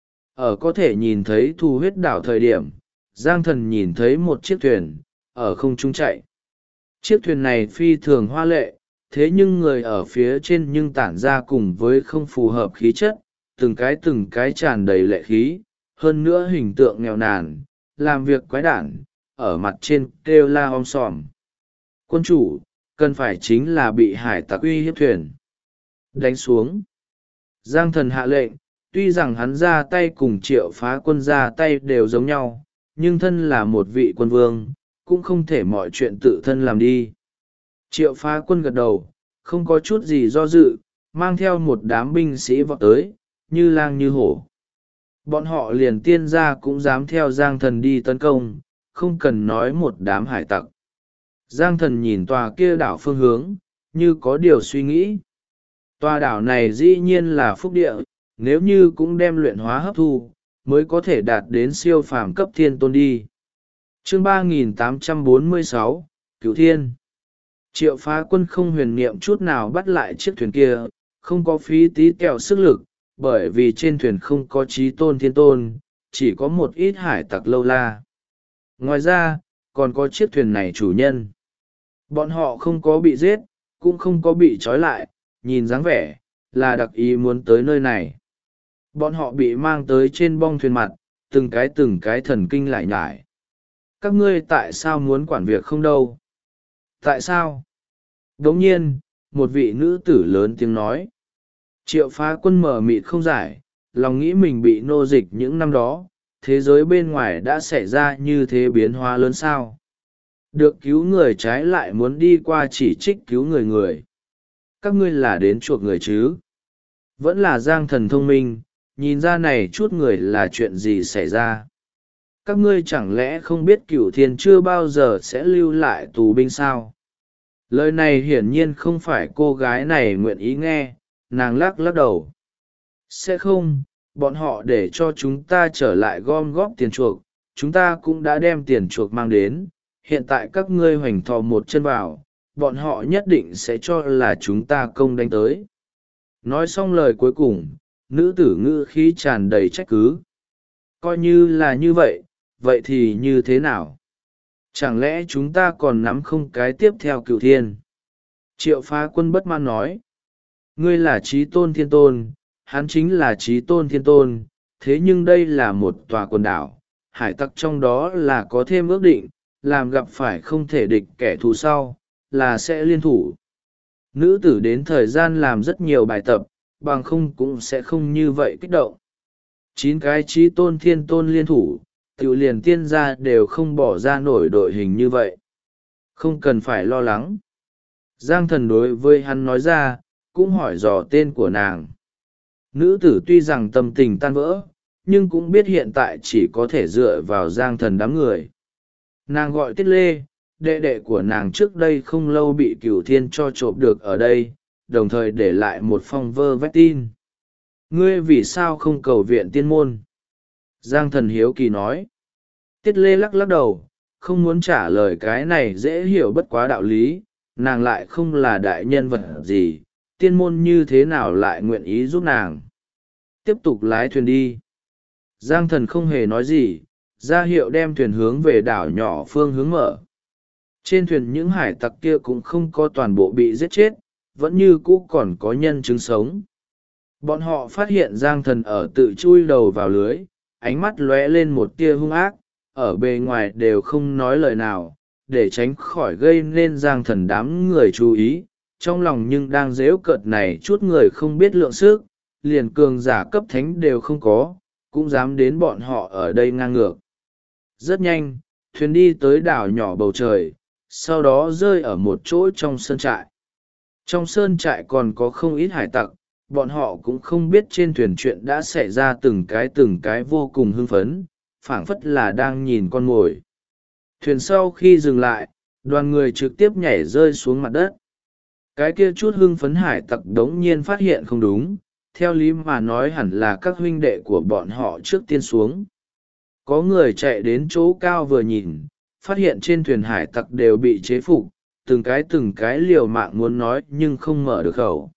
Ở có thể nhìn thấy Thu Huyết Đảo thời điểm, Giang Thần nhìn thấy một chiếc thuyền, ở không trung chạy. Chiếc thuyền này phi thường hoa lệ, thế nhưng người ở phía trên nhưng tản ra cùng với không phù hợp khí chất, từng cái tràn đầy lệ khí, hơn nữa hình tượng nghèo nàn, làm việc quái đản, ở mặt trên kêu la om sòm. Quân chủ, cần phải chính là bị hải tặc uy hiếp thuyền. Đánh xuống. Giang Thần hạ lệnh, tuy rằng hắn ra tay cùng Triệu Phá Quân ra tay đều giống nhau, nhưng thân là một vị quân vương, cũng không thể mọi chuyện tự thân làm đi. Triệu Phá Quân gật đầu, không có chút gì do dự, mang theo một đám binh sĩ vọt tới, như lang như hổ. Bọn họ liền tiên ra cũng dám theo Giang Thần đi tấn công, không cần nói một đám hải tặc. Giang Thần nhìn tòa kia đảo phương hướng, như có điều suy nghĩ. Tòa đảo này dĩ nhiên là phúc địa, nếu như cũng đem luyện hóa hấp thu, mới có thể đạt đến siêu phàm cấp thiên tôn đi. Chương 3846, Cửu Thiên. Triệu Phá Quân không huyền niệm chút nào bắt lại chiếc thuyền kia, không có phí tí tẹo sức lực, bởi vì trên thuyền không có chí tôn thiên tôn, chỉ có một ít hải tặc lâu la. Ngoài ra, còn có chiếc thuyền này chủ nhân. Bọn họ không có bị giết, cũng không có bị trói lại, nhìn dáng vẻ, là đặc ý muốn tới nơi này. Bọn họ bị mang tới trên bong thuyền mặt, từng cái thần kinh lại nhải. Các ngươi tại sao muốn quản việc không đâu? Tại sao? đống nhiên một vị nữ tử lớn tiếng nói. Triệu Phá Quân mờ mịt không giải, lòng nghĩ mình bị nô dịch những năm đó, thế giới bên ngoài đã xảy ra như thế biến hóa lớn sao. Được cứu người trái lại muốn đi qua chỉ trích cứu người. Các ngươi là đến chuộc người chứ? Vẫn là Giang Thần thông minh, nhìn ra này chút người là chuyện gì xảy ra. Các ngươi chẳng lẽ không biết Cửu Thiên chưa bao giờ sẽ lưu lại tù binh sao? Lời này hiển nhiên không phải cô gái này nguyện ý nghe, nàng lắc lắc đầu. Sẽ không, bọn họ để cho chúng ta trở lại gom góp tiền chuộc, chúng ta cũng đã đem tiền chuộc mang đến, hiện tại các ngươi hoành thò một chân vào, bọn họ nhất định sẽ cho là chúng ta công đánh tới. Nói xong lời cuối cùng, nữ tử ngữ khí tràn đầy trách cứ. Coi như là như vậy, vậy thì như thế nào? Chẳng lẽ chúng ta còn nắm không cái tiếp theo Cửu Thiên? Triệu Phá Quân bất mãn nói. Ngươi là Chí Tôn Thiên Tôn, hắn chính là Chí Tôn Thiên Tôn, thế nhưng đây là một tòa quần đảo, hải tặc trong đó là có thêm ước định, làm gặp phải không thể địch kẻ thù sau, là sẽ liên thủ. Nữ tử đến thời gian làm rất nhiều bài tập, bằng không cũng sẽ không như vậy kích động. 9 cái Chí Tôn Thiên Tôn liên thủ, tiểu liền tiên gia đều không bỏ ra nổi đội hình như vậy. Không cần phải lo lắng. Giang Thần đối với hắn nói ra, cũng hỏi dò tên của nàng. Nữ tử tuy rằng tâm tình tan vỡ, nhưng cũng biết hiện tại chỉ có thể dựa vào Giang Thần đám người. Nàng gọi Tiết Lê, đệ đệ của nàng trước đây không lâu bị Cửu Thiên cho trộm được ở đây, đồng thời để lại một phong vơ vét tin. Ngươi vì sao không cầu viện tiên môn? Giang Thần hiếu kỳ nói. Tiết Lê lắc lắc đầu, không muốn trả lời cái này dễ hiểu bất quá đạo lý, nàng lại không là đại nhân vật gì, tiên môn như thế nào lại nguyện ý giúp nàng. Tiếp tục lái thuyền đi. Giang Thần không hề nói gì, ra hiệu đem thuyền hướng về đảo nhỏ phương hướng mở. Trên thuyền những hải tặc kia cũng không có toàn bộ bị giết chết, vẫn như cũ còn có nhân chứng sống. Bọn họ phát hiện Giang Thần ở tự chui đầu vào lưới, ánh mắt lóe lên một tia hung ác, ở bề ngoài đều không nói lời nào, để tránh khỏi gây nên Giang Thần đám người chú ý, trong lòng nhưng đang dễu cợt này chút người không biết lượng sức, liền cường giả cấp thánh đều không có, cũng dám đến bọn họ ở đây ngang ngược. Rất nhanh, thuyền đi tới đảo nhỏ bầu trời, sau đó rơi ở một chỗ trong sơn trại. Trong sơn trại còn có không ít hải tặc, bọn họ cũng không biết trên thuyền chuyện đã xảy ra từng cái vô cùng hưng phấn, phảng phất là đang nhìn con mồi. Thuyền sau khi dừng lại, đoàn người trực tiếp nhảy rơi xuống mặt đất. Cái kia chút hưng phấn hải tặc đống nhiên phát hiện không đúng, theo lý mà nói hẳn là các huynh đệ của bọn họ trước tiên xuống. Có người chạy đến chỗ cao vừa nhìn, phát hiện trên thuyền hải tặc đều bị chế phục, từng cái liều mạng muốn nói nhưng không mở được khẩu.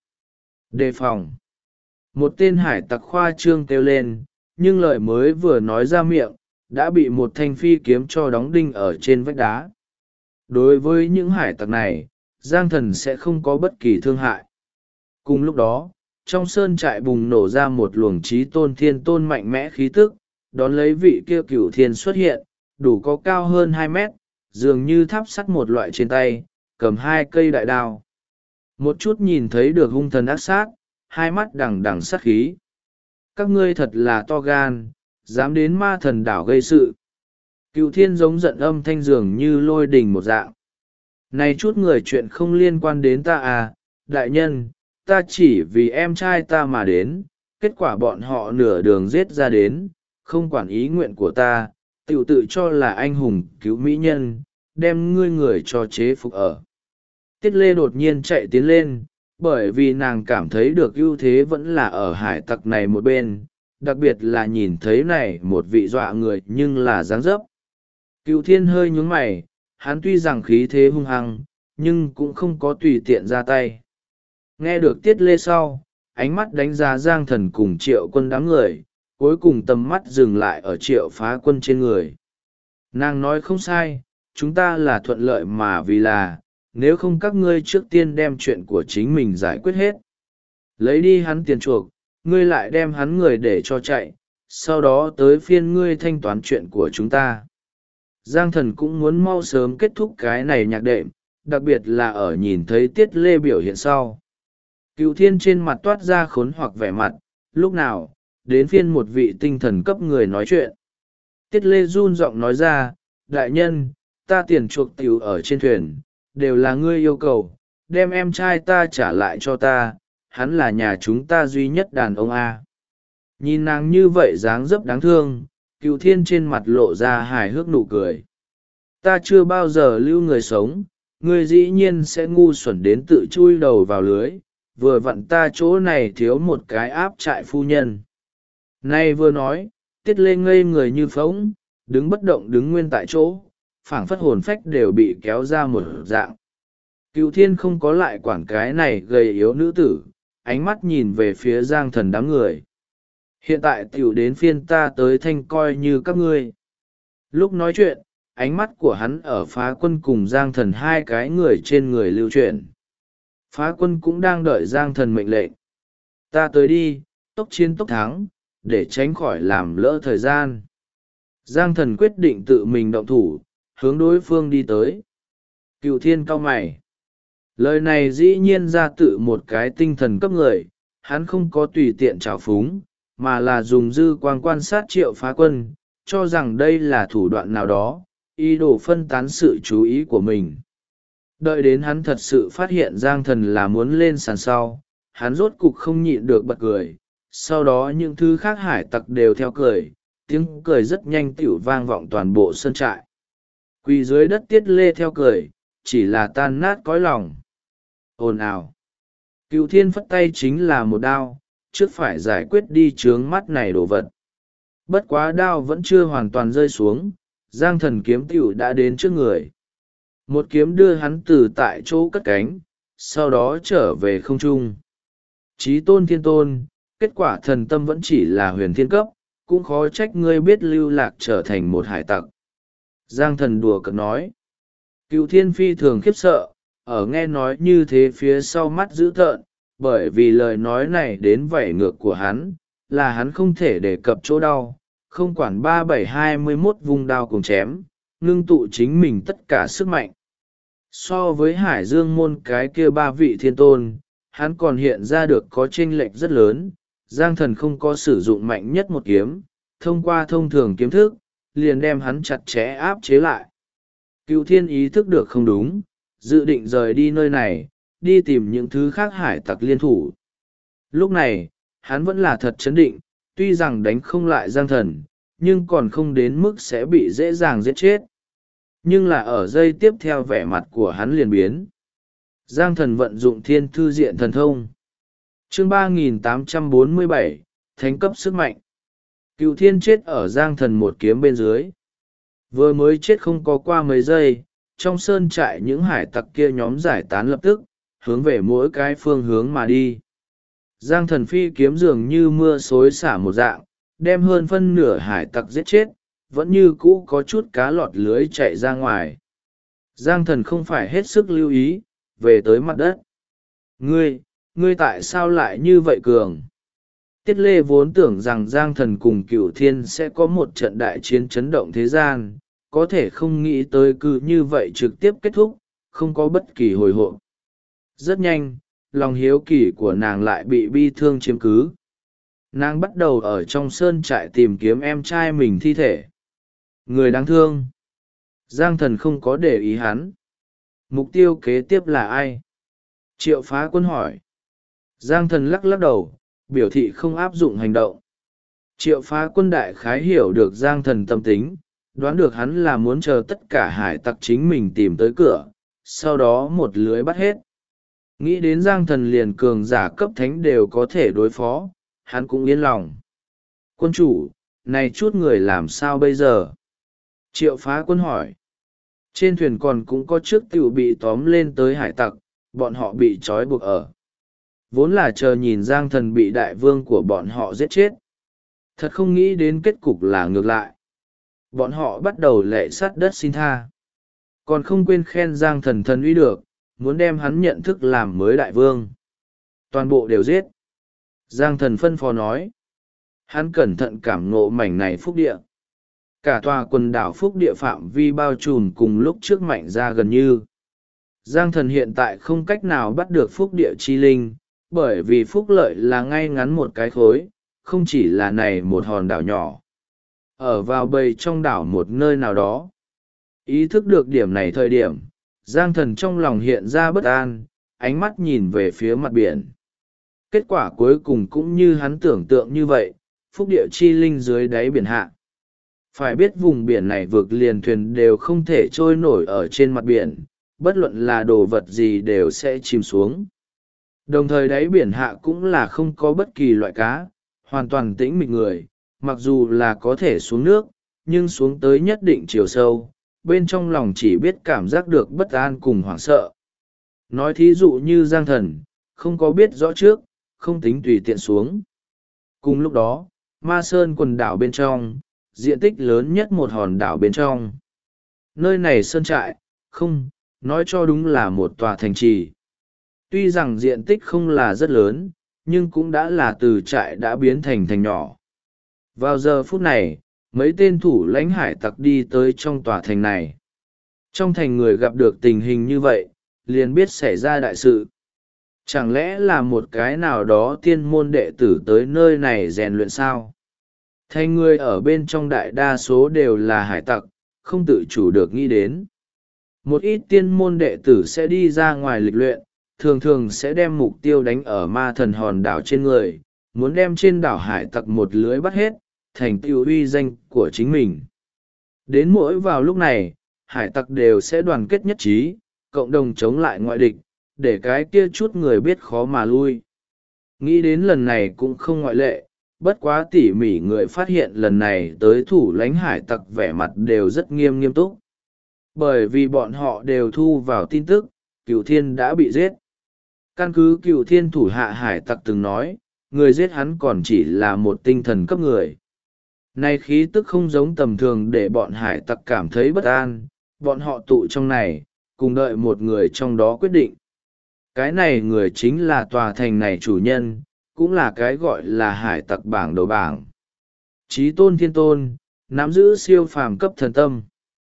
Đề phòng. Một tên hải tặc khoa trương kêu lên, nhưng lời mới vừa nói ra miệng, đã bị một thanh phi kiếm cho đóng đinh ở trên vách đá. Đối với những hải tặc này, Giang Thần sẽ không có bất kỳ thương hại. Cùng lúc đó, trong sơn trại bùng nổ ra một luồng Chí Tôn Thiên Tôn mạnh mẽ khí tức, đón lấy vị kia Cửu Thiên xuất hiện, đủ có cao hơn 2 mét, dường như tháp sắt một loại trên tay, cầm 2 cây đại đao. Một chút nhìn thấy được hung thần ác sát, hai mắt đằng đằng sát khí. Các ngươi thật là to gan, dám đến ma thần đảo gây sự. Cửu Thiên giống giận âm thanh dường như lôi đình một dạng. Này chút người chuyện không liên quan đến ta à, đại nhân, ta chỉ vì em trai ta mà đến, kết quả bọn họ nửa đường giết ra đến, không quản ý nguyện của ta, tự cho là anh hùng cứu mỹ nhân, đem ngươi người cho chế phục ở. Tiết Lê đột nhiên chạy tiến lên, bởi vì nàng cảm thấy được ưu thế vẫn là ở hải tặc này một bên, đặc biệt là nhìn thấy này một vị dọa người nhưng là dáng dấp. Cửu Thiên hơi nhướng mày, hắn tuy rằng khí thế hung hăng, nhưng cũng không có tùy tiện ra tay. Nghe được Tiết Lê sau, ánh mắt đánh giá Giang Thần cùng Triệu Quân đám người, cuối cùng tầm mắt dừng lại ở Triệu Phá Quân trên người. Nàng nói không sai, chúng ta là thuận lợi mà vì là, nếu không các ngươi trước tiên đem chuyện của chính mình giải quyết hết. Lấy đi hắn tiền chuộc, ngươi lại đem hắn người để cho chạy, sau đó tới phiên ngươi thanh toán chuyện của chúng ta. Giang Thần cũng muốn mau sớm kết thúc cái này nhạc đệm, đặc biệt là ở nhìn thấy Tiết Lê biểu hiện sau. Cựu Thiên trên mặt toát ra khốn hoặc vẻ mặt, lúc nào, đến phiên một vị tinh thần cấp người nói chuyện. Tiết Lê run giọng nói ra, đại nhân, ta tiền chuộc tiểu ở trên thuyền, đều là ngươi yêu cầu, đem em trai ta trả lại cho ta, hắn là nhà chúng ta duy nhất đàn ông A. Nhìn nàng như vậy dáng dấp đáng thương, Cựu Thiên trên mặt lộ ra hài hước nụ cười. Ta chưa bao giờ lưu người sống, ngươi dĩ nhiên sẽ ngu xuẩn đến tự chui đầu vào lưới, vừa vặn ta chỗ này thiếu một cái áp trại phu nhân. Nay vừa nói, Tiết Lê ngây người như phóng, đứng bất động đứng nguyên tại chỗ, phảng phất hồn phách đều bị kéo ra một dạng. Cựu Thiên không có lại quản cái này gầy yếu nữ tử, ánh mắt nhìn về phía Giang Thần đám người. Hiện tại tiểu đến phiên ta tới thanh coi như các ngươi. Lúc nói chuyện, ánh mắt của hắn ở Phá Quân cùng Giang Thần hai cái người trên người lưu chuyển. Phá Quân cũng đang đợi Giang Thần mệnh lệnh. Ta tới đi, tốc chiến tốc thắng, để tránh khỏi làm lỡ thời gian. Giang Thần quyết định tự mình động thủ, hướng đối phương đi tới. Cựu Thiên cau mày. Lời này dĩ nhiên ra tự một cái tinh thần cấp người, hắn không có tùy tiện trào phúng, mà là dùng dư quang quan sát Triệu Phá Quân, cho rằng đây là thủ đoạn nào đó, ý đồ phân tán sự chú ý của mình. Đợi đến hắn thật sự phát hiện Giang Thần là muốn lên sàn sau, hắn rốt cục không nhịn được bật cười, sau đó những thứ khác hải tặc đều theo cười, tiếng cười rất nhanh tựu vang vọng toàn bộ sân trại. Quỳ dưới đất Tiết Lê theo cười, chỉ là tan nát cõi lòng. Ồn ào. Cựu Thiên phất tay chính là một đao, trước phải giải quyết đi chướng mắt này đồ vật. Bất quá đao vẫn chưa hoàn toàn rơi xuống, Giang Thần kiếm tựu đã đến trước người. Một kiếm đưa hắn từ tại chỗ cất cánh, sau đó trở về không trung. Chí tôn thiên tôn, kết quả thần tâm vẫn chỉ là huyền thiên cấp, cũng khó trách ngươi biết lưu lạc trở thành một hải tặc. Giang Thần đùa cợt nói. Cựu Thiên phi thường khiếp sợ, ở nghe nói như thế phía sau mắt dữ tợn, bởi vì lời nói này đến vảy ngược của hắn, là hắn không thể đề cập chỗ đau, không quản 3721 vùng đao cùng chém, ngưng tụ chính mình tất cả sức mạnh. So với Hải Dương môn cái kia ba vị thiên tôn, hắn còn hiện ra được có chênh lệch rất lớn. Giang Thần không có sử dụng mạnh nhất một kiếm, thông qua thông thường kiếm thức, liền đem hắn chặt chẽ áp chế lại. Cựu Thiên ý thức được không đúng, dự định rời đi nơi này, đi tìm những thứ khác hải tặc liên thủ. Lúc này, hắn vẫn là thật chấn định, tuy rằng đánh không lại Giang Thần, nhưng còn không đến mức sẽ bị dễ dàng giết chết. Nhưng là ở giây tiếp theo vẻ mặt của hắn liền biến. Giang Thần vận dụng thiên thư diện thần thông. Chương 3847, Thánh cấp sức mạnh. Cựu Thiên chết ở Giang Thần một kiếm bên dưới. Vừa mới chết không có qua mấy giây, trong sơn trại những hải tặc kia nhóm giải tán lập tức, hướng về mỗi cái phương hướng mà đi. Giang Thần phi kiếm dường như mưa xối xả một dạng, đem hơn phân nửa hải tặc giết chết, vẫn như cũ có chút cá lọt lưới chạy ra ngoài. Giang Thần không phải hết sức lưu ý, về tới mặt đất. Ngươi tại sao lại như vậy cường? Tiết Lê vốn tưởng rằng Giang Thần cùng Cựu Thiên sẽ có một trận đại chiến chấn động thế gian, có thể không nghĩ tới cứ như vậy trực tiếp kết thúc, không có bất kỳ hồi hộp. Rất nhanh, lòng hiếu kỳ của nàng lại bị bi thương chiếm cứ. Nàng bắt đầu ở trong sơn trại tìm kiếm em trai mình thi thể. Người đáng thương. Giang Thần không có để ý hắn. Mục tiêu kế tiếp là ai? Triệu Phá Quân hỏi. Giang Thần lắc lắc đầu, biểu thị không áp dụng hành động. Triệu Phá Quân đại khái hiểu được Giang Thần tâm tính, đoán được hắn là muốn chờ tất cả hải tặc chính mình tìm tới cửa, sau đó một lưới bắt hết. Nghĩ đến Giang Thần liền cường giả cấp thánh đều có thể đối phó, hắn cũng yên lòng. Quân chủ, này chút người làm sao bây giờ? Triệu Phá Quân hỏi. Trên thuyền còn cũng có chiếc tiểu bị tóm lên tới hải tặc, bọn họ bị trói buộc ở. Vốn là chờ nhìn Giang Thần bị đại vương của bọn họ giết chết. Thật không nghĩ đến kết cục là ngược lại. Bọn họ bắt đầu lệ sát đất xin tha. Còn không quên khen Giang Thần thần uy được, muốn đem hắn nhận thức làm mới đại vương. Toàn bộ đều giết. Giang Thần phân phó nói. Hắn cẩn thận cảm ngộ mảnh này phúc địa. Cả tòa quần đảo phúc địa phạm vi bao trùm cùng lúc trước mạnh ra gần như. Giang Thần hiện tại không cách nào bắt được phúc địa chi linh, bởi vì phúc lợi là ngay ngắn một cái khối, không chỉ là này một hòn đảo nhỏ. Ở vào bầy trong đảo một nơi nào đó. Ý thức được điểm này thời điểm, Giang Thần trong lòng hiện ra bất an, ánh mắt nhìn về phía mặt biển. Kết quả cuối cùng cũng như hắn tưởng tượng như vậy, phúc địa chi linh dưới đáy biển hạ. Phải biết vùng biển này vực liền thuyền đều không thể trôi nổi ở trên mặt biển, bất luận là đồ vật gì đều sẽ chìm xuống. Đồng thời đáy biển hạ cũng là không có bất kỳ loại cá, hoàn toàn tĩnh mịch người, mặc dù là có thể xuống nước, nhưng xuống tới nhất định chiều sâu, bên trong lòng chỉ biết cảm giác được bất an cùng hoảng sợ. Nói thí dụ như Giang Thần, không có biết rõ trước, không tính tùy tiện xuống. Cùng lúc đó, Ma Sơn quần đảo bên trong, diện tích lớn nhất một hòn đảo bên trong. Nơi này sơn trại, không, nói cho đúng là một tòa thành trì. Tuy rằng diện tích không là rất lớn, nhưng cũng đã là từ trại đã biến thành thành nhỏ. Vào giờ phút này, mấy tên thủ lãnh hải tặc đi tới trong tòa thành này. Trong thành người gặp được tình hình như vậy, liền biết xảy ra đại sự. Chẳng lẽ là một cái nào đó tiên môn đệ tử tới nơi này rèn luyện sao? Thành người ở bên trong đại đa số đều là hải tặc, không tự chủ được nghĩ đến. Một ít tiên môn đệ tử sẽ đi ra ngoài lịch luyện, thường thường sẽ đem mục tiêu đánh ở ma thần hòn đảo trên người, muốn đem trên đảo hải tặc một lưới bắt hết, thành tựu uy danh của chính mình. Đến mỗi vào lúc này, hải tặc đều sẽ đoàn kết nhất trí, cộng đồng chống lại ngoại địch, để cái kia chút người biết khó mà lui. Nghĩ đến lần này cũng không ngoại lệ, bất quá tỉ mỉ người phát hiện lần này tới thủ lãnh hải tặc vẻ mặt đều rất nghiêm túc. Bởi vì bọn họ đều thu vào tin tức, Cửu Thiên đã bị giết. Căn cứ Cửu Thiên thủ hạ hải tặc từng nói, người giết hắn còn chỉ là một tinh thần cấp người. Nay khí tức không giống tầm thường để bọn hải tặc cảm thấy bất an, bọn họ tụ trong này, cùng đợi một người trong đó quyết định. Cái này người chính là tòa thành này chủ nhân, cũng là cái gọi là hải tặc bảng đầu bảng. Chí tôn thiên tôn, nắm giữ siêu phàm cấp thần tâm.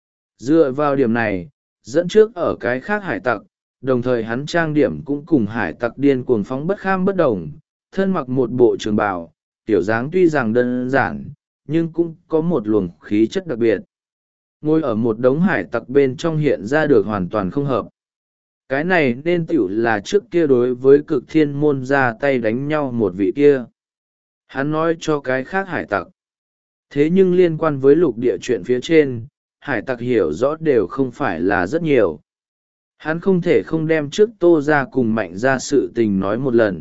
Dựa vào điểm này, dẫn trước ở cái khác hải tặc, đồng thời hắn trang điểm cũng cùng hải tặc điên cuồng phóng bất kham bất đồng, thân mặc một bộ trường bào, tiểu dáng tuy rằng đơn giản, nhưng cũng có một luồng khí chất đặc biệt. Ngồi ở một đống hải tặc bên trong hiện ra được hoàn toàn không hợp. Cái này nên tiểu là trước kia đối với cực thiên môn ra tay đánh nhau một vị kia. Hắn nói cho cái khác hải tặc. Thế nhưng liên quan với lục địa chuyện phía trên, hải tặc hiểu rõ đều không phải là rất nhiều. Hắn không thể không đem trước Tô ra cùng Mạnh ra sự tình nói một lần.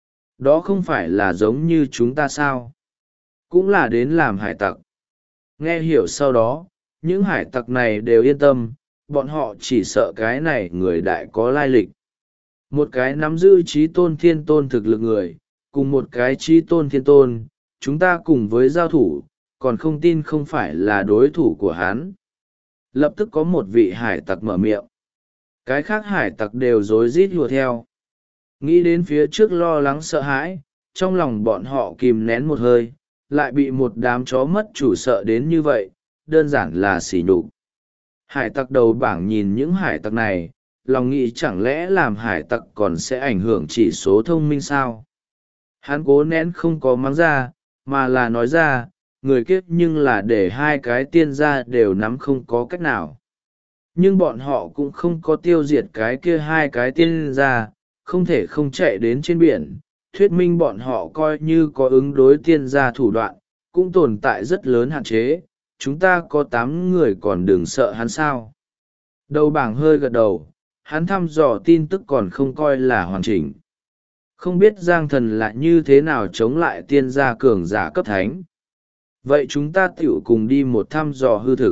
Đó không phải là giống như chúng ta sao? Cũng là đến làm hải tặc. Nghe hiểu sau đó, những hải tặc này đều yên tâm, bọn họ chỉ sợ cái này người đại có lai lịch. Một cái nắm giữ trí tôn thiên tôn thực lực người, cùng một cái trí tôn thiên tôn, chúng ta cùng với giao thủ, còn không tin không phải là đối thủ của hắn. Lập tức có một vị hải tặc mở miệng. Cái khác hải tặc đều rối rít hùa theo. Nghĩ đến phía trước lo lắng sợ hãi, trong lòng bọn họ kìm nén một hơi, lại bị một đám chó mất chủ sợ đến như vậy, đơn giản là sỉ nhục. Hải tặc đầu bảng nhìn những hải tặc này, lòng nghĩ chẳng lẽ làm hải tặc còn sẽ ảnh hưởng chỉ số thông minh sao? Hắn cố nén không có mắng ra, mà là nói ra, người kiếp nhưng là để hai cái tiên gia đều nắm không có cách nào. Nhưng bọn họ cũng không có tiêu diệt cái kia hai cái tiên gia, không thể không chạy đến trên biển, thuyết minh bọn họ coi như có ứng đối tiên gia thủ đoạn, cũng tồn tại rất lớn hạn chế. Chúng ta có 8 người còn đừng sợ hắn sao? Đầu bảng hơi gật đầu, hắn thăm dò tin tức còn không coi là hoàn chỉnh. Không biết Giang Thần là như thế nào chống lại tiên gia cường giả cấp thánh. Vậy chúng ta tiểu cùng đi một thăm dò hư thực.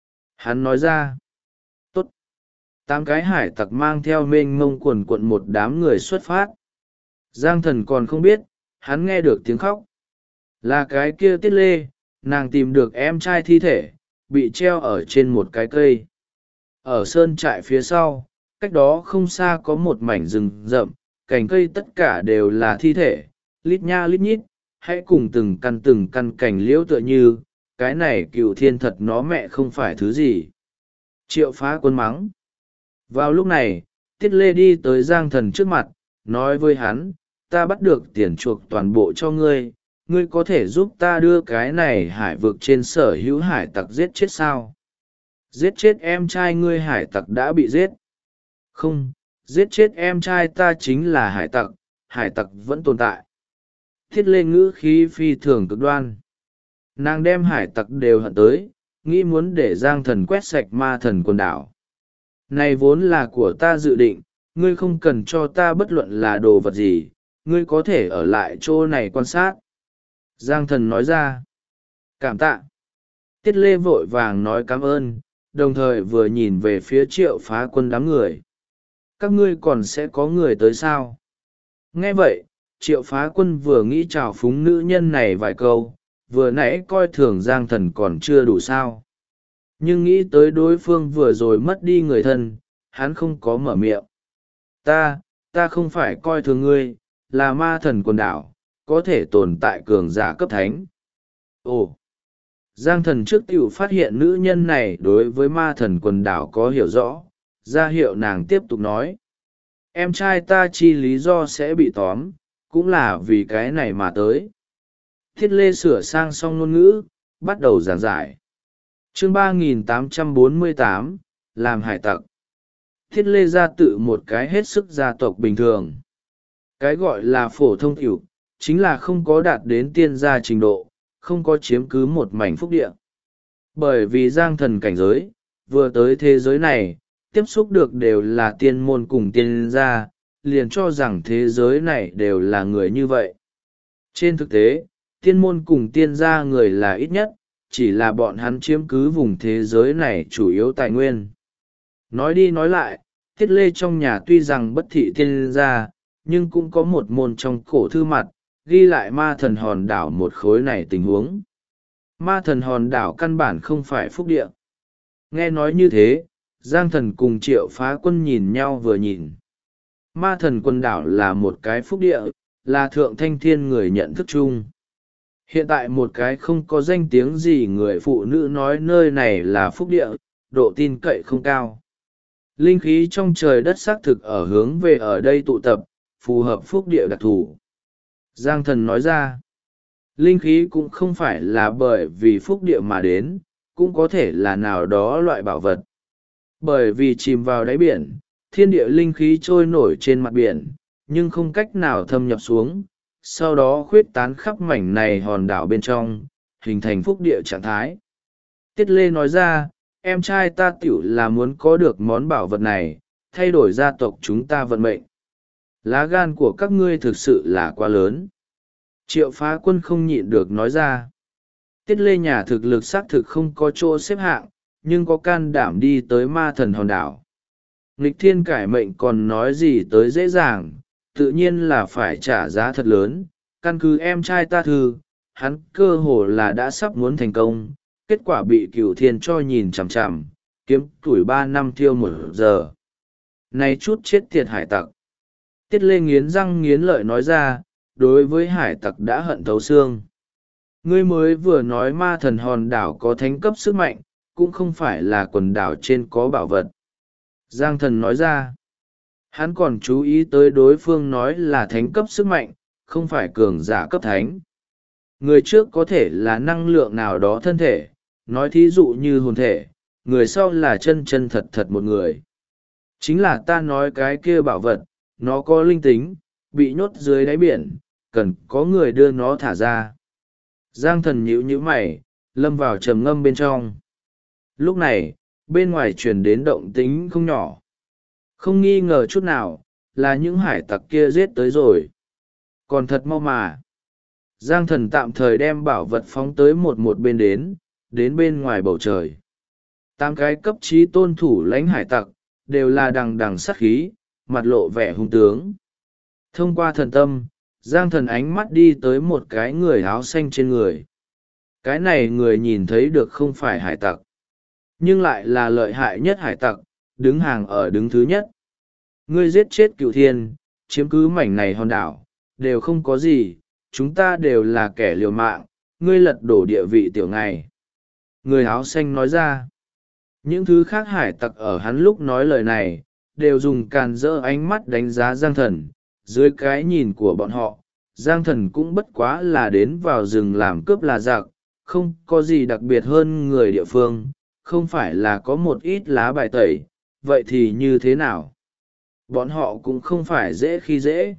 Hắn nói ra. Tốt. 8 cái hải tặc mang theo mênh mông quần quận một đám người xuất phát. Giang Thần còn không biết, hắn nghe được tiếng khóc. Là cái kia Tiết Lê, nàng tìm được em trai thi thể, bị treo ở trên một cái cây. Ở sơn trại phía sau, cách đó không xa có một mảnh rừng rậm, cành cây tất cả đều là thi thể, lít nha lít nhít, hãy cùng từng căn cành liễu tựa như, cái này Cửu Thiên thật nó mẹ không phải thứ gì. Triệu Phá Quân mắng. Vào lúc này, Tiết Lê đi tới Giang Thần trước mặt, nói với hắn, ta bắt được tiền chuộc toàn bộ cho ngươi, ngươi có thể giúp ta đưa cái này hải vực trên sở hữu hải tặc giết chết sao? Giết chết em trai ngươi hải tặc đã bị giết. Không, giết chết em trai ta chính là hải tặc vẫn tồn tại. Thiết Lê ngữ khí phi thường cực đoan. Nàng đem hải tặc đều hận tới, nghĩ muốn để Giang Thần quét sạch ma thần quần đảo. Này vốn là của ta dự định, ngươi không cần cho ta bất luận là đồ vật gì, ngươi có thể ở lại chỗ này quan sát. Giang Thần nói ra. Cảm tạ. Tiết Lê vội vàng nói cảm ơn, đồng thời vừa nhìn về phía Triệu Phá Quân đám người. Các ngươi còn sẽ có người tới sao? Nghe vậy, Triệu Phá Quân vừa nghĩ chào phúng nữ nhân này vài câu, vừa nãy coi thường Giang Thần còn chưa đủ sao. Nhưng nghĩ tới đối phương vừa rồi mất đi người thân, hắn không có mở miệng. Ta không phải coi thường ngươi, là ma thần quần đảo, có thể tồn tại cường giả cấp thánh. Ồ! Giang Thần trước tiểu phát hiện nữ nhân này đối với ma thần quần đảo có hiểu rõ, ra hiệu nàng tiếp tục nói. Em trai ta chi lý do sẽ bị tóm, cũng là vì cái này mà tới. Thiết Lê sửa sang xong ngôn ngữ, bắt đầu giảng giải. Chương 3848, làm hải tặc. Thiết Lê ra tự một cái hết sức gia tộc bình thường. Cái gọi là phổ thông tiểu, chính là không có đạt đến tiên gia trình độ, không có chiếm cứ một mảnh phúc địa. Bởi vì Giang Thần cảnh giới, vừa tới thế giới này, tiếp xúc được đều là tiên môn cùng tiên gia, liền cho rằng thế giới này đều là người như vậy. Trên thực tế, tiên môn cùng tiên gia người là ít nhất, chỉ là bọn hắn chiếm cứ vùng thế giới này chủ yếu tài nguyên. Nói đi nói lại, Tiết Lê trong nhà tuy rằng bất thị tiên gia, nhưng cũng có một môn trong cổ thư mặt, ghi lại ma thần hòn đảo một khối này tình huống. Ma thần hòn đảo căn bản không phải phúc địa. Nghe nói như thế, Giang Thần cùng Triệu Phá Quân nhìn nhau vừa nhìn. Ma thần quần đảo là một cái phúc địa, là thượng thanh thiên người nhận thức chung. Hiện tại một cái không có danh tiếng gì người phụ nữ nói nơi này là phúc địa, độ tin cậy không cao. Linh khí trong trời đất xác thực ở hướng về ở đây tụ tập, phù hợp phúc địa đặc thù. Giang Thần nói ra, linh khí cũng không phải là bởi vì phúc địa mà đến, cũng có thể là nào đó loại bảo vật. Bởi vì chìm vào đáy biển, thiên địa linh khí trôi nổi trên mặt biển, nhưng không cách nào thâm nhập xuống, sau đó khuyết tán khắp mảnh này hòn đảo bên trong, hình thành phúc địa trạng thái. Tiết Lê nói ra, em trai ta tiểu là muốn có được món bảo vật này, thay đổi gia tộc chúng ta vận mệnh. Lá gan của các ngươi thực sự là quá lớn. Triệu Phá Quân không nhịn được nói ra. Tiết Lê nhà thực lực xác thực không có chỗ xếp hạng, nhưng có can đảm đi tới ma thần hòn đảo. Nghịch thiên cải mệnh còn nói gì tới dễ dàng, tự nhiên là phải trả giá thật lớn. Căn cứ em trai ta thư, hắn cơ hồ là đã sắp muốn thành công, kết quả bị Cửu Thiên cho nhìn chằm chằm, kiếm tuổi 3 năm thiêu 1 giờ. Này chút chết tiệt hải tặc. Tiết Lê nghiến răng nghiến lợi nói ra, đối với hải tặc đã hận thấu xương. Ngươi mới vừa nói ma thần hòn đảo có thánh cấp sức mạnh, cũng không phải là quần đảo trên có bảo vật. Giang Thần nói ra, hắn còn chú ý tới đối phương nói là thánh cấp sức mạnh, không phải cường giả cấp thánh. Người trước có thể là năng lượng nào đó thân thể, nói thí dụ như hồn thể, người sau là chân chân thật thật một người. Chính là ta nói cái kia bảo vật, nó có linh tính, bị nhốt dưới đáy biển, cần có người đưa nó thả ra. Giang Thần nhíu nhíu mày, lâm vào trầm ngâm bên trong. Lúc này, bên ngoài truyền đến động tĩnh không nhỏ. Không nghi ngờ chút nào, là những hải tặc kia giết tới rồi. Còn thật mau mà. Giang Thần tạm thời đem bảo vật phóng tới một bên đến bên ngoài bầu trời. 8 cái cấp trí tôn thủ lãnh hải tặc, đều là đằng đằng sát khí, mặt lộ vẻ hung tướng. Thông qua thần tâm, Giang Thần ánh mắt đi tới một cái người áo xanh trên người. Cái này người nhìn thấy được không phải hải tặc, nhưng lại là lợi hại nhất hải tặc, đứng hàng ở đứng thứ nhất. Ngươi giết chết Cửu Thiên, chiếm cứ mảnh này hòn đảo, đều không có gì, chúng ta đều là kẻ liều mạng, ngươi lật đổ địa vị tiểu ngày. Người áo xanh nói ra. Những thứ khác hải tặc ở hắn lúc nói lời này, đều dùng càn rỡ ánh mắt đánh giá Giang Thần. Dưới cái nhìn của bọn họ, Giang Thần cũng bất quá là đến vào rừng làm cướp là giặc, không có gì đặc biệt hơn người địa phương, không phải là có một ít lá bài tẩy. Vậy thì như thế nào? Bọn họ cũng không phải dễ khi dễ.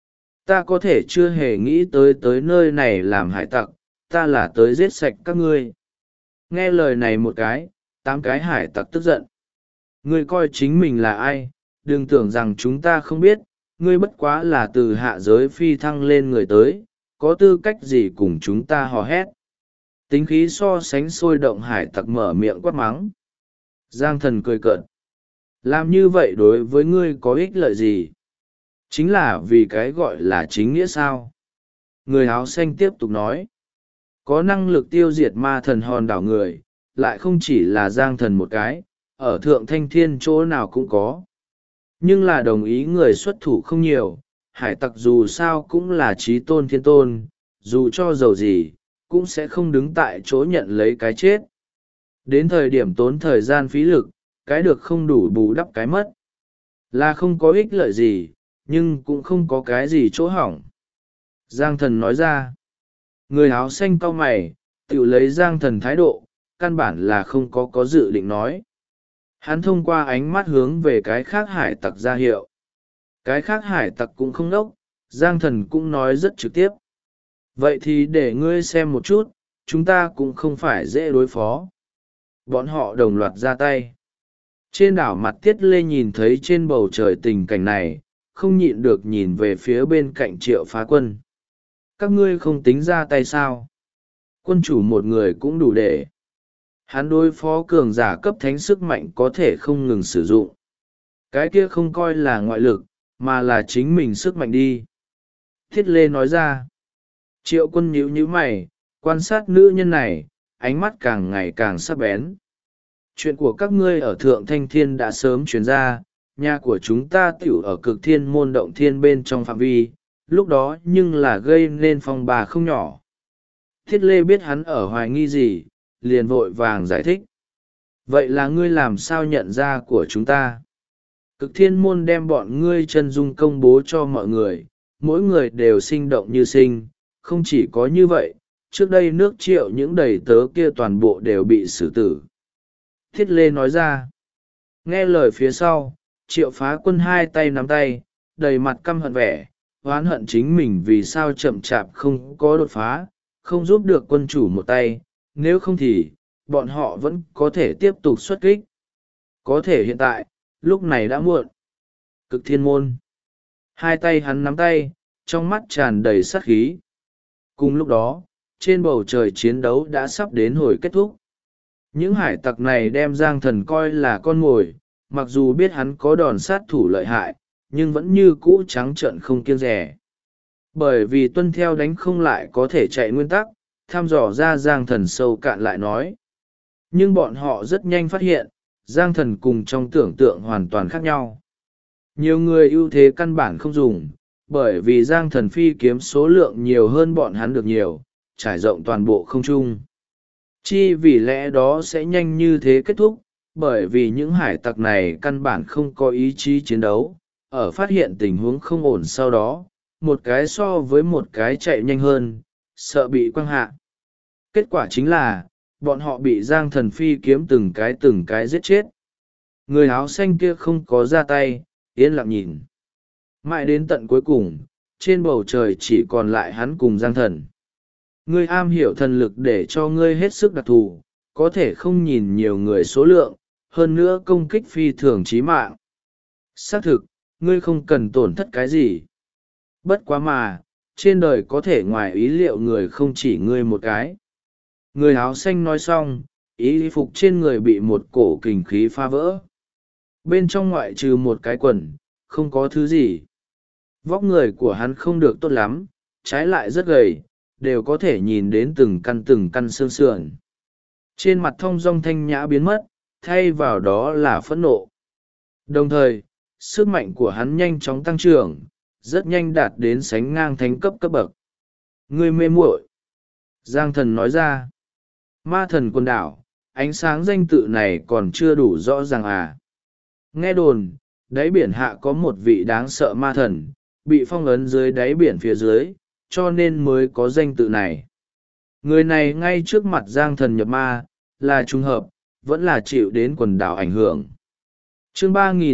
Ta có thể chưa hề nghĩ tới nơi này làm hải tặc, ta là tới giết sạch các ngươi. Nghe lời này một cái, 8 cái hải tặc tức giận. Ngươi coi chính mình là ai, đừng tưởng rằng chúng ta không biết, ngươi bất quá là từ hạ giới phi thăng lên người tới, có tư cách gì cùng chúng ta hò hét. Tính khí so sánh sôi động, hải tặc mở miệng quát mắng. Giang Thần cười cợt. Làm như vậy đối với ngươi có ích lợi gì? Chính là vì cái gọi là chính nghĩa sao? Người áo xanh tiếp tục nói. Có năng lực tiêu diệt ma thần hòn đảo người, lại không chỉ là Giang Thần một cái, ở Thượng Thanh Thiên chỗ nào cũng có. Nhưng là đồng ý người xuất thủ không nhiều, hải tặc dù sao cũng là trí tôn thiên tôn, dù cho giàu gì, cũng sẽ không đứng tại chỗ nhận lấy cái chết. Đến thời điểm tốn thời gian phí lực, cái được không đủ bù đắp cái mất. Là không có ích lợi gì, nhưng cũng không có cái gì chỗ hỏng. Giang Thần nói ra. Người áo xanh cau mày, tự lấy Giang Thần thái độ, căn bản là không có dự định nói. Hắn thông qua ánh mắt hướng về cái khác hải tặc ra hiệu. Cái khác hải tặc cũng không đốc, Giang Thần cũng nói rất trực tiếp. Vậy thì để ngươi xem một chút, chúng ta cũng không phải dễ đối phó. Bọn họ đồng loạt ra tay. Trên đảo Mặt Tiết Lê nhìn thấy trên bầu trời tình cảnh này, không nhịn được nhìn về phía bên cạnh Triệu Phá Quân. Các ngươi không tính ra tay sao? Quân chủ một người cũng đủ để. Hắn đối phó cường giả cấp thánh sức mạnh có thể không ngừng sử dụng. Cái kia không coi là ngoại lực, mà là chính mình sức mạnh đi. Thiết Lê nói ra. Triệu Quân nhíu nhíu mày, quan sát nữ nhân này, ánh mắt càng ngày càng sắc bén. Chuyện của các ngươi ở Thượng Thanh Thiên đã sớm truyền ra, nhà của chúng ta tiểu ở Cực Thiên Môn Động Thiên bên trong phạm vi, lúc đó nhưng là gây nên phong bà không nhỏ. Thiết Lê biết hắn ở hoài nghi gì, liền vội vàng giải thích. Vậy là ngươi làm sao nhận ra của chúng ta? Cực Thiên Môn đem bọn ngươi chân dung công bố cho mọi người, mỗi người đều sinh động như sinh, không chỉ có như vậy, trước đây nước Triệu những đầy tớ kia toàn bộ đều bị xử tử. Thiết Lê nói ra. Nghe lời phía sau, Triệu Phá Quân hai tay nắm tay, đầy mặt căm hận vẻ, oán hận chính mình vì sao chậm chạp không có đột phá, không giúp được quân chủ một tay, nếu không thì, bọn họ vẫn có thể tiếp tục xuất kích. Có thể hiện tại, lúc này đã muộn. Cực Thiên Môn. Hai tay hắn nắm tay, trong mắt tràn đầy sát khí. Cùng lúc đó, trên bầu trời chiến đấu đã sắp đến hồi kết thúc. Những hải tặc này đem Giang Thần coi là con mồi, mặc dù biết hắn có đòn sát thủ lợi hại, nhưng vẫn như cũ trắng trợn không kiêng rẻ. Bởi vì tuân theo đánh không lại có thể chạy nguyên tắc, thăm dò ra Giang Thần sâu cạn lại nói. Nhưng bọn họ rất nhanh phát hiện, Giang Thần cùng trong tưởng tượng hoàn toàn khác nhau. Nhiều người ưu thế căn bản không dùng, bởi vì Giang Thần phi kiếm số lượng nhiều hơn bọn hắn được nhiều, trải rộng toàn bộ không trung. Chi vì lẽ đó sẽ nhanh như thế kết thúc, bởi vì những hải tặc này căn bản không có ý chí chiến đấu, ở phát hiện tình huống không ổn sau đó, một cái so với một cái chạy nhanh hơn, sợ bị quăng hạ. Kết quả chính là, bọn họ bị Giang Thần phi kiếm từng cái giết chết. Người áo xanh kia không có ra tay, yên lặng nhìn. Mãi đến tận cuối cùng, trên bầu trời chỉ còn lại hắn cùng Giang Thần. Ngươi am hiểu thần lực để cho ngươi hết sức đặc thù, có thể không nhìn nhiều người số lượng, hơn nữa công kích phi thường chí mạng. Xác thực, ngươi không cần tổn thất cái gì. Bất quá mà, trên đời có thể ngoài ý liệu người không chỉ ngươi một cái. Người áo xanh nói xong, y phục trên người bị một cổ kình khí phá vỡ. Bên trong ngoại trừ một cái quần, không có thứ gì. Vóc người của hắn không được tốt lắm, trái lại rất gầy, đều có thể nhìn đến từng căn xương sườn. Trên mặt thong dong thanh nhã biến mất, thay vào đó là phẫn nộ. Đồng thời, sức mạnh của hắn nhanh chóng tăng trưởng, rất nhanh đạt đến sánh ngang thánh cấp cấp bậc. Ngươi mê muội. Giang Thần nói ra. Ma thần quần đảo, ánh sáng danh tự này còn chưa đủ rõ ràng à. Nghe đồn, đáy biển hạ có một vị đáng sợ ma thần, bị phong ấn dưới đáy biển phía dưới, cho nên mới có danh tự này. Người này ngay trước mặt Giang Thần nhập ma, là trùng hợp, vẫn là chịu đến quần đảo ảnh hưởng. Chương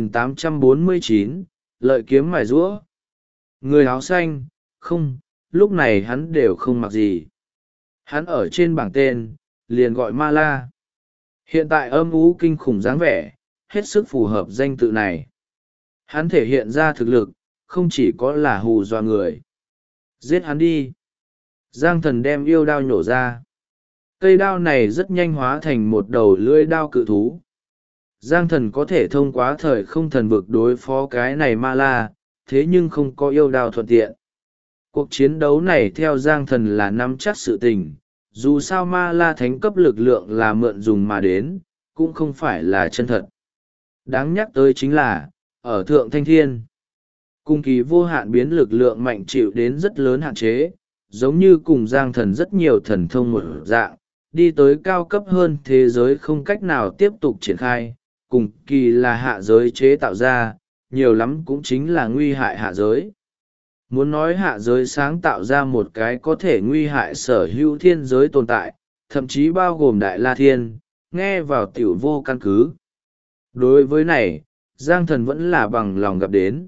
3849, lợi kiếm mài giũa. Người áo xanh, không, lúc này hắn đều không mặc gì. Hắn ở trên bảng tên, liền gọi Ma La. Hiện tại âm u kinh khủng dáng vẻ, hết sức phù hợp danh tự này. Hắn thể hiện ra thực lực, không chỉ có là hù dọa người. Giết hắn đi. Giang Thần đem yêu đao nhổ ra. Cây đao này rất nhanh hóa thành một đầu lưỡi đao cự thú. Giang Thần có thể thông qua thời không thần vực đối phó cái này Ma La, thế nhưng không có yêu đao thuận tiện. Cuộc chiến đấu này theo Giang Thần là nắm chắc sự tình, dù sao Ma La thánh cấp lực lượng là mượn dùng mà đến, cũng không phải là chân thật. Đáng nhắc tới chính là, ở Thượng Thanh Thiên, cung kỳ vô hạn biến lực lượng mạnh chịu đến rất lớn hạn chế, giống như cùng Giang Thần rất nhiều thần thông một dạng, đi tới cao cấp hơn thế giới không cách nào tiếp tục triển khai, cùng kỳ là hạ giới chế tạo ra, nhiều lắm cũng chính là nguy hại hạ giới. Muốn nói hạ giới sáng tạo ra một cái có thể nguy hại sở hữu thiên giới tồn tại, thậm chí bao gồm Đại La Thiên, nghe vào tiểu vô căn cứ. Đối với này, Giang Thần vẫn là bằng lòng gặp đến.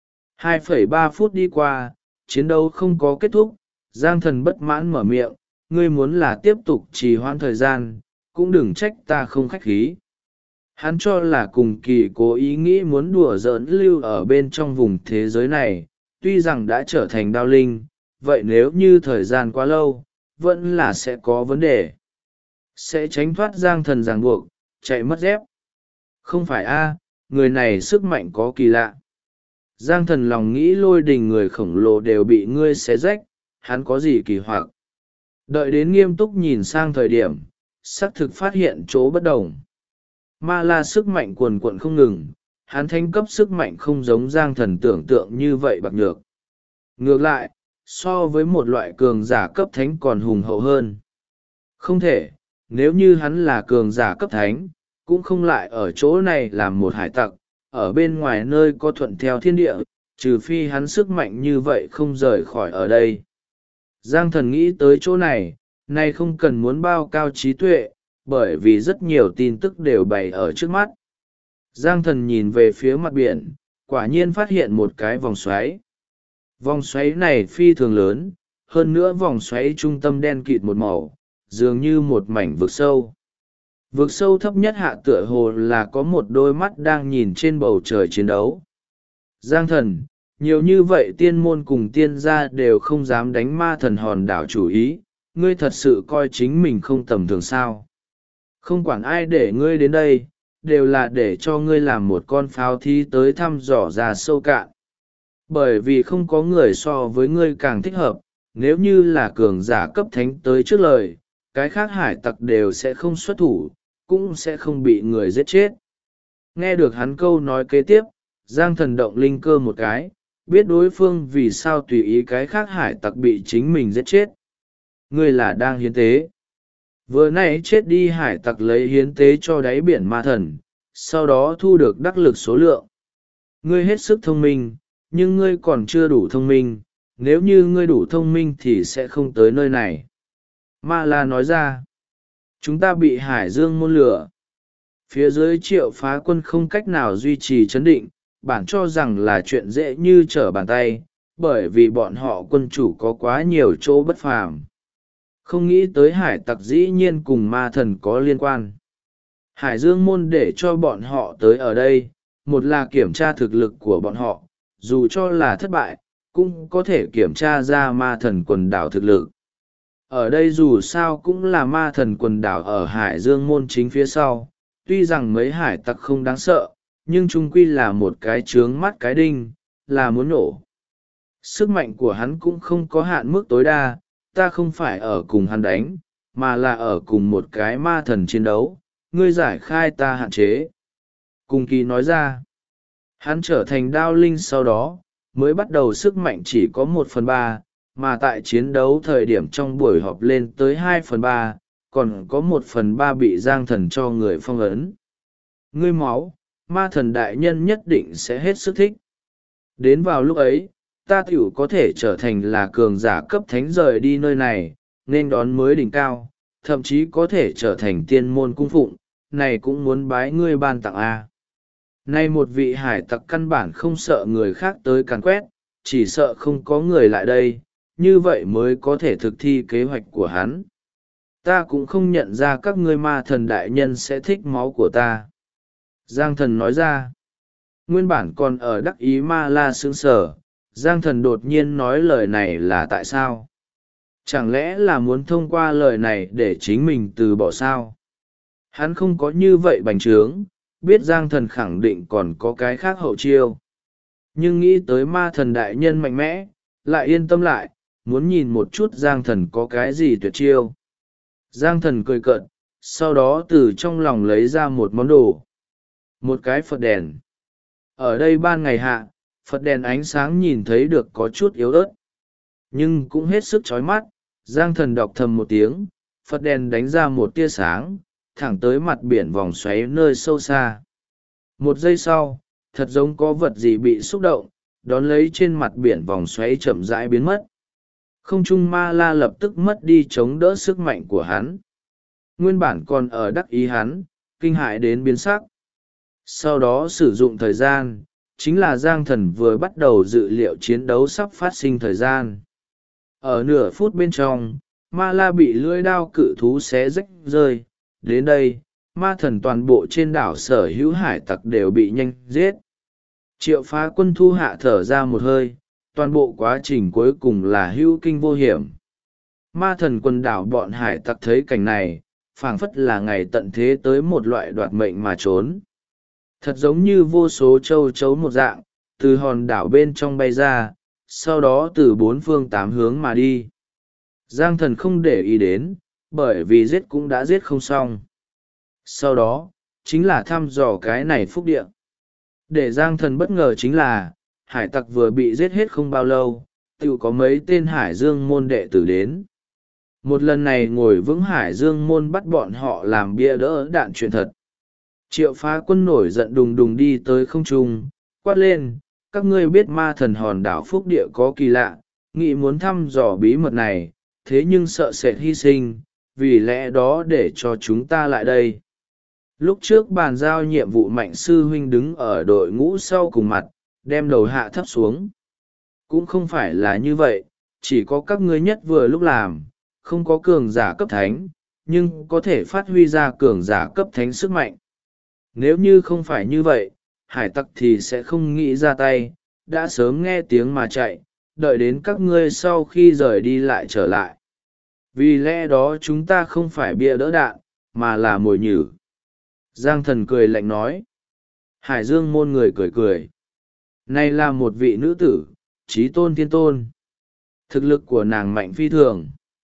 2,3 phút đi qua, chiến đấu không có kết thúc, Giang Thần bất mãn mở miệng, ngươi muốn là tiếp tục trì hoãn thời gian, cũng đừng trách ta không khách khí. Hắn cho là cùng kỳ cố ý nghĩ muốn đùa giỡn lưu ở bên trong vùng thế giới này, tuy rằng đã trở thành đao linh, vậy nếu như thời gian quá lâu, vẫn là sẽ có vấn đề. Sẽ tránh thoát Giang Thần ràng buộc, chạy mất dép. Không phải a, người này sức mạnh có kỳ lạ. Giang Thần lòng nghĩ lôi đình người khổng lồ đều bị ngươi xé rách, hắn có gì kỳ hoặc. Đợi đến nghiêm túc nhìn sang thời điểm, xác thực phát hiện chỗ bất đồng. Ma La sức mạnh cuồn cuộn không ngừng, hắn thánh cấp sức mạnh không giống Giang Thần tưởng tượng như vậy bạc nhược. Ngược lại, so với một loại cường giả cấp thánh còn hùng hậu hơn. Không thể, nếu như hắn là cường giả cấp thánh, cũng không lại ở chỗ này làm một hải tặc, ở bên ngoài nơi có thuận theo thiên địa, trừ phi hắn sức mạnh như vậy không rời khỏi ở đây. Giang Thần nghĩ tới chỗ này, nay không cần muốn bao cao trí tuệ, bởi vì rất nhiều tin tức đều bày ở trước mắt. Giang Thần nhìn về phía mặt biển, quả nhiên phát hiện một cái vòng xoáy. Vòng xoáy này phi thường lớn, hơn nữa vòng xoáy trung tâm đen kịt một màu, dường như một mảnh vực sâu. Vực sâu thấp nhất hạ tựa hồ là có một đôi mắt đang nhìn trên bầu trời chiến đấu. Giang Thần, nhiều như vậy tiên môn cùng tiên gia đều không dám đánh ma thần hòn đảo chủ ý, ngươi thật sự coi chính mình không tầm thường sao. Không quản ai để ngươi đến đây, đều là để cho ngươi làm một con pháo thí tới thăm dò ra sâu cạn. Bởi vì không có người so với ngươi càng thích hợp, nếu như là cường giả cấp thánh tới trước lời, cái khác hải tặc đều sẽ không xuất thủ, cũng sẽ không bị người giết chết. Nghe được hắn câu nói kế tiếp, Giang Thần động linh cơ một cái, biết đối phương vì sao tùy ý cái khác hải tặc bị chính mình giết chết. Ngươi là đang hiến tế. Vừa nãy chết đi hải tặc lấy hiến tế cho đáy biển ma thần, sau đó thu được đắc lực số lượng. Ngươi hết sức thông minh, nhưng ngươi còn chưa đủ thông minh, nếu như ngươi đủ thông minh thì sẽ không tới nơi này. Ma La nói ra, chúng ta bị Hải Dương môn lửa. Phía dưới Triệu Phá Quân không cách nào duy trì chấn định, bản cho rằng là chuyện dễ như trở bàn tay, bởi vì bọn họ quân chủ có quá nhiều chỗ bất phàm. Không nghĩ tới hải tặc dĩ nhiên cùng ma thần có liên quan. Hải Dương môn để cho bọn họ tới ở đây, một là kiểm tra thực lực của bọn họ, dù cho là thất bại, cũng có thể kiểm tra ra ma thần quần đảo thực lực. Ở đây dù sao cũng là ma thần quần đảo ở Hải Dương môn chính phía sau, tuy rằng mấy hải tặc không đáng sợ, nhưng chung quy là một cái trướng mắt cái đinh, là muốn nổ. Sức mạnh của hắn cũng không có hạn mức tối đa, ta không phải ở cùng hắn đánh, mà là ở cùng một cái ma thần chiến đấu, ngươi giải khai ta hạn chế. Cung kỳ nói ra, hắn trở thành đao linh sau đó, mới bắt đầu sức mạnh chỉ có 1/3, mà tại chiến đấu thời điểm trong buổi họp lên tới 2/3, còn có 1/3 bị Giang Thần cho người phong ấn. Ngươi máu, ma thần đại nhân nhất định sẽ hết sức thích. Đến vào lúc ấy, ta tiểu có thể trở thành là cường giả cấp thánh rời đi nơi này, nên đón mới đỉnh cao, thậm chí có thể trở thành tiên môn cung phụng, này cũng muốn bái ngươi ban tặng a. Nay một vị hải tặc căn bản không sợ người khác tới càn quét, chỉ sợ không có người lại đây, như vậy mới có thể thực thi kế hoạch của hắn. Ta cũng không nhận ra các ngươi ma thần đại nhân sẽ thích máu của ta. Giang thần nói ra. Nguyên bản còn ở đắc ý ma la sững sờ, Giang thần đột nhiên nói lời này là tại sao? Chẳng lẽ là muốn thông qua lời này để chính mình từ bỏ sao? Hắn không có như vậy bành trướng, biết Giang thần khẳng định còn có cái khác hậu chiêu. Nhưng nghĩ tới ma thần đại nhân mạnh mẽ, lại yên tâm lại, muốn nhìn một chút Giang thần có cái gì tuyệt chiêu. Giang thần cười cợt, sau đó từ trong lòng lấy ra một món đồ. Một cái Phật đèn. Ở đây ban ngày hạ, Phật đèn ánh sáng nhìn thấy được có chút yếu ớt, nhưng cũng hết sức chói mắt. Giang thần đọc thầm một tiếng, Phật đèn đánh ra một tia sáng, thẳng tới mặt biển vòng xoáy nơi sâu xa. Một giây sau, thật giống có vật gì bị xúc động, đón lấy trên mặt biển vòng xoáy chậm rãi biến mất. Không trung ma la lập tức mất đi chống đỡ sức mạnh của hắn. Nguyên bản còn ở đắc ý hắn, kinh hại đến biến sắc. Sau đó sử dụng thời gian, chính là Giang thần vừa bắt đầu dự liệu chiến đấu sắp phát sinh thời gian. Ở nửa phút bên trong, ma la bị lưỡi đao cự thú xé rách rơi. Đến đây, ma thần toàn bộ trên đảo sở hữu hải tặc đều bị nhanh giết. Triệu Phá Quân thu hạ thở ra một hơi, toàn bộ quá trình cuối cùng là hữu kinh vô hiểm. Ma thần quần đảo bọn hải tặc thấy cảnh này, phảng phất là ngày tận thế tới một loại đoạt mệnh mà trốn. Thật giống như vô số châu chấu một dạng, từ hòn đảo bên trong bay ra, sau đó từ bốn phương tám hướng mà đi. Giang thần không để ý đến, bởi vì giết cũng đã giết không xong. Sau đó, chính là thăm dò cái này phúc địa. Để Giang thần bất ngờ chính là, hải tặc vừa bị giết hết không bao lâu, tự có mấy tên hải dương môn đệ tử đến. Một lần này ngồi vững hải dương môn bắt bọn họ làm bia đỡ đạn chuyện thật. Triệu Phá Quân nổi giận đùng đùng đi tới không trung, quát lên, các ngươi biết ma thần hòn đảo phúc địa có kỳ lạ, nghĩ muốn thăm dò bí mật này, thế nhưng sợ sệt hy sinh, vì lẽ đó để cho chúng ta lại đây. Lúc trước bàn giao nhiệm vụ Mạnh sư huynh đứng ở đội ngũ sau cùng mặt, đem đầu hạ thấp xuống. Cũng không phải là như vậy, chỉ có các ngươi nhất vừa lúc làm, không có cường giả cấp thánh, nhưng có thể phát huy ra cường giả cấp thánh sức mạnh. Nếu như không phải như vậy, hải tặc thì sẽ không nghĩ ra tay, đã sớm nghe tiếng mà chạy, đợi đến các ngươi sau khi rời đi lại trở lại. Vì lẽ đó chúng ta không phải bia đỡ đạn, mà là mồi nhử. Giang thần cười lạnh nói. Hải dương môn người cười cười. Này là một vị nữ tử, trí tôn thiên tôn. Thực lực của nàng mạnh phi thường.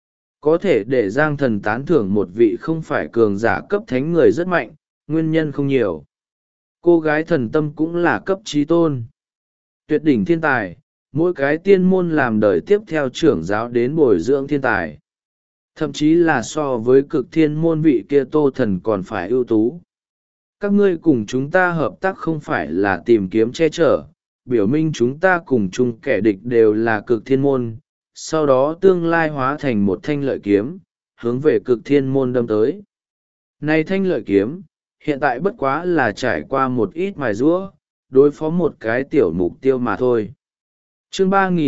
Có thể để Giang thần tán thưởng một vị không phải cường giả cấp thánh người rất mạnh, nguyên nhân không nhiều. Cô gái thần tâm cũng là cấp trí tôn. Tuyệt đỉnh thiên tài, mỗi cái tiên môn làm đời tiếp theo trưởng giáo đến bồi dưỡng thiên tài. Thậm chí là so với cực thiên môn vị kia Tô Thần còn phải ưu tú. Các ngươi cùng chúng ta hợp tác không phải là tìm kiếm che chở, biểu minh chúng ta cùng chung kẻ địch đều là cực thiên môn, sau đó tương lai hóa thành một thanh lợi kiếm, hướng về cực thiên môn đâm tới. Này thanh lợi kiếm, hiện tại bất quá là trải qua một ít mài giũa, đối phó một cái tiểu mục tiêu mà thôi. Chương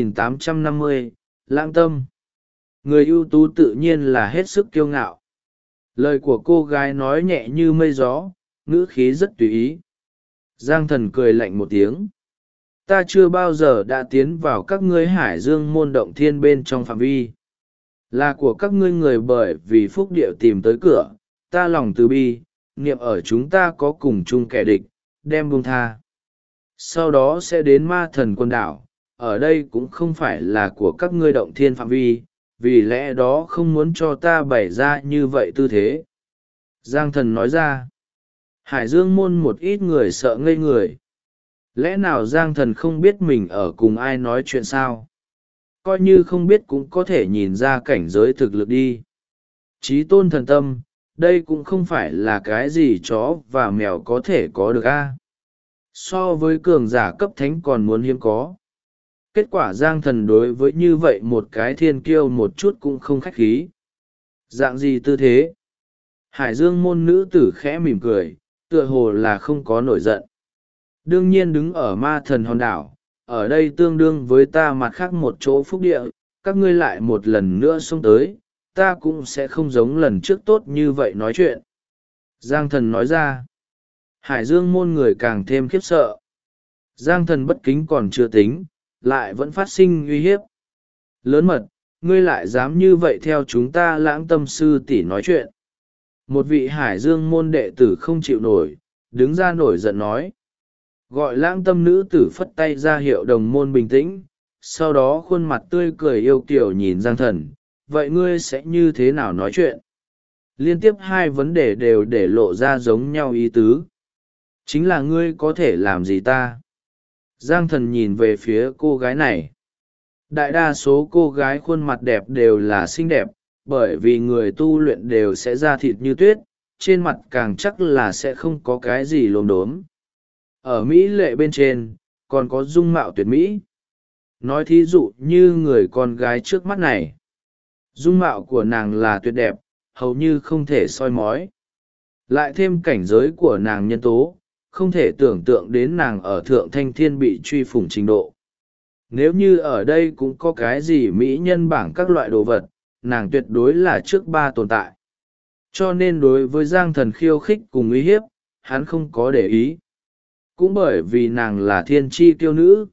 3850, Lãng Tâm. Người ưu tú tự nhiên là hết sức kiêu ngạo. Lời của cô gái nói nhẹ như mây gió, ngữ khí rất tùy ý. Giang thần cười lạnh một tiếng. Ta chưa bao giờ đã tiến vào các ngươi hải dương môn động thiên bên trong phạm vi. Là của các ngươi người bởi vì phúc địa tìm tới cửa, ta lòng từ bi, niệm ở chúng ta có cùng chung kẻ địch, đem buông tha. Sau đó sẽ đến ma thần quần đảo, ở đây cũng không phải là của các ngươi động thiên phạm vi, vì lẽ đó không muốn cho ta bày ra như vậy tư thế. Giang thần nói ra. Hải dương môn một ít người sợ ngây người. Lẽ nào Giang thần không biết mình ở cùng ai nói chuyện sao? Coi như không biết cũng có thể nhìn ra cảnh giới thực lực đi. Chí tôn thần tâm, đây cũng không phải là cái gì chó và mèo có thể có được a. So với cường giả cấp thánh còn muốn hiếm có. Kết quả Giang Thần đối với như vậy một cái thiên kiêu một chút cũng không khách khí. Dạng gì tư thế? Hải Dương môn nữ tử khẽ mỉm cười, tựa hồ là không có nổi giận. Đương nhiên đứng ở ma thần hòn đảo, ở đây tương đương với ta mặt khác một chỗ phúc địa, các ngươi lại một lần nữa xông tới, ta cũng sẽ không giống lần trước tốt như vậy nói chuyện. Giang Thần nói ra. Hải Dương môn người càng thêm khiếp sợ. Giang Thần bất kính còn chưa tính, lại vẫn phát sinh uy hiếp. Lớn mật, ngươi lại dám như vậy theo chúng ta Lãng Tâm sư tỷ nói chuyện. Một vị Hải Dương môn đệ tử không chịu nổi, đứng ra nổi giận nói. Gọi Lãng Tâm nữ tử phất tay ra hiệu đồng môn bình tĩnh, sau đó khuôn mặt tươi cười yêu kiều nhìn Giang Thần. Vậy ngươi sẽ như thế nào nói chuyện? Liên tiếp hai vấn đề đều để lộ ra giống nhau ý tứ. Chính là ngươi có thể làm gì ta? Giang Thần nhìn về phía cô gái này. Đại đa số cô gái khuôn mặt đẹp đều là xinh đẹp, bởi vì người tu luyện đều sẽ da thịt như tuyết, trên mặt càng chắc là sẽ không có cái gì lốm đốm. Ở Mỹ lệ bên trên, còn có dung mạo tuyệt mỹ. Nói thí dụ như người con gái trước mắt này. Dung mạo của nàng là tuyệt đẹp, hầu như không thể soi mói. Lại thêm cảnh giới của nàng nhân tố, không thể tưởng tượng đến nàng ở thượng thanh thiên bị truy phủng trình độ. Nếu như ở đây cũng có cái gì mỹ nhân bảng các loại đồ vật, nàng tuyệt đối là trước ba tồn tại. Cho nên đối với Giang Thần khiêu khích cùng uy hiếp, hắn không có để ý. Cũng bởi vì nàng là thiên tri tiêu nữ.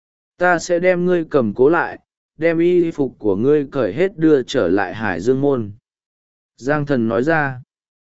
Ta sẽ đem ngươi cầm cố lại, đem y phục của ngươi cởi hết đưa trở lại Hải Dương môn. Giang Thần nói ra.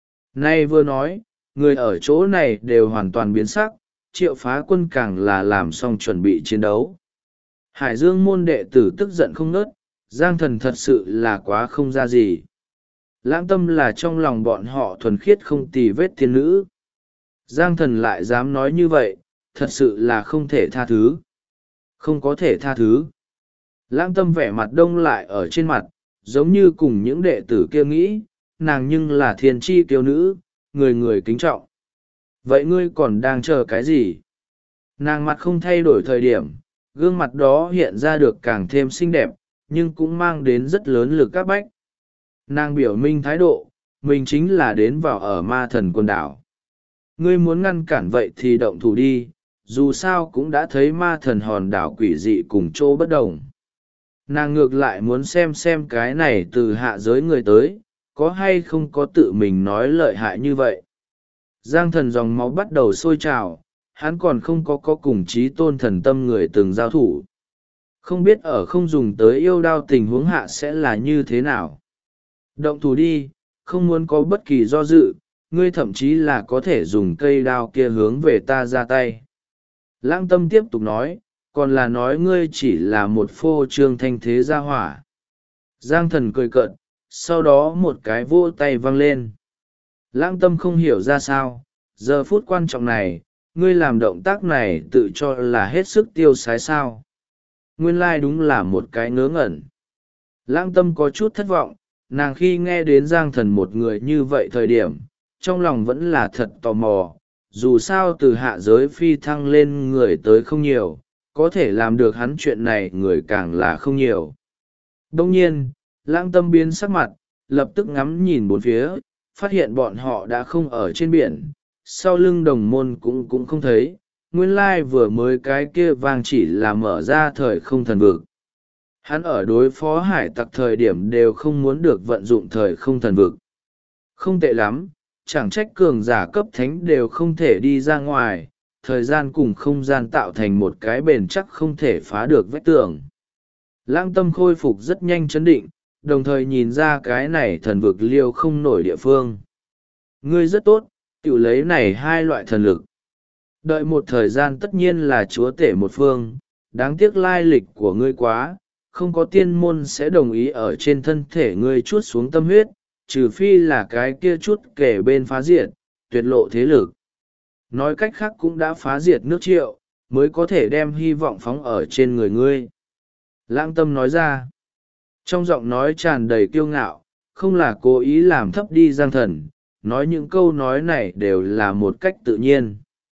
Nay vừa nói, người ở chỗ này đều hoàn toàn biến sắc, Triệu Phá Quân càng là làm xong chuẩn bị chiến đấu. Hải Dương môn đệ tử tức giận không ngớt, Giang Thần thật sự là quá không ra gì. Lãng Tâm là trong lòng bọn họ thuần khiết không tì vết thiên nữ. Giang Thần lại dám nói như vậy, thật sự là không thể tha thứ. Không có thể tha thứ. Lãng Tâm vẻ mặt đông lại ở trên mặt, giống như cùng những đệ tử kia nghĩ, nàng nhưng là thiên tri kiêu nữ, người người kính trọng. Vậy ngươi còn đang chờ cái gì? Nàng mặt không thay đổi thời điểm, gương mặt đó hiện ra được càng thêm xinh đẹp, nhưng cũng mang đến rất lớn lực các bách. Nàng biểu minh thái độ, mình chính là đến vào ở ma thần quần đảo. Ngươi muốn ngăn cản vậy thì động thủ đi, dù sao cũng đã thấy ma thần hòn đảo quỷ dị cùng chỗ bất đồng. Nàng ngược lại muốn xem cái này từ hạ giới người tới, có hay không có tự mình nói lợi hại như vậy. Giang Thần dòng máu bắt đầu sôi trào, hắn còn không có cùng chí tôn thần tâm người từng giao thủ. Không biết ở không dùng tới yêu đao tình huống hạ sẽ là như thế nào. Động thủ đi, không muốn có bất kỳ do dự, ngươi thậm chí là có thể dùng cây đao kia hướng về ta ra tay. Lãng Tâm tiếp tục nói, còn là nói ngươi chỉ là một phô trương thanh thế gia hỏa. Giang Thần cười cợt, sau đó một cái vỗ tay văng lên. Lãng Tâm không hiểu ra sao, giờ phút quan trọng này, ngươi làm động tác này tự cho là hết sức tiêu sái sao. Nguyên lai đúng là một cái ngớ ngẩn. Lãng Tâm có chút thất vọng, nàng khi nghe đến Giang Thần một người như vậy thời điểm, trong lòng vẫn là thật tò mò, dù sao từ hạ giới phi thăng lên người tới không nhiều, có thể làm được hắn chuyện này người càng là không nhiều. Đông nhiên, Lãng Tâm biến sắc mặt, lập tức ngắm nhìn bốn phía, phát hiện bọn họ đã không ở trên biển, sau lưng đồng môn cũng không thấy, nguyên lai vừa mới cái kia vang chỉ là mở ra thời không thần vực. Hắn ở đối phó hải tặc thời điểm đều không muốn được vận dụng thời không thần vực. Không tệ lắm, chẳng trách cường giả cấp thánh đều không thể đi ra ngoài, thời gian cùng không gian tạo thành một cái bền chắc không thể phá được vách tường. Lãng Tâm khôi phục rất nhanh chấn định, đồng thời nhìn ra cái này thần vực liêu không nổi địa phương. Ngươi rất tốt, tự lấy này hai loại thần lực. Đợi một thời gian tất nhiên là chúa tể một phương, đáng tiếc lai lịch của ngươi quá, không có tiên môn sẽ đồng ý ở trên thân thể ngươi chuốt xuống tâm huyết, trừ phi là cái kia chút kể bên phá diệt, tuyệt lộ thế lực. Nói cách khác cũng đã phá diệt nước Triệu, mới có thể đem hy vọng phóng ở trên người ngươi. Lãng Tâm nói ra, trong giọng nói tràn đầy kiêu ngạo, không là cố ý làm thấp đi Giang Thần, nói những câu nói này đều là một cách tự nhiên.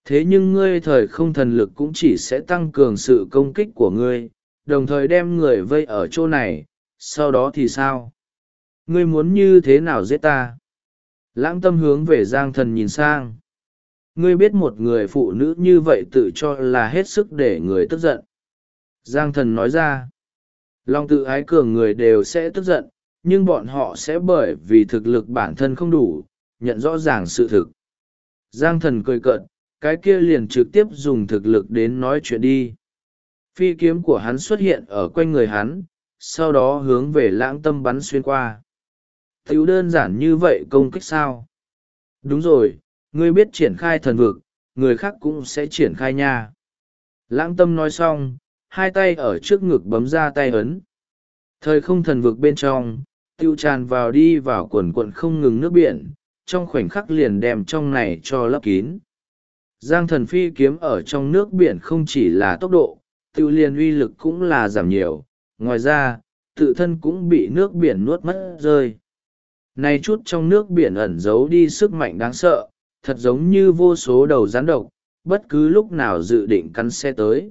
Thế nhưng ngươi thời không thần lực cũng chỉ sẽ tăng cường sự công kích của ngươi, đồng thời đem người vây ở chỗ này, sau đó thì sao? Ngươi muốn như thế nào giết ta? Lãng Tâm hướng về Giang Thần nhìn sang. Ngươi biết một người phụ nữ như vậy tự cho là hết sức để người tức giận. Giang Thần nói ra, lòng tự ái cường người đều sẽ tức giận, nhưng bọn họ sẽ bởi vì thực lực bản thân không đủ, nhận rõ ràng sự thực. Giang Thần cười cợt, cái kia liền trực tiếp dùng thực lực đến nói chuyện đi. Phi kiếm của hắn xuất hiện ở quanh người hắn, sau đó hướng về Lãng Tâm bắn xuyên qua. Thiếu đơn giản như vậy công kích sao? Đúng rồi, ngươi biết triển khai thần vực, người khác cũng sẽ triển khai nha. Lãng Tâm nói xong, hai tay ở trước ngực bấm ra tay ấn. Thời không thần vực bên trong, tiêu tràn vào đi vào quần quận không ngừng nước biển, trong khoảnh khắc liền đem trong này cho lấp kín. Giang Thần phi kiếm ở trong nước biển không chỉ là tốc độ, tiêu liền uy lực cũng là giảm nhiều, ngoài ra, tự thân cũng bị nước biển nuốt mất rơi. Này chút trong nước biển ẩn giấu đi sức mạnh đáng sợ, thật giống như vô số đầu rắn độc, bất cứ lúc nào dự định cắn xe tới.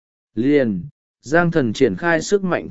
Liền, Giang Thần triển khai sức mạnh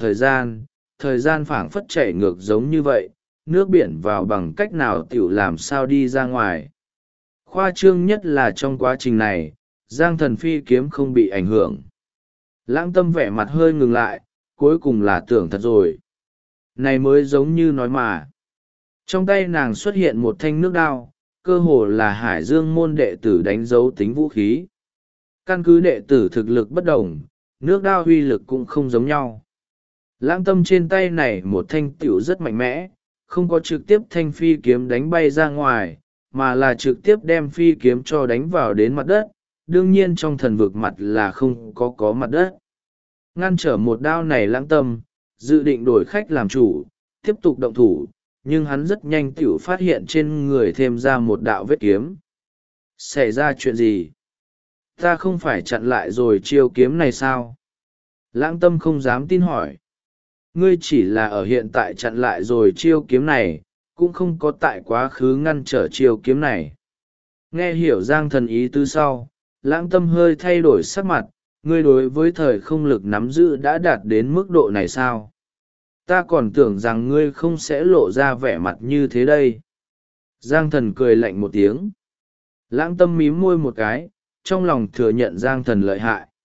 thời gian phảng phất chảy ngược giống như vậy, nước biển vào bằng cách nào tiểu làm sao đi ra ngoài. Khoa trương nhất là trong quá trình này, Giang Thần phi kiếm không bị ảnh hưởng. Lãng Tâm vẻ mặt hơi ngừng lại, cuối cùng là tưởng thật rồi. Này mới giống như nói mà. Trong tay nàng xuất hiện một thanh nước đao, cơ hồ là Hải Dương môn đệ tử đánh dấu tính vũ khí. Căn cứ đệ tử thực lực bất đồng, nước đao uy lực cũng không giống nhau. Lãng Tâm trên tay này một thanh tiểu rất mạnh mẽ, không có trực tiếp thanh phi kiếm đánh bay ra ngoài, mà là trực tiếp đem phi kiếm cho đánh vào đến mặt đất, đương nhiên trong thần vực mặt là không có mặt đất. Ngăn trở một đao này Lãng Tâm, dự định đổi khách làm chủ, tiếp tục động thủ, nhưng hắn rất nhanh tiểu phát hiện trên người thêm ra một đạo vết kiếm. Xảy ra chuyện gì? Ta không phải chặn lại rồi chiêu kiếm này sao? Lãng Tâm không dám tin hỏi. Ngươi chỉ là ở hiện tại chặn lại rồi chiêu kiếm này, cũng không có tại quá khứ ngăn trở chiêu kiếm này. Nghe hiểu Giang Thần ý tứ sau, Lãng Tâm hơi thay đổi sắc mặt, ngươi đối với thời không lực nắm giữ đã đạt đến mức độ này sao? Ta còn tưởng rằng ngươi không sẽ lộ ra vẻ mặt như thế đây. Giang Thần cười lạnh một tiếng. Lãng Tâm mím môi một cái, trong lòng thừa nhận Giang Thần lợi hại.